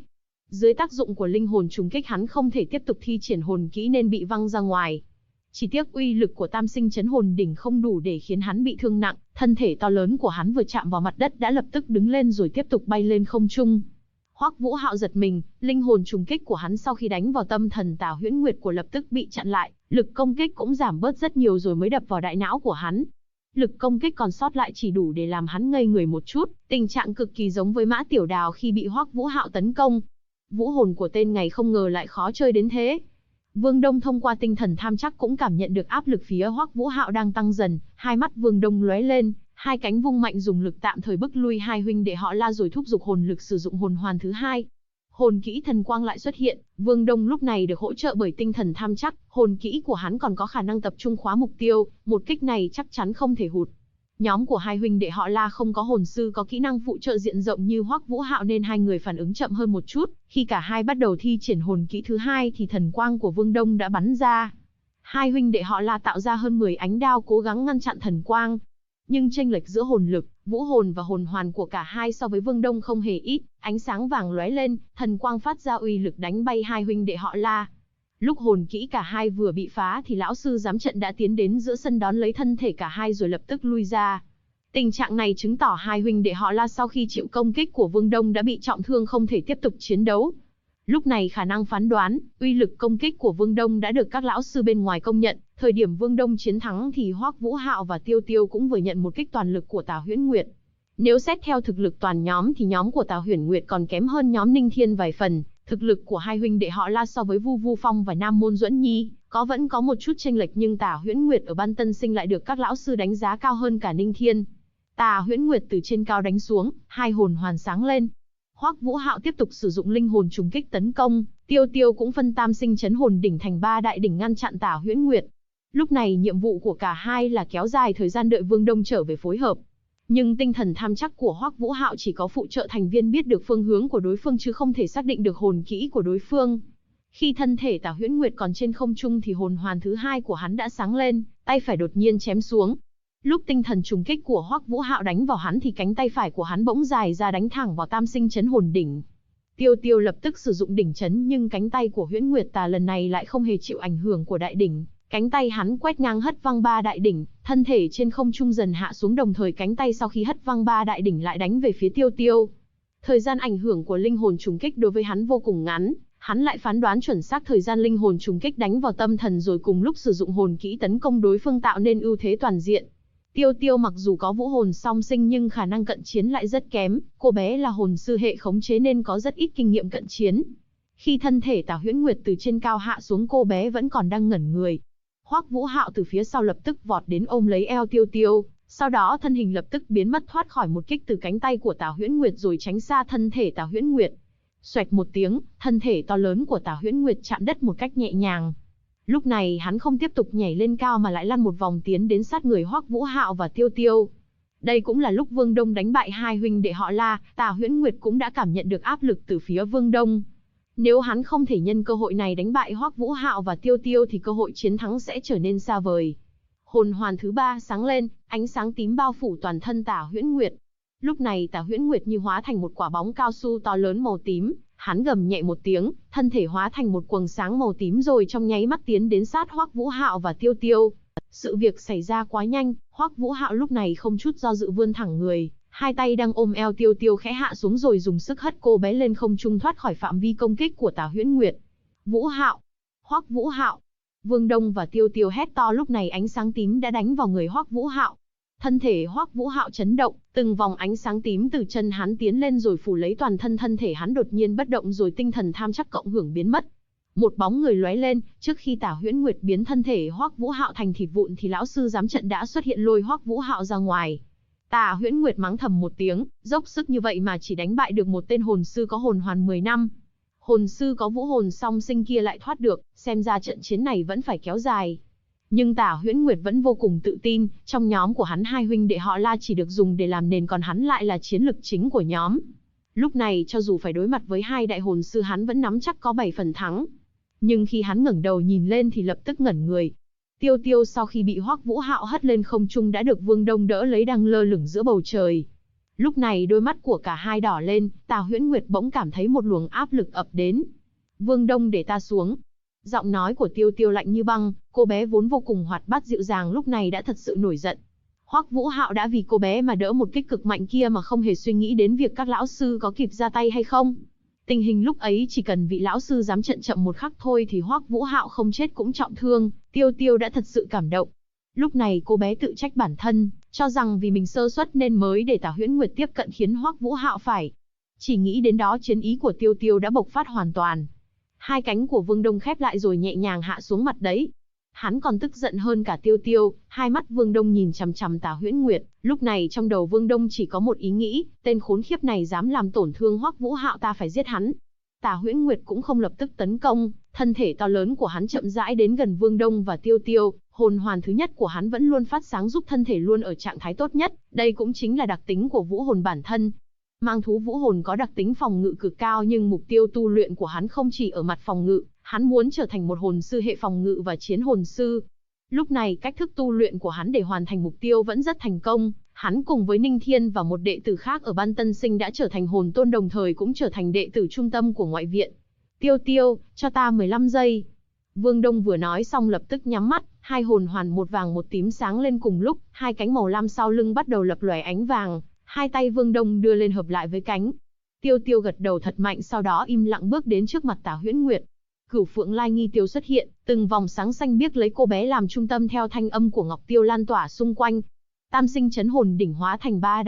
Dưới tác dụng của linh hồn trùng kích hắn không thể tiếp tục thi triển hồn kỹ nên bị văng ra ngoài. Chỉ tiếc uy lực của Tam Sinh Chấn Hồn Đỉnh không đủ để khiến hắn bị thương nặng, thân thể to lớn của hắn vừa chạm vào mặt đất đã lập tức đứng lên rồi tiếp tục bay lên không trung. Hoắc Vũ Hạo giật mình, linh hồn trùng kích của hắn sau khi đánh vào tâm thần Tả Huyễn Nguyệt của lập tức bị chặn lại, lực công kích cũng giảm bớt rất nhiều rồi mới đập vào đại não của hắn. Lực công kích còn sót lại chỉ đủ để làm hắn ngây người một chút, tình trạng cực kỳ giống với Mã Tiểu Đào khi bị Hoắc Vũ Hạo tấn công. Vũ hồn của tên này không ngờ lại khó chơi đến thế. Vương Đông thông qua tinh thần tham chắc cũng cảm nhận được áp lực phía Hoắc Vũ Hạo đang tăng dần, hai mắt Vương Đông lóe lên, hai cánh vung mạnh dùng lực tạm thời bức lui hai huynh đệ họ La rồi thúc giục hồn lực sử dụng hồn hoàn thứ hai. Hồn kỹ thần quang lại xuất hiện, Vương Đông lúc này được hỗ trợ bởi tinh thần tham chắc, hồn kỹ của hắn còn có khả năng tập trung khóa mục tiêu, một kích này chắc chắn không thể hụt. Nhóm của hai huynh đệ họ La không có hồn sư có kỹ năng phụ trợ diện rộng như Hoắc Vũ Hạo nên hai người phản ứng chậm hơn một chút, khi cả hai bắt đầu thi triển hồn kỹ thứ hai thì thần quang của Vương Đông đã bắn ra. Hai huynh đệ họ La tạo ra hơn 10 ánh đao cố gắng ngăn chặn thần quang. Nhưng chênh lệch giữa hồn lực, vũ hồn và hồn hoàn của cả hai so với Vương Đông không hề ít, ánh sáng vàng lóe lên, thần quang phát ra uy lực đánh bay hai huynh đệ họ La. Lúc hồn kỹ cả hai vừa bị phá thì lão sư giám trận đã tiến đến giữa sân đón lấy thân thể cả hai rồi lập tức lui ra. Tình trạng này chứng tỏ hai huynh đệ họ La sau khi chịu công kích của Vương Đông đã bị trọng thương không thể tiếp tục chiến đấu. Lúc này khả năng phán đoán, uy lực công kích của Vương Đông đã được các lão sư bên ngoài công nhận, thời điểm Vương Đông chiến thắng thì Hoắc Vũ Hạo và Tiêu Tiêu cũng vừa nhận một kích toàn lực của Tả Huyễn Nguyệt. Nếu xét theo thực lực toàn nhóm thì nhóm của Tả Huyễn Nguyệt còn kém hơn nhóm Ninh Thiên vài phần, thực lực của hai huynh đệ họ La so với Vu Vu Phong và Nam Môn Duẫn Nhi, vẫn có một chút chênh lệch nhưng Tả Huyễn Nguyệt ở Ban Tân Sinh lại được các lão sư đánh giá cao hơn cả Ninh Thiên. Tả Huyễn Nguyệt từ trên cao đánh xuống, hai hồn hoàn sáng lên. Hoắc Vũ Hạo tiếp tục sử dụng linh hồn trùng kích tấn công, Tiêu Tiêu cũng phân Tam Sinh Chấn Hồn Đỉnh thành 3 đại đỉnh ngăn chặn Tả Huyễn Nguyệt. Lúc này nhiệm vụ của cả hai là kéo dài thời gian đợi Vương Đông trở về phối hợp. Nhưng tinh thần tham chắc của Hoắc Vũ Hạo chỉ có phụ trợ thành viên biết được phương hướng của đối phương chứ không thể xác định được hồn kỹ của đối phương. Khi thân thể Tả Huyễn Nguyệt còn trên không trung thì hồn hoàn thứ hai của hắn đã sáng lên, tay phải đột nhiên chém xuống. Lúc tinh thần trùng kích của Hoắc Vũ Hạo đánh vào hắn thì cánh tay phải của hắn bỗng dài ra đánh thẳng vào Tam Sinh Chấn Hồn Đỉnh. Tiêu Tiêu lập tức sử dụng đỉnh chấn nhưng cánh tay của Huyễn Nguyệt Tà lần này lại không hề chịu ảnh hưởng của đại đỉnh. Cánh tay hắn quét ngang hất văng 3 đại đỉnh, thân thể trên không trung dần hạ xuống đồng thời cánh tay sau khi hất văng 3 đại đỉnh lại đánh về phía Tiêu Tiêu. Thời gian ảnh hưởng của linh hồn trùng kích đối với hắn vô cùng ngắn, hắn lại phán đoán chuẩn xác thời gian linh hồn trùng kích đánh vào tâm thần rồi cùng lúc sử dụng hồn kỹ tấn công đối phương tạo nên ưu thế toàn diện. Tiêu Tiêu mặc dù có vũ hồn song sinh nhưng khả năng cận chiến lại rất kém, cô bé là hồn sư hệ khống chế nên có rất ít kinh nghiệm cận chiến. Khi thân thể Tả Huyễn Nguyệt từ trên cao hạ xuống cô bé vẫn còn đang ngẩn người. Hoắc Vũ Hạo từ phía sau lập tức vọt đến ôm lấy eo Tiêu Tiêu, sau đó thân hình lập tức biến mất thoát khỏi một kích từ cánh tay của Tả Huyễn Nguyệt rồi tránh xa thân thể Tả Huyễn Nguyệt. Xoẹt một tiếng, thân thể to lớn của Tả Huyễn Nguyệt chạm đất một cách nhẹ nhàng. Lúc này hắn không tiếp tục nhảy lên cao mà lại lăn một vòng tiến đến sát người Hoắc Vũ Hạo và Tiêu Tiêu. Đây cũng là lúc Vương Đông đánh bại hai huynh đệ họ La, Tả Huyễn Nguyệt cũng đã cảm nhận được áp lực từ phía Vương Đông. Nếu hắn không thể nhân cơ hội này đánh bại Hoắc Vũ Hạo và Tiêu Tiêu thì cơ hội chiến thắng sẽ trở nên xa vời. Hồn hoàn thứ 3 sáng lên, ánh sáng tím bao phủ toàn thân Tả Huyễn Nguyệt. Lúc này Tả Huyễn Nguyệt như hóa thành một quả bóng cao su to lớn màu tím, hắn gầm nhẹ một tiếng, thân thể hóa thành một quầng sáng màu tím rồi trong nháy mắt tiến đến sát Hoắc Vũ Hạo và Tiêu Tiêu. Sự việc xảy ra quá nhanh, Hoắc Vũ Hạo lúc này không chút do dự vươn thẳng người, hai tay đang ôm eo Tiêu Tiêu khẽ hạ xuống rồi dùng sức hất cô bé lên không trung thoát khỏi phạm vi công kích của Tả Huyễn Nguyệt. Vũ Hạo! Hoắc Vũ Hạo! Vương Đông và Tiêu Tiêu hét to lúc này ánh sáng tím đã đánh vào người Hoắc Vũ Hạo. Thân thể Hoắc Vũ Hạo chấn động, từng vòng ánh sáng tím từ chân hắn tiến lên rồi phủ lấy toàn thân thân thể hắn đột nhiên bất động rồi tinh thần tham chắc cộng hưởng biến mất. Một bóng người lóe lên, trước khi Tả Huyễn Nguyệt biến thân thể Hoắc Vũ Hạo thành thịt vụn thì lão sư giám trận đã xuất hiện lôi Hoắc Vũ Hạo ra ngoài. Tả Huyễn Nguyệt mắng thầm một tiếng, dốc sức như vậy mà chỉ đánh bại được một tên hồn sư có hồn hoàn 10 năm. Hồn sư có vũ hồn song sinh kia lại thoát được, xem ra trận chiến này vẫn phải kéo dài. Nhưng Tả Huyễn Nguyệt vẫn vô cùng tự tin, trong nhóm của hắn hai huynh đệ họ La chỉ được dùng để làm nền còn hắn lại là chiến lực chính của nhóm. Lúc này cho dù phải đối mặt với hai đại hồn sư hắn vẫn nắm chắc có 7 phần thắng. Nhưng khi hắn ngẩng đầu nhìn lên thì lập tức ngẩn người. Tiêu Tiêu sau khi bị Hoắc Vũ Hạo hất lên không trung đã được Vương Đông đỡ lấy đang lơ lửng giữa bầu trời. Lúc này đôi mắt của cả hai đỏ lên, Tà Huyễn Nguyệt bỗng cảm thấy một luồng áp lực ập đến. Vương Đông để ta xuống. Giọng nói của Tiêu Tiêu lạnh như băng, cô bé vốn vô cùng hoạt bát dịu dàng lúc này đã thật sự nổi giận. Hoắc Vũ Hạo đã vì cô bé mà đỡ một kích cực mạnh kia mà không hề suy nghĩ đến việc các lão sư có kịp ra tay hay không. Tình hình lúc ấy chỉ cần vị lão sư dám trận chậm một khắc thôi thì Hoắc Vũ Hạo không chết cũng trọng thương, Tiêu Tiêu đã thật sự cảm động. Lúc này cô bé tự trách bản thân, cho rằng vì mình sơ suất nên mới để Tà Huyễn Nguyệt tiếp cận khiến Hoắc Vũ Hạo phải. Chỉ nghĩ đến đó chiến ý của Tiêu Tiêu đã bộc phát hoàn toàn. Hai cánh của Vương Đông khép lại rồi nhẹ nhàng hạ xuống mặt đấy. Hắn còn tức giận hơn cả Tiêu Tiêu, hai mắt Vương Đông nhìn chằm chằm Tà Huyễn Nguyệt, lúc này trong đầu Vương Đông chỉ có một ý nghĩ, tên khốn khiếp này dám làm tổn thương Hoắc Vũ Hạo ta phải giết hắn. Tà Huyễn Nguyệt cũng không lập tức tấn công, thân thể to lớn của hắn chậm rãi đến gần Vương Đông và Tiêu Tiêu, hồn hoàn thứ nhất của hắn vẫn luôn phát sáng giúp thân thể luôn ở trạng thái tốt nhất, đây cũng chính là đặc tính của vũ hồn bản thân. Mang thú vũ hồn có đặc tính phòng ngự cực cao nhưng mục tiêu tu luyện của hắn không chỉ ở mặt phòng ngự, hắn muốn trở thành một hồn sư hệ phòng ngự và chiến hồn sư. Lúc này cách thức tu luyện của hắn để hoàn thành mục tiêu vẫn rất thành công, hắn cùng với Ninh Thiên và một đệ tử khác ở Ban Tân Sinh đã trở thành hồn tôn đồng thời cũng trở thành đệ tử trung tâm của ngoại viện. Tiêu Tiêu, cho ta 15 giây. Vương Đông vừa nói xong lập tức nhắm mắt, hai hồn hoàn một vàng một tím sáng lên cùng lúc, hai cánh màu lam sau lưng bắt đầu lập lòe ánh vàng, hai tay Vương Đông đưa lên hợp lại với cánh. Tiêu Tiêu gật đầu thật mạnh sau đó im lặng bước đến trước mặt Tà Huyễn Nguyệt. Cửu Phượng Lai Nghi Tiêu xuất hiện, từng vòng sáng xanh biếc lấy cô bé làm trung tâm theo thanh âm của Ngọc Tiêu lan tỏa xung quanh. Tam sinh chấn hồn đỉnh hóa thành ba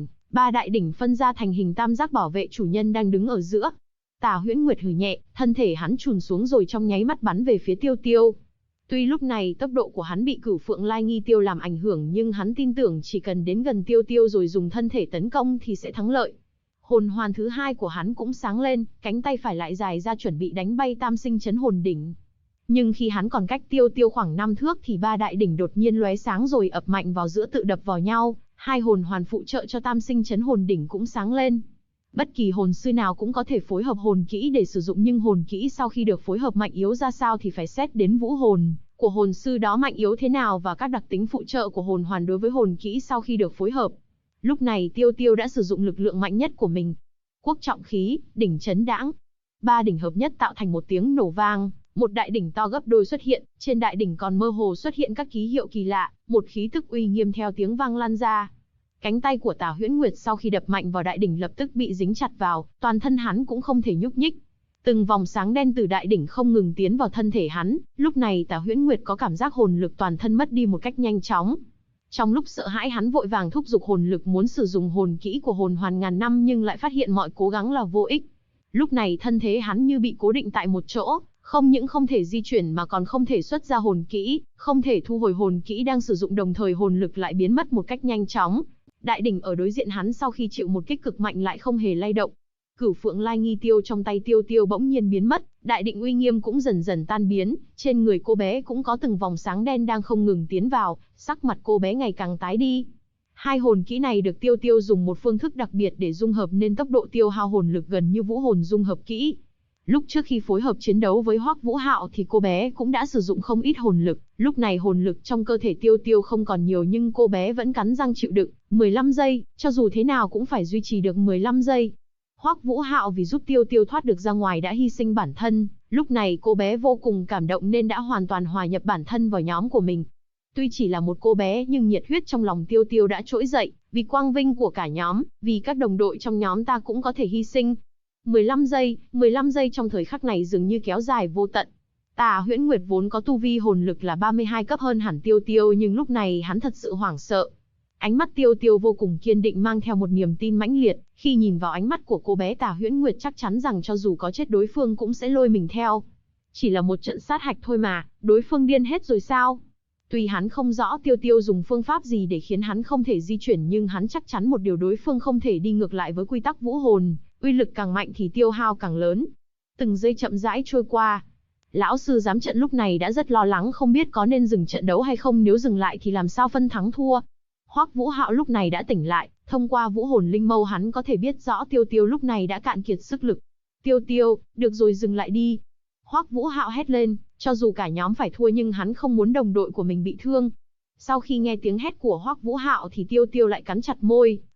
đại đỉnh phân ra thành hình tam giác bảo vệ chủ nhân đang đứng ở giữa. Tà Huyễn Nguyệt hừ nhẹ, thân thể hắn chùn xuống rồi trong nháy mắt bắn về phía Tiêu Tiêu. Tuy lúc này tốc độ của hắn bị Cửu Phượng Lai Nghi Tiêu làm ảnh hưởng nhưng hắn tin tưởng chỉ cần đến gần Tiêu Tiêu rồi dùng thân thể tấn công thì sẽ thắng lợi. Hồn hoàn thứ hai của hắn cũng sáng lên, cánh tay phải lại dài ra chuẩn bị đánh bay tam sinh chấn hồn đỉnh. Nhưng khi hắn còn cách Tiêu Tiêu khoảng 5 thước thì ba đại đỉnh đột nhiên lóe sáng rồi ập mạnh vào giữa tự đập vào nhau, hai hồn hoàn phụ trợ cho tam sinh chấn hồn đỉnh cũng sáng lên. Bất kỳ hồn sư nào cũng có thể phối hợp hồn kỹ để sử dụng nhưng hồn kỹ sau khi được phối hợp mạnh yếu ra sao thì phải xét đến vũ hồn của hồn sư đó mạnh yếu thế nào và các đặc tính phụ trợ của hồn hoàn đối với hồn kỹ sau khi được phối hợp. Lúc này Tiêu Tiêu đã sử dụng lực lượng mạnh nhất của mình. Quốc trọng khí, đỉnh chấn đãng. Ba đỉnh hợp nhất tạo thành một tiếng nổ vang, một đại đỉnh to gấp đôi xuất hiện, trên đại đỉnh còn mơ hồ xuất hiện các ký hiệu kỳ lạ, một khí tức uy nghiêm theo tiếng vang lan ra. Cánh tay của Tà Huyễn Nguyệt sau khi đập mạnh vào đại đỉnh lập tức bị dính chặt vào, toàn thân hắn cũng không thể nhúc nhích. Từng vòng sáng đen từ đại đỉnh không ngừng tiến vào thân thể hắn, lúc này Tà Huyễn Nguyệt có cảm giác hồn lực toàn thân mất đi một cách nhanh chóng. Trong lúc sợ hãi hắn vội vàng thúc giục hồn lực muốn sử dụng hồn kỹ của hồn hoàn ngàn năm nhưng lại phát hiện mọi cố gắng là vô ích. Lúc này thân thế hắn như bị cố định tại một chỗ, không những không thể di chuyển mà còn không thể xuất ra hồn kỹ, không thể thu hồi hồn kỹ đang sử dụng đồng thời hồn lực lại biến mất một cách nhanh chóng. Đại đỉnh ở đối diện hắn sau khi chịu một kích cực mạnh lại không hề lay động. Cửu Phượng Lai Nghi Tiêu trong tay Tiêu Tiêu bỗng nhiên biến mất, đại định uy nghiêm cũng dần dần tan biến, trên người cô bé cũng có từng vòng sáng đen đang không ngừng tiến vào, sắc mặt cô bé ngày càng tái đi. Hai hồn kỹ này được Tiêu Tiêu dùng một phương thức đặc biệt để dung hợp nên tốc độ tiêu hao hồn lực gần như vũ hồn dung hợp kỹ. Lúc trước khi phối hợp chiến đấu với Hoắc Vũ Hạo thì cô bé cũng đã sử dụng không ít hồn lực, lúc này hồn lực trong cơ thể Tiêu Tiêu không còn nhiều nhưng cô bé vẫn cắn răng chịu đựng, 15 giây, cho dù thế nào cũng phải duy trì được 15 giây. Hoắc Vũ Hạo vì giúp Tiêu Tiêu thoát được ra ngoài đã hy sinh bản thân, lúc này cô bé vô cùng cảm động nên đã hoàn toàn hòa nhập bản thân vào nhóm của mình. Tuy chỉ là một cô bé nhưng nhiệt huyết trong lòng Tiêu Tiêu đã trỗi dậy, vì quang vinh của cả nhóm, vì các đồng đội trong nhóm ta cũng có thể hy sinh. 15 giây trong thời khắc này dường như kéo dài vô tận. Tà Huyễn Nguyệt vốn có tu vi hồn lực là 32 cấp hơn hẳn Tiêu Tiêu nhưng lúc này hắn thật sự hoảng sợ. Ánh mắt Tiêu Tiêu vô cùng kiên định mang theo một niềm tin mãnh liệt, khi nhìn vào ánh mắt của cô bé Tà Huyễn Nguyệt chắc chắn rằng cho dù có chết đối phương cũng sẽ lôi mình theo. Chỉ là một trận sát hạch thôi mà, đối phương điên hết rồi sao? Tuy hắn không rõ Tiêu Tiêu dùng phương pháp gì để khiến hắn không thể di chuyển nhưng hắn chắc chắn một điều đối phương không thể đi ngược lại với quy tắc vũ hồn, uy lực càng mạnh thì tiêu hao càng lớn. Từng giây chậm rãi trôi qua. Lão sư giám trận lúc này đã rất lo lắng không biết có nên dừng trận đấu hay không, nếu dừng lại thì làm sao phân thắng thua. Hoắc Vũ Hạo lúc này đã tỉnh lại, thông qua vũ hồn linh mâu hắn có thể biết rõ Tiêu Tiêu lúc này đã cạn kiệt sức lực. Tiêu Tiêu, được rồi dừng lại đi. Hoắc Vũ Hạo hét lên, cho dù cả nhóm phải thua nhưng hắn không muốn đồng đội của mình bị thương. Sau khi nghe tiếng hét của Hoắc Vũ Hạo thì Tiêu Tiêu lại cắn chặt môi,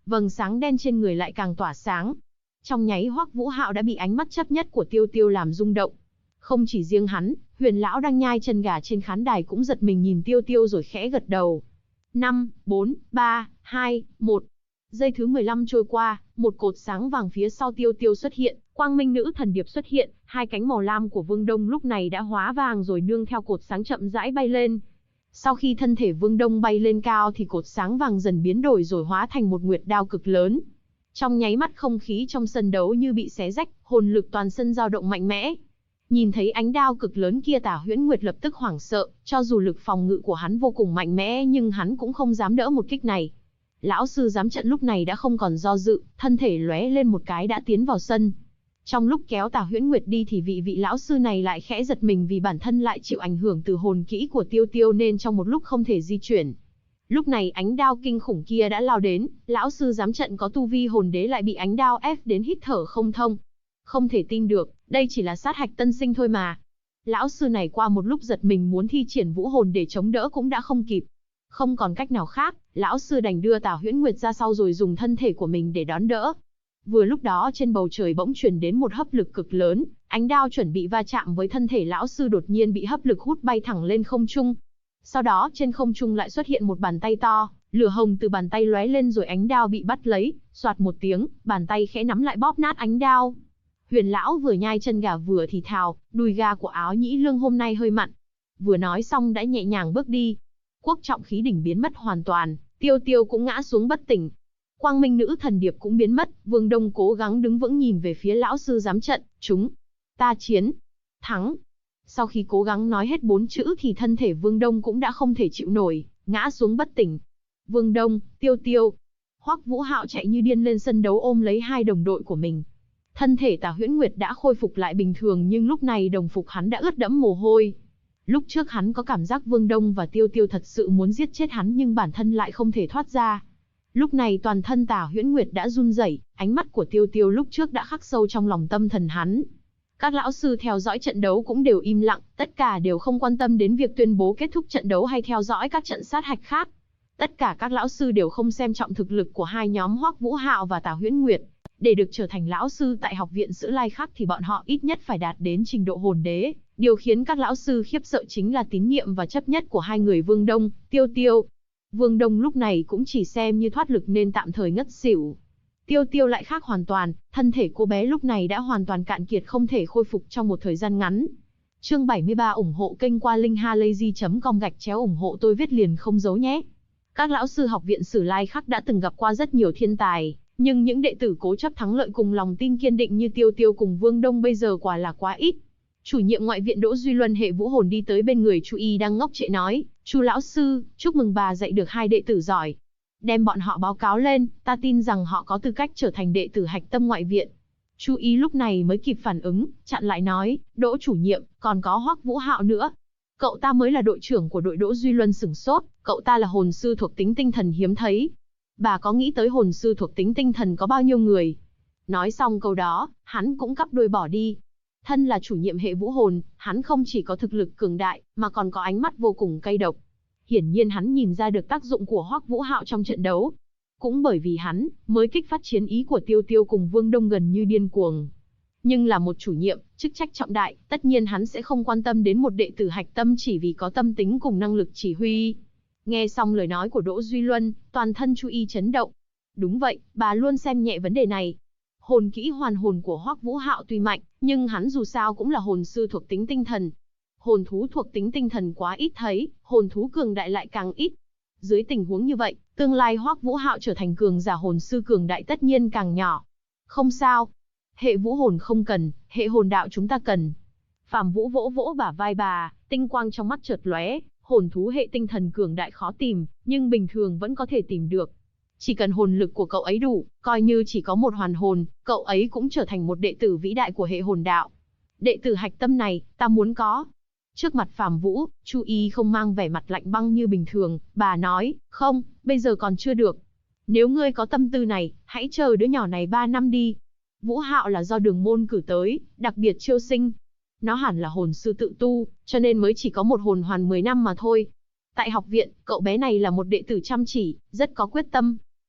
vầng sáng đen trên người lại càng tỏa sáng. Trong nháy Hoắc Vũ Hạo đã bị ánh mắt chấp nhất của Tiêu Tiêu làm rung động. Không chỉ riêng hắn, Huyền lão đang nhai chân gà trên khán đài cũng giật mình nhìn Tiêu Tiêu rồi khẽ gật đầu. 5, 4, 3, 2, 1. Giây thứ 15 trôi qua, một cột sáng vàng phía sau Tiêu Tiêu xuất hiện, Quang Minh Nữ Thần Điệp xuất hiện, hai cánh màu lam của Vương Đông lúc này đã hóa vàng rồi nương theo cột sáng chậm rãi bay lên. Sau khi thân thể Vương Đông bay lên cao thì cột sáng vàng dần biến đổi rồi hóa thành một nguyệt đao cực lớn. Trong nháy mắt không khí trong sân đấu như bị xé rách, hồn lực toàn sân dao động mạnh mẽ. Nhìn thấy ánh đao cực lớn kia Tả Huyễn Nguyệt lập tức hoảng sợ, cho dù lực phòng ngự của hắn vô cùng mạnh mẽ nhưng hắn cũng không dám đỡ một kích này. Lão sư giám trận lúc này đã không còn do dự, thân thể lóe lên một cái đã tiến vào sân. Trong lúc kéo Tả Huyễn Nguyệt đi thì vị lão sư này lại khẽ giật mình vì bản thân lại chịu ảnh hưởng từ hồn kỹ của Tiêu Tiêu nên trong một lúc không thể di chuyển. Lúc này ánh đao kinh khủng kia đã lao đến, lão sư giám trận có tu vi hồn đế lại bị ánh đao ép đến hít thở không thông. Không thể tin được, đây chỉ là sát hạch tân sinh thôi mà. Lão sư này qua một lúc giật mình muốn thi triển vũ hồn để chống đỡ cũng đã không kịp. Không còn cách nào khác, lão sư đành đưa Tả Huyễn Nguyệt ra sau rồi dùng thân thể của mình để đón đỡ. Vừa lúc đó trên bầu trời bỗng truyền đến một hấp lực cực lớn, ánh đao chuẩn bị va chạm với thân thể lão sư đột nhiên bị hấp lực hút bay thẳng lên không trung. Sau đó trên không trung lại xuất hiện một bàn tay to, lửa hồng từ bàn tay lóe lên rồi ánh đao bị bắt lấy, xoạt một tiếng, bàn tay khẽ nắm lại bóp nát ánh đao. Huyền lão vừa nhai chân gà vừa thì thào, đùi gà của Áo Nhĩ Lương hôm nay hơi mặn. Vừa nói xong đã nhẹ nhàng bước đi. Quốc trọng khí đỉnh biến mất hoàn toàn, Tiêu Tiêu cũng ngã xuống bất tỉnh. Quang Minh Nữ Thần Điệp cũng biến mất, Vương Đông cố gắng đứng vững nhìn về phía lão sư giám trận, chúng ta chiến, thắng. Sau khi cố gắng nói hết 4 chữ thì thân thể Vương Đông cũng đã không thể chịu nổi, ngã xuống bất tỉnh. Vương Đông, Tiêu Tiêu. Hoắc Vũ Hạo chạy như điên lên sân đấu ôm lấy hai đồng đội của mình. Thân thể Tả Huyễn Nguyệt đã khôi phục lại bình thường nhưng lúc này đồng phục hắn đã ướt đẫm mồ hôi. Lúc trước hắn có cảm giác Vương Đông và Tiêu Tiêu thật sự muốn giết chết hắn nhưng bản thân lại không thể thoát ra. Lúc này toàn thân Tả Huyễn Nguyệt đã run rẩy, ánh mắt của Tiêu Tiêu lúc trước đã khắc sâu trong lòng tâm thần hắn. Các lão sư theo dõi trận đấu cũng đều im lặng, tất cả đều không quan tâm đến việc tuyên bố kết thúc trận đấu hay theo dõi các trận sát hạch khác. Tất cả các lão sư đều không xem trọng thực lực của hai nhóm Hoắc Vũ Hạo và Tả Huyễn Nguyệt. Để được trở thành lão sư tại học viện Sử Lai Khắc thì bọn họ ít nhất phải đạt đến trình độ hồn đế. Điều khiến các lão sư khiếp sợ chính là tín nhiệm và chấp nhất của hai người Vương Đông, Tiêu Tiêu. Vương Đông lúc này cũng chỉ xem như thoát lực nên tạm thời ngất xỉu. Tiêu Tiêu lại khác hoàn toàn, thân thể cô bé lúc này đã hoàn toàn cạn kiệt không thể khôi phục trong một thời gian ngắn. Chương 73 ủng hộ kênh qua linkhalazy.com/ủng hộ tôi viết liền không giấu nhé. Các lão sư học viện Sử Lai Khắc đã từng gặp qua rất nhiều thiên tài, nhưng những đệ tử cố chấp thắng lợi cùng lòng tin kiên định như Tiêu Tiêu cùng Vương Đông bây giờ quả là quá ít. Chủ nhiệm ngoại viện Đỗ Duy Luân hệ vũ hồn đi tới bên người Chu Y đang ngốc trệ nói, Chu lão sư, chúc mừng bà dạy được hai đệ tử giỏi. Đem bọn họ báo cáo lên, ta tin rằng họ có tư cách trở thành đệ tử hạch tâm ngoại viện. Chu Y lúc này mới kịp phản ứng, chặn lại nói, Đỗ chủ nhiệm, còn có Hoắc Vũ Hạo nữa. Cậu ta mới là đội trưởng của đội Đỗ Duy Luân sửng sốt, cậu ta là hồn sư thuộc tính tinh thần hiếm thấy. Bà có nghĩ tới hồn sư thuộc tính tinh thần có bao nhiêu người? Nói xong câu đó, hắn cũng cắp đuôi bỏ đi. Thân là chủ nhiệm hệ vũ hồn, hắn không chỉ có thực lực cường đại, mà còn có ánh mắt vô cùng cay độc. Hiển nhiên hắn nhìn ra được tác dụng của Hoắc Vũ Hạo trong trận đấu. Cũng bởi vì hắn, mới kích phát chiến ý của Tiêu Tiêu cùng Vương Đông gần như điên cuồng. Nhưng là một chủ nhiệm, chức trách trọng đại, tất nhiên hắn sẽ không quan tâm đến một đệ tử hạch tâm chỉ vì có tâm tính cùng năng lực chỉ huy. Nghe xong lời nói của Đỗ Duy Luân, toàn thân Chu Y chấn động. Đúng vậy, bà luôn xem nhẹ vấn đề này. Hồn kỹ hoàn hồn của Hoắc Vũ Hạo tuy mạnh, nhưng hắn dù sao cũng là hồn sư thuộc tính tinh thần. Hồn thú thuộc tính tinh thần quá ít thấy, hồn thú cường đại lại càng ít. Dưới tình huống như vậy, tương lai Hoắc Vũ Hạo trở thành cường giả hồn sư cường đại tất nhiên càng nhỏ. Không sao. Hệ vũ hồn không cần, hệ hồn đạo chúng ta cần. Phạm Vũ vỗ vỗ bả vai bà, tinh quang trong mắt chợt lóe, hồn thú hệ tinh thần cường đại khó tìm, nhưng bình thường vẫn có thể tìm được. Chỉ cần hồn lực của cậu ấy đủ, coi như chỉ có một hoàn hồn, cậu ấy cũng trở thành một đệ tử vĩ đại của hệ hồn đạo. Đệ tử hạch tâm này, ta muốn có. Trước mặt Phạm Vũ, Chu Y không mang vẻ mặt lạnh băng như bình thường, bà nói, không, bây giờ còn chưa được. Nếu ngươi có tâm tư này, hãy chờ đứa nhỏ này 3 năm đi. Vũ Hạo là do đường môn cử tới, đặc biệt chiêu sinh. Nó hẳn là hồn sư tự tu, cho nên mới chỉ có một hồn hoàn 10 năm mà thôi. Tại học viện, cậu bé này là một đệ tử chăm chỉ, rất có quyết tâm.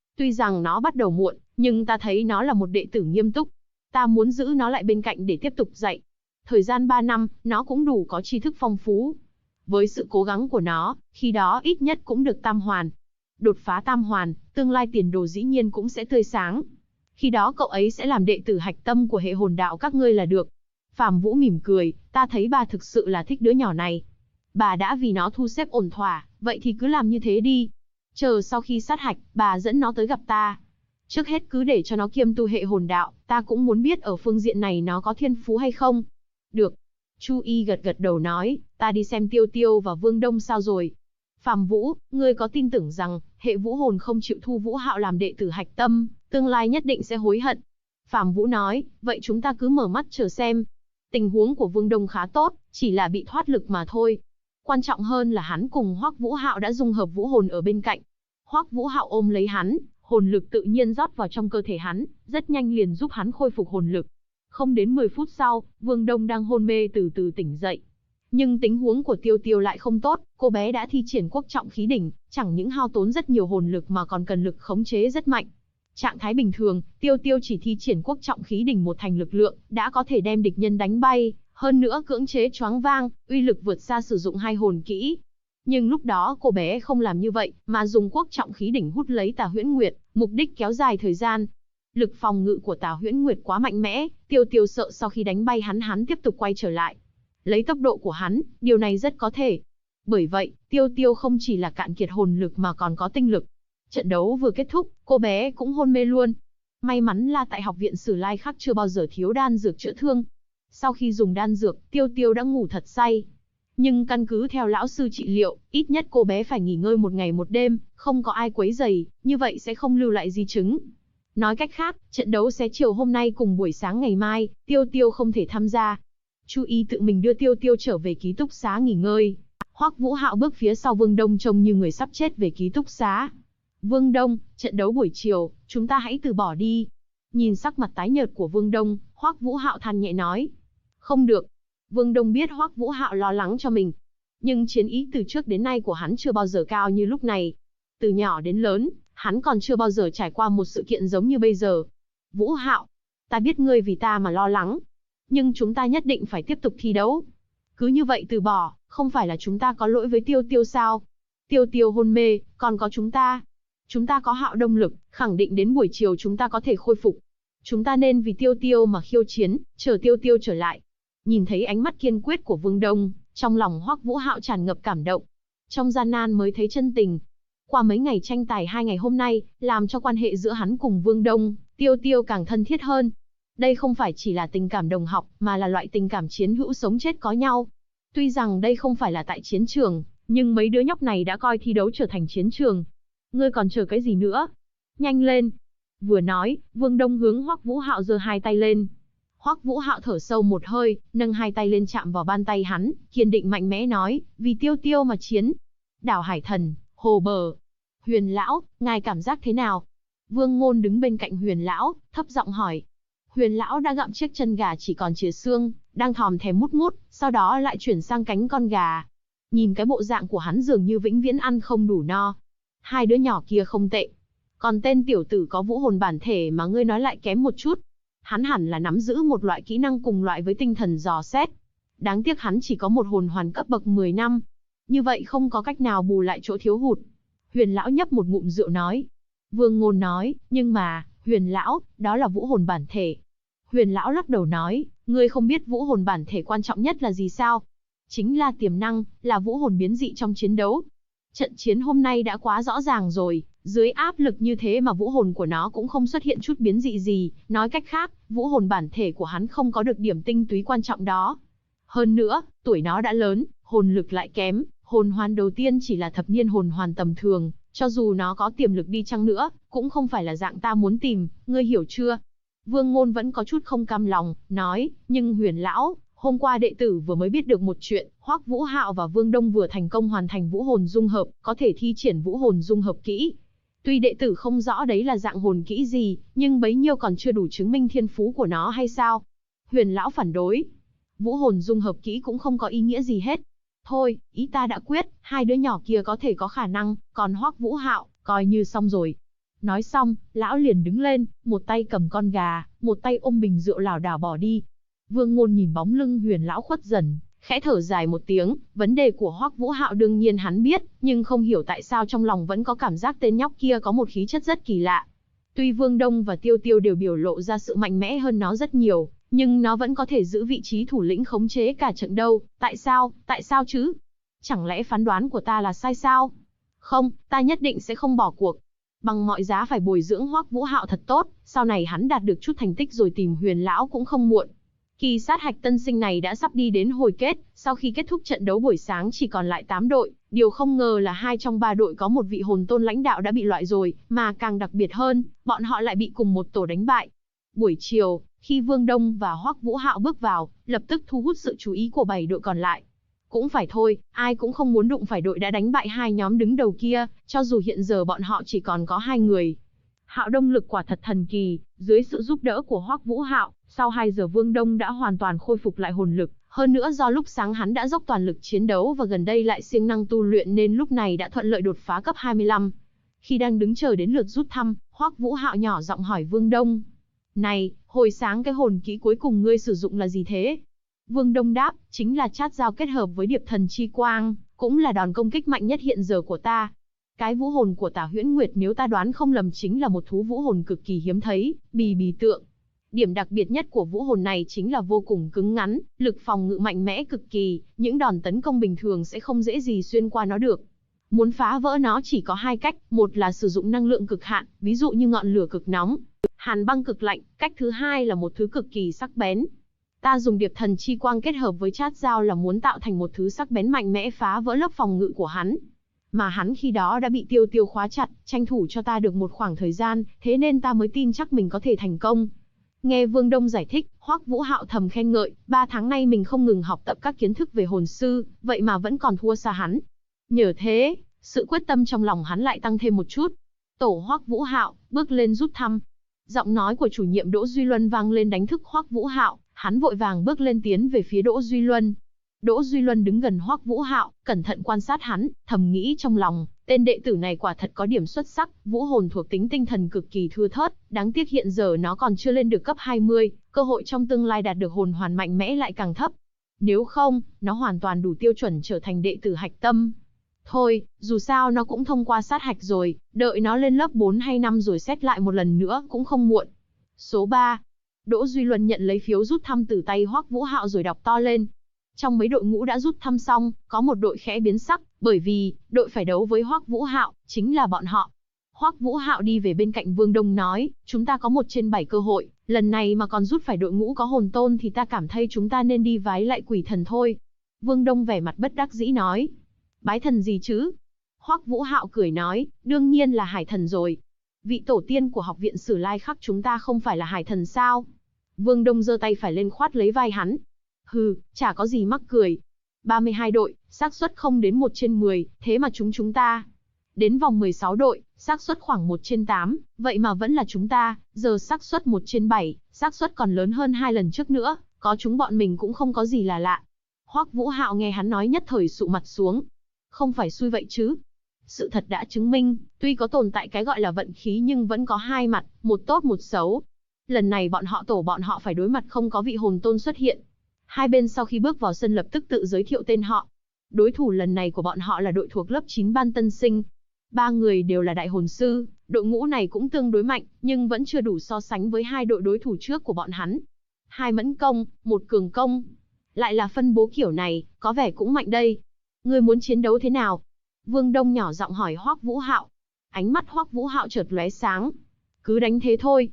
Tuy rằng nó bắt đầu muộn, nhưng ta thấy nó là một đệ tử nghiêm túc. Ta muốn giữ nó lại bên cạnh để tiếp tục dạy. Thời gian 3 năm, nó cũng đủ có tri thức phong phú. Với sự cố gắng của nó, khi đó ít nhất cũng được tam hoàn. Đột phá tam hoàn, tương lai tiền đồ dĩ nhiên cũng sẽ tươi sáng. Khi đó cậu ấy sẽ làm đệ tử hạch tâm của hệ hồn đạo các ngươi là được. Phàm Vũ mỉm cười, ta thấy bà thực sự là thích đứa nhỏ này. Bà đã vì nó thu xếp ổn thỏa, vậy thì cứ làm như thế đi. Chờ sau khi sát hạch, bà dẫn nó tới gặp ta. Trước hết cứ để cho nó kiêm tu hệ hồn đạo, ta cũng muốn biết ở phương diện này nó có thiên phú hay không. Được. Chu Y gật gật đầu nói, ta đi xem Tiêu Tiêu và Vương Đông sao rồi. Phàm Vũ, ngươi có tin tưởng rằng, hệ vũ hồn không chịu thu Vũ Hạo làm đệ tử hạch tâm, tương lai nhất định sẽ hối hận. Phàm Vũ nói, vậy chúng ta cứ mở mắt chờ xem. Tình huống của Vương Đông khá tốt, chỉ là bị thoát lực mà thôi. Quan trọng hơn là hắn cùng Hoắc Vũ Hạo đã dung hợp vũ hồn ở bên cạnh. Hoắc Vũ Hạo ôm lấy hắn, hồn lực tự nhiên rót vào trong cơ thể hắn, rất nhanh liền giúp hắn khôi phục hồn lực. Không đến 10 phút sau, Vương Đông đang hôn mê từ từ tỉnh dậy. Nhưng tình huống của Tiêu Tiêu lại không tốt, cô bé đã thi triển quốc trọng khí đỉnh, chẳng những hao tốn rất nhiều hồn lực mà còn cần lực khống chế rất mạnh. Trạng thái bình thường, Tiêu Tiêu chỉ thi triển quốc trọng khí đỉnh một thành lực lượng, đã có thể đem địch nhân đánh bay, hơn nữa cưỡng chế choáng vang, uy lực vượt xa sử dụng hai hồn kỹ. Nhưng lúc đó cô bé không làm như vậy, mà dùng quốc trọng khí đỉnh hút lấy Tà Huyễn Nguyệt, mục đích kéo dài thời gian. Lực phòng ngự của Tà Huyễn Nguyệt quá mạnh mẽ, Tiêu Tiêu sợ sau khi đánh bay hắn tiếp tục quay trở lại. Lấy tốc độ của hắn, điều này rất có thể. Bởi vậy, Tiêu Tiêu không chỉ là cạn kiệt hồn lực mà còn có tinh lực. Trận đấu vừa kết thúc, cô bé cũng hôn mê luôn. May mắn là tại học viện Sử Lai Khắc chưa bao giờ thiếu đan dược chữa thương. Sau khi dùng đan dược, Tiêu Tiêu đã ngủ thật say. Nhưng căn cứ theo lão sư trị liệu, ít nhất cô bé phải nghỉ ngơi 1 ngày 1 đêm, không có ai quấy rầy, như vậy sẽ không lưu lại di chứng. Nói cách khác, trận đấu sẽ chiều hôm nay cùng buổi sáng ngày mai, Tiêu Tiêu không thể tham gia. Chu Y tự mình đưa Tiêu Tiêu trở về ký túc xá nghỉ ngơi. Hoắc Vũ Hạo bước phía sau Vương Đông trông như người sắp chết về ký túc xá. Vương Đông, trận đấu buổi chiều, chúng ta hãy từ bỏ đi. Nhìn sắc mặt tái nhợt của Vương Đông, Hoắc Vũ Hạo than nhẹ nói. Không được. Vương Đông biết Hoắc Vũ Hạo lo lắng cho mình. Nhưng chiến ý từ trước đến nay của hắn chưa bao giờ cao như lúc này. Từ nhỏ đến lớn, hắn còn chưa bao giờ trải qua một sự kiện giống như bây giờ. Vũ Hạo, ta biết ngươi vì ta mà lo lắng. Nhưng chúng ta nhất định phải tiếp tục thi đấu. Cứ như vậy từ bỏ, không phải là chúng ta có lỗi với Tiêu Tiêu sao? Tiêu Tiêu hôn mê, còn có chúng ta. Chúng ta có Hạo Đông lực, khẳng định đến buổi chiều chúng ta có thể khôi phục. Chúng ta nên vì Tiêu Tiêu mà khiêu chiến, chờ Tiêu Tiêu trở lại. Nhìn thấy ánh mắt kiên quyết của Vương Đông, trong lòng Hoắc Vũ Hạo tràn ngập cảm động. Trong gian nan mới thấy chân tình. Qua mấy ngày tranh tài 2 ngày hôm nay, làm cho quan hệ giữa hắn cùng Vương Đông, Tiêu Tiêu càng thân thiết hơn. Đây không phải chỉ là tình cảm đồng học, mà là loại tình cảm chiến hữu sống chết có nhau. Tuy rằng đây không phải là tại chiến trường, nhưng mấy đứa nhóc này đã coi thi đấu trở thành chiến trường. Ngươi còn chờ cái gì nữa? Nhanh lên! Vừa nói, Vương Đông hướng Hoắc Vũ Hạo giơ 2 tay lên. Hoắc Vũ Hạo thở sâu một hơi, nâng 2 tay lên chạm vào bàn tay hắn, kiên định mạnh mẽ nói, vì Tiêu Tiêu mà chiến. Đảo Hải Thần, Hồ Bờ. Huyền Lão, ngài cảm giác thế nào? Vương Ngôn đứng bên cạnh Huyền Lão, thấp giọng hỏi. Huyền Lão đã gặm chiếc chân gà chỉ còn chìa xương, đang thòm thèm mút mút, sau đó lại chuyển sang cánh con gà. Nhìn cái bộ dạng của hắn dường như vĩnh viễn ăn không đủ no. 2 đứa nhỏ kia không tệ. Còn tên tiểu tử có vũ hồn bản thể mà ngươi nói lại kém một chút. Hắn hẳn là nắm giữ một loại kỹ năng cùng loại với tinh thần dò xét. Đáng tiếc hắn chỉ có một hồn hoàn cấp bậc 10 năm. Như vậy không có cách nào bù lại chỗ thiếu hụt. Huyền Lão nhấp một ngụm rượu nói. Vương Ngôn nói, nhưng mà, Huyền Lão, đó là vũ hồn bản thể. Huyền Lão lắc đầu nói, ngươi không biết vũ hồn bản thể quan trọng nhất là gì sao? Chính là tiềm năng, là vũ hồn biến dị trong chiến đấu. Trận chiến hôm nay đã quá rõ ràng rồi, dưới áp lực như thế mà vũ hồn của nó cũng không xuất hiện chút biến dị gì, nói cách khác, vũ hồn bản thể của hắn không có được điểm tinh túy quan trọng đó. Hơn nữa, tuổi nó đã lớn, hồn lực lại kém, hồn hoàn đầu tiên chỉ là thập niên hồn hoàn tầm thường, cho dù nó có tiềm lực đi chăng nữa, cũng không phải là dạng ta muốn tìm, ngươi hiểu chưa? Vương Ngôn vẫn có chút không cam lòng, nói, nhưng Huyền Lão, hôm qua đệ tử vừa mới biết được một chuyện, Hoắc Vũ Hạo và Vương Đông vừa thành công hoàn thành vũ hồn dung hợp, có thể thi triển vũ hồn dung hợp kỹ. Tuy đệ tử không rõ đấy là dạng hồn kỹ gì, nhưng bấy nhiêu còn chưa đủ chứng minh thiên phú của nó hay sao? Huyền Lão phản đối. Vũ hồn dung hợp kỹ cũng không có ý nghĩa gì hết. Thôi, ý ta đã quyết, 2 đứa nhỏ kia có thể có khả năng, còn Hoắc Vũ Hạo, coi như xong rồi. Nói xong, lão liền đứng lên, một tay cầm con gà, một tay ôm bình rượu lảo đảo bỏ đi. Vương Ngôn nhìn bóng lưng Huyền lão khuất dần, khẽ thở dài một tiếng, vấn đề của Hoắc Vũ Hạo đương nhiên hắn biết, nhưng không hiểu tại sao trong lòng vẫn có cảm giác tên nhóc kia có một khí chất rất kỳ lạ. Tuy Vương Đông và Tiêu Tiêu đều biểu lộ ra sự mạnh mẽ hơn nó rất nhiều, nhưng nó vẫn có thể giữ vị trí thủ lĩnh khống chế cả trận đâu, tại sao chứ? Chẳng lẽ phán đoán của ta là sai sao? Không, ta nhất định sẽ không bỏ cuộc. Bằng mọi giá phải bồi dưỡng Hoắc Vũ Hạo thật tốt, sau này hắn đạt được chút thành tích rồi tìm Huyền lão cũng không muộn. Kỳ sát hạch tân sinh này đã sắp đi đến hồi kết, sau khi kết thúc trận đấu buổi sáng chỉ còn lại 8 đội, điều không ngờ là 2 trong 3 đội có một vị hồn tôn lãnh đạo đã bị loại rồi, mà càng đặc biệt hơn, bọn họ lại bị cùng một tổ đánh bại. Buổi chiều, khi Vương Đông và Hoắc Vũ Hạo bước vào, lập tức thu hút sự chú ý của 7 đội còn lại. Cũng phải thôi, ai cũng không muốn đụng phải đội đã đánh bại 2 nhóm đứng đầu kia, cho dù hiện giờ bọn họ chỉ còn có 2 người. Hạo Đông lực quả thật thần kỳ, dưới sự giúp đỡ của Hoắc Vũ Hạo, sau 2 giờ Vương Đông đã hoàn toàn khôi phục lại hồn lực, hơn nữa do lúc sáng hắn đã dốc toàn lực chiến đấu và gần đây lại siêng năng tu luyện nên lúc này đã thuận lợi đột phá cấp 25. Khi đang đứng chờ đến lượt rút thăm, Hoắc Vũ Hạo nhỏ giọng hỏi Vương Đông: "Này, hồi sáng cái hồn kỹ cuối cùng ngươi sử dụng là gì thế?" Vương Đông đáp: "Chính là chát dao kết hợp với điệp thần chi quang, cũng là đòn công kích mạnh nhất hiện giờ của ta. Cái vũ hồn của Tả Huyễn Nguyệt nếu ta đoán không lầm chính là một thú vũ hồn cực kỳ hiếm thấy, bì bì tượng. Điểm đặc biệt nhất của vũ hồn này chính là vô cùng cứng ngắn, lực phòng ngự mạnh mẽ cực kỳ, những đòn tấn công bình thường sẽ không dễ gì xuyên qua nó được. Muốn phá vỡ nó chỉ có 2 cách, một là sử dụng năng lượng cực hạn, ví dụ như ngọn lửa cực nóng, hàn băng cực lạnh, cách thứ hai là một thứ cực kỳ sắc bén. Ta dùng điệp thần chi quang kết hợp với chát dao là muốn tạo thành một thứ sắc bén mạnh mẽ phá vỡ lớp phòng ngự của hắn. Mà hắn khi đó đã bị Tiêu Tiêu khóa chặt, tranh thủ cho ta được một khoảng thời gian, thế nên ta mới tin chắc mình có thể thành công." Nghe Vương Đông giải thích, Hoắc Vũ Hạo thầm khen ngợi, 3 tháng nay mình không ngừng học tập các kiến thức về hồn sư, vậy mà vẫn còn thua xa hắn. Nhờ thế, sự quyết tâm trong lòng hắn lại tăng thêm một chút. Tổ Hoắc Vũ Hạo, bước lên rút thăm. Giọng nói của chủ nhiệm Đỗ Duy Luân vang lên đánh thức Hoắc Vũ Hạo, hắn vội vàng bước lên tiến về phía Đỗ Duy Luân. Đỗ Duy Luân đứng gần Hoắc Vũ Hạo, cẩn thận quan sát hắn, thầm nghĩ trong lòng, tên đệ tử này quả thật có điểm xuất sắc, vũ hồn thuộc tính tinh thần cực kỳ thưa thớt, đáng tiếc hiện giờ nó còn chưa lên được cấp 20, cơ hội trong tương lai đạt được hồn hoàn mạnh mẽ lại càng thấp. Nếu không, nó hoàn toàn đủ tiêu chuẩn trở thành đệ tử hạch tâm. Thôi, dù sao nó cũng thông qua sát hạch rồi, đợi nó lên lớp 4 hay 5 rồi xét lại một lần nữa cũng không muộn. Số 3. Đỗ Duy Luân nhận lấy phiếu rút thăm từ tay Hoắc Vũ Hạo rồi đọc to lên. Trong mấy đội ngũ đã rút thăm xong, có một đội khẽ biến sắc, bởi vì đội phải đấu với Hoắc Vũ Hạo chính là bọn họ. Hoắc Vũ Hạo đi về bên cạnh Vương Đông nói, chúng ta có 1/7 cơ hội, lần này mà còn rút phải đội ngũ có hồn tôn thì ta cảm thấy chúng ta nên đi vái lại quỷ thần thôi. Vương Đông vẻ mặt bất đắc dĩ nói, bái thần gì chứ? Hoắc Vũ Hạo cười nói, đương nhiên là hải thần rồi. Vị tổ tiên của học viện Sử Lai Khắc chúng ta không phải là hải thần sao? Vương Đông giơ tay phải lên khoát lấy vai hắn. Hừ, chả có gì mắc cười. 32 đội, xác suất không đến 1/10, thế mà chúng ta. Đến vòng 16 đội, xác suất khoảng 1/8, vậy mà vẫn là chúng ta, giờ xác suất 1/7, xác suất còn lớn hơn 2 lần trước nữa, có chúng bọn mình cũng không có gì là lạ. Hoắc Vũ Hạo nghe hắn nói nhất thời sụ mặt xuống. Không phải xui vậy chứ? Sự thật đã chứng minh, tuy có tồn tại cái gọi là vận khí nhưng vẫn có hai mặt, một tốt một xấu. Lần này bọn họ phải đối mặt không có vị hồn tôn xuất hiện. Hai bên sau khi bước vào sân lập tức tự giới thiệu tên họ. Đối thủ lần này của bọn họ là đội thuộc lớp 9 ban tân sinh. 3 người đều là đại hồn sư, đội ngũ này cũng tương đối mạnh, nhưng vẫn chưa đủ so sánh với 2 đội đối thủ trước của bọn hắn. 2 mẫn công, 1 cường công. Lại là phân bố kiểu này, có vẻ cũng mạnh đây. Ngươi muốn chiến đấu thế nào? Vương Đông nhỏ giọng hỏi Hoắc Vũ Hạo. Ánh mắt Hoắc Vũ Hạo chợt lóe sáng. Cứ đánh thế thôi.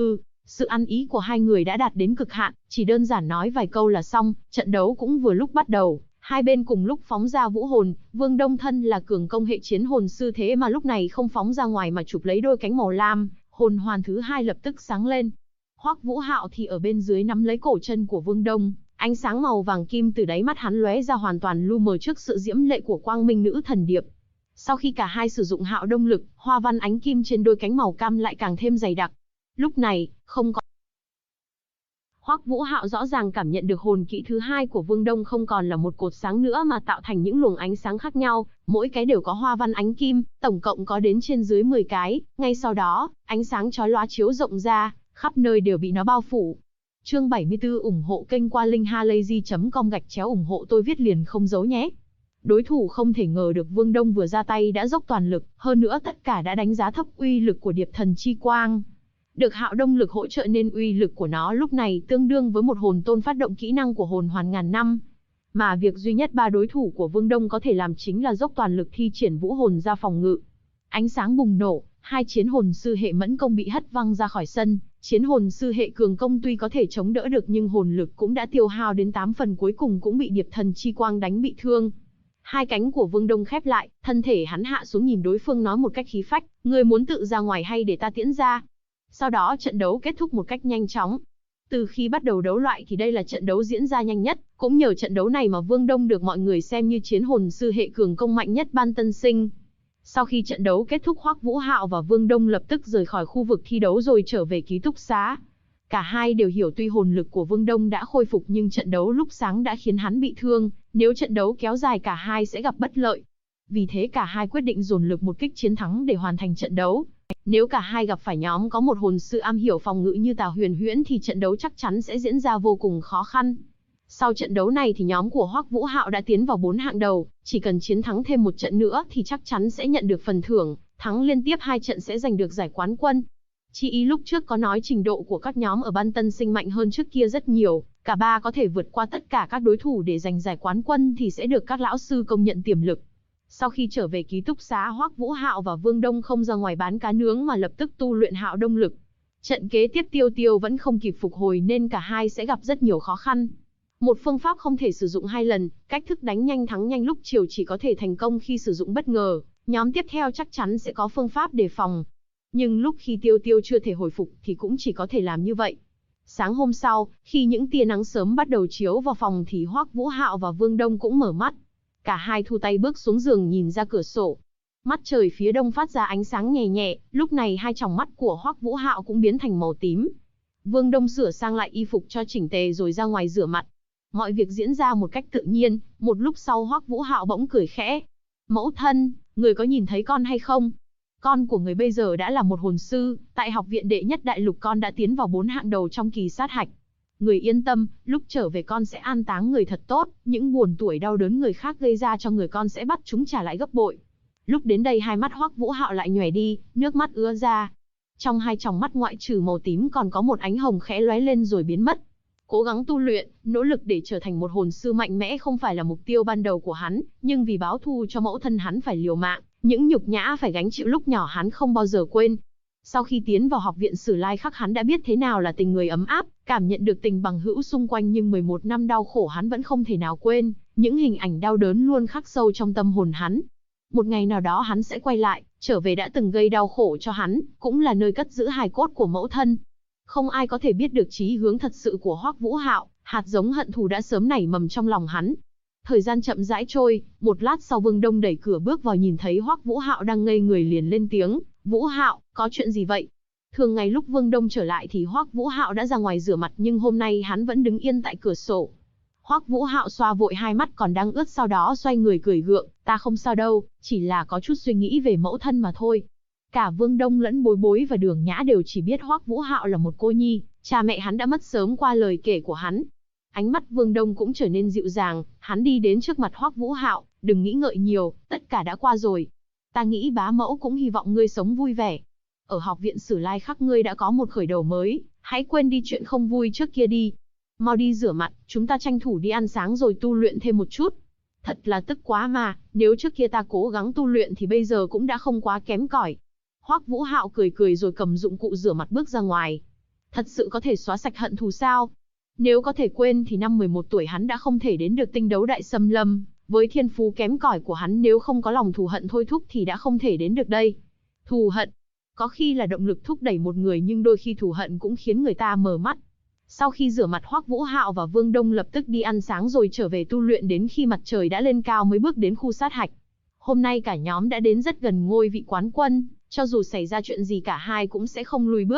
Sự ăn ý của hai người đã đạt đến cực hạn, chỉ đơn giản nói vài câu là xong, trận đấu cũng vừa lúc bắt đầu. Hai bên cùng lúc phóng ra vũ hồn, Vương Đông thân là cường công hệ chiến hồn sư thế mà lúc này không phóng ra ngoài mà chụp lấy đôi cánh màu lam, hồn hoàn thứ 2 lập tức sáng lên. Hoắc Vũ Hạo thì ở bên dưới nắm lấy cổ chân của Vương Đông, ánh sáng màu vàng kim từ đáy mắt hắn lóe ra hoàn toàn lu mờ trước sự diễm lệ của Quang Minh Nữ Thần Điệp. Sau khi cả hai sử dụng Hạo Đông lực, hoa văn ánh kim trên đôi cánh màu cam lại càng thêm dày đặc. Lúc này, không Hoắc Vũ Hạo rõ ràng cảm nhận được hồn kỹ thứ hai của Vương Đông không còn là một cột sáng nữa mà tạo thành những luồng ánh sáng khác nhau, mỗi cái đều có hoa văn ánh kim, tổng cộng có đến trên dưới 10 cái, ngay sau đó, ánh sáng chói lóa chiếu rộng ra, khắp nơi đều bị nó bao phủ. Chương 74 ủng hộ kênh qua linkhalazy.com/ủng hộ tôi viết liền không giấu nhé. Đối thủ không thể ngờ được Vương Đông vừa ra tay đã dốc toàn lực, hơn nữa tất cả đã đánh giá thấp uy lực của Điệp Thần Chi Quang. Được Hạo Đông lực hỗ trợ nên uy lực của nó lúc này tương đương với một hồn tôn phát động kỹ năng của hồn hoàn ngàn năm. Mà việc duy nhất ba đối thủ của Vương Đông có thể làm chính là dốc toàn lực thi triển vũ hồn ra phòng ngự. Ánh sáng bùng nổ, hai chiến hồn sư hệ mẫn công bị hất văng ra khỏi sân. Chiến hồn sư hệ cường công tuy có thể chống đỡ được nhưng hồn lực cũng đã tiêu hao đến 8 phần cuối cùng cũng bị Điệp Thần Chi Quang đánh bị thương. Hai cánh của Vương Đông khép lại, thân thể hắn hạ xuống nhìn đối phương nói một cách khí phách, người muốn tự ra ngoài hay để ta tiễn ra? Sau đó trận đấu kết thúc một cách nhanh chóng. Từ khi bắt đầu đấu loại thì đây là trận đấu diễn ra nhanh nhất, cũng nhờ trận đấu này mà Vương Đông được mọi người xem như chiến hồn sư hệ cường công mạnh nhất ban tân sinh. Sau khi trận đấu kết thúc, Hoắc Vũ Hạo và Vương Đông lập tức rời khỏi khu vực thi đấu rồi trở về ký túc xá. Cả hai đều hiểu tuy hồn lực của Vương Đông đã khôi phục nhưng trận đấu lúc sáng đã khiến hắn bị thương, nếu trận đấu kéo dài cả hai sẽ gặp bất lợi. Vì thế cả hai quyết định dồn lực một kích chiến thắng để hoàn thành trận đấu. Nếu cả hai gặp phải nhóm có một hồn sư am hiểu phòng ngự như Tào Huyền Huyễn thì trận đấu chắc chắn sẽ diễn ra vô cùng khó khăn. Sau trận đấu này thì nhóm của Hoắc Vũ Hạo đã tiến vào 4 hạng đầu, chỉ cần chiến thắng thêm một trận nữa thì chắc chắn sẽ nhận được phần thưởng, thắng liên tiếp 2 trận sẽ giành được giải quán quân. Chi ý lúc trước có nói trình độ của các nhóm ở ban tân sinh mạnh hơn trước kia rất nhiều, cả ba có thể vượt qua tất cả các đối thủ để giành giải quán quân thì sẽ được các lão sư công nhận tiềm lực. Sau khi trở về ký túc xá, Hoắc Vũ Hạo và Vương Đông không ra ngoài bán cá nướng mà lập tức tu luyện Hạo Đông lực. Trận kế tiếp Tiêu Tiêu vẫn không kịp phục hồi nên cả hai sẽ gặp rất nhiều khó khăn. Một phương pháp không thể sử dụng 2 lần, cách thức đánh nhanh thắng nhanh lúc chiều chỉ có thể thành công khi sử dụng bất ngờ, nhóm tiếp theo chắc chắn sẽ có phương pháp đề phòng. Nhưng lúc khi Tiêu Tiêu chưa thể hồi phục thì cũng chỉ có thể làm như vậy. Sáng hôm sau, khi những tia nắng sớm bắt đầu chiếu vào phòng thì Hoắc Vũ Hạo và Vương Đông cũng mở mắt. Cả hai thu tay bước xuống giường nhìn ra cửa sổ. Mắt trời phía đông phát ra ánh sáng nhẹ nhẹ, lúc này hai tròng mắt của Hoắc Vũ Hạo cũng biến thành màu tím. Vương Đông sửa sang lại y phục cho chỉnh tề rồi ra ngoài rửa mặt. Mọi việc diễn ra một cách tự nhiên, một lúc sau Hoắc Vũ Hạo bỗng cười khẽ. Mẫu thân, người có nhìn thấy con hay không? Con của người bây giờ đã là một hồn sư, tại học viện đệ nhất đại lục con đã tiến vào 4 hạng đầu trong kỳ sát hạch. Người yên tâm, lúc trở về con sẽ an táng người thật tốt, những buồn tuổi đau đớn người khác gây ra cho người con sẽ bắt chúng trả lại gấp bội. Lúc đến đây hai mắt Hoắc Vũ Hạo lại nhòe đi, nước mắt ứa ra. Trong hai tròng mắt ngoại trừ màu tím còn có một ánh hồng khẽ lóe lên rồi biến mất. Cố gắng tu luyện, nỗ lực để trở thành một hồn sư mạnh mẽ không phải là mục tiêu ban đầu của hắn, nhưng vì báo thù cho mẫu thân hắn phải liều mạng, những nhục nhã phải gánh chịu lúc nhỏ hắn không bao giờ quên. Sau khi tiến vào học viện Sử Lai Khắc hắn đã biết thế nào là tình người ấm áp, cảm nhận được tình bằng hữu xung quanh nhưng 11 năm đau khổ hắn vẫn không thể nào quên, những hình ảnh đau đớn luôn khắc sâu trong tâm hồn hắn. Một ngày nào đó hắn sẽ quay lại, trở về đã từng gây đau khổ cho hắn, cũng là nơi cất giữ hài cốt của mẫu thân. Không ai có thể biết được chí hướng thật sự của Hoắc Vũ Hạo, hạt giống hận thù đã sớm nảy mầm trong lòng hắn. Thời gian chậm rãi trôi, một lát sau Vương Đông đẩy cửa bước vào nhìn thấy Hoắc Vũ Hạo đang ngây người liền lên tiếng, "Vũ Hạo, có chuyện gì vậy?" Thường ngày lúc Vương Đông trở lại thì Hoắc Vũ Hạo đã ra ngoài rửa mặt nhưng hôm nay hắn vẫn đứng yên tại cửa sổ. Hoắc Vũ Hạo xoa vội hai mắt còn đang ướt sau đó xoay người cười gượng, "Ta không sao đâu, chỉ là có chút suy nghĩ về mẫu thân mà thôi." Cả Vương Đông lẫn Bối Bối và Đường Nhã đều chỉ biết Hoắc Vũ Hạo là một cô nhi, cha mẹ hắn đã mất sớm qua lời kể của hắn. Ánh mắt Vương Đông cũng trở nên dịu dàng, hắn đi đến trước mặt Hoắc Vũ Hạo, "Đừng nghĩ ngợi nhiều, tất cả đã qua rồi. Ta nghĩ bá mẫu cũng hy vọng ngươi sống vui vẻ. Ở học viện Sử Lai Khắc ngươi đã có một khởi đầu mới, hãy quên đi chuyện không vui trước kia đi. Mau đi rửa mặt, chúng ta tranh thủ đi ăn sáng rồi tu luyện thêm một chút. Thật là tức quá mà, nếu trước kia ta cố gắng tu luyện thì bây giờ cũng đã không quá kém cỏi." Hoắc Vũ Hạo cười cười rồi cầm dụng cụ rửa mặt bước ra ngoài. Thật sự có thể xóa sạch hận thù sao? Nếu có thể quên thì năm 11 tuổi hắn đã không thể đến được tinh đấu đại xâm lâm. Với thiên phú kém cỏi của hắn nếu không có lòng thù hận thôi thúc thì đã không thể đến được đây. Thù hận, có khi là động lực thúc đẩy một người nhưng đôi khi thù hận cũng khiến người ta mờ mắt. Sau khi rửa mặt Hoắc Vũ Hạo và Vương Đông lập tức đi ăn sáng rồi trở về tu luyện đến khi mặt trời đã lên cao mới bước đến khu sát hạch. Hôm nay cả nhóm đã đến rất gần ngôi vị quán quân, cho dù xảy ra chuyện gì cả hai cũng sẽ không lùi bước.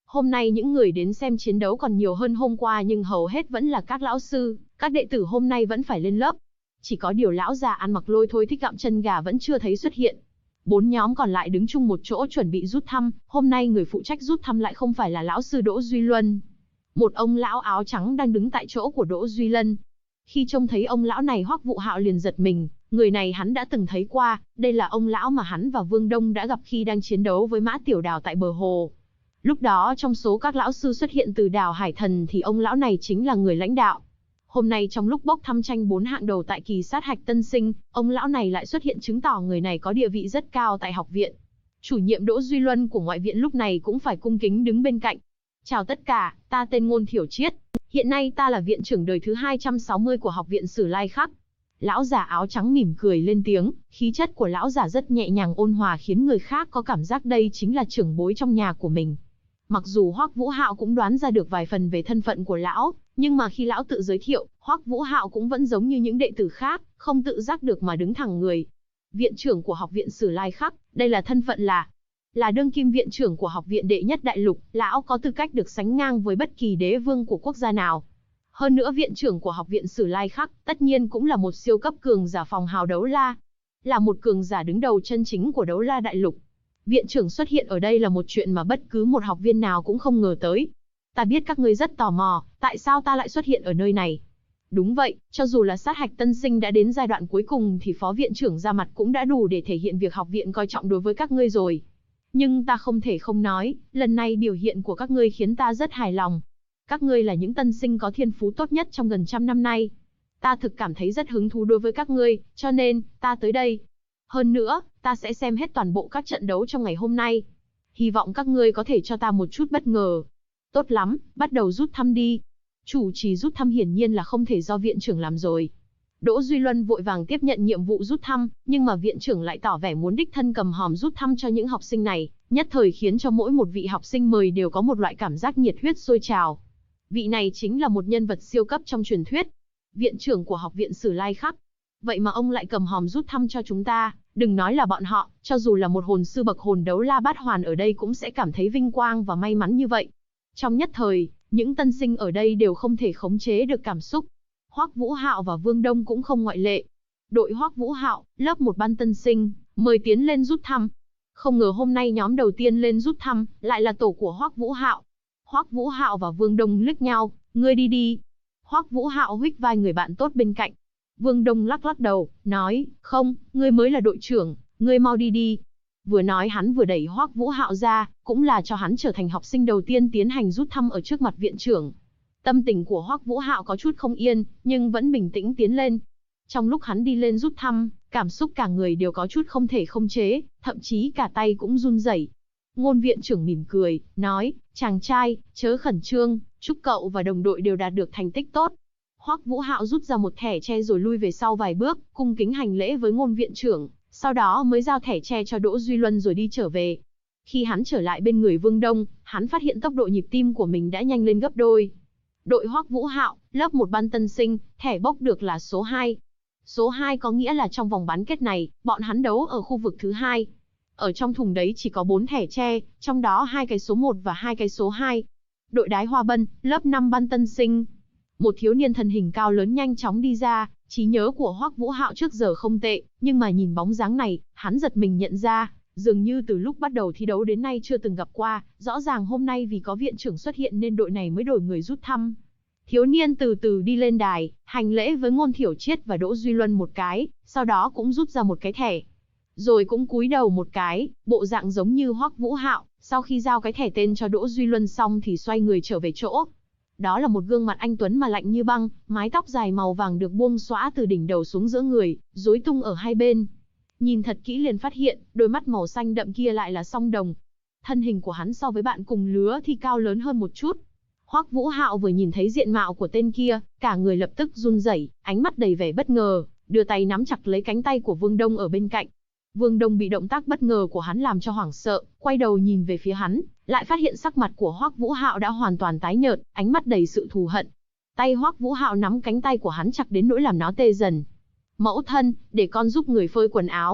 Hôm nay những người đến xem chiến đấu còn nhiều hơn hôm qua, nhưng hầu hết vẫn là các lão sư, các đệ tử hôm nay vẫn phải lên lớp. Chỉ có điều lão già ăn mặc lôi thôi thích gặm chân gà vẫn chưa thấy xuất hiện. 4 nhóm còn lại đứng chung một chỗ chuẩn bị rút thăm, hôm nay người phụ trách rút thăm lại không phải là lão sư Đỗ Duy Luân. Một ông lão áo trắng đang đứng tại chỗ của Đỗ Duy Lân. Khi trông thấy ông lão này, Hoắc Vũ Hạo liền giật mình, người này hắn đã từng thấy qua, đây là ông lão mà hắn và Vương Đông đã gặp khi đang chiến đấu với Mã Tiểu Đào tại bờ hồ. Lúc đó trong số các lão sư xuất hiện từ Đào Hải Thần thì ông lão này chính là người lãnh đạo. Hôm nay trong lúc bốc thăm tranh 4 hạng đầu tại kỳ sát hạch tân sinh, ông lão này lại xuất hiện, chứng tỏ người này có địa vị rất cao tại học viện. Chủ nhiệm Đỗ Duy Luân của ngoại viện lúc này cũng phải cung kính đứng bên cạnh. Chào tất cả, ta tên Ngôn Thiểu Triết. Hiện nay ta là viện trưởng đời thứ 260 của học viện Sử Lai Khắc. Lão giả áo trắng mỉm cười lên tiếng, khí chất của lão giả rất nhẹ nhàng ôn hòa khiến người khác có cảm giác đây chính là trưởng bối trong nhà của mình. Mặc dù Hoắc Vũ Hạo cũng đoán ra được vài phần về thân phận của lão, nhưng mà khi lão tự giới thiệu, Hoắc Vũ Hạo cũng vẫn giống như những đệ tử khác, không tự giác được mà đứng thẳng người. Viện trưởng của học viện Sử Lai Khắc, đây là thân phận là đương kim viện trưởng của học viện đệ nhất đại lục, lão có tư cách được sánh ngang với bất kỳ đế vương của quốc gia nào. Hơn nữa viện trưởng của học viện Sử Lai Khắc, tất nhiên cũng là một siêu cấp cường giả phòng hào đấu la, là một cường giả đứng đầu chân chính của đấu la đại lục. Viện trưởng xuất hiện ở đây là một chuyện mà bất cứ một học viên nào cũng không ngờ tới. Ta biết các ngươi rất tò mò, tại sao ta lại xuất hiện ở nơi này? Đúng vậy, cho dù là sát hạch tân sinh đã đến giai đoạn cuối cùng thì phó viện trưởng ra mặt cũng đã đủ để thể hiện việc học viện coi trọng đối với các ngươi rồi. Nhưng ta không thể không nói, lần này biểu hiện của các ngươi khiến ta rất hài lòng. Các ngươi là những tân sinh có thiên phú tốt nhất trong gần 100 năm nay. Ta thực cảm thấy rất hứng thú đối với các ngươi, cho nên, ta tới đây. Hơn nữa, ta sẽ xem hết toàn bộ các trận đấu trong ngày hôm nay. Hy vọng các ngươi có thể cho ta một chút bất ngờ. Tốt lắm, bắt đầu rút thăm đi. Chủ trì rút thăm hiển nhiên là không thể do viện trưởng làm rồi. Đỗ Duy Luân vội vàng tiếp nhận nhiệm vụ rút thăm, nhưng mà viện trưởng lại tỏ vẻ muốn đích thân cầm hòm rút thăm cho những học sinh này, nhất thời khiến cho mỗi một vị học sinh mời đều có một loại cảm giác nhiệt huyết sôi trào. Vị này chính là một nhân vật siêu cấp trong truyền thuyết. Viện trưởng của học viện Sử Lai Khắc. Vậy mà ông lại cầm hòm rút thăm cho chúng ta, đừng nói là bọn họ, cho dù là một hồn sư bậc hồn đấu la bát hoàn ở đây cũng sẽ cảm thấy vinh quang và may mắn như vậy. Trong nhất thời, những tân sinh ở đây đều không thể khống chế được cảm xúc. Hoắc Vũ Hạo và Vương Đông cũng không ngoại lệ. Đội Hoắc Vũ Hạo, lớp 1 ban tân sinh, mời tiến lên rút thăm. Không ngờ hôm nay nhóm đầu tiên lên rút thăm, lại là tổ của Hoắc Vũ Hạo. Hoắc Vũ Hạo và Vương Đông liếc nhau, ngươi đi đi. Hoắc Vũ Hạo huých vai người bạn tốt bên cạnh. Vương Đông lắc lắc đầu, nói, không, ngươi mới là đội trưởng, ngươi mau đi đi. Vừa nói hắn vừa đẩy Hoắc Vũ Hạo ra, cũng là cho hắn trở thành học sinh đầu tiên tiến hành rút thăm ở trước mặt viện trưởng. Tâm tình của Hoắc Vũ Hạo có chút không yên, nhưng vẫn bình tĩnh tiến lên. Trong lúc hắn đi lên rút thăm, cảm xúc cả người đều có chút không thể khống chế, thậm chí cả tay cũng run rẩy. Ngôn viện trưởng mỉm cười, nói, chàng trai, chớ khẩn trương, chúc cậu và đồng đội đều đạt được thành tích tốt. Hoắc Vũ Hạo rút ra một thẻ tre rồi lui về sau vài bước, cung kính hành lễ với ngôn viện trưởng, sau đó mới giao thẻ tre cho Đỗ Duy Luân rồi đi trở về. Khi hắn trở lại bên người Vương Đông, hắn phát hiện tốc độ nhịp tim của mình đã nhanh lên gấp đôi. Đội Hoắc Vũ Hạo, lớp 1 ban tân sinh, thẻ bốc được là số 2. Số 2 có nghĩa là trong vòng bán kết này, bọn hắn đấu ở khu vực thứ 2. Ở trong thùng đấy chỉ có 4 thẻ tre, trong đó 2 cái số 1 và 2 cái số 2. Đội Đái Hoa Bân, lớp 5 ban tân sinh. Một thiếu niên thân hình cao lớn nhanh chóng đi ra, trí nhớ của Hoắc Vũ Hạo trước giờ không tệ, nhưng mà nhìn bóng dáng này, hắn giật mình nhận ra, dường như từ lúc bắt đầu thi đấu đến nay chưa từng gặp qua, rõ ràng hôm nay vì có viện trưởng xuất hiện nên đội này mới đổi người rút thăm. Thiếu niên từ từ đi lên đài, hành lễ với Ngôn Thiểu Triết và Đỗ Duy Luân một cái, sau đó cũng rút ra một cái thẻ. Rồi cũng cúi đầu một cái, bộ dạng giống như Hoắc Vũ Hạo, sau khi giao cái thẻ tên cho Đỗ Duy Luân xong thì xoay người trở về chỗ. Đó là một gương mặt anh tuấn mà lạnh như băng, mái tóc dài màu vàng được buông xõa từ đỉnh đầu xuống giữa người, rối tung ở hai bên. Nhìn thật kỹ liền phát hiện, đôi mắt màu xanh đậm kia lại là Song Đồng. Thân hình của hắn so với bạn cùng lứa thì cao lớn hơn một chút. Hoắc Vũ Hạo vừa nhìn thấy diện mạo của tên kia, cả người lập tức run rẩy, ánh mắt đầy vẻ bất ngờ, đưa tay nắm chặt lấy cánh tay của Vương Đông ở bên cạnh. Vương Đông bị động tác bất ngờ của hắn làm cho hoảng sợ, quay đầu nhìn về phía hắn, lại phát hiện sắc mặt của Hoắc Vũ Hạo đã hoàn toàn tái nhợt, ánh mắt đầy sự thù hận. Tay Hoắc Vũ Hạo nắm cánh tay của hắn chặt đến nỗi làm nó tê dần. Mẫu thân, để con giúp người phơi quần áo.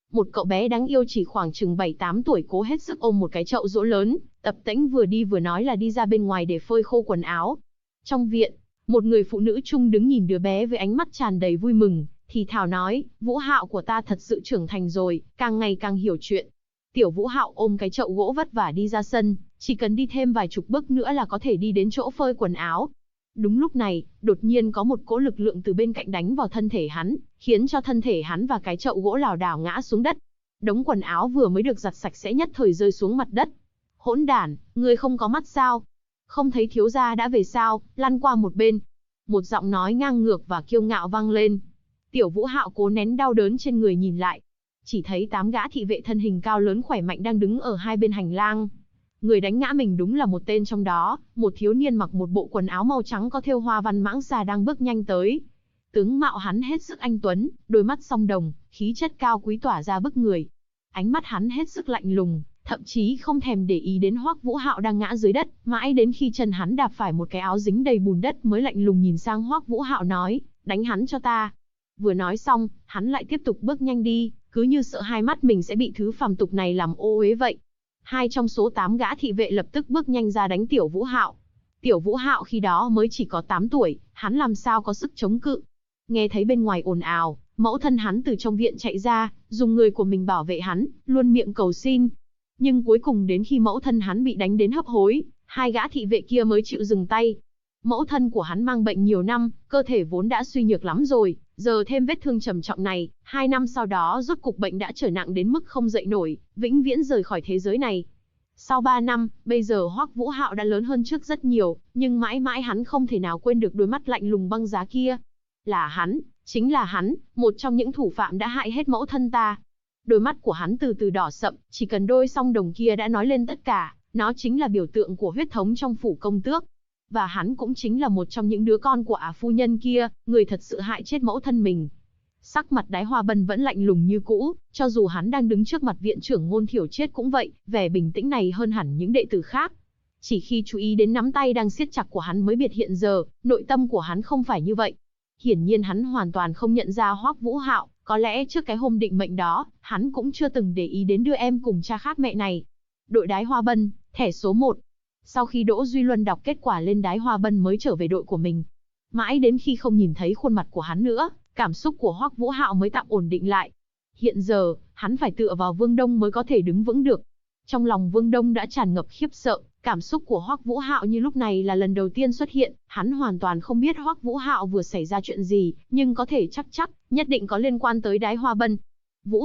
Một cậu bé đáng yêu chỉ khoảng chừng 7-8 tuổi cố hết sức ôm một cái chậu gỗ lớn, tập tễnh vừa đi vừa nói là đi ra bên ngoài để phơi khô quần áo. Trong viện, một người phụ nữ trung đứng nhìn đứa bé với ánh mắt tràn đầy vui mừng, thì thào nói, Vũ Hạo của ta thật sự trưởng thành rồi, càng ngày càng hiểu chuyện. Tiểu Vũ Hạo ôm cái chậu gỗ vất vả đi ra sân, chỉ cần đi thêm vài chục bước nữa là có thể đi đến chỗ phơi quần áo. Đúng lúc này, đột nhiên có một cỗ lực lượng từ bên cạnh đánh vào thân thể hắn, khiến cho thân thể hắn và cái chậu gỗ lảo đảo ngã xuống đất. Đống quần áo vừa mới được giặt sạch sẽ nhất thời rơi xuống mặt đất. Hỗn đản, ngươi không có mắt sao? Không thấy thiếu gia đã về sao, lăn qua một bên. Một giọng nói ngang ngược và kiêu ngạo vang lên. Tiểu Vũ Hạo cố nén đau đớn trên người nhìn lại. Chỉ thấy 8 gã thị vệ thân hình cao lớn khỏe mạnh đang đứng ở hai bên hành lang. Người đánh ngã mình đúng là một tên trong đó, một thiếu niên mặc một bộ quần áo màu trắng có thêu hoa văn mãng xà đang bước nhanh tới. Tướng mạo hắn hết sức anh tuấn, đôi mắt song đồng, khí chất cao quý tỏa ra bức người. Ánh mắt hắn hết sức lạnh lùng, thậm chí không thèm để ý đến Hoắc Vũ Hạo đang ngã dưới đất, mãi đến khi chân hắn đạp phải một cái áo dính đầy bùn đất mới lạnh lùng nhìn sang Hoắc Vũ Hạo nói, đánh hắn cho ta. Vừa nói xong, hắn lại tiếp tục bước nhanh đi, cứ như sợ hai mắt mình sẽ bị thứ phàm tục này làm ô uế vậy. Hai trong số 8 gã thị vệ lập tức bước nhanh ra đánh Tiểu Vũ Hạo. Tiểu Vũ Hạo khi đó mới chỉ có 8 tuổi, hắn làm sao có sức chống cự. Nghe thấy bên ngoài ồn ào, mẫu thân hắn từ trong viện chạy ra, dùng người của mình bảo vệ hắn, luôn miệng cầu xin. Nhưng cuối cùng đến khi mẫu thân hắn bị đánh đến hấp hối, hai gã thị vệ kia mới chịu dừng tay. Mẫu thân của hắn mang bệnh nhiều năm, cơ thể vốn đã suy nhược lắm rồi, giờ thêm vết thương trầm trọng này, 2 năm sau đó rốt cục bệnh đã trở nặng đến mức không dậy nổi, vĩnh viễn rời khỏi thế giới này. Sau 3 năm, bây giờ Hoắc Vũ Hạo đã lớn hơn trước rất nhiều, nhưng mãi mãi hắn không thể nào quên được đôi mắt lạnh lùng băng giá kia. Là hắn, chính là hắn, một trong những thủ phạm đã hại hết mẫu thân ta. Đôi mắt của hắn từ từ đỏ sậm, chỉ cần đôi song đồng kia đã nói lên tất cả, nó chính là biểu tượng của huyết thống trong phủ công tước. Và hắn cũng chính là một trong những đứa con của ả phu nhân kia, người thật sự hại chết mẫu thân mình. Sắc mặt Đái Hoa Bân vẫn lạnh lùng như cũ, cho dù hắn đang đứng trước mặt viện trưởng Ngôn Thiểu Triết cũng vậy, vẻ bình tĩnh này hơn hẳn những đệ tử khác. Chỉ khi chú ý đến nắm tay đang siết chặt của hắn mới biết hiện giờ, nội tâm của hắn không phải như vậy. Hiển nhiên hắn hoàn toàn không nhận ra Hoắc Vũ Hạo, có lẽ trước cái hôm định mệnh đó, hắn cũng chưa từng để ý đến đứa em cùng cha khác mẹ này. Đội Đái Hoa Bân, thẻ số 1. Sau khi Đỗ Duy Luân đọc kết quả lên, Đái Hoa Bân mới trở về đội của mình. Mãi đến khi không nhìn thấy khuôn mặt của hắn nữa, cảm xúc của Hoắc Vũ Hạo mới tạm ổn định lại. Hiện giờ, hắn phải tựa vào Vương Đông mới có thể đứng vững được. Trong lòng Vương Đông đã tràn ngập khiếp sợ, cảm xúc của Hoắc Vũ Hạo như lúc này là lần đầu tiên xuất hiện, hắn hoàn toàn không biết Hoắc Vũ Hạo vừa xảy ra chuyện gì, nhưng có thể chắc nhất định có liên quan tới Đái Hoa Bân. Vũ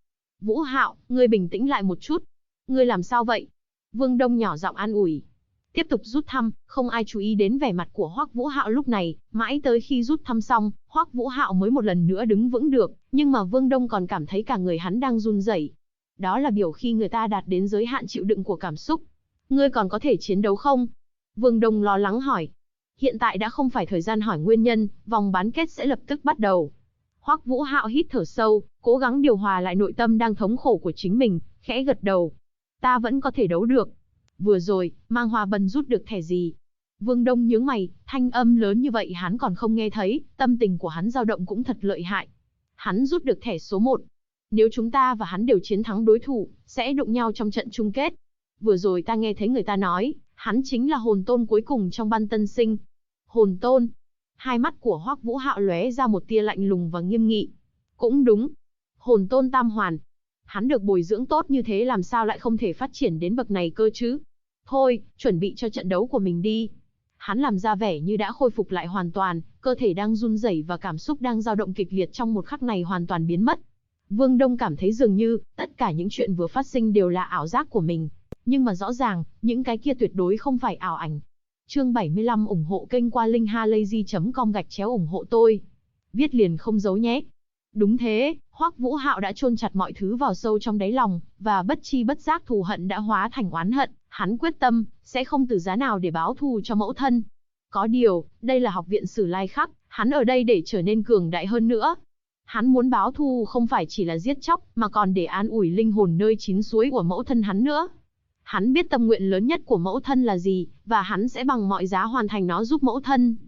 Hạo, ngươi bình tĩnh lại một chút. Ngươi làm sao vậy? Vương Đông nhỏ giọng an ủi. Tiếp tục rút thăm, không ai chú ý đến vẻ mặt của Hoắc Vũ Hạo lúc này, mãi tới khi rút thăm xong, Hoắc Vũ Hạo mới một lần nữa đứng vững được, nhưng mà Vương Đông còn cảm thấy cả người hắn đang run rẩy. Đó là biểu khi người ta đạt đến giới hạn chịu đựng của cảm xúc. Ngươi còn có thể chiến đấu không? Vương Đông lo lắng hỏi. Hiện tại đã không phải thời gian hỏi nguyên nhân, vòng bán kết sẽ lập tức bắt đầu. Hoắc Vũ Hạo hít thở sâu, cố gắng điều hòa lại nội tâm đang thống khổ của chính mình, khẽ gật đầu. Ta vẫn có thể đấu được. Vừa rồi, Mang Hoa Bân rút được thẻ gì? Vương Đông nhướng mày, thanh âm lớn như vậy hắn còn không nghe thấy, tâm tình của hắn dao động cũng thật lợi hại. Hắn rút được thẻ số 1. Nếu chúng ta và hắn đều chiến thắng đối thủ, sẽ đụng nhau trong trận chung kết. Vừa rồi ta nghe thấy người ta nói, hắn chính là hồn tôn cuối cùng trong ban tân sinh. Hồn tôn? Hai mắt của Hoắc Vũ Hạo lóe ra một tia lạnh lùng và nghiêm nghị. Cũng đúng. Hồn tôn tam hoàn. Hắn được bồi dưỡng tốt như thế làm sao lại không thể phát triển đến bậc này cơ chứ? Thôi, chuẩn bị cho trận đấu của mình đi. Hắn làm ra vẻ như đã khôi phục lại hoàn toàn, cơ thể đang run rẩy và cảm xúc đang dao động kịch liệt trong một khắc này hoàn toàn biến mất. Vương Đông cảm thấy dường như, tất cả những chuyện vừa phát sinh đều là ảo giác của mình. Nhưng mà rõ ràng, những cái kia tuyệt đối không phải ảo ảnh. Chương 75 ủng hộ kênh qua linkhalazy.com/ủng hộ tôi. Viết liền không giấu nhé. Đúng thế, Hoắc Vũ Hạo đã chôn chặt mọi thứ vào sâu trong đáy lòng, và bất chi bất giác thù hận đã hóa thành oán hận, hắn quyết tâm, sẽ không từ giá nào để báo thù cho mẫu thân. Có điều, đây là học viện Sử Lai Khắc, hắn ở đây để trở nên cường đại hơn nữa. Hắn muốn báo thù không phải chỉ là giết chóc, mà còn để an ủi linh hồn nơi chín suối của mẫu thân hắn nữa. Hắn biết tâm nguyện lớn nhất của mẫu thân là gì, và hắn sẽ bằng mọi giá hoàn thành nó giúp mẫu thân.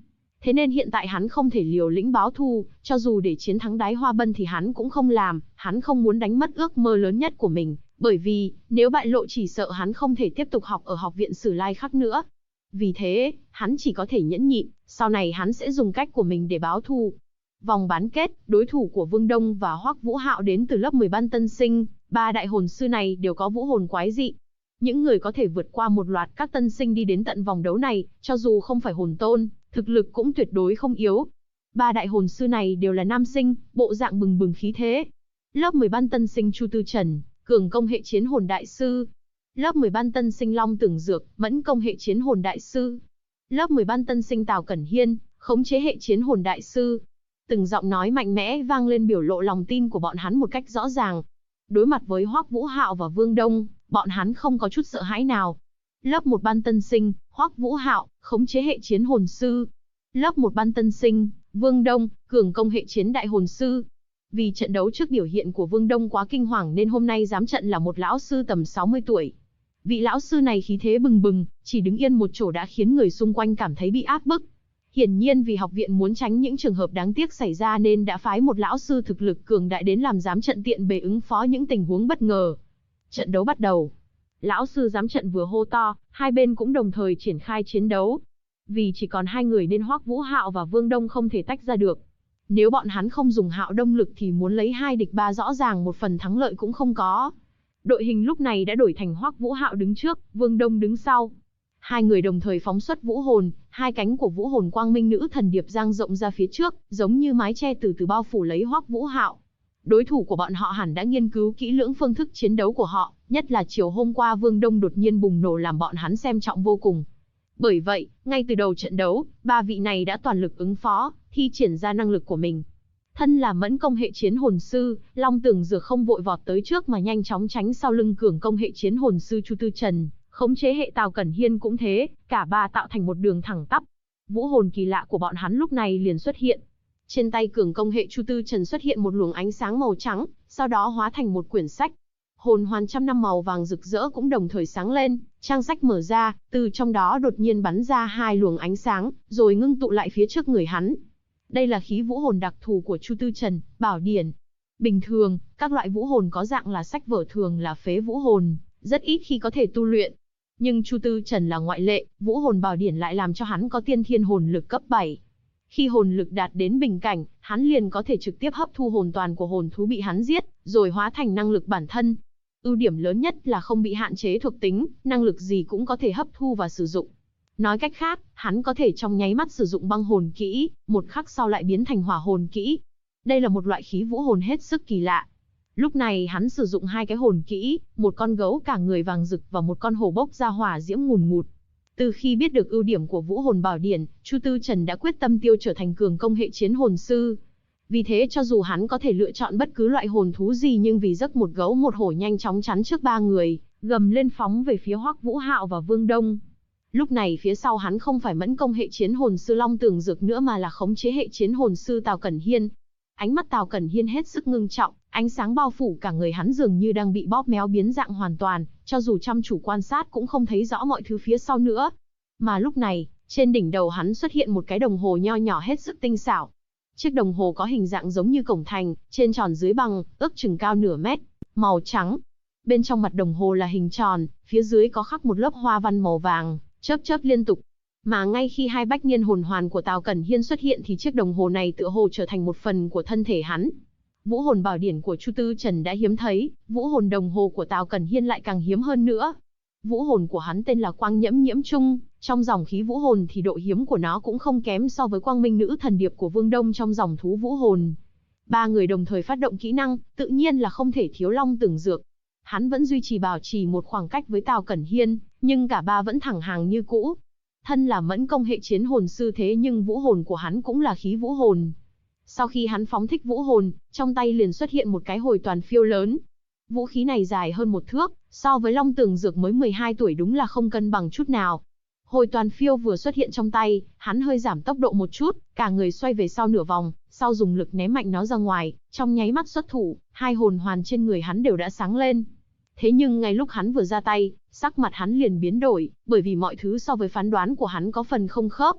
Thế nên hiện tại hắn không thể liều lĩnh báo thù, cho dù để chiến thắng Đái Hoa Bân thì hắn cũng không làm, hắn không muốn đánh mất ước mơ lớn nhất của mình, bởi vì, nếu bại lộ chỉ sợ hắn không thể tiếp tục học ở học viện Sử Lai Khắc nữa. Vì thế, hắn chỉ có thể nhẫn nhịn, sau này hắn sẽ dùng cách của mình để báo thù. Vòng bán kết, đối thủ của Vương Đông và Hoắc Vũ Hạo đến từ lớp 10 ban tân sinh, ba đại hồn sư này đều có vũ hồn quái dị. Những người có thể vượt qua một loạt các tân sinh đi đến tận vòng đấu này, cho dù không phải hồn tôn, thực lực cũng tuyệt đối không yếu. Ba đại hồn sư này đều là nam sinh, bộ dạng bừng bừng khí thế. Lớp 10 ban tân sinh Chu Tư Trần, cường công hệ chiến hồn đại sư. Lớp 10 ban tân sinh Long Tưởng Dược, mẫn công hệ chiến hồn đại sư. Lớp 10 ban tân sinh Tào Cẩn Hiên, khống chế hệ chiến hồn đại sư. Từng giọng nói mạnh mẽ vang lên biểu lộ lòng tin của bọn hắn một cách rõ ràng. Đối mặt với Hoắc Vũ Hạo và Vương Đông, bọn hắn không có chút sợ hãi nào. Lớp 1 ban tân sinh, Hoắc Vũ Hạo, khống chế hệ chiến hồn sư. Lớp 1 ban tân sinh, Vương Đông, cường công hệ chiến đại hồn sư. Vì trận đấu trước biểu hiện của Vương Đông quá kinh hoàng nên hôm nay giám trận là một lão sư tầm 60 tuổi. Vị lão sư này khí thế bừng bừng, chỉ đứng yên một chỗ đã khiến người xung quanh cảm thấy bị áp bức. Hiển nhiên vì học viện muốn tránh những trường hợp đáng tiếc xảy ra nên đã phái một lão sư thực lực cường đại đến làm giám trận tiện bề ứng phó những tình huống bất ngờ. Trận đấu bắt đầu. Lão sư giám trận vừa hô to, hai bên cũng đồng thời triển khai chiến đấu. Vì chỉ còn hai người nên Hoắc Vũ Hạo và Vương Đông không thể tách ra được. Nếu bọn hắn không dùng Hạo Đông lực thì muốn lấy 2 địch 3 rõ ràng một phần thắng lợi cũng không có. Đội hình lúc này đã đổi thành Hoắc Vũ Hạo đứng trước, Vương Đông đứng sau. Hai người đồng thời phóng xuất vũ hồn, hai cánh của vũ hồn quang minh nữ thần điệp dang rộng ra phía trước, giống như mái che từ từ bao phủ lấy Hoắc Vũ Hạo. Đối thủ của bọn họ hẳn đã nghiên cứu kỹ lưỡng phương thức chiến đấu của họ, nhất là chiều hôm qua Vương Đông đột nhiên bùng nổ làm bọn hắn xem trọng vô cùng. Bởi vậy, ngay từ đầu trận đấu, ba vị này đã toàn lực ứng phó, thi triển ra năng lực của mình. Thân là mẫn công hệ chiến hồn sư, Long Tưởng Dược không vội vọt tới trước mà nhanh chóng tránh sau lưng cường công hệ chiến hồn sư Chu Tư Trần, khống chế hệ Tào Cẩn Hiên cũng thế, cả ba tạo thành một đường thẳng tắp. Vũ hồn kỳ lạ của bọn hắn lúc này liền xuất hiện. Trên tay cường công hệ Chu Tư Trần xuất hiện một luồng ánh sáng màu trắng, sau đó hóa thành một quyển sách. Hồn hoàn trăm năm màu vàng rực rỡ cũng đồng thời sáng lên, trang sách mở ra, từ trong đó đột nhiên bắn ra 2 luồng ánh sáng, rồi ngưng tụ lại phía trước người hắn. Đây là khí vũ hồn đặc thù của Chu Tư Trần, bảo điển. Bình thường, các loại vũ hồn có dạng là sách vở thường là phế vũ hồn, rất ít khi có thể tu luyện. Nhưng Chu Tư Trần là ngoại lệ, vũ hồn bảo điển lại làm cho hắn có tiên thiên hồn lực cấp 7. Khi hồn lực đạt đến bình cảnh, hắn liền có thể trực tiếp hấp thu hồn toàn của hồn thú bị hắn giết, rồi hóa thành năng lực bản thân. Ưu điểm lớn nhất là không bị hạn chế thuộc tính, năng lực gì cũng có thể hấp thu và sử dụng. Nói cách khác, hắn có thể trong nháy mắt sử dụng băng hồn kỹ, một khắc sau lại biến thành hỏa hồn kỹ. Đây là một loại khí vũ hồn hết sức kỳ lạ. Lúc này hắn sử dụng 2 cái hồn kỹ, một con gấu cả người vàng rực và một con hổ bốc ra hỏa diễm ngùn ngụt. Từ khi biết được ưu điểm của vũ hồn bảo điển, Chu Tư Trần đã quyết tâm tiêu trở thành cường công hệ chiến hồn sư. Vì thế cho dù hắn có thể lựa chọn bất cứ loại hồn thú gì nhưng vì giấc một gấu một hổ nhanh chóng chắn trước 3 người, gầm lên phóng về phía Hoắc Vũ Hạo và Vương Đông. Lúc này phía sau hắn không phải mẫn công hệ chiến hồn sư Long Tưởng Dược nữa mà là khống chế hệ chiến hồn sư Tào Cẩn Hiên. Ánh mắt Tào Cẩn Hiên hết sức ngưng trọng, ánh sáng bao phủ cả người hắn dường như đang bị bóp méo biến dạng hoàn toàn, cho dù chăm chú quan sát cũng không thấy rõ mọi thứ phía sau nữa. Mà lúc này, trên đỉnh đầu hắn xuất hiện một cái đồng hồ nho nhỏ hết sức tinh xảo. Chiếc đồng hồ có hình dạng giống như cổng thành, trên tròn dưới bằng, ước chừng cao nửa mét, màu trắng. Bên trong mặt đồng hồ là hình tròn, phía dưới có khắc một lớp hoa văn màu vàng, chớp chớp liên tục. Mà ngay khi 2 bách niên hồn hoàn của Tào Cẩn Hiên xuất hiện thì chiếc đồng hồ này tựa hồ trở thành một phần của thân thể hắn. Vũ hồn bảo điển của Chu Tư Trần đã hiếm thấy, vũ hồn đồng hồ của Tào Cẩn Hiên lại càng hiếm hơn nữa. Vũ hồn của hắn tên là Quang Nhiễm Nhiễm Trung, trong dòng khí vũ hồn thì độ hiếm của nó cũng không kém so với Quang Minh Nữ Thần Điệp của Vương Đông trong dòng thú vũ hồn. 3 người đồng thời phát động kỹ năng, tự nhiên là không thể thiếu Long Tưởng Dược. Hắn vẫn duy trì bảo trì một khoảng cách với Tào Cẩn Hiên, nhưng cả ba vẫn thẳng hàng như cũ. Thân là mẫn công hệ chiến hồn sư thế nhưng vũ hồn của hắn cũng là khí vũ hồn. Sau khi hắn phóng thích vũ hồn, trong tay liền xuất hiện một cái hồi toàn phiêu lớn. Vũ khí này dài hơn 1 thước, so với Long Tưởng Dược mới 12 tuổi đúng là không cân bằng chút nào. Hồi toàn phiêu vừa xuất hiện trong tay, hắn hơi giảm tốc độ một chút, cả người xoay về sau nửa vòng, sau dùng lực ném mạnh nó ra ngoài, trong nháy mắt xuất thủ, 2 hồn hoàn trên người hắn đều đã sáng lên. Thế nhưng ngay lúc hắn vừa ra tay, sắc mặt hắn liền biến đổi, bởi vì mọi thứ so với phán đoán của hắn có phần không khớp.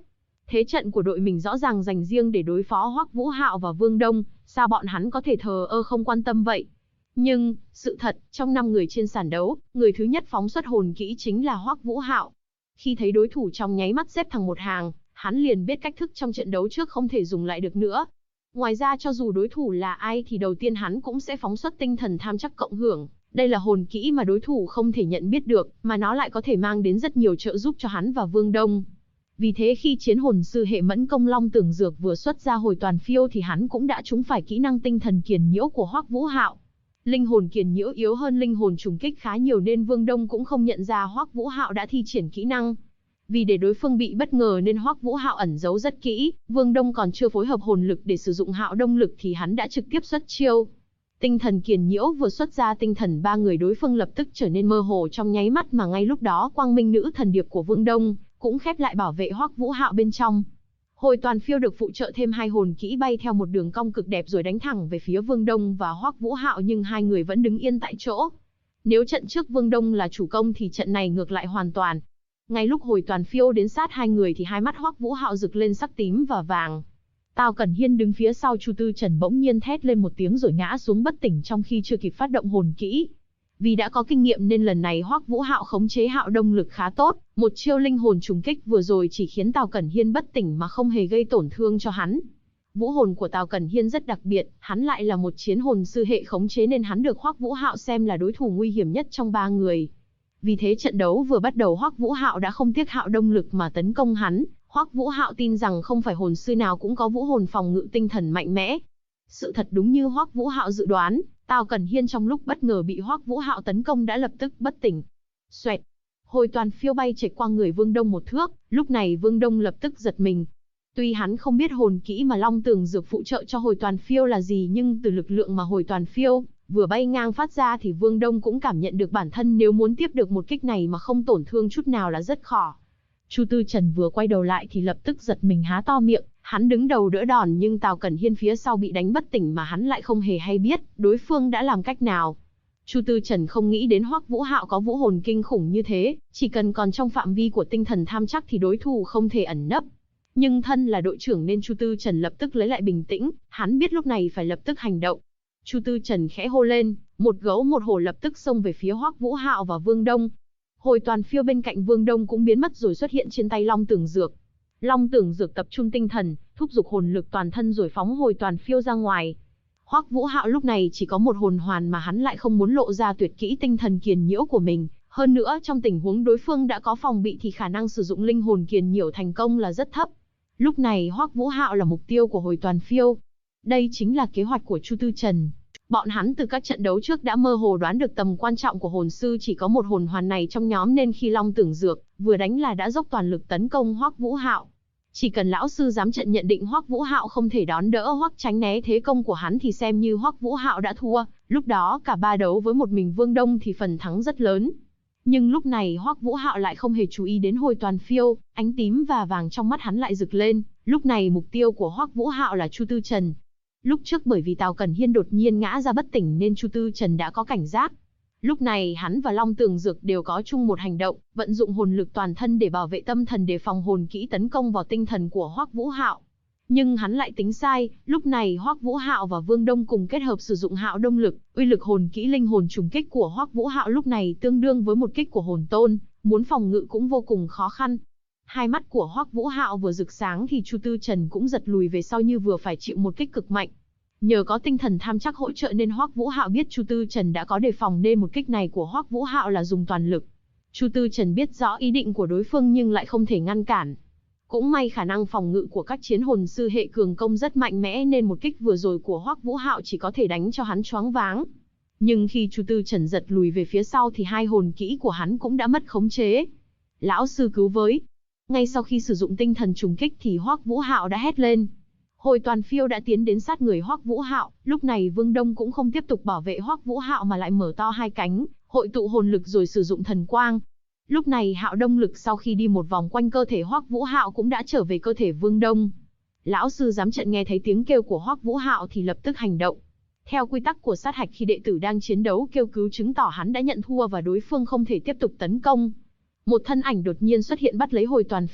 Thế trận của đội mình rõ ràng dành riêng để đối phó Hoắc Vũ Hạo và Vương Đông, sao bọn hắn có thể thờ ơ không quan tâm vậy? Nhưng, sự thật, trong 5 người trên sàn đấu, người thứ nhất phóng xuất hồn kỹ chính là Hoắc Vũ Hạo. Khi thấy đối thủ trong nháy mắt xếp thành một hàng, hắn liền biết cách thức trong trận đấu trước không thể dùng lại được nữa. Ngoài ra cho dù đối thủ là ai thì đầu tiên hắn cũng sẽ phóng xuất tinh thần tham chắc cộng hưởng. Đây là hồn kỹ mà đối thủ không thể nhận biết được, mà nó lại có thể mang đến rất nhiều trợ giúp cho hắn và Vương Đông. Vì thế khi chiến hồn sư hệ mẫn công Long Tưởng Dược vừa xuất ra hồi toàn phiêu thì hắn cũng đã trúng phải kỹ năng tinh thần kiền nhiễu của Hoắc Vũ Hạo. Linh hồn kiền nhiễu yếu hơn linh hồn trùng kích khá nhiều nên Vương Đông cũng không nhận ra Hoắc Vũ Hạo đã thi triển kỹ năng. Vì để đối phương bị bất ngờ nên Hoắc Vũ Hạo ẩn giấu rất kỹ, Vương Đông còn chưa phối hợp hồn lực để sử dụng Hạo Đông lực thì hắn đã trực tiếp xuất chiêu. Tinh thần kiền nhiễu vừa xuất ra, tinh thần 3 người đối phương lập tức trở nên mơ hồ trong nháy mắt, mà ngay lúc đó Quang Minh Nữ Thần Điệp của Vương Đông cũng khép lại bảo vệ Hoắc Vũ Hạo bên trong. Hồi toàn phiêu được phụ trợ thêm 2 hồn kỹ bay theo một đường cong cực đẹp rồi đánh thẳng về phía Vương Đông và Hoắc Vũ Hạo, nhưng hai người vẫn đứng yên tại chỗ. Nếu trận trước Vương Đông là chủ công thì trận này ngược lại hoàn toàn. Ngay lúc hồi toàn phiêu đến sát hai người thì hai mắt Hoắc Vũ Hạo rực lên sắc tím và vàng. Tào Cẩn Hiên đứng phía sau Chu Tư Trần bỗng nhiên thét lên một tiếng rồi ngã xuống bất tỉnh trong khi chưa kịp phát động hồn kỹ. Vì đã có kinh nghiệm nên lần này Hoắc Vũ Hạo khống chế Hạo Đông lực khá tốt, một chiêu linh hồn trùng kích vừa rồi chỉ khiến Tào Cẩn Hiên bất tỉnh mà không hề gây tổn thương cho hắn. Vũ hồn của Tào Cẩn Hiên rất đặc biệt, hắn lại là một chiến hồn sư hệ khống chế nên hắn được Hoắc Vũ Hạo xem là đối thủ nguy hiểm nhất trong 3 người. Vì thế trận đấu vừa bắt đầu Hoắc Vũ Hạo đã không tiếc Hạo Đông lực mà tấn công hắn. Hoắc Vũ Hạo tin rằng không phải hồn sư nào cũng có vũ hồn phòng ngự tinh thần mạnh mẽ. Sự thật đúng như Hoắc Vũ Hạo dự đoán, Tào Cẩn Hiên trong lúc bất ngờ bị Hoắc Vũ Hạo tấn công đã lập tức bất tỉnh. Xoẹt, hồi toàn phiêu bay chệch qua người Vương Đông một thước, lúc này Vương Đông lập tức giật mình. Tuy hắn không biết hồn kỹ mà Long Tường Dược phụ trợ cho hồi toàn phiêu là gì, nhưng từ lực lượng mà hồi toàn phiêu vừa bay ngang phát ra thì Vương Đông cũng cảm nhận được bản thân nếu muốn tiếp được một kích này mà không tổn thương chút nào là rất khó. Chu Tư Trần vừa quay đầu lại thì lập tức giật mình há to miệng, hắn đứng đầu đỡ đòn nhưng Tào Cẩn Hiên phía sau bị đánh bất tỉnh mà hắn lại không hề hay biết đối phương đã làm cách nào. Chu Tư Trần không nghĩ đến Hoắc Vũ Hạo có vũ hồn kinh khủng như thế, chỉ cần còn trong phạm vi của tinh thần tham chắc thì đối thủ không thể ẩn nấp. Nhưng thân là đội trưởng nên Chu Tư Trần lập tức lấy lại bình tĩnh, hắn biết lúc này phải lập tức hành động. Chu Tư Trần khẽ hô lên, một gấu một hổ lập tức xông về phía Hoắc Vũ Hạo và Vương Đông. Hồi toàn phiêu bên cạnh Vương Đông cũng biến mất rồi xuất hiện trên tay Long Tưởng Dược. Long Tưởng Dược tập trung tinh thần, thúc giục hồn lực toàn thân rồi phóng hồi toàn phiêu ra ngoài. Hoắc Vũ Hạo lúc này chỉ có một hồn hoàn mà hắn lại không muốn lộ ra tuyệt kỹ tinh thần kiền nhiễu của mình. Hơn nữa trong tình huống đối phương đã có phòng bị thì khả năng sử dụng linh hồn kiền nhiễu thành công là rất thấp. Lúc này Hoắc Vũ Hạo là mục tiêu của hồi toàn phiêu. Đây chính là kế hoạch của Chu Tư Trần. Bọn hắn từ các trận đấu trước đã mơ hồ đoán được tầm quan trọng của hồn sư chỉ có một hồn hoàn này trong nhóm nên khi Long Tưởng Dược vừa đánh là đã dốc toàn lực tấn công Hoắc Vũ Hạo. Chỉ cần lão sư dám trận nhận định Hoắc Vũ Hạo không thể đón đỡ hoặc tránh né thế công của hắn thì xem như Hoắc Vũ Hạo đã thua, lúc đó cả ba đấu với một mình Vương Đông thì phần thắng rất lớn. Nhưng lúc này Hoắc Vũ Hạo lại không hề chú ý đến hồi toàn phiêu, ánh tím và vàng trong mắt hắn lại rực lên, lúc này mục tiêu của Hoắc Vũ Hạo là Chu Tư Trần. Lúc trước bởi vì Tào Cẩn Hiên đột nhiên ngã ra bất tỉnh nên Chu Tư Trần đã có cảnh giác. Lúc này hắn và Long Tường Dược đều có chung một hành động, vận dụng hồn lực toàn thân để bảo vệ tâm thần đề phòng hồn kỹ tấn công vào tinh thần của Hoắc Vũ Hạo. Nhưng hắn lại tính sai, lúc này Hoắc Vũ Hạo và Vương Đông cùng kết hợp sử dụng Hạo Đông lực, uy lực hồn kỹ linh hồn trùng kích của Hoắc Vũ Hạo lúc này tương đương với một kích của hồn tôn, muốn phòng ngự cũng vô cùng khó khăn. Hai mắt của Hoắc Vũ Hạo vừa rực sáng thì Chu Tư Trần cũng giật lùi về sau như vừa phải chịu một kích cực mạnh. Nhờ có tinh thần tham chắc hỗ trợ nên Hoắc Vũ Hạo biết Chu Tư Trần đã có đề phòng nên một kích này của Hoắc Vũ Hạo là dùng toàn lực. Chu Tư Trần biết rõ ý định của đối phương nhưng lại không thể ngăn cản. Cũng may khả năng phòng ngự của các chiến hồn sư hệ cường công rất mạnh mẽ nên một kích vừa rồi của Hoắc Vũ Hạo chỉ có thể đánh cho hắn choáng váng. Nhưng khi Chu Tư Trần giật lùi về phía sau thì hai hồn kỹ của hắn cũng đã mất khống chế. Lão sư cứu với! Ngay sau khi sử dụng tinh thần trùng kích thì Hoắc Vũ Hạo đã hét lên. Hồi toàn phiêu đã tiến đến sát người Hoắc Vũ Hạo, lúc này Vương Đông cũng không tiếp tục bảo vệ Hoắc Vũ Hạo mà lại mở to hai cánh, hội tụ hồn lực rồi sử dụng thần quang. Lúc này Hạo Đông lực sau khi đi một vòng quanh cơ thể Hoắc Vũ Hạo cũng đã trở về cơ thể Vương Đông. Lão sư giám trận nghe thấy tiếng kêu của Hoắc Vũ Hạo thì lập tức hành động. Theo quy tắc của sát hạch khi đệ tử đang chiến đấu kêu cứu chứng tỏ hắn đã nhận thua và đối phương không thể tiếp tục tấn công. Một thân ảnh đột nhiên xuất hiện bắt lấy hồi toàn phiêu,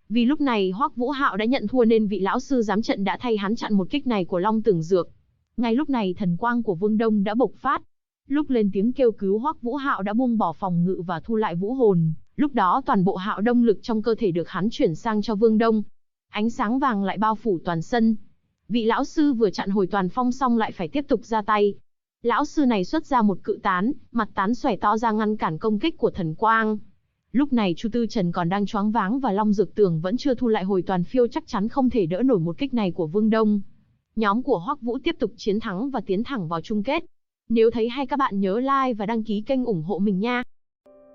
Vì lúc này Hoắc Vũ Hạo đã nhận thua nên vị lão sư giám trận đã thay hắn chặn một kích này của Long Tưởng Dược. Ngay lúc này thần quang của Vương Đông đã bộc phát. Lúc lên tiếng kêu cứu, Hoắc Vũ Hạo đã buông bỏ phòng ngự và thu lại vũ hồn. Lúc đó toàn bộ Hạo Đông lực trong cơ thể được hắn chuyển sang cho Vương Đông. Ánh sáng vàng lại bao phủ toàn sân. Vị lão sư vừa chặn hồi toàn phong xong lại phải tiếp tục ra tay. Lão sư này xuất ra một cự tán, mặt tán xòe to ra ngăn cản công kích của thần quang. Lúc này Chu Tư Trần còn đang choáng váng và Long Dược Tường vẫn chưa thu lại hồi toàn phiêu, chắc chắn không thể đỡ nổi một kích này của Vương Đông. Nhóm của Hoắc Vũ tiếp tục chiến thắng và tiến thẳng vào chung kết. Nếu thấy hay các bạn nhớ like và đăng ký kênh ủng hộ mình nha.